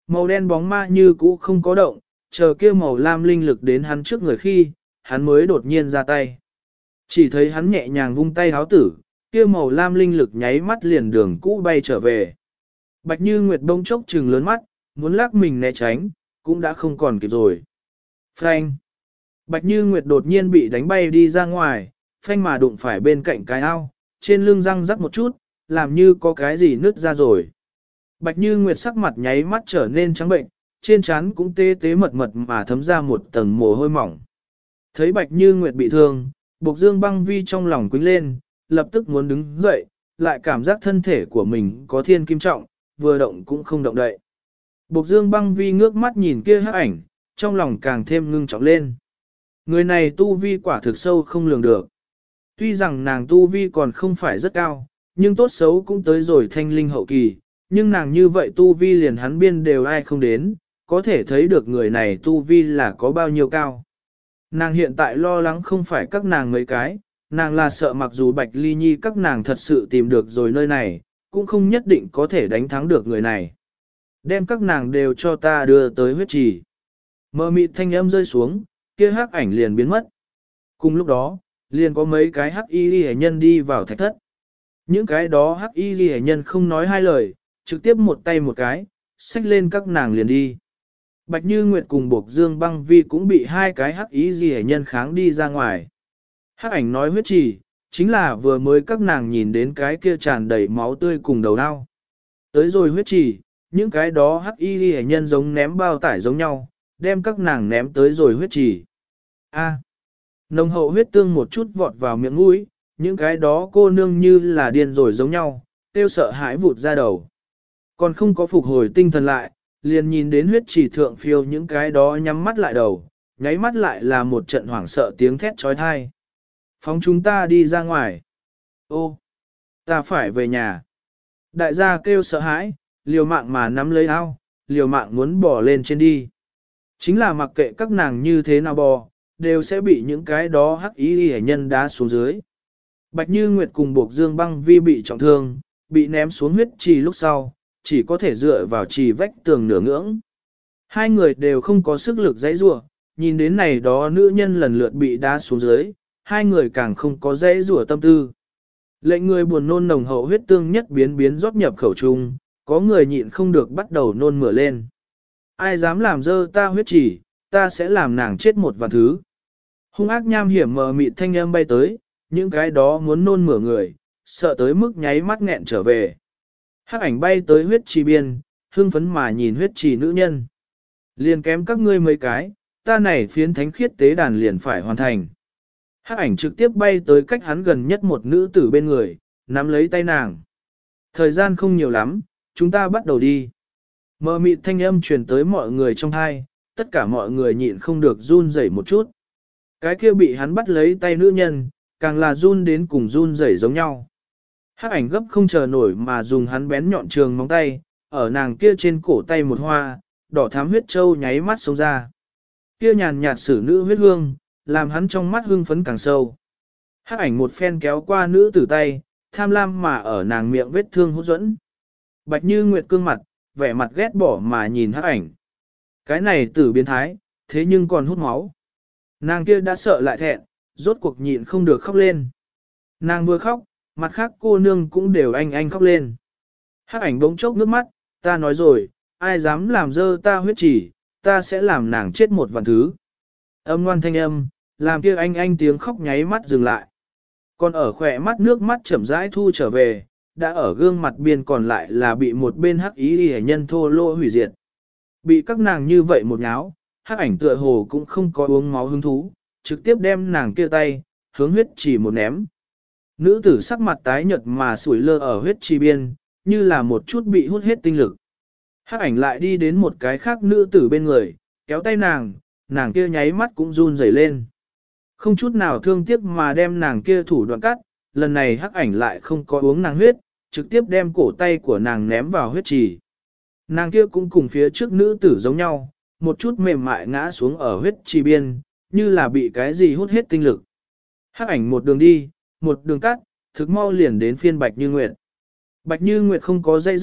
Màu đen bóng ma như cũ không có động, chờ kia màu lam linh lực đến hắn trước người khi, hắn mới đột nhiên ra tay. Chỉ thấy hắn nhẹ nhàng vung tay háo tử, kia màu lam linh lực nháy mắt liền đường cũ bay trở về. Bạch Như Nguyệt bỗng chốc trừng lớn mắt, muốn lắc mình né tránh, cũng đã không còn kịp rồi. Phanh! Bạch Như Nguyệt đột nhiên bị đánh bay đi ra ngoài, phanh mà đụng phải bên cạnh cái ao, trên lưng răng rắc một chút, làm như có cái gì nứt ra rồi. Bạch Như Nguyệt sắc mặt nháy mắt trở nên trắng bệnh, trên trán cũng tê tê mật mật mà thấm ra một tầng mồ hôi mỏng. Thấy Bạch Như Nguyệt bị thương, Bộc Dương Băng Vi trong lòng quýnh lên, lập tức muốn đứng dậy, lại cảm giác thân thể của mình có thiên kim trọng, vừa động cũng không động đậy. Bộc Dương Băng Vi ngước mắt nhìn kia hắc ảnh, trong lòng càng thêm ngưng trọng lên. Người này tu vi quả thực sâu không lường được. Tuy rằng nàng tu vi còn không phải rất cao, nhưng tốt xấu cũng tới rồi thanh linh hậu kỳ, nhưng nàng như vậy tu vi liền hắn biên đều ai không đến, có thể thấy được người này tu vi là có bao nhiêu cao. Nàng hiện tại lo lắng không phải các nàng mấy cái, nàng là sợ mặc dù Bạch Ly Nhi các nàng thật sự tìm được rồi nơi này, cũng không nhất định có thể đánh thắng được người này. Đem các nàng đều cho ta đưa tới huyết trì. Mờ mịt thanh âm rơi xuống, kia hắc ảnh liền biến mất. Cùng lúc đó, liền có mấy cái hắc y liễu nhân đi vào thạch thất. Những cái đó hắc y liễu nhân không nói hai lời, trực tiếp một tay một cái, xách lên các nàng liền đi. Bạch Như Nguyệt cùng Bộc Dương Băng Vi cũng bị hai cái hắc y liễu nhân kháng đi ra ngoài. Hắc ảnh nói huyết trì, chính là vừa mới các nàng nhìn đến cái kia tràn đầy máu tươi cùng đầu đao. Tới rồi huyết trì, những cái đó hắc y liễu nhân giống ném bao tải giống nhau, đem các nàng ném tới rồi huyết trì. A. Nồng hậu huyết tương một chút vọt vào miệng mũi, những cái đó cô nương như là điên rồi giống nhau, tiêu sợ hãi vụt ra đầu. Còn không có phục hồi tinh thần lại, liền nhìn đến huyết trì thượng phiêu những cái đó nhắm mắt lại đầu, nháy mắt lại là một trận hoảng sợ tiếng thét trói thai. Phóng chúng ta đi ra ngoài. Ô, ta phải về nhà. Đại gia kêu sợ hãi, liều mạng mà nắm lấy ao, liều mạng muốn bỏ lên trên đi. Chính là mặc kệ các nàng như thế nào bò, đều sẽ bị những cái đó hắc ý hệ nhân đá xuống dưới. Bạch Như Nguyệt cùng Bộc Dương Băng Vi bị trọng thương, bị ném xuống huyết trì lúc sau, chỉ có thể dựa vào trì vách tường nửa ngưỡng. Hai người đều không có sức lực dãy rủa, nhìn đến này đó nữ nhân lần lượt bị đá xuống dưới, hai người càng không có dãy rủa tâm tư. Lệnh người buồn nôn nồng hậu huyết tương nhất biến biến rót nhập khẩu trung, có người nhịn không được bắt đầu nôn mửa lên. Ai dám làm dơ ta huyết trì, ta sẽ làm nàng chết một vạn thứ. Hung ác nham hiểm mờ mịt thanh âm bay tới, những cái đó muốn nôn mửa người, sợ tới mức nháy mắt nghẹn trở về. Hắc ảnh bay tới huyết trì biên, hưng phấn mà nhìn huyết trì nữ nhân. Liền kém các ngươi mấy cái, ta này phiến thánh khiết tế đàn liền phải hoàn thành. Hắc ảnh trực tiếp bay tới cách hắn gần nhất một nữ tử bên người, nắm lấy tay nàng. Thời gian không nhiều lắm, chúng ta bắt đầu đi. Mờ mịt thanh âm truyền tới mọi người trong hai, tất cả mọi người nhịn không được run rẩy một chút. Cái kia bị hắn bắt lấy tay nữ nhân, càng là run đến cùng run rẩy giống nhau. Hắc ảnh gấp không chờ nổi mà dùng hắn bén nhọn trường móng tay, ở nàng kia trên cổ tay một hoa, đỏ thắm huyết châu nháy mắt xông ra. Kia nhàn nhạt sử nữ huyết hương, làm hắn trong mắt hương phấn càng sâu. Hắc ảnh một phen kéo qua nữ tử tay, tham lam mà ở nàng miệng vết thương hút dẫn. Bạch Như Nguyệt cương mặt, vẻ mặt ghét bỏ mà nhìn hắc ảnh. Cái này tử biến thái, thế nhưng còn hút máu. Nàng kia đã sợ lại thẹn, rốt cuộc nhịn không được khóc lên. Nàng vừa khóc, mặt khác cô nương cũng đều anh khóc lên. Hắc ảnh bỗng chốc nước mắt, ta nói rồi, ai dám làm dơ ta huyết chỉ, ta sẽ làm nàng chết một vạn thứ. Âm ngoan thanh âm, làm kia anh tiếng khóc nháy mắt dừng lại. Còn ở khỏe mắt nước mắt chậm rãi thu trở về, đã ở gương mặt biên còn lại là bị một bên hắc ý hề nhân thô lô hủy diệt. Bị các nàng như vậy một nháo, hắc ảnh tựa hồ cũng không có uống máu hứng thú, trực tiếp đem nàng kia tay, hướng huyết chỉ một ném. Nữ tử sắc mặt tái nhợt mà sủi lơ ở huyết trì biên, như là một chút bị hút hết tinh lực. Hắc ảnh lại đi đến một cái khác nữ tử bên người, kéo tay nàng, nàng kia nháy mắt cũng run rẩy lên. Không chút nào thương tiếc mà đem nàng kia thủ đoạn cắt, lần này hắc ảnh lại không có uống nàng huyết, trực tiếp đem cổ tay của nàng ném vào huyết trì. Nàng kia cũng cùng phía trước nữ tử giống nhau, một chút mềm mại ngã xuống ở huyết trì biên, như là bị cái gì hút hết tinh lực. Hắc ảnh một đường đi, một đường cắt, thực mau liền đến phiên Bạch Như Nguyệt. Bạch Như Nguyệt không có dây rua,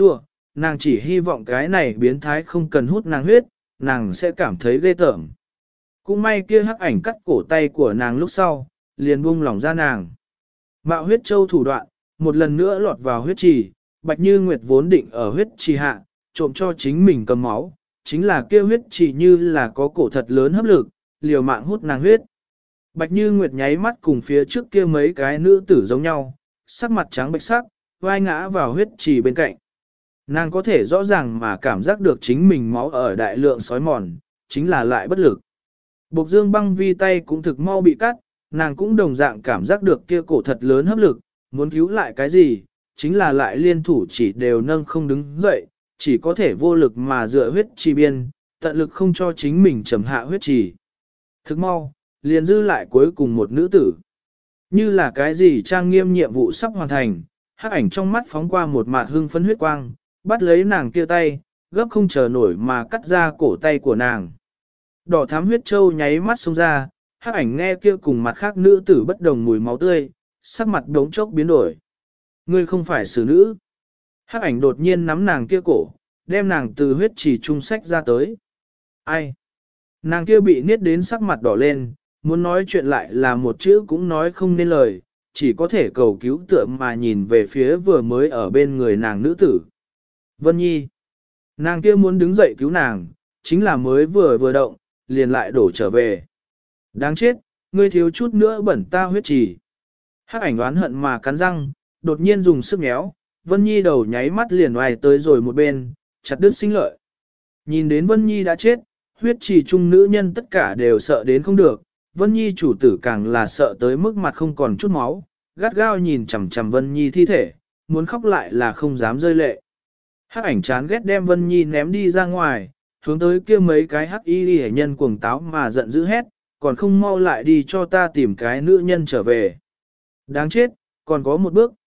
nàng chỉ hy vọng cái này biến thái không cần hút nàng huyết, nàng sẽ cảm thấy ghê tởm. Cũng may kia hắc ảnh cắt cổ tay của nàng lúc sau, liền buông lỏng ra nàng. Mạo huyết châu thủ đoạn, một lần nữa lọt vào huyết trì, Bạch Như Nguyệt vốn định ở huyết trì hạ, trộm cho chính mình cầm máu, chính là kia huyết trì như là có cổ thật lớn hấp lực, liều mạng hút nàng huyết. Bạch Như Nguyệt nháy mắt cùng phía trước kia mấy cái nữ tử giống nhau, sắc mặt trắng bệch sắc, vai ngã vào huyết trì bên cạnh. Nàng có thể rõ ràng mà cảm giác được chính mình máu ở đại lượng sói mòn, chính là lại bất lực. Bộc Dương Băng Vi tay cũng thực mau bị cắt, nàng cũng đồng dạng cảm giác được kia cổ thật lớn hấp lực, muốn cứu lại cái gì, chính là lại liên thủ chỉ đều nâng không đứng dậy, chỉ có thể vô lực mà dựa huyết trì biên, tận lực không cho chính mình trầm hạ huyết trì. Thức mau, liền dư lại cuối cùng một nữ tử. Như là cái gì trang nghiêm nhiệm vụ sắp hoàn thành, hắc ảnh trong mắt phóng qua một mạt hưng phấn huyết quang, bắt lấy nàng kia tay, gấp không chờ nổi mà cắt ra cổ tay của nàng. Đỏ thắm huyết châu nháy mắt xông ra, hắc ảnh nghe kia cùng mặt khác nữ tử bất đồng mùi máu tươi, sắc mặt đống chốc biến đổi. Ngươi không phải xử nữ. Hắc ảnh đột nhiên nắm nàng kia cổ, đem nàng từ huyết trì trung sách ra tới. Ai? Nàng kia bị niết đến sắc mặt đỏ lên, muốn nói chuyện lại là một chữ cũng nói không nên lời, chỉ có thể cầu cứu tựa mà nhìn về phía vừa mới ở bên người nàng nữ tử. Vân Nhi. Nàng kia muốn đứng dậy cứu nàng, chính là mới vừa động, liền lại đổ trở về. Đáng chết, ngươi thiếu chút nữa bẩn ta huyết trì. Hắc ảnh oán hận mà cắn răng, đột nhiên dùng sức méo, Vân Nhi đầu nháy mắt liền oai tới rồi một bên, chặt đứt sinh lợi. Nhìn đến Vân Nhi đã chết, huyết trì chung nữ nhân tất cả đều sợ đến không được, Vân Nhi chủ tử càng là sợ tới mức mặt không còn chút máu, gắt gao nhìn chằm chằm Vân Nhi thi thể, muốn khóc lại là không dám rơi lệ. Hắc ảnh chán ghét đem Vân Nhi ném đi ra ngoài, hướng tới kia mấy cái hắc y hệ nhân cuồng táo mà giận dữ hét, còn không mau lại đi cho ta tìm cái nữ nhân trở về. Đáng chết, còn có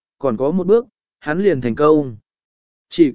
một bước, hắn liền thành công. Chỉ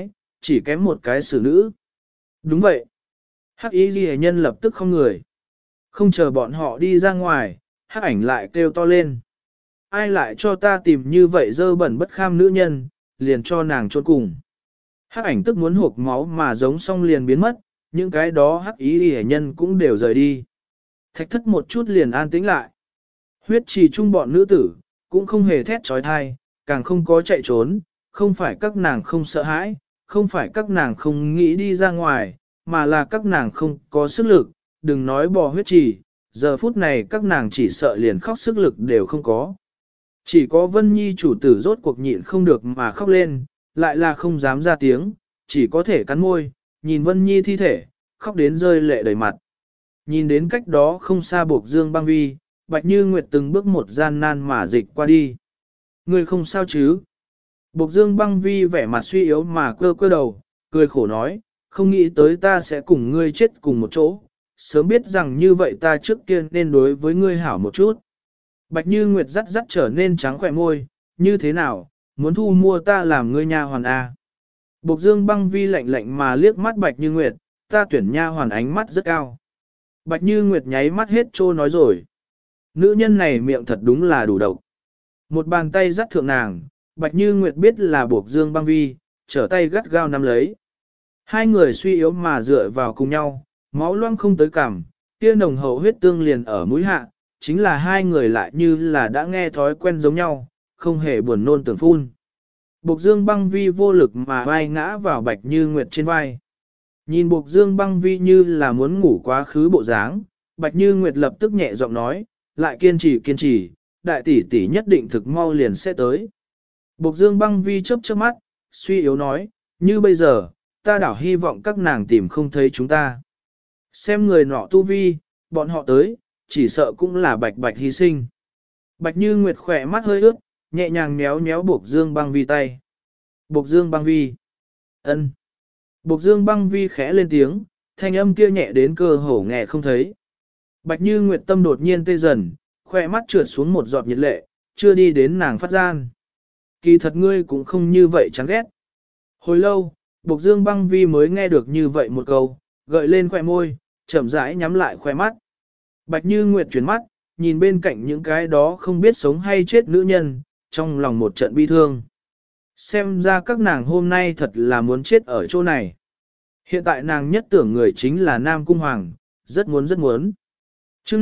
kém một cái xử nữ. Đúng vậy. Hắc y ghi nhân lập tức không người. Không chờ bọn họ đi ra ngoài, hắc ảnh lại kêu to lên. Ai lại cho ta tìm như vậy dơ bẩn bất kham nữ nhân, liền cho nàng chôn cùng. Hắc ảnh tức muốn hộp máu mà giống xong liền biến mất, những cái đó hắc y ghi nhân cũng đều rời đi. Thạch thất một chút liền an tĩnh lại. Huyết trì chung bọn nữ tử, cũng không hề thét trói thai, càng không có chạy trốn, không phải các nàng không sợ hãi, không phải các nàng không nghĩ đi ra ngoài, mà là các nàng không có sức lực, đừng nói bỏ huyết trì, giờ phút này các nàng chỉ sợ liền khóc sức lực đều không có. Chỉ có Vân Nhi chủ tử rốt cuộc nhịn không được mà khóc lên, lại là không dám ra tiếng, chỉ có thể cắn môi, nhìn Vân Nhi thi thể, khóc đến rơi lệ đầy mặt. Nhìn đến cách đó không xa Bộc Dương Băng Vi, Bạch Như Nguyệt từng bước một gian nan mà dịch qua đi. Ngươi không sao chứ? Bộc Dương Băng Vi vẻ mặt suy yếu mà cơ cơ đầu, cười khổ nói, không nghĩ tới ta sẽ cùng ngươi chết cùng một chỗ, sớm biết rằng như vậy ta trước kia nên đối với ngươi hảo một chút. Bạch Như Nguyệt rắt rắt trở nên trắng khỏe môi, như thế nào, muốn thu mua ta làm ngươi nha hoàn A. Bộc Dương Băng Vi lạnh lạnh mà liếc mắt Bạch Như Nguyệt, ta tuyển nha hoàn ánh mắt rất cao. Bạch Như Nguyệt nháy mắt hết trô nói rồi. Nữ nhân này miệng thật đúng là đủ độc. Một bàn tay dắt thượng nàng, Bạch Như Nguyệt biết là Bộc Dương Băng Vi, trở tay gắt gao nắm lấy. Hai người suy yếu mà dựa vào cùng nhau, máu loang không tới cằm, kia nồng hậu huyết tương liền ở mũi hạ, chính là hai người lại như là đã nghe thói quen giống nhau, không hề buồn nôn tưởng phun. Bộc Dương Băng Vi vô lực mà vai ngã vào Bạch Như Nguyệt trên vai. Nhìn Bộc Dương Băng Vi như là muốn ngủ quá khứ bộ dáng, Bạch Như Nguyệt lập tức nhẹ giọng nói, lại kiên trì, đại tỷ tỷ nhất định thực mau liền sẽ tới. Bộc Dương Băng Vi chớp chớp mắt, suy yếu nói, như bây giờ, ta đảo hy vọng các nàng tìm không thấy chúng ta. Xem người nọ tu vi, bọn họ tới, chỉ sợ cũng là bạch bạch hy sinh. Bạch Như Nguyệt khỏe mắt hơi ướt, nhẹ nhàng méo méo Bộc Dương Băng Vi tay. Bộc Dương Băng Vi. Ân. Bộc Dương Băng Vi khẽ lên tiếng, thanh âm kia nhẹ đến cơ hồ nghe không thấy. Bạch Như Nguyệt tâm đột nhiên tê dần, khỏe mắt trượt xuống một giọt nhiệt lệ, chưa đi đến nàng phát gian. Kỳ thật ngươi cũng không như vậy chán ghét. Hồi lâu, Bộc Dương Băng Vi mới nghe được như vậy một câu, gợi lên khỏe môi, chậm rãi nhắm lại khỏe mắt. Bạch Như Nguyệt chuyển mắt, nhìn bên cạnh những cái đó không biết sống hay chết nữ nhân, trong lòng một trận bi thương. Xem ra các nàng hôm nay thật là muốn chết ở chỗ này. Hiện tại nàng nhất tưởng người chính là Nam Cung Hoàng, rất muốn rất muốn. chương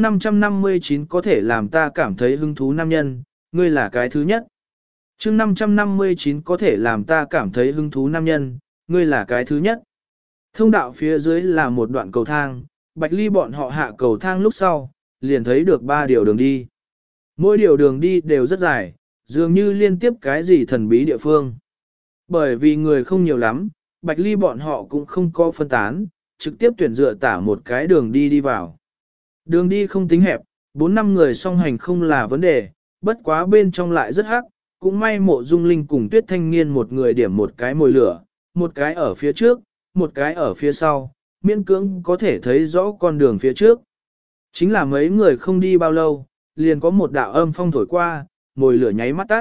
559 có thể làm ta cảm thấy hứng thú nam nhân, ngươi là cái thứ nhất. chương 559 có thể làm ta cảm thấy hứng thú nam nhân, ngươi là cái thứ nhất. Thông đạo phía dưới là một đoạn cầu thang, Bạch Ly bọn họ hạ cầu thang lúc sau, liền thấy được 3 điều đường đi. Mỗi điều đường đi đều rất dài, dường như liên tiếp cái gì thần bí địa phương. Bởi vì người không nhiều lắm, Bạch Ly bọn họ cũng không có phân tán, trực tiếp tuyển dựa tả một cái đường đi đi vào. Đường đi không tính hẹp, 4-5 người song hành không là vấn đề, bất quá bên trong lại rất hắc, cũng may Mộ Dung Linh cùng Tuyết Thanh Niên một người điểm một cái mồi lửa, một cái ở phía trước, một cái ở phía sau, miễn cưỡng có thể thấy rõ con đường phía trước. Chính là mấy người không đi bao lâu, liền có một đạo âm phong thổi qua, mồi lửa nháy mắt tắt.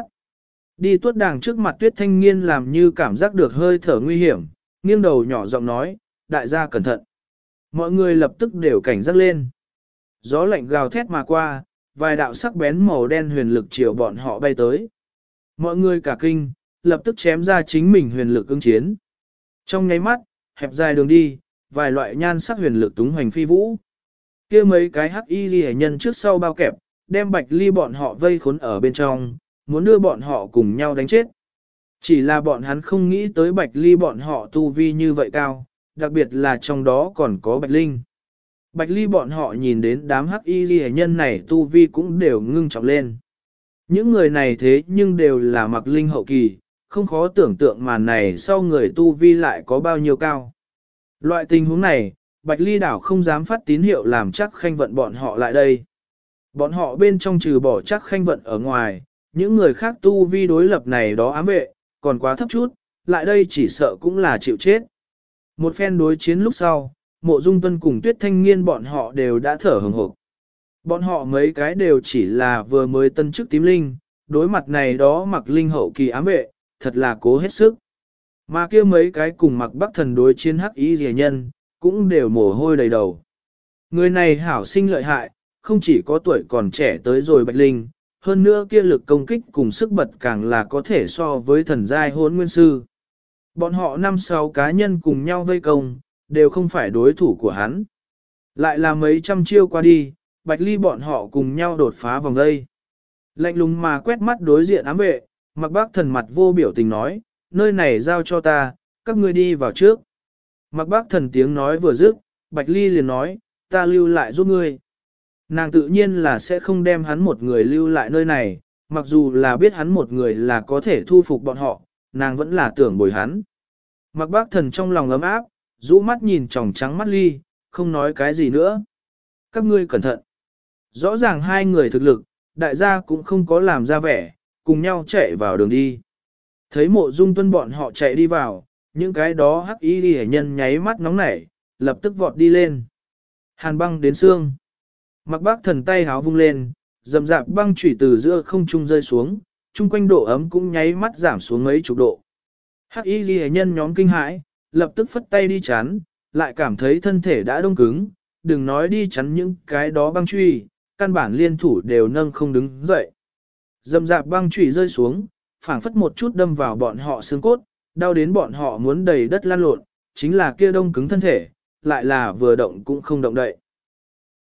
Đi tuốt đàng trước mặt Tuyết Thanh Niên làm như cảm giác được hơi thở nguy hiểm, nghiêng đầu nhỏ giọng nói, đại gia cẩn thận. Mọi người lập tức đều cảnh giác lên. Gió lạnh gào thét mà qua, vài đạo sắc bén màu đen huyền lực chiều bọn họ bay tới. Mọi người cả kinh, lập tức chém ra chính mình huyền lực ứng chiến. Trong nháy mắt, hẹp dài đường đi, vài loại nhan sắc huyền lực túng hoành phi vũ. Kia mấy cái hắc y liễu nhân trước sau bao kẹp, đem Bạch Ly bọn họ vây khốn ở bên trong, muốn đưa bọn họ cùng nhau đánh chết. Chỉ là bọn hắn không nghĩ tới Bạch Ly bọn họ tu vi như vậy cao, đặc biệt là trong đó còn có Bạch Linh. Bạch Ly bọn họ nhìn đến đám hắc y liễu nhân này tu vi cũng đều ngưng trọng lên. Những người này thế nhưng đều là mặc linh hậu kỳ, không khó tưởng tượng màn này sau người tu vi lại có bao nhiêu cao. Loại tình huống này, Bạch Ly đảo không dám phát tín hiệu làm chắc khanh vận bọn họ lại đây. Bọn họ bên trong trừ bỏ chắc khanh vận ở ngoài, những người khác tu vi đối lập này đó ám vệ, còn quá thấp chút, lại đây chỉ sợ cũng là chịu chết. Một phen đối chiến lúc sau, Mộ Dung Tuân cùng Tuyết Thanh Niên bọn họ đều đã thở hừng hực. Bọn họ mấy cái đều chỉ là vừa mới tân chức tím linh, đối mặt này đó mặc linh hậu kỳ ám vệ, thật là cố hết sức. Mà kia mấy cái cùng mặc bắc thần đối chiến hắc ý rẻ nhân, cũng đều mồ hôi đầy đầu. Người này hảo sinh lợi hại, không chỉ có tuổi còn trẻ tới rồi bạch linh, hơn nữa kia lực công kích cùng sức bật càng là có thể so với thần giai hôn nguyên sư. Bọn họ 5-6 cá nhân cùng nhau vây công, đều không phải đối thủ của hắn. Lại là mấy trăm chiêu qua đi, Bạch Ly bọn họ cùng nhau đột phá vòng dây. Lạnh lùng mà quét mắt đối diện ám vệ, Mặc Bác Thần mặt vô biểu tình nói, nơi này giao cho ta, các ngươi đi vào trước. Mặc Bác Thần tiếng nói vừa dứt, Bạch Ly liền nói, ta lưu lại giúp ngươi. Nàng tự nhiên là sẽ không đem hắn một người lưu lại nơi này, mặc dù là biết hắn một người là có thể thu phục bọn họ, nàng vẫn là tưởng bồi hắn. Mặc Bác Thần trong lòng ấm áp, rũ mắt nhìn tròng trắng mắt Ly, không nói cái gì nữa. Các ngươi cẩn thận. Rõ ràng hai người thực lực, đại gia cũng không có làm ra vẻ, cùng nhau chạy vào đường đi. Thấy Mộ Dung Tuân bọn họ chạy đi vào, những cái đó hắc y liễu nhân nháy mắt nóng nảy, lập tức vọt đi lên. Hàn băng đến xương. Mặc Bác Thần tay háo vung lên, rầm rạp băng chủy từ giữa không trung rơi xuống, chung quanh độ ấm cũng nháy mắt giảm xuống mấy chục độ. Hắc y liễu nhân nhóm kinh hãi, lập tức phất tay đi chắn, lại cảm thấy thân thể đã đông cứng, đừng nói đi chắn những cái đó băng truy, căn bản liên thủ đều nâng không đứng dậy. Dầm dạp băng chủy rơi xuống, phảng phất một chút đâm vào bọn họ xương cốt, đau đến bọn họ muốn đầy đất lăn lộn, chính là kia đông cứng thân thể, lại là vừa động cũng không động đậy.